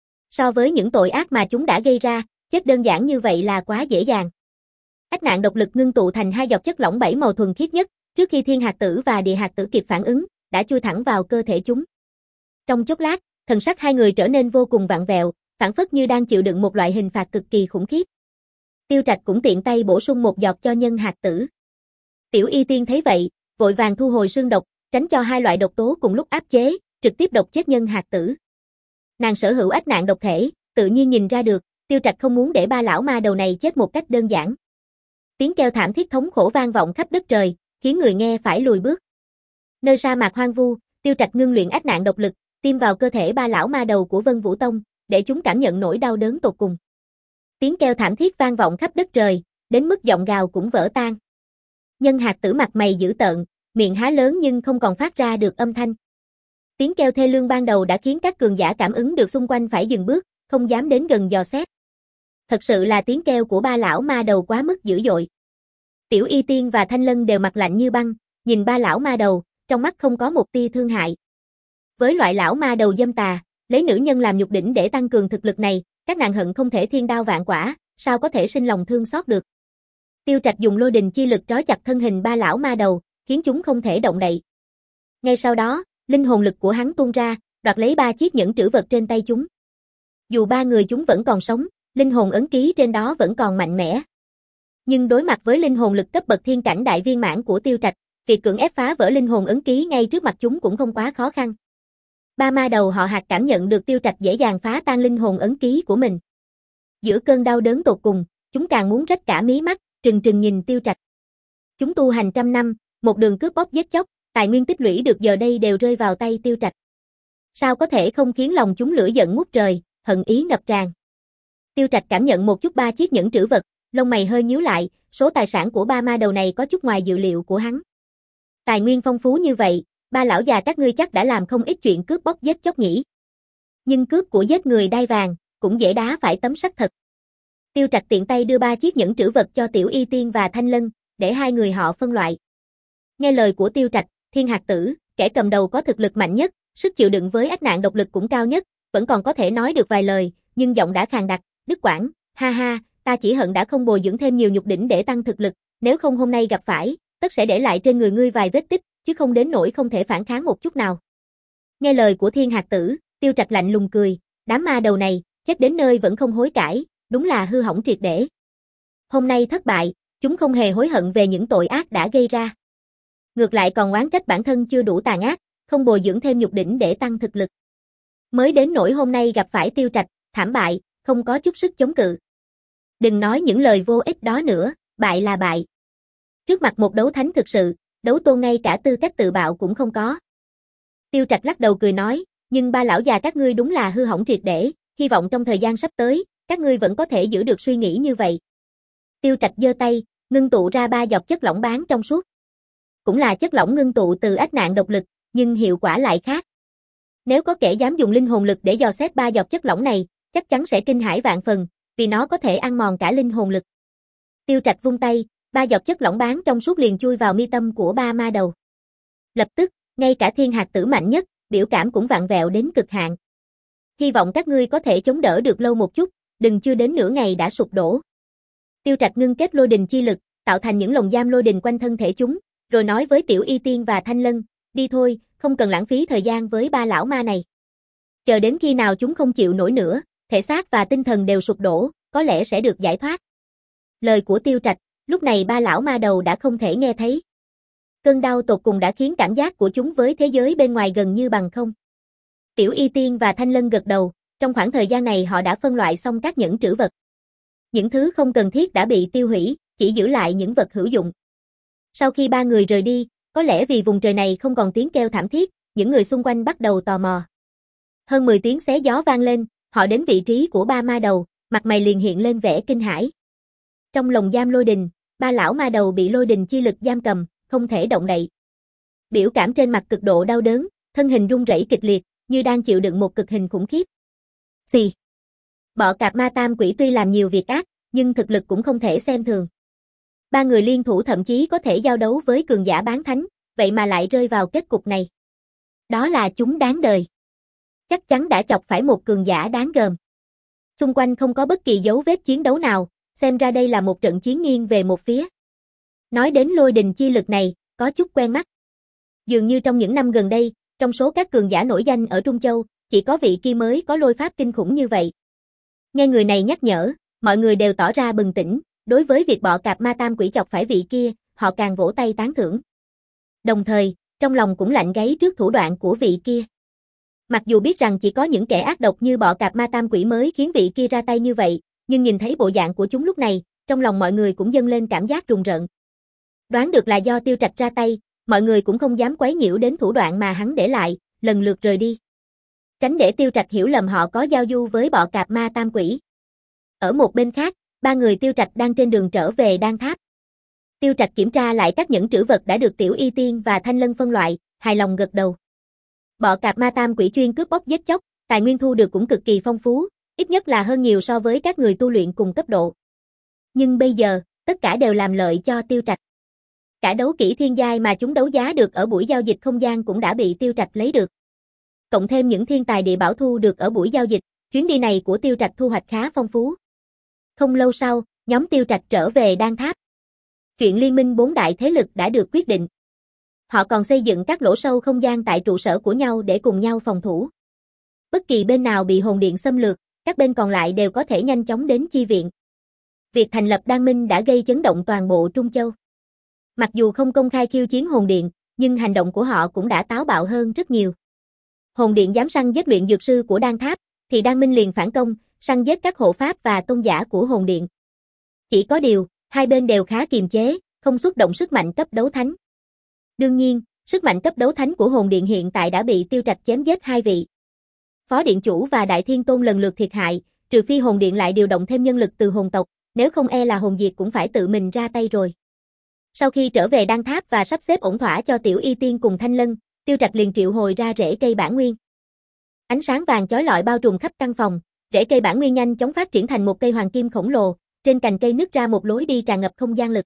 So với những tội ác mà chúng đã gây ra, chết đơn giản như vậy là quá dễ dàng. Ách nạn độc lực ngưng tụ thành hai giọt chất lỏng bảy màu thuần khiết nhất, trước khi Thiên Hạc Tử và Địa Hạc Tử kịp phản ứng, đã chui thẳng vào cơ thể chúng. Trong chốc lát, thần sắc hai người trở nên vô cùng vặn vẹo, phảng phất như đang chịu đựng một loại hình phạt cực kỳ khủng khiếp. Tiêu Trạch cũng tiện tay bổ sung một giọt cho Nhân Hạc Tử. Tiểu Y Tiên thấy vậy, vội vàng thu hồi sương độc, tránh cho hai loại độc tố cùng lúc áp chế, trực tiếp độc chết Nhân Hạc Tử. Nàng sở hữu ách nạn độc thể, tự nhiên nhìn ra được, Tiêu Trạch không muốn để ba lão ma đầu này chết một cách đơn giản. Tiếng kêu thảm thiết thống khổ vang vọng khắp đất trời, khiến người nghe phải lùi bước. Nơi sa mạc hoang vu, Tiêu Trạch ngưng luyện ách nạn độc lực, tiêm vào cơ thể ba lão ma đầu của Vân Vũ Tông, để chúng cảm nhận nỗi đau đớn tột cùng. Tiếng kêu thảm thiết vang vọng khắp đất trời, đến mức giọng gào cũng vỡ tan. Nhân Hạc Tử mặt mày dữ tợn, miệng há lớn nhưng không còn phát ra được âm thanh. Tiếng kêu thê lương ban đầu đã khiến các cường giả cảm ứng được xung quanh phải dừng bước, không dám đến gần dò xét. Thật sự là tiếng kêu của ba lão ma đầu quá mức dữ dội. Tiểu Y Tiên và Thanh Lân đều mặt lạnh như băng, nhìn ba lão ma đầu, trong mắt không có một tia thương hại. Với loại lão ma đầu dâm tà, lấy nữ nhân làm nhục đỉnh để tăng cường thực lực này, các nàng hận không thể thiên đao vạn quả, sao có thể sinh lòng thương xót được. Tiêu Trạch dùng lôi đình chi lực trói chặt thân hình ba lão ma đầu, khiến chúng không thể động đậy. Ngay sau đó, linh hồn lực của hắn tuôn ra, đoạt lấy ba chiếc nhẫn trữ vật trên tay chúng. Dù ba người chúng vẫn còn sống, linh hồn ấn ký trên đó vẫn còn mạnh mẽ. Nhưng đối mặt với linh hồn lực cấp bậc thiên cảnh đại viên mãn của Tiêu Trạch, việc cưỡng ép phá vỡ linh hồn ấn ký ngay trước mặt chúng cũng không quá khó khăn. Ba ma đầu họ Hạc cảm nhận được Tiêu Trạch dễ dàng phá tan linh hồn ấn ký của mình. Giữa cơn đau đớn tột cùng, chúng càng muốn rách cả mí mắt, trừng trừng nhìn Tiêu Trạch. Chúng tu hành trăm năm, một đường cướp bóc giết chóc, tài nguyên tích lũy được giờ đây đều rơi vào tay Tiêu Trạch. Sao có thể không khiến lòng chúng lửa giận ngút trời, hận ý ngập tràn. Tiêu Trạch cảm nhận một chút ba chiếc nhẫn trữ vật, lông mày hơi nhíu lại, số tài sản của ba ma đầu này có chút ngoài dự liệu của hắn. Tài nguyên phong phú như vậy, ba lão già các ngươi chắc đã làm không ít chuyện cướp bóc giết chóc nhỉ. Nhưng cướp của giết người đai vàng, cũng dễ đá phải tấm sắt thật. Tiêu Trạch tiện tay đưa ba chiếc nhẫn trữ vật cho Tiểu Y Tiên và Thanh Lân, để hai người họ phân loại. Nghe lời của Tiêu Trạch, Thiên Hạc Tử, kẻ cầm đầu có thực lực mạnh nhất, sức chịu đựng với ách nạn độc lực cũng cao nhất, vẫn còn có thể nói được vài lời, nhưng giọng đã khàn đặc, đứt quãng, ha ha, ta chỉ hận đã không bồi dưỡng thêm nhiều nhục đỉnh để tăng thực lực, nếu không hôm nay gặp phải, tất sẽ để lại trên người ngươi vài vết tích, chứ không đến nỗi không thể phản kháng một chút nào. Nghe lời của Thiên Hạc Tử, Tiêu Trạch lạnh lùng cười, đám ma đầu này, chết đến nơi vẫn không hối cải, đúng là hư hỏng triệt để. Hôm nay thất bại, chúng không hề hối hận về những tội ác đã gây ra. Ngược lại còn oán trách bản thân chưa đủ tàn ác, không bồi dưỡng thêm nhục đỉnh để tăng thực lực. Mới đến nỗi hôm nay gặp phải Tiêu Trạch, thảm bại, không có chút sức chống cự. Đừng nói những lời vô ích đó nữa, bại là bại. Trước mặt một đấu thánh thực sự, đấu tôn ngay cả tư cách tự bạo cũng không có. Tiêu Trạch lắc đầu cười nói, nhưng ba lão già các ngươi đúng là hư hỏng triệt để, hy vọng trong thời gian sắp tới, các ngươi vẫn có thể giữ được suy nghĩ như vậy. Tiêu Trạch giơ tay, ngưng tụ ra ba giọt chất lỏng bán trong suốt. Cũng là chất lỏng ngưng tụ từ ách nạn độc lực, nhưng hiệu quả lại khác. Nếu có kẻ dám dùng linh hồn lực để dò xét ba giọt chất lỏng này, chắc chắn sẽ kinh hãi vạn phần, vì nó có thể ăn mòn cả linh hồn lực. Tiêu Trạch vung tay, ba giọt chất lỏng bán trong suốt liền chui vào mi tâm của ba ma đầu. Lập tức, ngay cả Thiên Hạc Tử mạnh nhất, biểu cảm cũng vặn vẹo đến cực hạn. Hy vọng các ngươi có thể chống đỡ được lâu một chút, đừng chưa đến nửa ngày đã sụp đổ. Tiêu Trạch ngưng kết lôi đình chi lực, tạo thành những lồng giam lôi đình quanh thân thể chúng, rồi nói với Tiểu Y Tiên và Thanh Lân, đi thôi, không cần lãng phí thời gian với ba lão ma này. Chờ đến khi nào chúng không chịu nổi nữa, thể xác và tinh thần đều sụp đổ, có lẽ sẽ được giải thoát. Lời của Tiêu Trạch, lúc này ba lão ma đầu đã không thể nghe thấy. Cơn đau tột cùng đã khiến cảm giác của chúng với thế giới bên ngoài gần như bằng không. Tiểu Y Tiên và Thanh Lân gật đầu, trong khoảng thời gian này họ đã phân loại xong các nhẫn trữ vật. Những thứ không cần thiết đã bị tiêu hủy, chỉ giữ lại những vật hữu dụng. Sau khi ba người rời đi, có lẽ vì vùng trời này không còn tiếng kêu thảm thiết, những người xung quanh bắt đầu tò mò. Hơn mười tiếng xé gió vang lên, họ đến vị trí của ba ma đầu, mặt mày liền hiện lên vẻ kinh hãi. Trong lồng giam lôi đình, ba lão ma đầu bị lôi đình chi lực giam cầm, không thể động đậy. Biểu cảm trên mặt cực độ đau đớn, thân hình run rẩy kịch liệt, như đang chịu đựng một cực hình khủng khiếp. Xì. Bọ cạp ma tam quỷ tuy làm nhiều việc ác, nhưng thực lực cũng không thể xem thường. Ba người liên thủ thậm chí có thể giao đấu với cường giả bán thánh, vậy mà lại rơi vào kết cục này. Đó là chúng đáng đời. Chắc chắn đã chọc phải một cường giả đáng gờm. Xung quanh không có bất kỳ dấu vết chiến đấu nào, xem ra đây là một trận chiến nghiêng về một phía. Nói đến lôi đình chi lực này, có chút quen mắt. Dường như trong những năm gần đây, trong số các cường giả nổi danh ở Trung Châu, chỉ có vị kia mới có lôi pháp kinh khủng như vậy. Nghe người này nhắc nhở, mọi người đều tỏ ra bừng tỉnh, đối với việc bọ cạp ma tam quỷ chọc phải vị kia, họ càng vỗ tay tán thưởng. Đồng thời, trong lòng cũng lạnh gáy trước thủ đoạn của vị kia. Mặc dù biết rằng chỉ có những kẻ ác độc như bọ cạp ma tam quỷ mới khiến vị kia ra tay như vậy, nhưng nhìn thấy bộ dạng của chúng lúc này, trong lòng mọi người cũng dâng lên cảm giác rùng rợn. Đoán được là do Tiêu Trạch ra tay, mọi người cũng không dám quấy nhiễu đến thủ đoạn mà hắn để lại, lần lượt rời đi. Tránh để Tiêu Trạch hiểu lầm họ có giao du với bọ cạp ma tam quỷ. Ở một bên khác, ba người Tiêu Trạch đang trên đường trở về Đan Tháp. Tiêu Trạch kiểm tra lại các nhẫn trữ vật đã được Tiểu Y Tiên và Thanh Lân phân loại, hài lòng gật đầu. Bọ cạp ma tam quỷ chuyên cướp bóc giết chóc, tài nguyên thu được cũng cực kỳ phong phú, ít nhất là hơn nhiều so với các người tu luyện cùng cấp độ. Nhưng bây giờ, tất cả đều làm lợi cho Tiêu Trạch. Cả đấu kỹ thiên giai mà chúng đấu giá được ở buổi giao dịch không gian cũng đã bị Tiêu Trạch lấy được. Cộng thêm những thiên tài địa bảo thu được ở buổi giao dịch, chuyến đi này của Tiêu Trạch thu hoạch khá phong phú. Không lâu sau, nhóm Tiêu Trạch trở về Đan Tháp. Chuyện liên minh bốn đại thế lực đã được quyết định. Họ còn xây dựng các lỗ sâu không gian tại trụ sở của nhau để cùng nhau phòng thủ. Bất kỳ bên nào bị hồn điện xâm lược, các bên còn lại đều có thể nhanh chóng đến chi viện. Việc thành lập Đan Minh đã gây chấn động toàn bộ Trung Châu. Mặc dù không công khai khiêu chiến hồn điện, nhưng hành động của họ cũng đã táo bạo hơn rất nhiều. Hồn điện dám săn giết luyện dược sư của Đan Tháp, thì Đan Minh liền phản công, săn giết các hộ pháp và tôn giả của hồn điện. Chỉ có điều, hai bên đều khá kiềm chế, không xuất động sức mạnh cấp đấu thánh. Đương nhiên, sức mạnh cấp đấu thánh của hồn điện hiện tại đã bị Tiêu Trạch chém giết hai vị. Phó điện chủ và Đại Thiên Tôn lần lượt thiệt hại, trừ phi hồn điện lại điều động thêm nhân lực từ hồn tộc, nếu không e là hồn diệt cũng phải tự mình ra tay rồi. Sau khi trở về Đan Tháp và sắp xếp ổn thỏa cho Tiểu Y Tiên cùng Thanh Lân, Tiêu Trạch liền triệu hồi ra rễ cây bản nguyên. Ánh sáng vàng chói lọi bao trùm khắp căn phòng, rễ cây bản nguyên nhanh chóng phát triển thành một cây hoàng kim khổng lồ, trên cành cây nứt ra một lối đi tràn ngập không gian lực.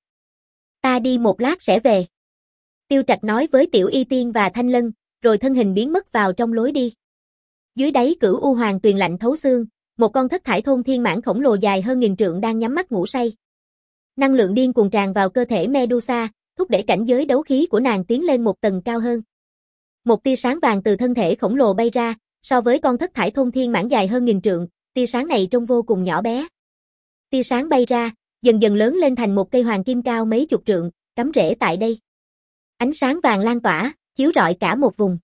Ta đi một lát sẽ về. Tiêu Trạch nói với Tiểu Y Tiên và Thanh Lân, rồi thân hình biến mất vào trong lối đi. Dưới đáy Cửu U Hoàng Tuyền lạnh thấu xương, một con thất thải thôn thiên mãng khổng lồ dài hơn nghìn trượng đang nhắm mắt ngủ say. Năng lượng điên cuồng tràn vào cơ thể Medusa, thúc đẩy cảnh giới đấu khí của nàng tiến lên một tầng cao hơn. Một tia sáng vàng từ thân thể khổng lồ bay ra, so với con thất thải thôn thiên mãng dài hơn nghìn trượng, tia sáng này trông vô cùng nhỏ bé. Tia sáng bay ra, dần dần lớn lên thành một cây hoàng kim cao mấy chục trượng, cắm rễ tại đây. Ánh sáng vàng lan tỏa, chiếu rọi cả một vùng.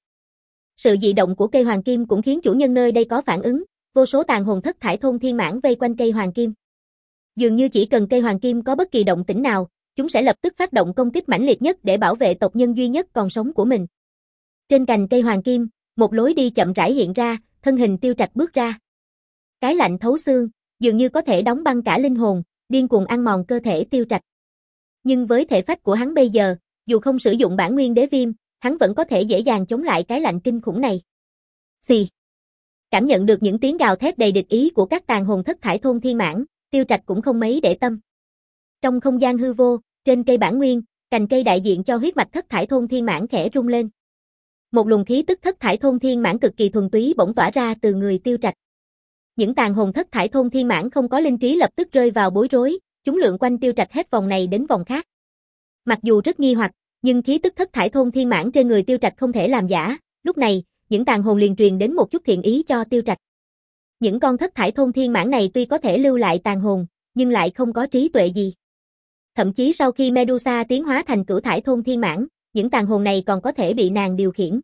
Sự dị động của cây hoàng kim cũng khiến chủ nhân nơi đây có phản ứng, vô số tàn hồn thất thải thôn thiên mãng vây quanh cây hoàng kim. Dường như chỉ cần cây hoàng kim có bất kỳ động tĩnh nào, chúng sẽ lập tức phát động công kích mãnh liệt nhất để bảo vệ tộc nhân duy nhất còn sống của mình. Trên cành cây hoàng kim, một lối đi chậm rãi hiện ra, thân hình Tiêu Trạch bước ra. Cái lạnh thấu xương, dường như có thể đóng băng cả linh hồn, điên cuồng ăn mòn cơ thể Tiêu Trạch. Nhưng với thể phách của hắn bây giờ, dù không sử dụng bản nguyên đế viêm, hắn vẫn có thể dễ dàng chống lại cái lạnh kinh khủng này. Xì. Cảm nhận được những tiếng gào thét đầy địch ý của các tàn hồn thất thải thôn thiên mãng, Tiêu Trạch cũng không mấy để tâm. Trong không gian hư vô, trên cây bản nguyên, cành cây đại diện cho huyết mạch thất thải thôn thiên mãng khẽ rung lên. Một luồng khí tức thất thải thôn thiên mãng cực kỳ thuần túy bỗng tỏa ra từ người Tiêu Trạch. Những tàn hồn thất thải thôn thiên mãng không có linh trí lập tức rơi vào bối rối, chúng lượn quanh Tiêu Trạch hết vòng này đến vòng khác. Mặc dù rất nghi hoặc, nhưng khí tức thất thải thôn thiên mãng trên người Tiêu Trạch không thể làm giả, lúc này, những tàn hồn liền truyền đến một chút thiện ý cho Tiêu Trạch. Những con thất thải thôn thiên mãng này tuy có thể lưu lại tàn hồn, nhưng lại không có trí tuệ gì. Thậm chí sau khi Medusa tiến hóa thành cửu thải thôn thiên mãng, những tàn hồn này còn có thể bị nàng điều khiển.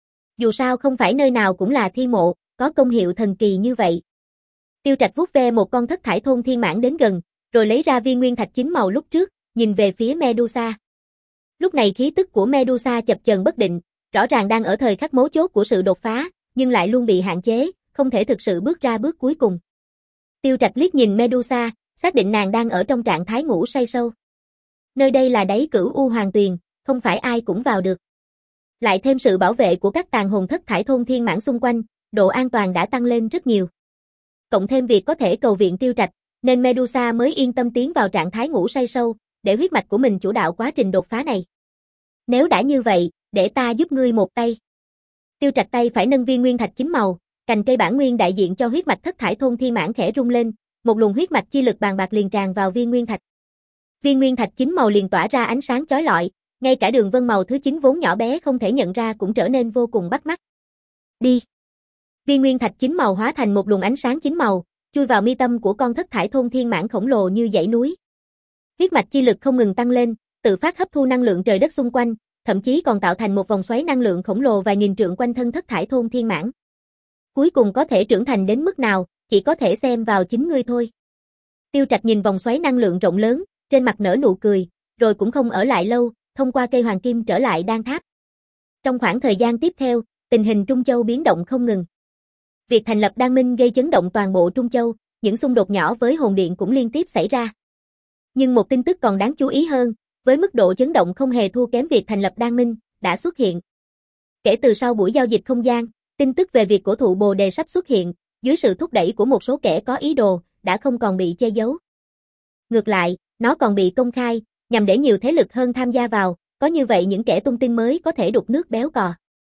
Dù sao không phải nơi nào cũng là thi mộ, có công hiệu thần kỳ như vậy. Tiêu Trạch vuốt ve một con thất thải thôn thiên mãng đến gần, rồi lấy ra viên nguyên thạch chính màu lúc trước, nhìn về phía Medusa. Lúc này khí tức của Medusa chập chờn bất định, rõ ràng đang ở thời khắc mấu chốt của sự đột phá, nhưng lại luôn bị hạn chế, không thể thực sự bước ra bước cuối cùng. Tiêu Trạch liếc nhìn Medusa, xác định nàng đang ở trong trạng thái ngủ say sâu. Nơi đây là đáy Cửu U Hoàng Tuyền, không phải ai cũng vào được. Lại thêm sự bảo vệ của các tàn hồn thất thải thôn thiên mãng xung quanh, độ an toàn đã tăng lên rất nhiều. Cộng thêm việc có thể cầu viện Tiêu Trạch, nên Medusa mới yên tâm tiến vào trạng thái ngủ say sâu, để huyết mạch của mình chủ đạo quá trình đột phá này. Nếu đã như vậy, để ta giúp ngươi một tay. Tiêu Trạch tay phải nâng viên nguyên thạch chính màu, cành cây bản nguyên đại diện cho huyết mạch thất thải thôn thiên mãng khẽ rung lên, một luồng huyết mạch chi lực bàn bạc liền tràn vào viên nguyên thạch. Viên nguyên thạch chính màu liền tỏa ra ánh sáng chói lọi, ngay cả đường vân màu thứ chín vốn nhỏ bé không thể nhận ra cũng trở nên vô cùng bắt mắt. Đi. Viên nguyên thạch chính màu hóa thành một luồng ánh sáng chính màu, chui vào mi tâm của con thất thải thôn thiên mãng khổng lồ như dãy núi. Huyết mạch chi lực không ngừng tăng lên, tự phát hấp thu năng lượng trời đất xung quanh, thậm chí còn tạo thành một vòng xoáy năng lượng khổng lồ vài nghìn trượng quanh thân thất thải thôn thiên mãng. Cuối cùng có thể trưởng thành đến mức nào, chỉ có thể xem vào chính ngươi thôi. Tiêu Trạch nhìn vòng xoáy năng lượng rộng lớn, trên mặt nở nụ cười, rồi cũng không ở lại lâu, thông qua cây hoàng kim trở lại đan tháp. Trong khoảng thời gian tiếp theo, tình hình Trung Châu biến động không ngừng. Việc thành lập đan minh gây chấn động toàn bộ Trung Châu, những xung đột nhỏ với hồn điện cũng liên tiếp xảy ra. Nhưng một tin tức còn đáng chú ý hơn, với mức độ chấn động không hề thua kém việc thành lập đan minh, đã xuất hiện. Kể từ sau buổi giao dịch không gian, tin tức về việc cổ thụ Bồ Đề sắp xuất hiện, dưới sự thúc đẩy của một số kẻ có ý đồ, đã không còn bị che giấu. Ngược lại, nó còn bị công khai, nhằm để nhiều thế lực hơn tham gia vào, có như vậy những kẻ tung tin mới có thể đục nước béo cò.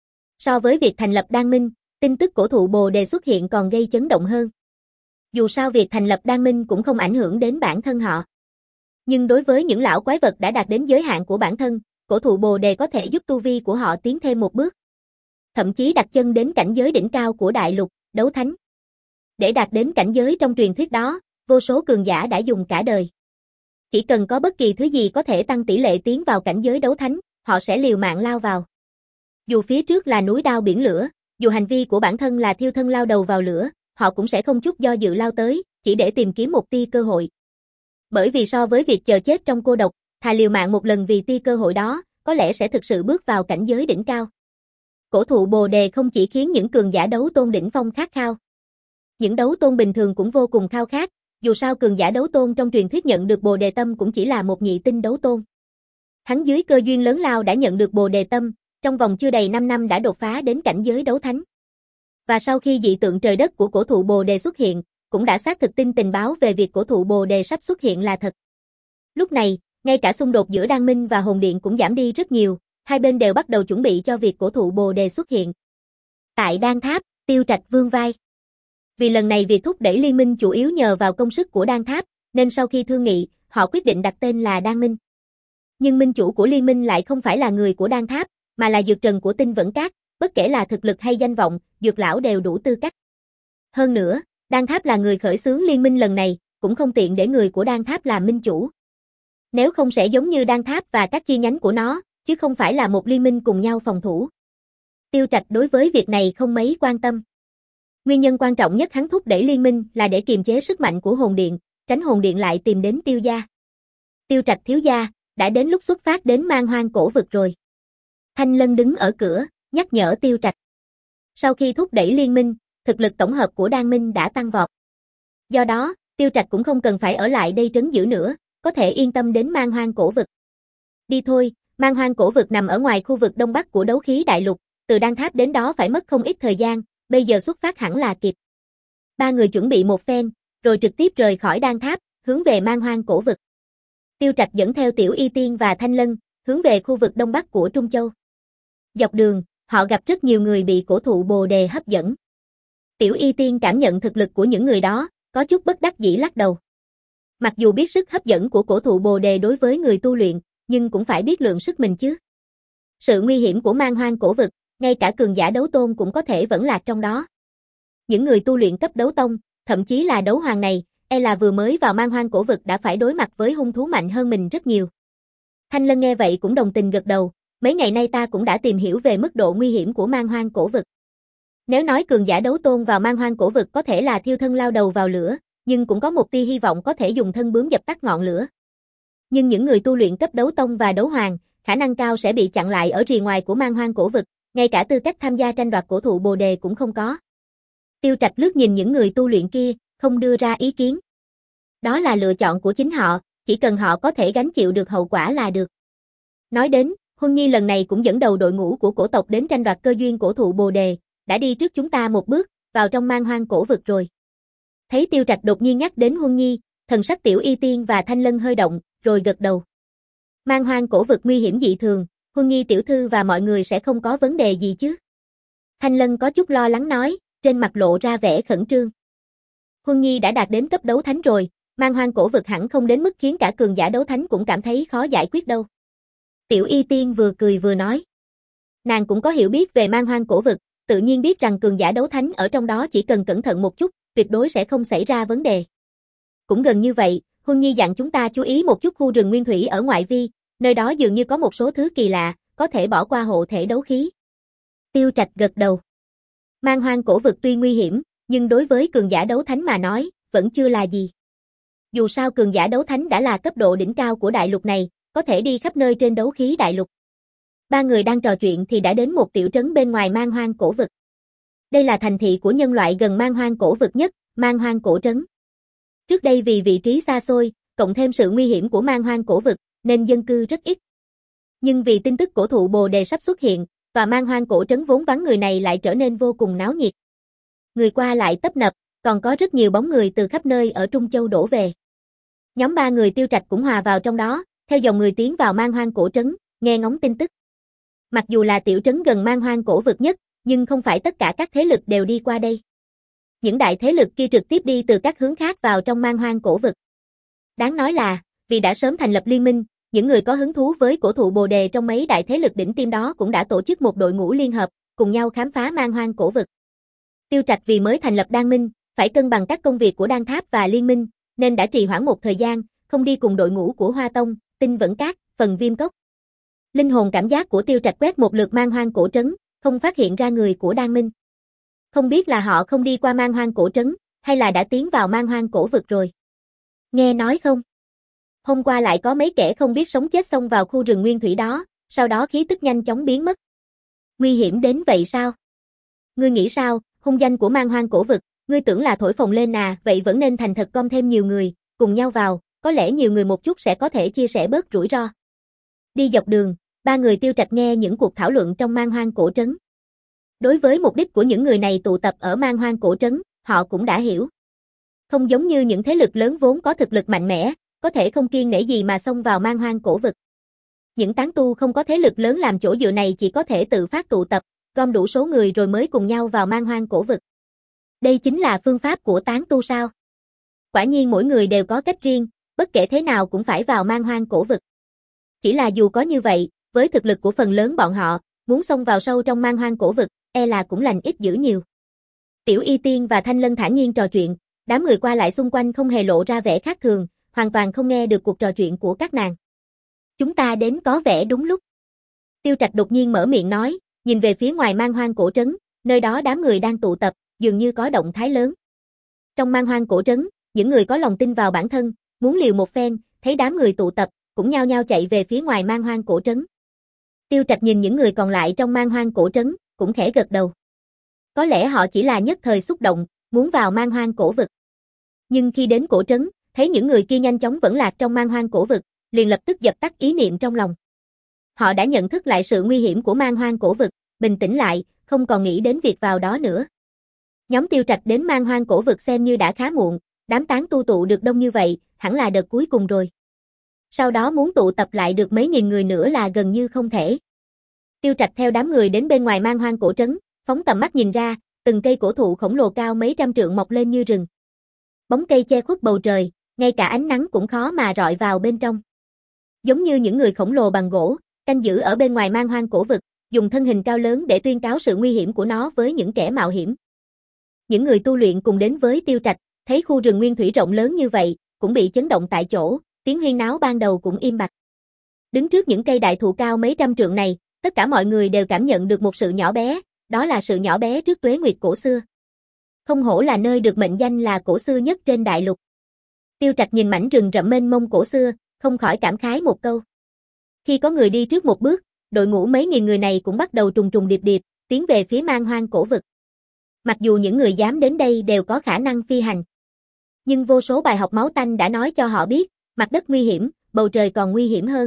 So với việc thành lập đan minh, tin tức cổ thụ Bồ Đề xuất hiện còn gây chấn động hơn. Dù sao việc thành lập đan minh cũng không ảnh hưởng đến bản thân họ. Nhưng đối với những lão quái vật đã đạt đến giới hạn của bản thân, cổ thụ Bồ Đề có thể giúp tu vi của họ tiến thêm một bước. Thậm chí đặt chân đến cảnh giới đỉnh cao của đại lục, đấu thánh. Để đạt đến cảnh giới trong truyền thuyết đó, vô số cường giả đã dùng cả đời. Chỉ cần có bất kỳ thứ gì có thể tăng tỷ lệ tiến vào cảnh giới đấu thánh, họ sẽ liều mạng lao vào. Dù phía trước là núi đao biển lửa, dù hành vi của bản thân là thiêu thân lao đầu vào lửa, họ cũng sẽ không chút do dự lao tới, chỉ để tìm kiếm một tia cơ hội. Bởi vì so với việc chờ chết trong cô độc, thà liều mạng một lần vì tia cơ hội đó, có lẽ sẽ thực sự bước vào cảnh giới đỉnh cao. Cổ thụ Bồ Đề không chỉ khiến những cường giả đấu tôn đỉnh phong khát khao. Những đấu tôn bình thường cũng vô cùng khao khát, dù sao cường giả đấu tôn trong truyền thuyết nhận được Bồ Đề Tâm cũng chỉ là một nhị tinh đấu tôn. Hắn dưới cơ duyên lớn lao đã nhận được Bồ Đề Tâm, trong vòng chưa đầy năm năm đã đột phá đến cảnh giới đấu thánh. Và sau khi dị tượng trời đất của cổ thụ Bồ Đề xuất hiện, cũng đã xác thực tin tình báo về việc cổ thụ Bồ Đề sắp xuất hiện là thật. Lúc này, ngay cả xung đột giữa Đan Minh và Hồn Điện cũng giảm đi rất nhiều, hai bên đều bắt đầu chuẩn bị cho việc cổ thụ Bồ Đề xuất hiện. Tại Đan Tháp, Tiêu Trạch vươn vai. Vì lần này việc thúc đẩy liên minh chủ yếu nhờ vào công sức của Đan Tháp, nên sau khi thương nghị, họ quyết định đặt tên là Đan Minh. Nhưng minh chủ của liên minh lại không phải là người của Đan Tháp, mà là Dược Trần của Tinh Vẫn Các, bất kể là thực lực hay danh vọng, Dược lão đều đủ tư cách. Hơn nữa, Đan Tháp là người khởi xướng liên minh lần này, cũng không tiện để người của Đan Tháp làm minh chủ. Nếu không sẽ giống như Đan Tháp và các chi nhánh của nó, chứ không phải là một liên minh cùng nhau phòng thủ. Tiêu Trạch đối với việc này không mấy quan tâm. Nguyên nhân quan trọng nhất hắn thúc đẩy liên minh là để kiềm chế sức mạnh của Hồn Điện, tránh Hồn Điện lại tìm đến Tiêu gia. Tiêu Trạch thiếu gia, đã đến lúc xuất phát đến Man Hoang cổ vực rồi. Thanh Lân đứng ở cửa, nhắc nhở Tiêu Trạch. Sau khi thúc đẩy liên minh, thực lực tổng hợp của Đan Minh đã tăng vọt. Do đó, Tiêu Trạch cũng không cần phải ở lại đây trấn giữ nữa, có thể yên tâm đến Man Hoang cổ vực. Đi thôi, Man Hoang cổ vực nằm ở ngoài khu vực đông bắc của đấu khí đại lục, từ Đan Tháp đến đó phải mất không ít thời gian, bây giờ xuất phát hẳn là kịp. Ba người chuẩn bị một phen, rồi trực tiếp rời khỏi Đan Tháp, hướng về Man Hoang cổ vực. Tiêu Trạch dẫn theo Tiểu Y Tiên và Thanh Lân, hướng về khu vực đông bắc của Trung Châu. Dọc đường, họ gặp rất nhiều người bị cổ thụ Bồ Đề hấp dẫn. Tiểu Y Tiên cảm nhận thực lực của những người đó, có chút bất đắc dĩ lắc đầu. Mặc dù biết sức hấp dẫn của cổ thụ Bồ Đề đối với người tu luyện, nhưng cũng phải biết lượng sức mình chứ. Sự nguy hiểm của Man Hoang cổ vực, ngay cả cường giả đấu tôn cũng có thể vẫn lạc trong đó. Những người tu luyện cấp đấu tông, thậm chí là đấu hoàng này, e là vừa mới vào Man Hoang cổ vực đã phải đối mặt với hung thú mạnh hơn mình rất nhiều. Thanh Lân nghe vậy cũng đồng tình gật đầu, mấy ngày nay ta cũng đã tìm hiểu về mức độ nguy hiểm của Man Hoang cổ vực. Nếu nói cường giả đấu tôn vào Man Hoang cổ vực có thể là thiêu thân lao đầu vào lửa, nhưng cũng có một tia hy vọng có thể dùng thân bướm dập tắt ngọn lửa. Nhưng những người tu luyện cấp đấu tông và đấu hoàng, khả năng cao sẽ bị chặn lại ở rìa ngoài của Man Hoang cổ vực, ngay cả tư cách tham gia tranh đoạt cổ thụ Bồ Đề cũng không có. Tiêu Trạch lướt nhìn những người tu luyện kia, không đưa ra ý kiến. Đó là lựa chọn của chính họ, chỉ cần họ có thể gánh chịu được hậu quả là được. Nói đến, Huân Nhi lần này cũng dẫn đầu đội ngũ của cổ tộc đến tranh đoạt cơ duyên cổ thụ Bồ Đề, đã đi trước chúng ta một bước, vào trong Man Hoang cổ vực rồi. Thấy Tiêu Trạch đột nhiên nhắc đến Huân Nhi, thần sắc Tiểu Y Tiên và Thanh Lân hơi động, rồi gật đầu. Man Hoang cổ vực nguy hiểm dị thường, Huân Nhi tiểu thư và mọi người sẽ không có vấn đề gì chứ? Thanh Lân có chút lo lắng nói, trên mặt lộ ra vẻ khẩn trương. Huân Nhi đã đạt đến cấp đấu thánh rồi, Man Hoang cổ vực hẳn không đến mức khiến cả cường giả đấu thánh cũng cảm thấy khó giải quyết đâu. Tiểu Y Tiên vừa cười vừa nói. Nàng cũng có hiểu biết về Man Hoang cổ vực, tự nhiên biết rằng cường giả đấu thánh ở trong đó chỉ cần cẩn thận một chút, tuyệt đối sẽ không xảy ra vấn đề. Cũng gần như vậy, Huân Nhi dặn chúng ta chú ý một chút khu rừng nguyên thủy ở ngoại vi, nơi đó dường như có một số thứ kỳ lạ, có thể bỏ qua hộ thể đấu khí. Tiêu Trạch gật đầu. Man Hoang cổ vực tuy nguy hiểm, nhưng đối với cường giả đấu thánh mà nói, vẫn chưa là gì. Dù sao cường giả đấu thánh đã là cấp độ đỉnh cao của đại lục này, có thể đi khắp nơi trên đấu khí đại lục. Ba người đang trò chuyện thì đã đến một tiểu trấn bên ngoài Man Hoang cổ vực. Đây là thành thị của nhân loại gần Man Hoang cổ vực nhất, Man Hoang cổ trấn. Trước đây vì vị trí xa xôi, cộng thêm sự nguy hiểm của Man Hoang cổ vực, nên dân cư rất ít. Nhưng vì tin tức cổ thụ Bồ Đề sắp xuất hiện, tòa Man Hoang cổ trấn vốn vắng người này lại trở nên vô cùng náo nhiệt. Người qua lại tấp nập, còn có rất nhiều bóng người từ khắp nơi ở Trung Châu đổ về. Nhóm ba người Tiêu Trạch cũng hòa vào trong đó, theo dòng người tiến vào Man Hoang cổ trấn, nghe ngóng tin tức. Mặc dù là tiểu trấn gần Man Hoang cổ vực nhất, nhưng không phải tất cả các thế lực đều đi qua đây. Những đại thế lực kia trực tiếp đi từ các hướng khác vào trong Man Hoang cổ vực. Đáng nói là, vì đã sớm thành lập liên minh, những người có hứng thú với cổ thụ Bồ Đề trong mấy đại thế lực đỉnh tiêm đó cũng đã tổ chức một đội ngũ liên hợp, cùng nhau khám phá Man Hoang cổ vực. Tiêu Trạch vì mới thành lập Đan Minh, phải cân bằng các công việc của Đan Tháp và liên minh, nên đã trì hoãn một thời gian, không đi cùng đội ngũ của Hoa Tông, Tinh Vẫn Các, Phần Viêm Cốc. Linh hồn cảm giác của Tiêu Trạch quét một lượt Man Hoang cổ trấn, không phát hiện ra người của Đan Minh. Không biết là họ không đi qua Man Hoang cổ trấn, hay là đã tiến vào Man Hoang cổ vực rồi. Nghe nói không? Hôm qua lại có mấy kẻ không biết sống chết xông vào khu rừng nguyên thủy đó, sau đó khí tức nhanh chóng biến mất. Nguy hiểm đến vậy sao? Ngươi nghĩ sao, hung danh của Man Hoang cổ vực, ngươi tưởng là thổi phồng lên à, vậy vẫn nên thành thật gom thêm nhiều người, cùng nhau vào, có lẽ nhiều người một chút sẽ có thể chia sẻ bớt rủi ro. Đi dọc đường, ba người Tiêu Trạch nghe những cuộc thảo luận trong Man Hoang cổ trấn. Đối với mục đích của những người này tụ tập ở Man Hoang cổ trấn, họ cũng đã hiểu. Không giống như những thế lực lớn vốn có thực lực mạnh mẽ, có thể không kiêng nể gì mà xông vào Man Hoang cổ vực. Những tán tu không có thế lực lớn làm chỗ dựa này chỉ có thể tự phát tụ tập, gom đủ số người rồi mới cùng nhau vào Man Hoang cổ vực. Đây chính là phương pháp của tán tu sao? Quả nhiên mỗi người đều có cách riêng, bất kể thế nào cũng phải vào Man Hoang cổ vực. Chỉ là dù có như vậy, với thực lực của phần lớn bọn họ, muốn xông vào sâu trong Man Hoang cổ vực, e là cũng lành ít dữ nhiều. Tiểu Y Tiên và Thanh Lân thản nhiên trò chuyện, đám người qua lại xung quanh không hề lộ ra vẻ khác thường, hoàn toàn không nghe được cuộc trò chuyện của các nàng. Chúng ta đến có vẻ đúng lúc. Tiêu Trạch đột nhiên mở miệng nói, nhìn về phía ngoài Man Hoang cổ trấn, nơi đó đám người đang tụ tập, dường như có động thái lớn. Trong Man Hoang cổ trấn, những người có lòng tin vào bản thân, muốn liều một phen, thấy đám người tụ tập, cũng nhao nhao chạy về phía ngoài Man Hoang cổ trấn. Tiêu Trạch nhìn những người còn lại trong Man Hoang cổ trấn, cũng khẽ gật đầu. Có lẽ họ chỉ là nhất thời xúc động, muốn vào Man Hoang cổ vực. Nhưng khi đến cổ trấn, thấy những người kia nhanh chóng vẫn lạc trong Man Hoang cổ vực, liền lập tức dập tắt ý niệm trong lòng. Họ đã nhận thức lại sự nguy hiểm của Man Hoang cổ vực, bình tĩnh lại, không còn nghĩ đến việc vào đó nữa. Nhóm Tiêu Trạch đến Man Hoang cổ vực xem như đã khá muộn, đám tán tu tụ được đông như vậy, hẳn là đợt cuối cùng rồi. Sau đó muốn tụ tập lại được mấy nghìn người nữa là gần như không thể. Tiêu Trạch theo đám người đến bên ngoài Man Hoang cổ trấn, phóng tầm mắt nhìn ra, từng cây cổ thụ khổng lồ cao mấy trăm trượng mọc lên như rừng. Bóng cây che khuất bầu trời, ngay cả ánh nắng cũng khó mà rọi vào bên trong. Giống như những người khổng lồ bằng gỗ, canh giữ ở bên ngoài Man Hoang cổ vực, dùng thân hình cao lớn để tuyên cáo sự nguy hiểm của nó với những kẻ mạo hiểm. Những người tu luyện cùng đến với Tiêu Trạch, thấy khu rừng nguyên thủy rộng lớn như vậy, cũng bị chấn động tại chỗ, tiếng huyên náo ban đầu cũng im bặt. Đứng trước những cây đại thụ cao mấy trăm trượng này, tất cả mọi người đều cảm nhận được một sự nhỏ bé, đó là sự nhỏ bé trước tuế nguyệt cổ xưa. Không hổ là nơi được mệnh danh là cổ xưa nhất trên đại lục. Tiêu Trạch nhìn mảnh rừng rậm mênh mông cổ xưa, không khỏi cảm khái một câu. Khi có người đi trước một bước, đội ngũ mấy nghìn người này cũng bắt đầu trùng trùng điệp điệp, tiến về phía Man Hoang cổ vực. Mặc dù những người dám đến đây đều có khả năng phi hành, nhưng vô số bài học máu tanh đã nói cho họ biết, mặt đất nguy hiểm, bầu trời còn nguy hiểm hơn.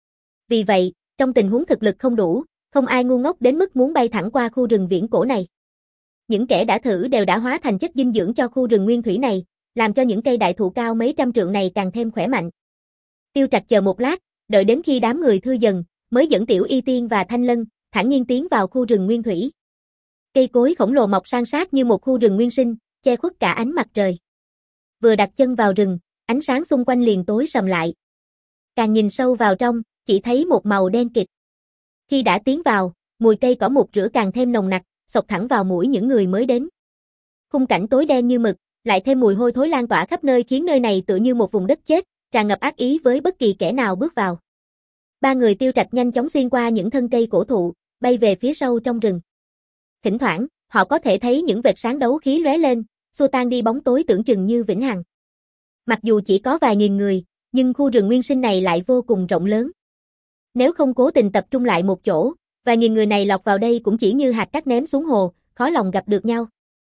Vì vậy, trong tình huống thực lực không đủ, không ai ngu ngốc đến mức muốn bay thẳng qua khu rừng viễn cổ này. Những kẻ đã thử đều đã hóa thành chất dinh dưỡng cho khu rừng nguyên thủy này, làm cho những cây đại thụ cao mấy trăm trượng này càng thêm khỏe mạnh. Tiêu Trạch chờ một lát, đợi đến khi đám người thưa dần, mới dẫn Tiểu Y Tiên và Thanh Lân, thản nhiên tiến vào khu rừng nguyên thủy. Cây cối khổng lồ mọc san sát như một khu rừng nguyên sinh, che khuất cả ánh mặt trời. Vừa đặt chân vào rừng, ánh sáng xung quanh liền tối sầm lại. Càng nhìn sâu vào trong, chỉ thấy một màu đen kịt. Khi đã tiến vào, mùi cây cỏ mục rửa càng thêm nồng nặc, xộc thẳng vào mũi những người mới đến. Khung cảnh tối đen như mực, lại thêm mùi hôi thối lan tỏa khắp nơi khiến nơi này tựa như một vùng đất chết, tràn ngập ác ý với bất kỳ kẻ nào bước vào. Ba người Tiêu Trạch nhanh chóng xuyên qua những thân cây cổ thụ, bay về phía sâu trong rừng. Thỉnh thoảng, họ có thể thấy những vệt sáng đấu khí lóe lên, xua tan đi bóng tối tưởng chừng như vĩnh hằng. Mặc dù chỉ có vài nghìn người, nhưng khu rừng nguyên sinh này lại vô cùng rộng lớn. Nếu không cố tình tập trung lại một chỗ, vài nghìn người này lọt vào đây cũng chỉ như hạt cát ném xuống hồ, khó lòng gặp được nhau.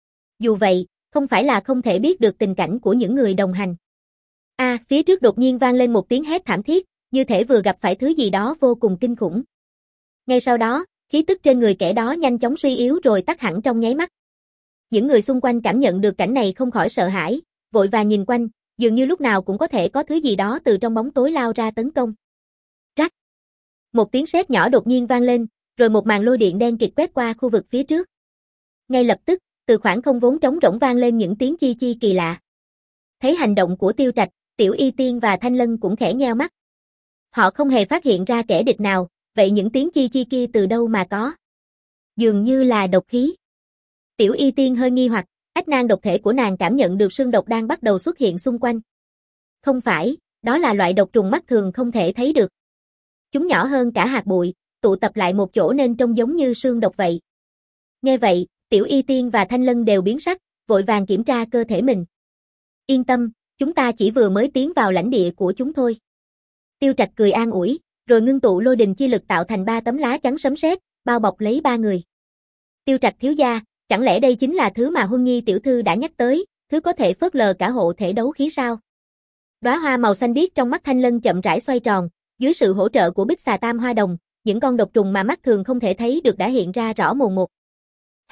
Dù vậy, không phải là không thể biết được tình cảnh của những người đồng hành. A, à, phía trước đột nhiên vang lên một tiếng hét thảm thiết, như thể vừa gặp phải thứ gì đó vô cùng kinh khủng. Ngay sau đó, khí tức trên người kẻ đó nhanh chóng suy yếu rồi tắt hẳn trong nháy mắt. Những người xung quanh cảm nhận được cảnh này không khỏi sợ hãi, vội vàng nhìn quanh, dường như lúc nào cũng có thể có thứ gì đó từ trong bóng tối lao ra tấn công. Rắc. Một tiếng sét nhỏ đột nhiên vang lên, rồi một màn lôi điện đen kịt quét qua khu vực phía trước. Ngay lập tức, từ khoảng không vốn trống rỗng vang lên những tiếng chi chi kỳ lạ. Thấy hành động của Tiêu Trạch, Tiểu Y Tiên và Thanh Lân cũng khẽ nheo mắt. Họ không hề phát hiện ra kẻ địch nào, vậy những tiếng chi chi kia từ đâu mà có? Dường như là độc khí. Tiểu Y Tiên hơi nghi hoặc, ách nan độc thể của nàng cảm nhận được sương độc đang bắt đầu xuất hiện xung quanh. Không phải, đó là loại độc trùng mắt thường không thể thấy được. Chúng nhỏ hơn cả hạt bụi, tụ tập lại một chỗ nên trông giống như sương độc vậy. Nghe vậy, Tiểu Y Tiên và Thanh Lân đều biến sắc, vội vàng kiểm tra cơ thể mình. Yên tâm, chúng ta chỉ vừa mới tiến vào lãnh địa của chúng thôi. Tiêu Trạch cười an ủi, rồi ngưng tụ lôi đình chi lực tạo thành ba tấm lá chắn sấm sét, bao bọc lấy ba người. Tiêu Trạch thiếu gia, chẳng lẽ đây chính là thứ mà Huân Nhi tiểu thư đã nhắc tới, thứ có thể phớt lờ cả hộ thể đấu khí sao? Đóa hoa màu xanh biếc trong mắt Thanh Lân chậm rãi xoay tròn, dưới sự hỗ trợ của Bích Xà Tam Hoa Đồng, những con độc trùng mà mắt thường không thể thấy được đã hiện ra rõ mồn một.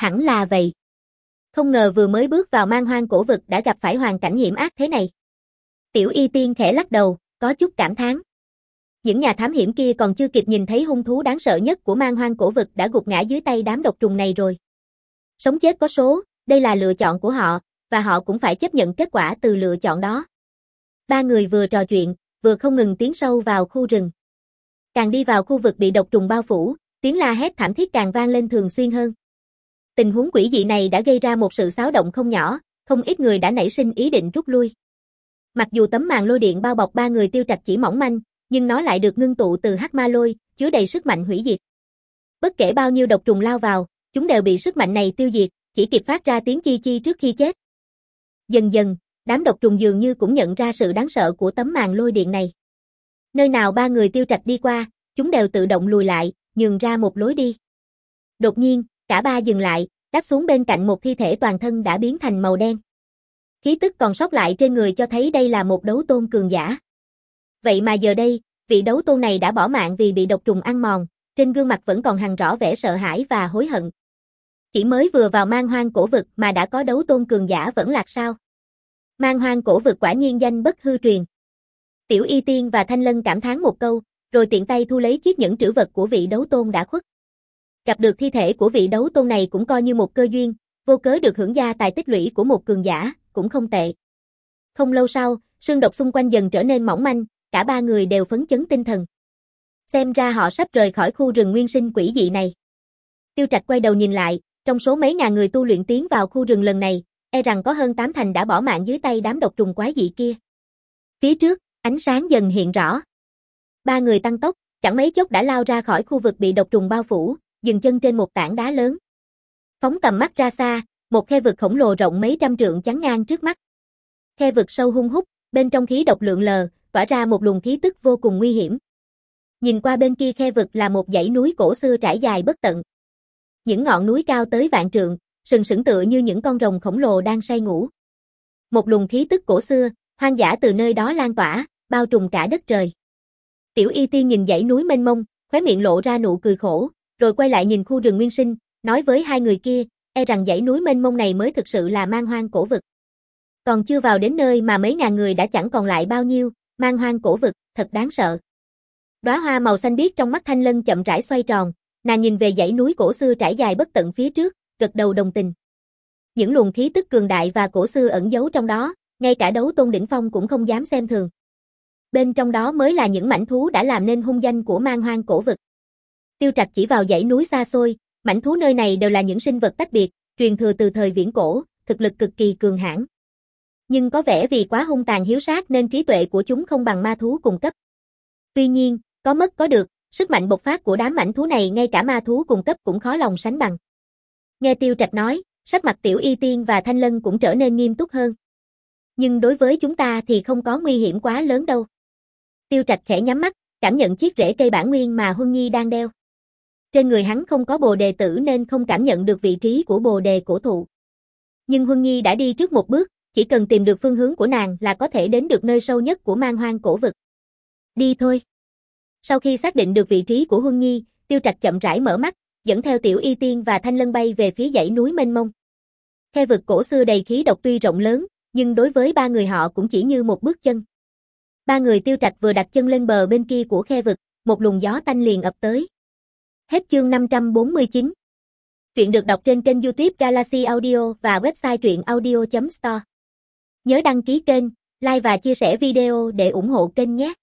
Hẳn là vậy. Không ngờ vừa mới bước vào man hoang cổ vực đã gặp phải hoàn cảnh hiểm ác thế này. Tiểu Y Tiên khẽ lắc đầu, có chút cảm thán. Những nhà thám hiểm kia còn chưa kịp nhìn thấy hung thú đáng sợ nhất của man hoang cổ vực đã gục ngã dưới tay đám độc trùng này rồi. Sống chết có số, đây là lựa chọn của họ, và họ cũng phải chấp nhận kết quả từ lựa chọn đó. Ba người vừa trò chuyện, vừa không ngừng tiến sâu vào khu rừng. Càng đi vào khu vực bị độc trùng bao phủ, tiếng la hét thảm thiết càng vang lên thường xuyên hơn. Tình huống quỷ dị này đã gây ra một sự xáo động không nhỏ, không ít người đã nảy sinh ý định rút lui. Mặc dù tấm màn lôi điện bao bọc ba người Tiêu Trạch chỉ mỏng manh, nhưng nó lại được ngưng tụ từ hắc ma lôi, chứa đầy sức mạnh hủy diệt. Bất kể bao nhiêu độc trùng lao vào, chúng đều bị sức mạnh này tiêu diệt, chỉ kịp phát ra tiếng chi chi trước khi chết. Dần dần, đám độc trùng dường như cũng nhận ra sự đáng sợ của tấm màn lôi điện này. Nơi nào ba người Tiêu Trạch đi qua, chúng đều tự động lùi lại, nhường ra một lối đi. Đột nhiên, cả ba dừng lại, đáp xuống bên cạnh một thi thể toàn thân đã biến thành màu đen. Khí tức còn sót lại trên người cho thấy đây là một đấu tôn cường giả. Vậy mà giờ đây, vị đấu tôn này đã bỏ mạng vì bị độc trùng ăn mòn, trên gương mặt vẫn còn hằn rõ vẻ sợ hãi và hối hận. Chỉ mới vừa vào man hoang cổ vực mà đã có đấu tôn cường giả vẫn lạc sao? Man hoang cổ vực quả nhiên danh bất hư truyền. Tiểu Y Tiên và Thanh Lân cảm thán một câu, rồi tiện tay thu lấy chiếc nhẫn trữ vật của vị đấu tôn đã khuất. Gặp được thi thể của vị đấu tôn này cũng coi như một cơ duyên, vô cớ được hưởng gia tài tích lũy của một cường giả, cũng không tệ. Không lâu sau, sương độc xung quanh dần trở nên mỏng manh, cả ba người đều phấn chấn tinh thần. Xem ra họ sắp rời khỏi khu rừng nguyên sinh quỷ dị này. Tiêu Trạch quay đầu nhìn lại, trong số mấy ngàn người tu luyện tiến vào khu rừng lần này, e rằng có hơn tám thành đã bỏ mạng dưới tay đám độc trùng quái dị kia. Phía trước, ánh sáng dần hiện rõ. Ba người tăng tốc, chẳng mấy chốc đã lao ra khỏi khu vực bị độc trùng bao phủ, dừng chân trên một tảng đá lớn. Phóng tầm mắt ra xa, một khe vực khổng lồ rộng mấy trăm trượng chắn ngang trước mắt. Khe vực sâu hun hút, bên trong khí độc lượn lờ, tỏa ra một luồng khí tức vô cùng nguy hiểm. Nhìn qua bên kia khe vực là một dãy núi cổ xưa trải dài bất tận. Những ngọn núi cao tới vạn trượng, sừng sững tựa như những con rồng khổng lồ đang say ngủ. Một luồng khí tức cổ xưa, hoang dã từ nơi đó lan tỏa, bao trùm cả đất trời. Tiểu Y Tiên nhìn dãy núi mênh mông, khóe miệng lộ ra nụ cười khổ, rồi quay lại nhìn khu rừng nguyên sinh, nói với hai người kia, e rằng dãy núi mênh mông này mới thực sự là man hoang cổ vực. Còn chưa vào đến nơi mà mấy ngàn người đã chẳng còn lại bao nhiêu, man hoang cổ vực, thật đáng sợ. Đóa hoa màu xanh biếc trong mắt Thanh Lân chậm rãi xoay tròn, nàng nhìn về dãy núi cổ xưa trải dài bất tận phía trước, gật đầu đồng tình. Những luồng khí tức cường đại và cổ xưa ẩn giấu trong đó, ngay cả đấu tôn đỉnh phong cũng không dám xem thường. Bên trong đó mới là những mãnh thú đã làm nên hung danh của man hoang cổ vực. Tiêu Trạch chỉ vào dãy núi xa xôi, mãnh thú nơi này đều là những sinh vật tách biệt, truyền thừa từ thời viễn cổ, thực lực cực kỳ cường hãn. Nhưng có vẻ vì quá hung tàn hiếu sát nên trí tuệ của chúng không bằng ma thú cùng cấp. Tuy nhiên, có mất có được, sức mạnh bộc phát của đám mãnh thú này ngay cả ma thú cùng cấp cũng khó lòng sánh bằng. Nghe Tiêu Trạch nói, sắc mặt Tiểu Y Tiên và Thanh Lân cũng trở nên nghiêm túc hơn. Nhưng đối với chúng ta thì không có nguy hiểm quá lớn đâu. Tiêu Trạch khẽ nhắm mắt, cảm nhận chiếc rễ cây bản nguyên mà Huân Nhi đang đeo. Trên người hắn không có bồ đề tử nên không cảm nhận được vị trí của bồ đề cổ thụ. Nhưng Huân Nhi đã đi trước một bước, chỉ cần tìm được phương hướng của nàng là có thể đến được nơi sâu nhất của man hoang cổ vực. Đi thôi. Sau khi xác định được vị trí của Huân Nhi, Tiêu Trạch chậm rãi mở mắt, dẫn theo Tiểu Y Tiên và Thanh Lân bay về phía dãy núi mênh mông. Khe vực cổ xưa đầy khí độc tuy rộng lớn, nhưng đối với ba người họ cũng chỉ như một bước chân. Ba người Tiêu Trạch vừa đặt chân lên bờ bên kia của khe vực, một luồng gió tanh liền ập tới. Hết chương năm trăm bốn mươi chín. Truyện được đọc trên kênh YouTube Galaxy Audio và website truyện audio chấm store. Nhớ đăng ký kênh, like và chia sẻ video để ủng hộ kênh nhé.